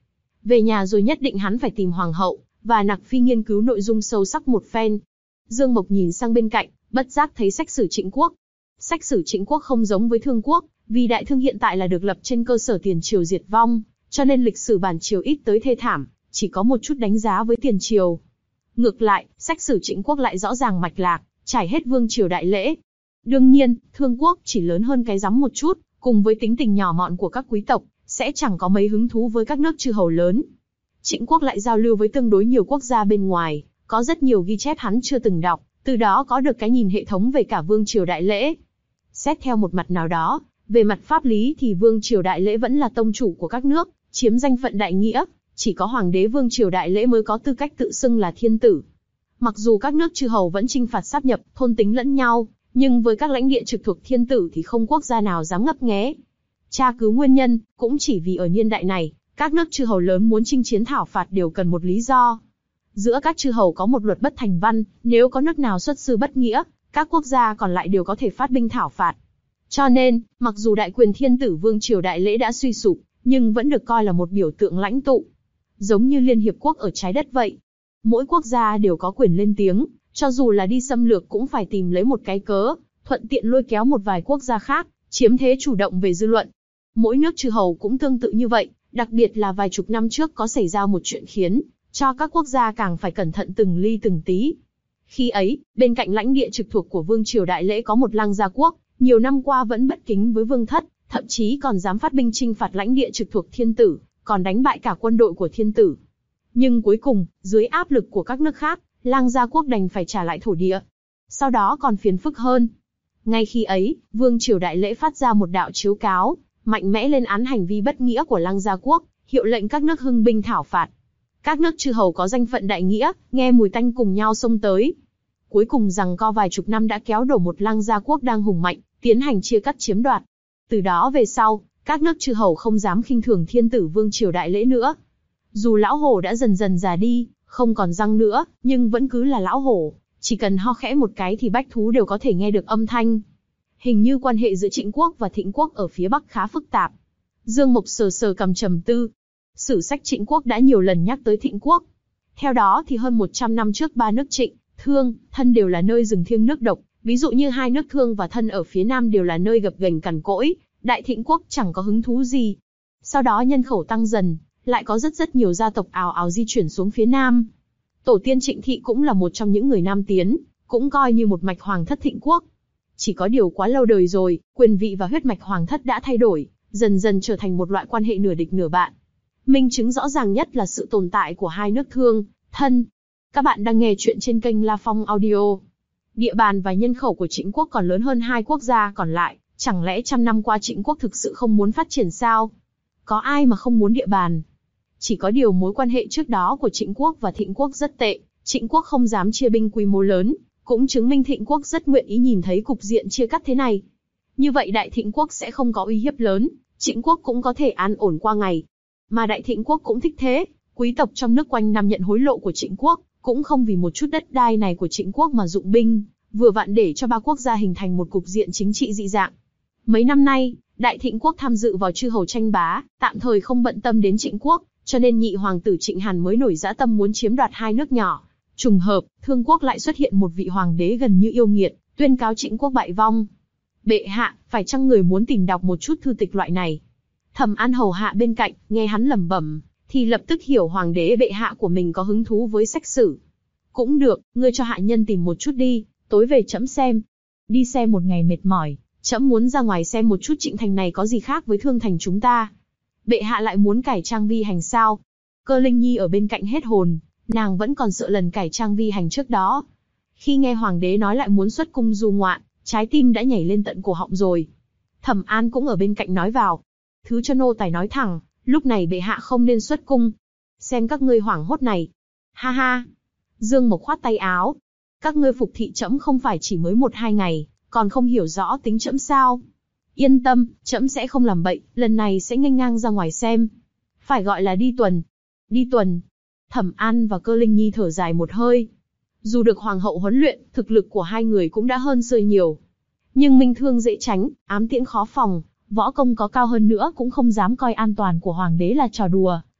Về nhà rồi nhất định hắn phải tìm hoàng hậu, và Nặc Phi nghiên cứu nội dung sâu sắc một phen. Dương Mộc nhìn sang bên cạnh, bất giác thấy sách sử Trịnh Quốc. Sách sử Trịnh Quốc không giống với Thương Quốc, vì Đại Thương hiện tại là được lập trên cơ sở tiền triều diệt vong, cho nên lịch sử bản triều ít tới thê thảm, chỉ có một chút đánh giá với tiền triều. Ngược lại, sách sử Trịnh Quốc lại rõ ràng mạch lạc, trải hết vương triều đại lễ. Đương nhiên, Thương Quốc chỉ lớn hơn cái rắm một chút, cùng với tính tình nhỏ mọn của các quý tộc, sẽ chẳng có mấy hứng thú với các nước chư hầu lớn. Trịnh Quốc lại giao lưu với tương đối nhiều quốc gia bên ngoài, có rất nhiều ghi chép hắn chưa từng đọc, từ đó có được cái nhìn hệ thống về cả vương triều đại lễ. Xét theo một mặt nào đó, về mặt pháp lý thì vương triều đại lễ vẫn là tông chủ của các nước, chiếm danh phận đại nghĩa, chỉ có hoàng đế vương triều đại lễ mới có tư cách tự xưng là thiên tử. Mặc dù các nước chư hầu vẫn chinh phạt sáp nhập, thôn tính lẫn nhau, nhưng với các lãnh địa trực thuộc thiên tử thì không quốc gia nào dám ngấp nghé. Tra cứu nguyên nhân, cũng chỉ vì ở niên đại này, các nước chư hầu lớn muốn chinh chiến thảo phạt đều cần một lý do. Giữa các chư hầu có một luật bất thành văn, nếu có nước nào xuất sư bất nghĩa, các quốc gia còn lại đều có thể phát binh thảo phạt. Cho nên, mặc dù đại quyền thiên tử vương triều đại lễ đã suy sụp, nhưng vẫn được coi là một biểu tượng lãnh tụ. Giống như Liên Hiệp Quốc ở trái đất vậy. Mỗi quốc gia đều có quyền lên tiếng, cho dù là đi xâm lược cũng phải tìm lấy một cái cớ, thuận tiện lôi kéo một vài quốc gia khác, chiếm thế chủ động về dư luận. Mỗi nước chư hầu cũng tương tự như vậy, đặc biệt là vài chục năm trước có xảy ra một chuyện khiến cho các quốc gia càng phải cẩn thận từng ly từng tí. Khi ấy, bên cạnh lãnh địa trực thuộc của vương triều đại lễ có một Lăng Gia quốc, nhiều năm qua vẫn bất kính với vương thất, thậm chí còn dám phát binh chinh phạt lãnh địa trực thuộc thiên tử, còn đánh bại cả quân đội của thiên tử. Nhưng cuối cùng, dưới áp lực của các nước khác, Lăng Gia quốc đành phải trả lại thổ địa. Sau đó còn phiền phức hơn. Ngay khi ấy, vương triều đại lễ phát ra một đạo chiếu cáo, mạnh mẽ lên án hành vi bất nghĩa của Lăng Gia quốc, hiệu lệnh các nước hưng binh thảo phạt. Các nước chư hầu có danh phận đại nghĩa, nghe mùi tanh cùng nhau xông tới. Cuối cùng giằng co vài chục năm đã kéo đổ một Lăng Gia quốc đang hùng mạnh, tiến hành chia cắt chiếm đoạt. Từ đó về sau, các nước chư hầu không dám khinh thường thiên tử vương triều đại lễ nữa. Dù lão hổ đã dần dần già đi, không còn răng nữa, nhưng vẫn cứ là lão hổ, chỉ cần ho khẽ một cái thì bách thú đều có thể nghe được âm thanh. Hình như quan hệ giữa Trịnh quốc và Thịnh quốc ở phía Bắc khá phức tạp. Dương Mộc sờ sờ cầm trầm tư. Sử sách Trịnh quốc đã nhiều lần nhắc tới Thịnh quốc. Theo đó thì hơn một trăm năm trước ba nước Trịnh, Thương, Thân đều là nơi rừng thiêng nước độc, ví dụ như hai nước Thương và Thân ở phía Nam đều là nơi gập ghềnh cằn cỗi, Đại Thịnh quốc chẳng có hứng thú gì. Sau đó nhân khẩu tăng dần, lại có rất rất nhiều gia tộc ào ào di chuyển xuống phía Nam. Tổ tiên Trịnh Thị cũng là một trong những người Nam tiến, cũng coi như một mạch hoàng thất Thịnh quốc. Chỉ có điều quá lâu đời rồi, quyền vị và huyết mạch hoàng thất đã thay đổi, dần dần trở thành một loại quan hệ nửa địch nửa bạn. Minh chứng rõ ràng nhất là sự tồn tại của hai nước Thương, Thân. Các bạn đang nghe chuyện trên kênh La Phong Audio. Địa bàn và nhân khẩu của Trịnh quốc còn lớn hơn hai quốc gia còn lại, chẳng lẽ trăm năm qua Trịnh quốc thực sự không muốn phát triển sao? Có ai mà không muốn địa bàn? Chỉ có điều mối quan hệ trước đó của Trịnh quốc và Thịnh quốc rất tệ, Trịnh quốc không dám chia binh quy mô lớn, cũng chứng minh Thịnh quốc rất nguyện ý nhìn thấy cục diện chia cắt thế này. Như vậy Đại Thịnh quốc sẽ không có uy hiếp lớn, Trịnh quốc cũng có thể an ổn qua ngày. Mà Đại Thịnh quốc cũng thích thế, quý tộc trong nước quanh năm nhận hối lộ của Trịnh quốc, cũng không vì một chút đất đai này của Trịnh quốc mà dụng binh, vừa vặn để cho ba quốc gia hình thành một cục diện chính trị dị dạng. Mấy năm nay, Đại Thịnh quốc tham dự vào chư hầu tranh bá, tạm thời không bận tâm đến Trịnh quốc, cho nên nhị hoàng tử Trịnh Hàn mới nổi dã tâm muốn chiếm đoạt hai nước nhỏ. Trùng hợp, Thương quốc lại xuất hiện một vị hoàng đế gần như yêu nghiệt, tuyên cáo Trịnh quốc bại vong. Bệ hạ, phải chăng người muốn tìm đọc một chút thư tịch loại này? Thẩm An hầu hạ bên cạnh, nghe hắn lẩm bẩm, thì lập tức hiểu hoàng đế bệ hạ của mình có hứng thú với sách sử. Cũng được, ngươi cho hạ nhân tìm một chút đi, tối về trẫm xem. Đi xem một ngày mệt mỏi, trẫm muốn ra ngoài xem một chút Trịnh thành này có gì khác với Thương thành chúng ta. Bệ hạ lại muốn cải trang vi hành sao? Cơ Linh Nhi ở bên cạnh hết hồn, nàng vẫn còn sợ lần cải trang vi hành trước đó. Khi nghe hoàng đế nói lại muốn xuất cung du ngoạn, trái tim đã nhảy lên tận cổ họng rồi. Thẩm An cũng ở bên cạnh nói vào, thứ cho nô tài nói thẳng, lúc này bệ hạ không nên xuất cung. Xem các ngươi hoảng hốt này. Ha ha. Dương Mộc khoát tay áo. Các ngươi phục thị trẫm không phải chỉ mới một hai ngày, còn không hiểu rõ tính trẫm sao? Yên tâm, trẫm sẽ không làm bậy, lần này sẽ nghênh ngang ra ngoài xem. Phải gọi là đi tuần. Đi tuần. Thẩm An và Cơ Linh Nhi thở dài một hơi. Dù được hoàng hậu huấn luyện, thực lực của hai người cũng đã hơn xưa nhiều. Nhưng minh thương dễ tránh, ám tiễn khó phòng, võ công có cao hơn nữa cũng không dám coi an toàn của hoàng đế là trò đùa,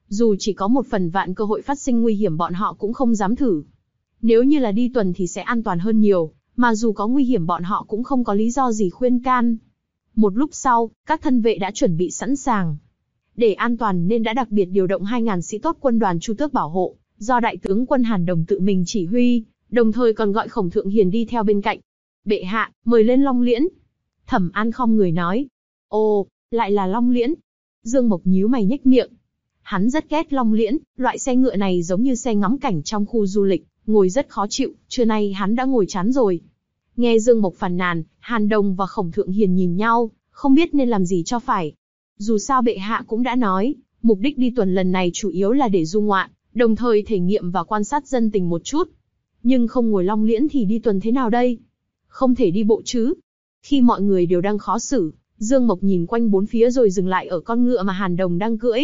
Dù chỉ có một phần vạn cơ hội phát sinh nguy hiểm bọn họ cũng không dám thử. Nếu như là đi tuần thì sẽ an toàn hơn nhiều, mà dù có nguy hiểm bọn họ cũng không có lý do gì khuyên can. Một lúc sau, các thân vệ đã chuẩn bị sẵn sàng. Để an toàn nên đã đặc biệt điều động hai nghìn sĩ tốt quân đoàn Chu Tước bảo hộ, do đại tướng quân Hàn Đồng tự mình chỉ huy, đồng thời còn gọi Khổng Thượng Hiền đi theo bên cạnh. Bệ hạ, mời lên Long Liễn. Thẩm An khom người nói. Ồ, lại là Long Liễn. Dương Mộc nhíu mày nhếch miệng. Hắn rất ghét Long Liễn, loại xe ngựa này giống như xe ngắm cảnh trong khu du lịch, ngồi rất khó chịu, trưa nay hắn đã ngồi chán rồi. Nghe Dương Mộc phàn nàn, Hàn Đồng và Khổng Thượng Hiền nhìn nhau, không biết nên làm gì cho phải. Dù sao bệ hạ cũng đã nói, mục đích đi tuần lần này chủ yếu là để du ngoạn, đồng thời thể nghiệm và quan sát dân tình một chút. Nhưng không ngồi Long Liễn thì đi tuần thế nào đây? Không thể đi bộ chứ? Khi mọi người đều đang khó xử, Dương Mộc nhìn quanh bốn phía rồi dừng lại ở con ngựa mà Hàn Đồng đang cưỡi.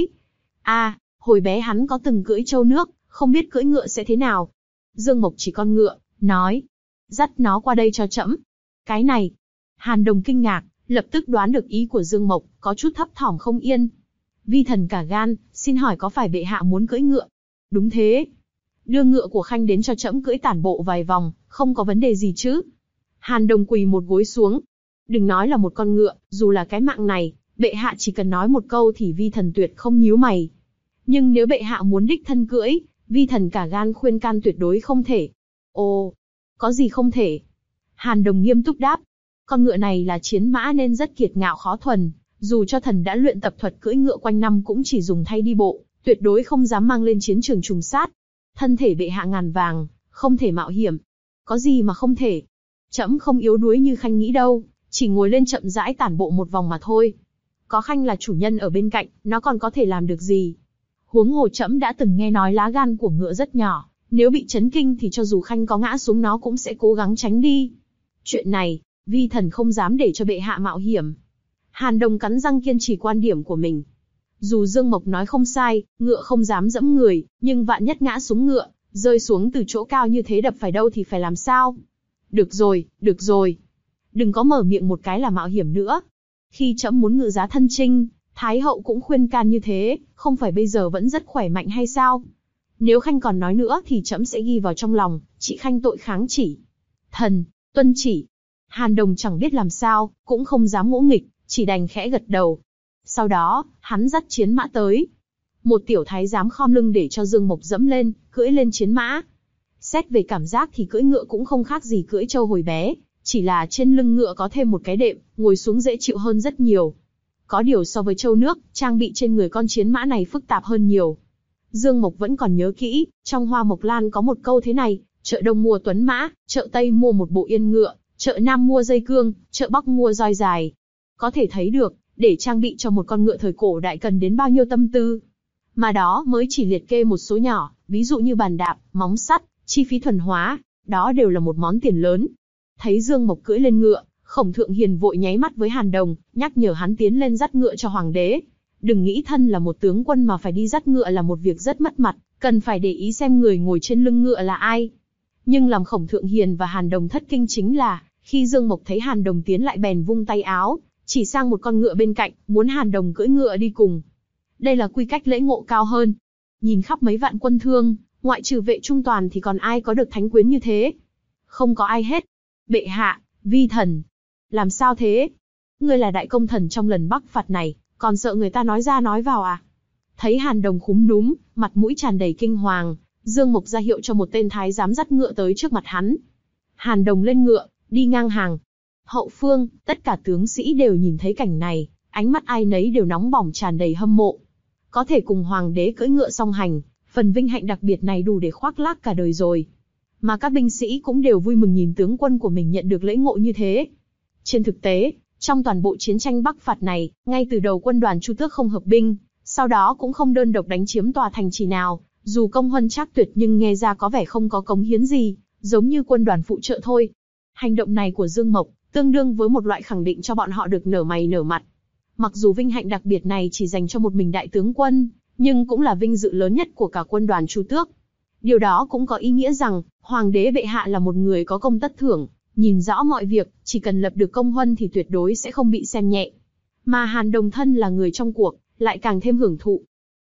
À, hồi bé hắn có từng cưỡi trâu nước, không biết cưỡi ngựa sẽ thế nào. Dương Mộc chỉ con ngựa, nói, dắt nó qua đây cho trẫm. Cái này, Hàn Đồng kinh ngạc, lập tức đoán được ý của Dương Mộc, có chút thấp thỏm không yên. Vi thần cả gan, xin hỏi có phải bệ hạ muốn cưỡi ngựa? Đúng thế. Đưa ngựa của khanh đến cho trẫm cưỡi tản bộ vài vòng, không có vấn đề gì chứ? Hàn Đồng quỳ một gối xuống. Đừng nói là một con ngựa, dù là cái mạng này, bệ hạ chỉ cần nói một câu thì vi thần tuyệt không nhíu mày. Nhưng nếu bệ hạ muốn đích thân cưỡi, vi thần cả gan khuyên can tuyệt đối không thể. Ồ, có gì không thể? Hàn Đồng nghiêm túc đáp. Con ngựa này là chiến mã nên rất kiệt ngạo khó thuần, dù cho thần đã luyện tập thuật cưỡi ngựa quanh năm cũng chỉ dùng thay đi bộ, tuyệt đối không dám mang lên chiến trường trùng sát. Thân thể bệ hạ ngàn vàng, không thể mạo hiểm. Có gì mà không thể? Trẫm không yếu đuối như khanh nghĩ đâu, chỉ ngồi lên chậm rãi tản bộ một vòng mà thôi. Có khanh là chủ nhân ở bên cạnh, nó còn có thể làm được gì? Huống hồ trẫm đã từng nghe nói lá gan của ngựa rất nhỏ, nếu bị chấn kinh thì cho dù khanh có ngã xuống nó cũng sẽ cố gắng tránh đi. Chuyện này, vi thần không dám để cho bệ hạ mạo hiểm. Hàn Đồng cắn răng kiên trì quan điểm của mình. Dù Dương Mộc nói không sai, ngựa không dám dẫm người, nhưng vạn nhất ngã xuống ngựa, rơi xuống từ chỗ cao như thế đập phải đâu thì phải làm sao? Được rồi, được rồi. Đừng có mở miệng một cái là mạo hiểm nữa. Khi trẫm muốn ngự giá thân chinh, Thái hậu cũng khuyên can như thế, không phải bây giờ vẫn rất khỏe mạnh hay sao? Nếu khanh còn nói nữa thì trẫm sẽ ghi vào trong lòng, chị khanh tội kháng chỉ. Thần, tuân chỉ. Hàn Đồng chẳng biết làm sao, cũng không dám ngỗ nghịch, chỉ đành khẽ gật đầu. Sau đó, hắn dắt chiến mã tới. Một tiểu thái giám khom lưng để cho Dương Mộc dẫm lên, cưỡi lên chiến mã. Xét về cảm giác thì cưỡi ngựa cũng không khác gì cưỡi trâu hồi bé, chỉ là trên lưng ngựa có thêm một cái đệm, ngồi xuống dễ chịu hơn rất nhiều. Có điều so với trâu nước, trang bị trên người con chiến mã này phức tạp hơn nhiều. Dương Mộc vẫn còn nhớ kỹ, trong Hoa Mộc Lan có một câu thế này, chợ Đông mua tuấn mã, chợ Tây mua một bộ yên ngựa, chợ Nam mua dây cương, chợ Bắc mua roi dài. Có thể thấy được, để trang bị cho một con ngựa thời cổ đại cần đến bao nhiêu tâm tư. Mà đó mới chỉ liệt kê một số nhỏ, ví dụ như bàn đạp, móng sắt, chi phí thuần hóa, đó đều là một món tiền lớn. Thấy Dương Mộc cưỡi lên ngựa, Khổng Thượng Hiền vội nháy mắt với Hàn Đồng, nhắc nhở hắn tiến lên dắt ngựa cho hoàng đế. Đừng nghĩ thân là một tướng quân mà phải đi dắt ngựa là một việc rất mất mặt, cần phải để ý xem người ngồi trên lưng ngựa là ai. Nhưng làm Khổng Thượng Hiền và Hàn Đồng thất kinh chính là, khi Dương Mộc thấy Hàn Đồng tiến lại bèn vung tay áo, chỉ sang một con ngựa bên cạnh, muốn Hàn Đồng cưỡi ngựa đi cùng. Đây là quy cách lễ ngộ cao hơn. Nhìn khắp mấy vạn quân thương, ngoại trừ Vệ Trung Toàn thì còn ai có được thánh quyến như thế? Không có ai hết. Bệ hạ, vi thần. Làm sao thế? Ngươi là đại công thần trong lần bắc phạt này, còn sợ người ta nói ra nói vào à? Thấy Hàn Đồng khúm núm, mặt mũi tràn đầy kinh hoàng, Dương Mộc ra hiệu cho một tên thái giám dắt ngựa tới trước mặt hắn. Hàn Đồng lên ngựa, đi ngang hàng. Hậu phương, tất cả tướng sĩ đều nhìn thấy cảnh này, ánh mắt ai nấy đều nóng bỏng tràn đầy hâm mộ. Có thể cùng hoàng đế cưỡi ngựa song hành, phần vinh hạnh đặc biệt này đủ để khoác lác cả đời rồi. Mà các binh sĩ cũng đều vui mừng nhìn tướng quân của mình nhận được lễ ngộ như thế. Trên thực tế, trong toàn bộ chiến tranh Bắc phạt này, ngay từ đầu quân đoàn Chu Tước không hợp binh, sau đó cũng không đơn độc đánh chiếm tòa thành trì nào, dù công huân trác tuyệt nhưng nghe ra có vẻ không có cống hiến gì, giống như quân đoàn phụ trợ thôi. Hành động này của Dương Mộc, tương đương với một loại khẳng định cho bọn họ được nở mày nở mặt. Mặc dù vinh hạnh đặc biệt này chỉ dành cho một mình đại tướng quân, nhưng cũng là vinh dự lớn nhất của cả quân đoàn Chu Tước. Điều đó cũng có ý nghĩa rằng, Hoàng đế bệ hạ là một người có công tất thưởng, nhìn rõ mọi việc, chỉ cần lập được công huân thì tuyệt đối sẽ không bị xem nhẹ. Mà Hàn Đồng thân là người trong cuộc, lại càng thêm hưởng thụ.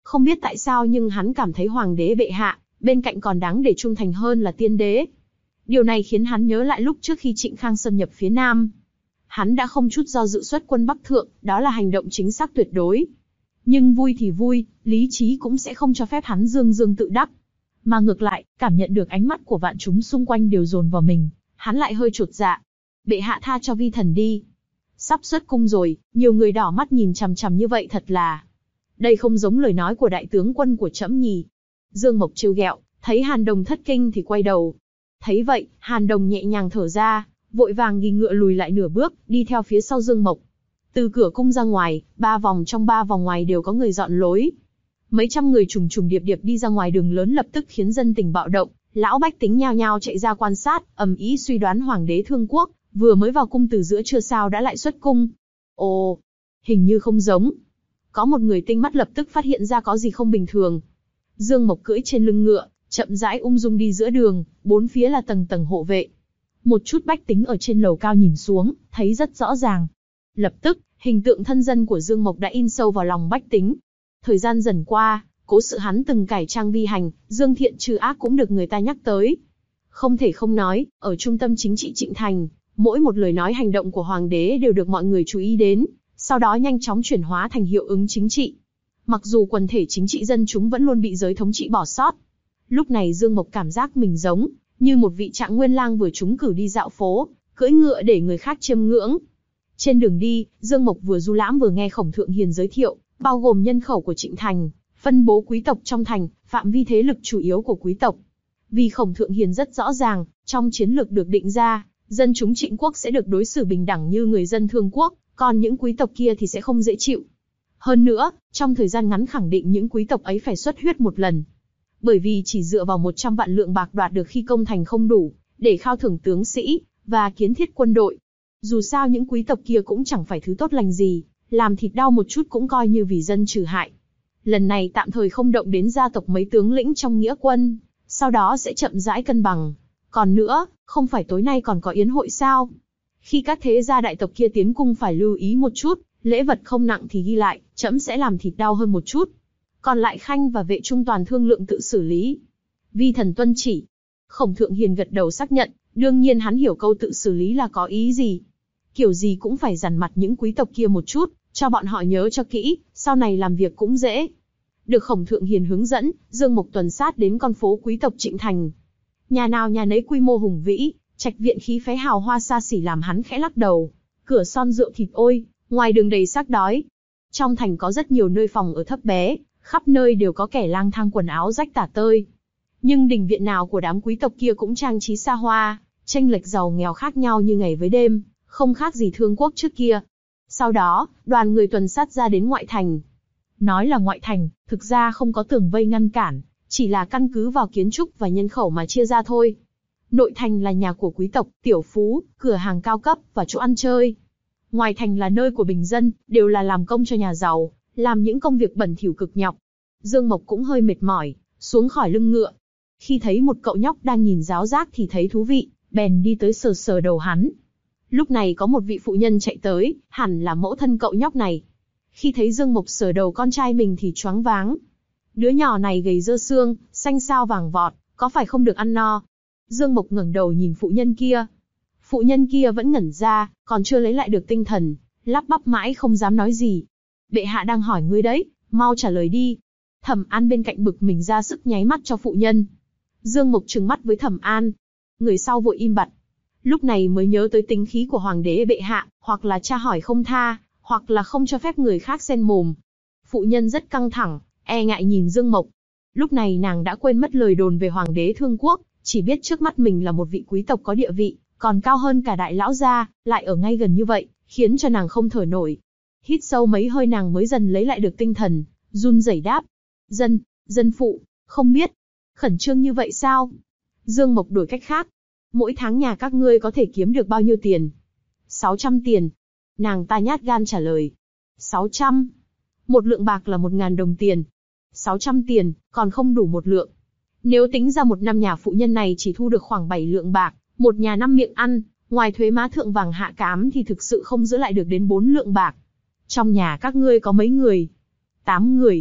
Không biết tại sao nhưng hắn cảm thấy hoàng đế bệ hạ, bên cạnh còn đáng để trung thành hơn là tiên đế. Điều này khiến hắn nhớ lại lúc trước khi Trịnh Khang xâm nhập phía Nam. Hắn đã không chút do dự xuất quân Bắc Thượng, đó là hành động chính xác tuyệt đối. Nhưng vui thì vui, lý trí cũng sẽ không cho phép hắn dương dương tự đắc. Mà ngược lại, cảm nhận được ánh mắt của vạn chúng xung quanh đều dồn vào mình, hắn lại hơi chột dạ. Bệ hạ tha cho vi thần đi. Sắp xuất cung rồi, nhiều người đỏ mắt nhìn chằm chằm như vậy thật là... Đây không giống lời nói của đại tướng quân của trẫm nhỉ. Dương Mộc trêu ghẹo, thấy Hàn Đồng thất kinh thì quay đầu. Thấy vậy, Hàn Đồng nhẹ nhàng thở ra, vội vàng ghi ngựa lùi lại nửa bước, đi theo phía sau Dương Mộc. Từ cửa cung ra ngoài, ba vòng trong ba vòng ngoài đều có người dọn lối. Mấy trăm người trùng trùng điệp điệp đi ra ngoài đường lớn lập tức khiến dân tình bạo động, lão bách tính nhao nhao chạy ra quan sát, ầm ĩ suy đoán hoàng đế Thương Quốc vừa mới vào cung từ giữa trưa sao đã lại xuất cung. Ồ, hình như không giống. Có một người tinh mắt lập tức phát hiện ra có gì không bình thường. Dương Mộc cưỡi trên lưng ngựa, chậm rãi ung dung đi giữa đường, bốn phía là tầng tầng hộ vệ. Một chút bách tính ở trên lầu cao nhìn xuống, thấy rất rõ ràng. Lập tức, hình tượng thân dân của Dương Mộc đã in sâu vào lòng bách tính. Thời gian dần qua, cố sự hắn từng cải trang vi hành, dương thiện trừ ác cũng được người ta nhắc tới. Không thể không nói, ở trung tâm chính trị Trịnh Thành, mỗi một lời nói hành động của hoàng đế đều được mọi người chú ý đến, sau đó nhanh chóng chuyển hóa thành hiệu ứng chính trị. Mặc dù quần thể chính trị dân chúng vẫn luôn bị giới thống trị bỏ sót. Lúc này Dương Mộc cảm giác mình giống như một vị Trạng Nguyên lang vừa trúng cử đi dạo phố, cưỡi ngựa để người khác chiêm ngưỡng. Trên đường đi, Dương Mộc vừa du lãm vừa nghe Khổng Thượng Hiền giới thiệu, bao gồm nhân khẩu của Trịnh Thành, phân bố quý tộc trong thành, phạm vi thế lực chủ yếu của quý tộc. Vì Khổng Thượng Hiền rất rõ ràng, trong chiến lược được định ra, dân chúng Trịnh quốc sẽ được đối xử bình đẳng như người dân Thương quốc, còn những quý tộc kia thì sẽ không dễ chịu. Hơn nữa, trong thời gian ngắn khẳng định những quý tộc ấy phải xuất huyết một lần. Bởi vì chỉ dựa vào một trăm vạn lượng bạc đoạt được khi công thành không đủ, để khao thưởng tướng sĩ, và kiến thiết quân đội. Dù sao những quý tộc kia cũng chẳng phải thứ tốt lành gì, làm thịt đau một chút cũng coi như vì dân trừ hại. Lần này tạm thời không động đến gia tộc mấy tướng lĩnh trong nghĩa quân, sau đó sẽ chậm rãi cân bằng. Còn nữa, không phải tối nay còn có yến hội sao? Khi các thế gia đại tộc kia tiến cung phải lưu ý một chút, lễ vật không nặng thì ghi lại, trẫm sẽ làm thịt đau hơn một chút. Còn lại khanh và vệ trung toàn thương lượng tự xử lý. Vi thần tuân chỉ. Khổng Thượng Hiền gật đầu xác nhận, đương nhiên hắn hiểu câu tự xử lý là có ý gì. Kiểu gì cũng phải dằn mặt những quý tộc kia một chút, cho bọn họ nhớ cho kỹ, sau này làm việc cũng dễ. Được Khổng Thượng Hiền hướng dẫn, Dương Mộc tuần sát đến con phố quý tộc Trịnh Thành. Nhà nào nhà nấy quy mô hùng vĩ, trạch viện khí phái hào hoa xa xỉ làm hắn khẽ lắc đầu. Cửa son rượu thịt ôi, ngoài đường đầy xác đói. Trong thành có rất nhiều nơi phòng ở thấp bé, khắp nơi đều có kẻ lang thang quần áo rách tả tơi. Nhưng đình viện nào của đám quý tộc kia cũng trang trí xa hoa, chênh lệch giàu nghèo khác nhau như ngày với đêm, không khác gì Thương quốc trước kia. Sau đó, đoàn người tuần sát ra đến ngoại thành. Nói là ngoại thành, thực ra không có tường vây ngăn cản, chỉ là căn cứ vào kiến trúc và nhân khẩu mà chia ra thôi. Nội thành là nhà của quý tộc, tiểu phú, cửa hàng cao cấp và chỗ ăn chơi. Ngoài thành là nơi của bình dân, đều là làm công cho nhà giàu, làm những công việc bẩn thỉu cực nhọc. Dương Mộc cũng hơi mệt mỏi, xuống khỏi lưng ngựa. Khi thấy một cậu nhóc đang nhìn ráo rác thì thấy thú vị, bèn đi tới sờ sờ đầu hắn. Lúc này có một vị phụ nhân chạy tới, hẳn là mẫu thân cậu nhóc này. Khi thấy Dương Mộc sờ đầu con trai mình thì choáng váng. Đứa nhỏ này gầy rơ xương, xanh xao vàng vọt, có phải không được ăn no? Dương Mộc ngẩng đầu nhìn phụ nhân kia. Phụ nhân kia vẫn ngẩn ra, còn chưa lấy lại được tinh thần, lắp bắp mãi không dám nói gì. Bệ hạ đang hỏi ngươi đấy, mau trả lời đi. Thẩm An bên cạnh bực mình ra sức nháy mắt cho phụ nhân. Dương Mộc trừng mắt với Thẩm An. Người sau vội im bặt. Lúc này mới nhớ tới tính khí của hoàng đế bệ hạ, hoặc là tra hỏi không tha, hoặc là không cho phép người khác xen mồm. Phụ nhân rất căng thẳng, e ngại nhìn Dương Mộc. Lúc này nàng đã quên mất lời đồn về hoàng đế Thương quốc, chỉ biết trước mắt mình là một vị quý tộc có địa vị, còn cao hơn cả đại lão gia, lại ở ngay gần như vậy, khiến cho nàng không thở nổi. Hít sâu mấy hơi nàng mới dần lấy lại được tinh thần, run rẩy đáp. Dân, dân phụ, không biết. Khẩn trương như vậy sao? Dương Mộc đổi cách khác. Mỗi tháng nhà các ngươi có thể kiếm được bao nhiêu tiền? sáu trăm tiền. Nàng ta nhát gan trả lời. sáu trăm. Một lượng bạc là một ngàn đồng tiền. sáu trăm tiền, còn không đủ một lượng. Nếu tính ra một năm nhà phụ nhân này chỉ thu được khoảng bảy lượng bạc, một nhà năm miệng ăn, ngoài thuế má thượng vàng hạ cám thì thực sự không giữ lại được đến bốn lượng bạc. Trong nhà các ngươi có mấy người? Tám người.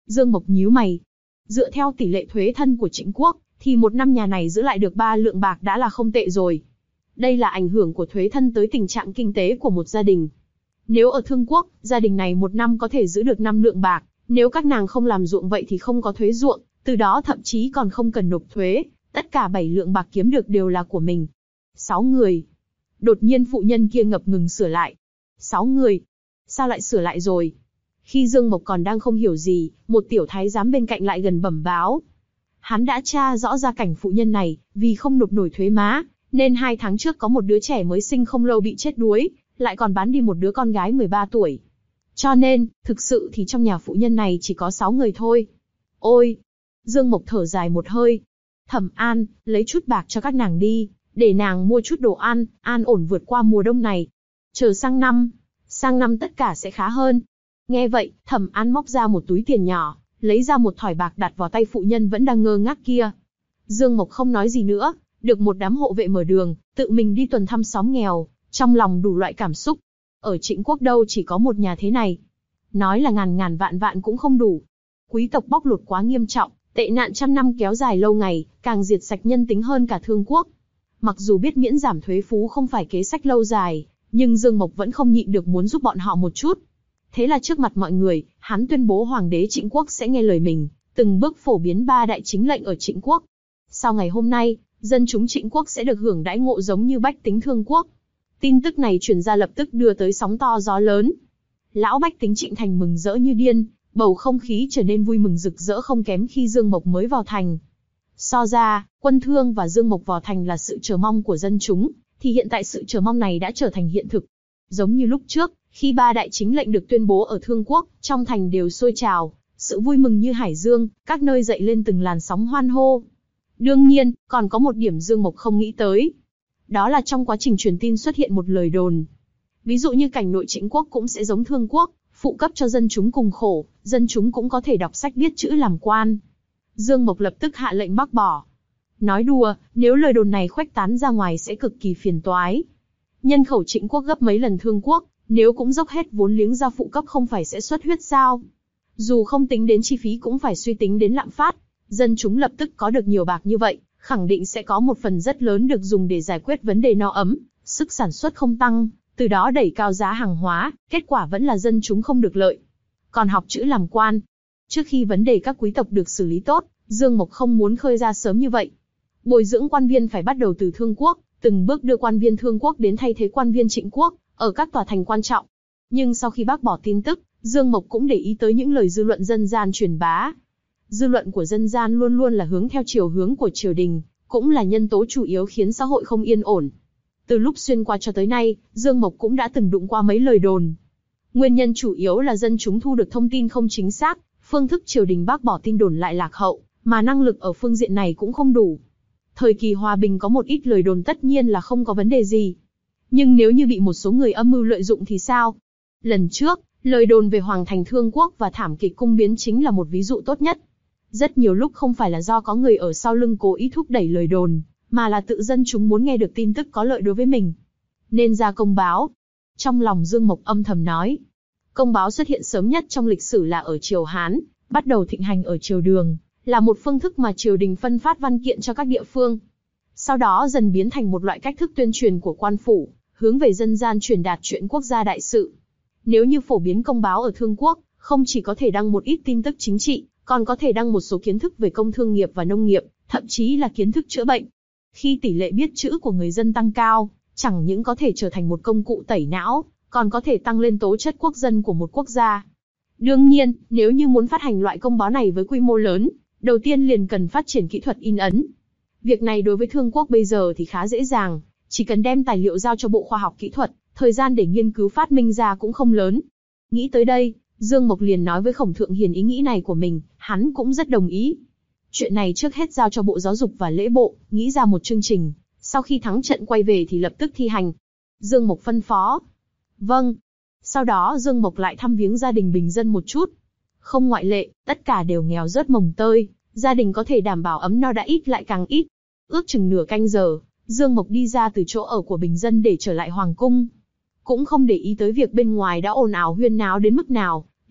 Dương Mộc nhíu mày. Dựa theo tỷ lệ thuế thân của Trịnh quốc, thì một năm nhà này giữ lại được ba lượng bạc đã là không tệ rồi. Đây là ảnh hưởng của thuế thân tới tình trạng kinh tế của một gia đình. Nếu ở Thương quốc, gia đình này một năm có thể giữ được năm lượng bạc, nếu các nàng không làm ruộng vậy thì không có thuế ruộng, từ đó thậm chí còn không cần nộp thuế, tất cả bảy lượng bạc kiếm được đều là của mình. Sáu người. Đột nhiên phụ nhân kia ngập ngừng sửa lại. Sáu người. Sao lại sửa lại rồi? Khi Dương Mộc còn đang không hiểu gì, một tiểu thái giám bên cạnh lại gần bẩm báo. Hắn đã tra rõ ra cảnh phụ nhân này, vì không nộp nổi thuế má, nên hai tháng trước có một đứa trẻ mới sinh không lâu bị chết đuối, lại còn bán đi một đứa con gái mười ba tuổi. Cho nên, thực sự thì trong nhà phụ nhân này chỉ có sáu người thôi. Ôi! Dương Mộc thở dài một hơi. Thẩm An, lấy chút bạc cho các nàng đi, để nàng mua chút đồ ăn, an ổn vượt qua mùa đông này. Chờ sang năm, sang năm tất cả sẽ khá hơn. Nghe vậy, Thẩm An móc ra một túi tiền nhỏ, lấy ra một thỏi bạc đặt vào tay phụ nhân vẫn đang ngơ ngác kia. Dương Mộc không nói gì nữa, được một đám hộ vệ mở đường, tự mình đi tuần thăm xóm nghèo, trong lòng đủ loại cảm xúc. Ở Trịnh quốc đâu chỉ có một nhà thế này. Nói là ngàn ngàn vạn vạn cũng không đủ. Quý tộc bóc lột quá nghiêm trọng, tệ nạn trăm năm kéo dài lâu ngày, càng diệt sạch nhân tính hơn cả Thương quốc. Mặc dù biết miễn giảm thuế phú không phải kế sách lâu dài, nhưng Dương Mộc vẫn không nhịn được muốn giúp bọn họ một chút. Thế là trước mặt mọi người, hắn tuyên bố hoàng đế Trịnh quốc sẽ nghe lời mình, từng bước phổ biến ba đại chính lệnh ở Trịnh quốc. Sau ngày hôm nay, dân chúng Trịnh quốc sẽ được hưởng đãi ngộ giống như bách tính Thương quốc. Tin tức này truyền ra lập tức đưa tới sóng to gió lớn. Lão bách tính Trịnh thành mừng rỡ như điên, bầu không khí trở nên vui mừng rực rỡ không kém khi Dương Mộc mới vào thành. So ra, Quân Thương và Dương Mộc vào thành là sự chờ mong của dân chúng, thì hiện tại sự chờ mong này đã trở thành hiện thực. Giống như lúc trước, khi ba đại chính lệnh được tuyên bố ở Thương quốc, trong thành đều sôi trào, sự vui mừng như hải dương, các nơi dậy lên từng làn sóng hoan hô. Đương nhiên, còn có một điểm Dương Mộc không nghĩ tới. Đó là trong quá trình truyền tin xuất hiện một lời đồn. Ví dụ như cảnh nội Trịnh quốc cũng sẽ giống Thương quốc, phụ cấp cho dân chúng cùng khổ, dân chúng cũng có thể đọc sách viết chữ làm quan. Dương Mộc lập tức hạ lệnh bác bỏ. Nói đùa, nếu lời đồn này khuếch tán ra ngoài sẽ cực kỳ phiền toái. Nhân khẩu Trịnh quốc gấp mấy lần Thương quốc, nếu cũng dốc hết vốn liếng ra phụ cấp không phải sẽ xuất huyết sao? Dù không tính đến chi phí cũng phải suy tính đến lạm phát. Dân chúng lập tức có được nhiều bạc như vậy, khẳng định sẽ có một phần rất lớn được dùng để giải quyết vấn đề no ấm, sức sản xuất không tăng, từ đó đẩy cao giá hàng hóa, kết quả vẫn là dân chúng không được lợi. Còn học chữ làm quan, trước khi vấn đề các quý tộc được xử lý tốt, Dương Mộc không muốn khơi ra sớm như vậy. Bồi dưỡng quan viên phải bắt đầu từ Thương quốc, từng bước đưa quan viên Thương quốc đến thay thế quan viên Trịnh quốc, ở các tòa thành quan trọng. Nhưng sau khi bác bỏ tin tức, Dương Mộc cũng để ý tới những lời dư luận dân gian truyền bá. Dư luận của dân gian luôn luôn là hướng theo chiều hướng của triều đình, cũng là nhân tố chủ yếu khiến xã hội không yên ổn. Từ lúc xuyên qua cho tới nay, Dương Mộc cũng đã từng đụng qua mấy lời đồn. Nguyên nhân chủ yếu là dân chúng thu được thông tin không chính xác, phương thức triều đình bác bỏ tin đồn lại lạc hậu, mà năng lực ở phương diện này cũng không đủ. Thời kỳ hòa bình có một ít lời đồn tất nhiên là không có vấn đề gì. Nhưng nếu như bị một số người âm mưu lợi dụng thì sao? Lần trước, lời đồn về Hoàng thành Thương quốc và thảm kịch cung biến chính là một ví dụ tốt nhất. Rất nhiều lúc không phải là do có người ở sau lưng cố ý thúc đẩy lời đồn, mà là tự dân chúng muốn nghe được tin tức có lợi đối với mình. Nên ra công báo. Trong lòng Dương Mộc âm thầm nói. Công báo xuất hiện sớm nhất trong lịch sử là ở triều Hán, bắt đầu thịnh hành ở triều Đường, là một phương thức mà triều đình phân phát văn kiện cho các địa phương. Sau đó dần biến thành một loại cách thức tuyên truyền của quan phủ, hướng về dân gian truyền đạt chuyện quốc gia đại sự. Nếu như phổ biến công báo ở Thương quốc, không chỉ có thể đăng một ít tin tức chính trị, còn có thể đăng một số kiến thức về công thương nghiệp và nông nghiệp, thậm chí là kiến thức chữa bệnh. Khi tỷ lệ biết chữ của người dân tăng cao, chẳng những có thể trở thành một công cụ tẩy não, còn có thể tăng lên tố chất quốc dân của một quốc gia. Đương nhiên, nếu như muốn phát hành loại công báo này với quy mô lớn, đầu tiên liền cần phát triển kỹ thuật in ấn. Việc này đối với Thương quốc bây giờ thì khá dễ dàng, chỉ cần đem tài liệu giao cho Bộ Khoa học Kỹ thuật, thời gian để nghiên cứu phát minh ra cũng không lớn. Nghĩ tới đây, Dương Mộc liền nói với Khổng Thượng Hiền ý nghĩ này của mình, hắn cũng rất đồng ý. Chuyện này trước hết giao cho Bộ Giáo dục và Lễ bộ, nghĩ ra một chương trình, sau khi thắng trận quay về thì lập tức thi hành. Dương Mộc phân phó. Vâng. Sau đó Dương Mộc lại thăm viếng gia đình bình dân một chút. Không ngoại lệ, tất cả đều nghèo rớt mồng tơi, gia đình có thể đảm bảo ấm no đã ít lại càng ít. Ước chừng nửa canh giờ, Dương Mộc đi ra từ chỗ ở của bình dân để trở lại hoàng cung. Cũng không để ý tới việc bên ngoài đã ồn ào huyên náo đến mức nào,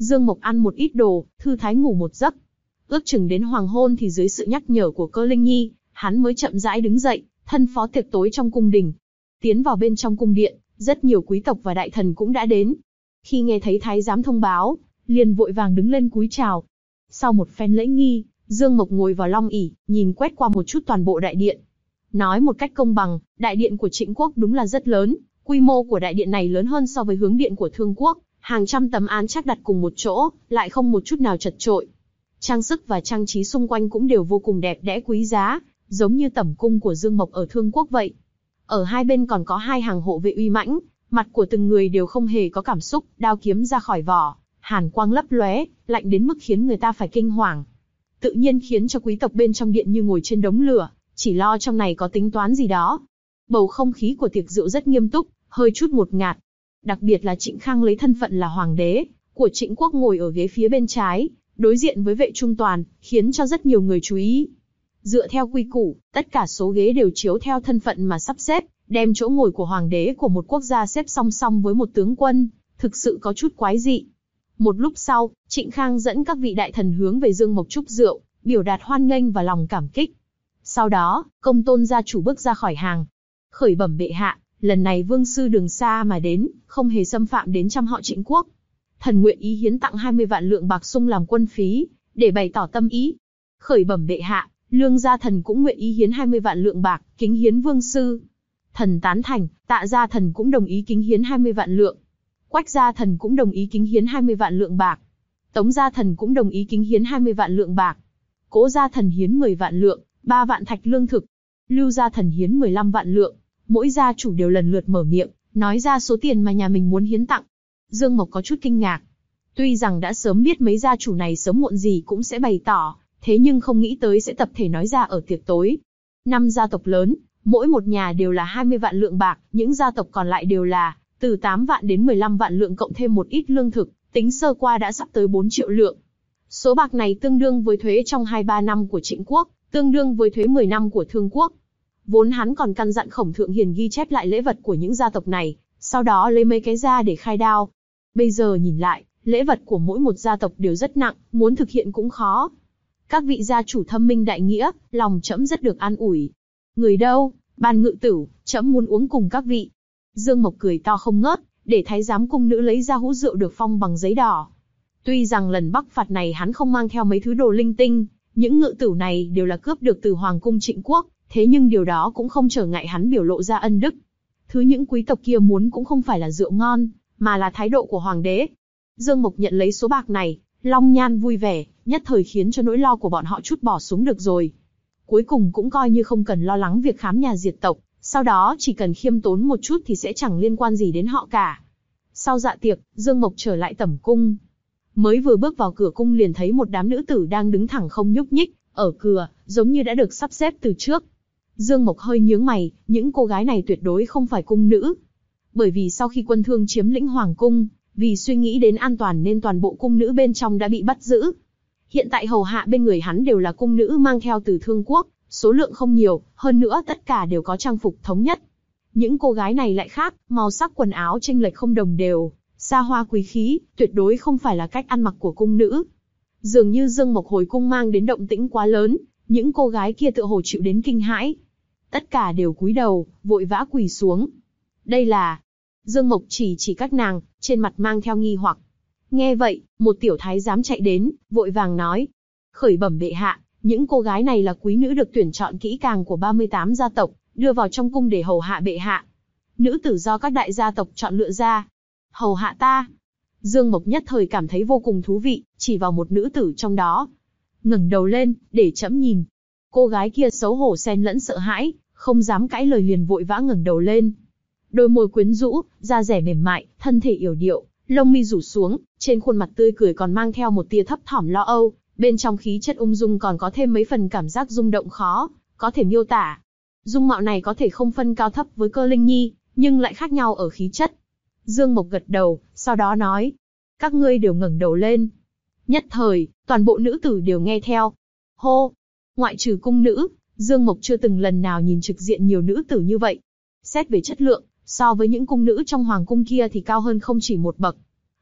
Dương Mộc ăn một ít đồ, thư thái ngủ một giấc. Ước chừng đến hoàng hôn thì dưới sự nhắc nhở của Cơ Linh Nhi, hắn mới chậm rãi đứng dậy, thân phó tiệc tối trong cung đình. Tiến vào bên trong cung điện, rất nhiều quý tộc và đại thần cũng đã đến. Khi nghe thấy thái giám thông báo, liền vội vàng đứng lên cúi chào. Sau một phen lễ nghi, Dương Mộc ngồi vào long ỷ, nhìn quét qua một chút toàn bộ đại điện. Nói một cách công bằng, đại điện của Trịnh quốc đúng là rất lớn, quy mô của đại điện này lớn hơn so với hướng điện của Thương quốc, hàng trăm tấm án chắc đặt cùng một chỗ, lại không một chút nào chật chội. Trang sức và trang trí xung quanh cũng đều vô cùng đẹp đẽ quý giá, giống như tẩm cung của Dương Mộc ở Thương quốc vậy. Ở hai bên còn có hai hàng hộ vệ uy mãnh, mặt của từng người đều không hề có cảm xúc, đao kiếm ra khỏi vỏ, hàn quang lấp lóe, lạnh đến mức khiến người ta phải kinh hoàng. Tự nhiên khiến cho quý tộc bên trong điện như ngồi trên đống lửa, chỉ lo trong này có tính toán gì đó. Bầu không khí của tiệc rượu rất nghiêm túc, hơi chút ngột ngạt. Đặc biệt là Trịnh Khang lấy thân phận là hoàng đế của Trịnh quốc ngồi ở ghế phía bên trái, đối diện với vệ trung toàn, khiến cho rất nhiều người chú ý. Dựa theo quy củ, tất cả số ghế đều chiếu theo thân phận mà sắp xếp, đem chỗ ngồi của hoàng đế của một quốc gia xếp song song với một tướng quân, thực sự có chút quái dị. Một lúc sau, Trịnh Khang dẫn các vị đại thần hướng về Dương Mộc chúc rượu, biểu đạt hoan nghênh và lòng cảm kích. Sau đó, Công Tôn gia chủ bước ra khỏi hàng. Khởi bẩm bệ hạ, lần này vương sư đường xa mà đến, không hề xâm phạm đến trăm họ Trịnh quốc. Thần nguyện ý hiến tặng hai mươi vạn lượng bạc sung làm quân phí, để bày tỏ tâm ý. Khởi bẩm bệ hạ, Lương gia thần cũng nguyện ý hiến hai mươi vạn lượng bạc, kính hiến vương sư. Thần tán thành, Tạ gia thần cũng đồng ý kính hiến hai mươi vạn lượng. Quách gia thần cũng đồng ý kính hiến hai mươi vạn lượng bạc. Tống gia thần cũng đồng ý kính hiến hai mươi vạn lượng bạc. Cố gia thần hiến mười vạn lượng, ba vạn thạch lương thực. Lưu gia thần hiến mười lăm vạn lượng. Mỗi gia chủ đều lần lượt mở miệng, nói ra số tiền mà nhà mình muốn hiến tặng. Dương Mộc có chút kinh ngạc. Tuy rằng đã sớm biết mấy gia chủ này sớm muộn gì cũng sẽ bày tỏ, thế nhưng không nghĩ tới sẽ tập thể nói ra ở tiệc tối. Năm gia tộc lớn, mỗi một nhà đều là hai mươi vạn lượng bạc, những gia tộc còn lại đều là từ tám vạn đến mười lăm vạn lượng cộng thêm một ít lương thực, tính sơ qua đã sắp tới bốn triệu lượng. Số bạc này tương đương với thuế trong hai ba năm của Trịnh quốc, tương đương với thuế mười năm của Thương quốc. Vốn hắn còn căn dặn Khổng Thượng Hiền ghi chép lại lễ vật của những gia tộc này, sau đó lấy mấy cái ra để khai đao. Bây giờ nhìn lại, lễ vật của mỗi một gia tộc đều rất nặng, muốn thực hiện cũng khó. Các vị gia chủ thâm minh đại nghĩa, lòng trẫm rất được an ủi. Người đâu, Ban Ngự Tửu, trẫm muốn uống cùng các vị. Dương Mộc cười to không ngớt, để thái giám cung nữ lấy ra hũ rượu được phong bằng giấy đỏ. Tuy rằng lần bắc phạt này hắn không mang theo mấy thứ đồ linh tinh, những ngự tửu này đều là cướp được từ hoàng cung Trịnh quốc, thế nhưng điều đó cũng không trở ngại hắn biểu lộ ra ân đức. Thứ những quý tộc kia muốn cũng không phải là rượu ngon, mà là thái độ của hoàng đế. Dương Mộc nhận lấy số bạc này, long nhan vui vẻ, nhất thời khiến cho nỗi lo của bọn họ chút bỏ xuống được rồi. Cuối cùng cũng coi như không cần lo lắng việc khám nhà diệt tộc, sau đó chỉ cần khiêm tốn một chút thì sẽ chẳng liên quan gì đến họ cả. Sau dạ tiệc, Dương Mộc trở lại tẩm cung. Mới vừa bước vào cửa cung liền thấy một đám nữ tử đang đứng thẳng không nhúc nhích, ở cửa, giống như đã được sắp xếp từ trước. Dương Mộc hơi nhướng mày, những cô gái này tuyệt đối không phải cung nữ. Bởi vì sau khi quân Thương chiếm lĩnh hoàng cung, vì suy nghĩ đến an toàn nên toàn bộ cung nữ bên trong đã bị bắt giữ. Hiện tại hầu hạ bên người hắn đều là cung nữ mang theo từ Thương quốc, số lượng không nhiều, hơn nữa tất cả đều có trang phục thống nhất. Những cô gái này lại khác, màu sắc quần áo chênh lệch không đồng đều, xa hoa quý khí, tuyệt đối không phải là cách ăn mặc của cung nữ. Dường như Dương Mộc hồi cung mang đến động tĩnh quá lớn, những cô gái kia tựa hồ chịu đến kinh hãi. Tất cả đều cúi đầu, vội vã quỳ xuống. Đây là... Dương Mộc chỉ chỉ các nàng, trên mặt mang theo nghi hoặc. Nghe vậy, một tiểu thái giám chạy đến, vội vàng nói. Khởi bẩm bệ hạ, những cô gái này là quý nữ được tuyển chọn kỹ càng của ba mươi tám gia tộc, đưa vào trong cung để hầu hạ bệ hạ. Nữ tử do các đại gia tộc chọn lựa ra. Hầu hạ ta. Dương Mộc nhất thời cảm thấy vô cùng thú vị, chỉ vào một nữ tử trong đó. Ngẩng đầu lên, để trẫm nhìn. Cô gái kia xấu hổ xen lẫn sợ hãi, không dám cãi lời liền vội vã ngẩng đầu lên. Đôi môi quyến rũ, da dẻ mềm mại, thân thể yểu điệu, lông mi rủ xuống, trên khuôn mặt tươi cười còn mang theo một tia thấp thỏm lo âu, bên trong khí chất ung dung còn có thêm mấy phần cảm giác rung động khó có thể miêu tả. Dung mạo này có thể không phân cao thấp với Cơ Linh Nhi, nhưng lại khác nhau ở khí chất. Dương Mộc gật đầu, sau đó nói: các ngươi đều ngẩng đầu lên. Nhất thời, toàn bộ nữ tử đều nghe theo. Hô! Ngoại trừ cung nữ, Dương Mộc chưa từng lần nào nhìn trực diện nhiều nữ tử như vậy. Xét về chất lượng, so với những cung nữ trong hoàng cung kia thì cao hơn không chỉ một bậc.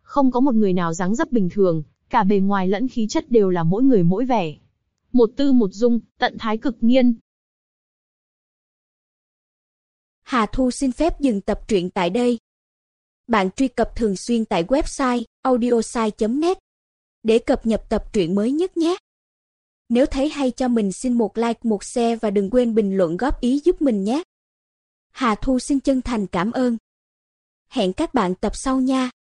Không có một người nào dáng dấp bình thường, cả bề ngoài lẫn khí chất đều là mỗi người mỗi vẻ. Một tư một dung, tận thái cực nghiên. Hà Thu xin phép dừng tập truyện tại đây. Bạn truy cập thường xuyên tại website audiosai chấm net để cập nhật tập truyện mới nhất nhé. Nếu thấy hay cho mình xin một like, một share và đừng quên bình luận góp ý giúp mình nhé. Hà Thu xin chân thành cảm ơn. Hẹn các bạn tập sau nha.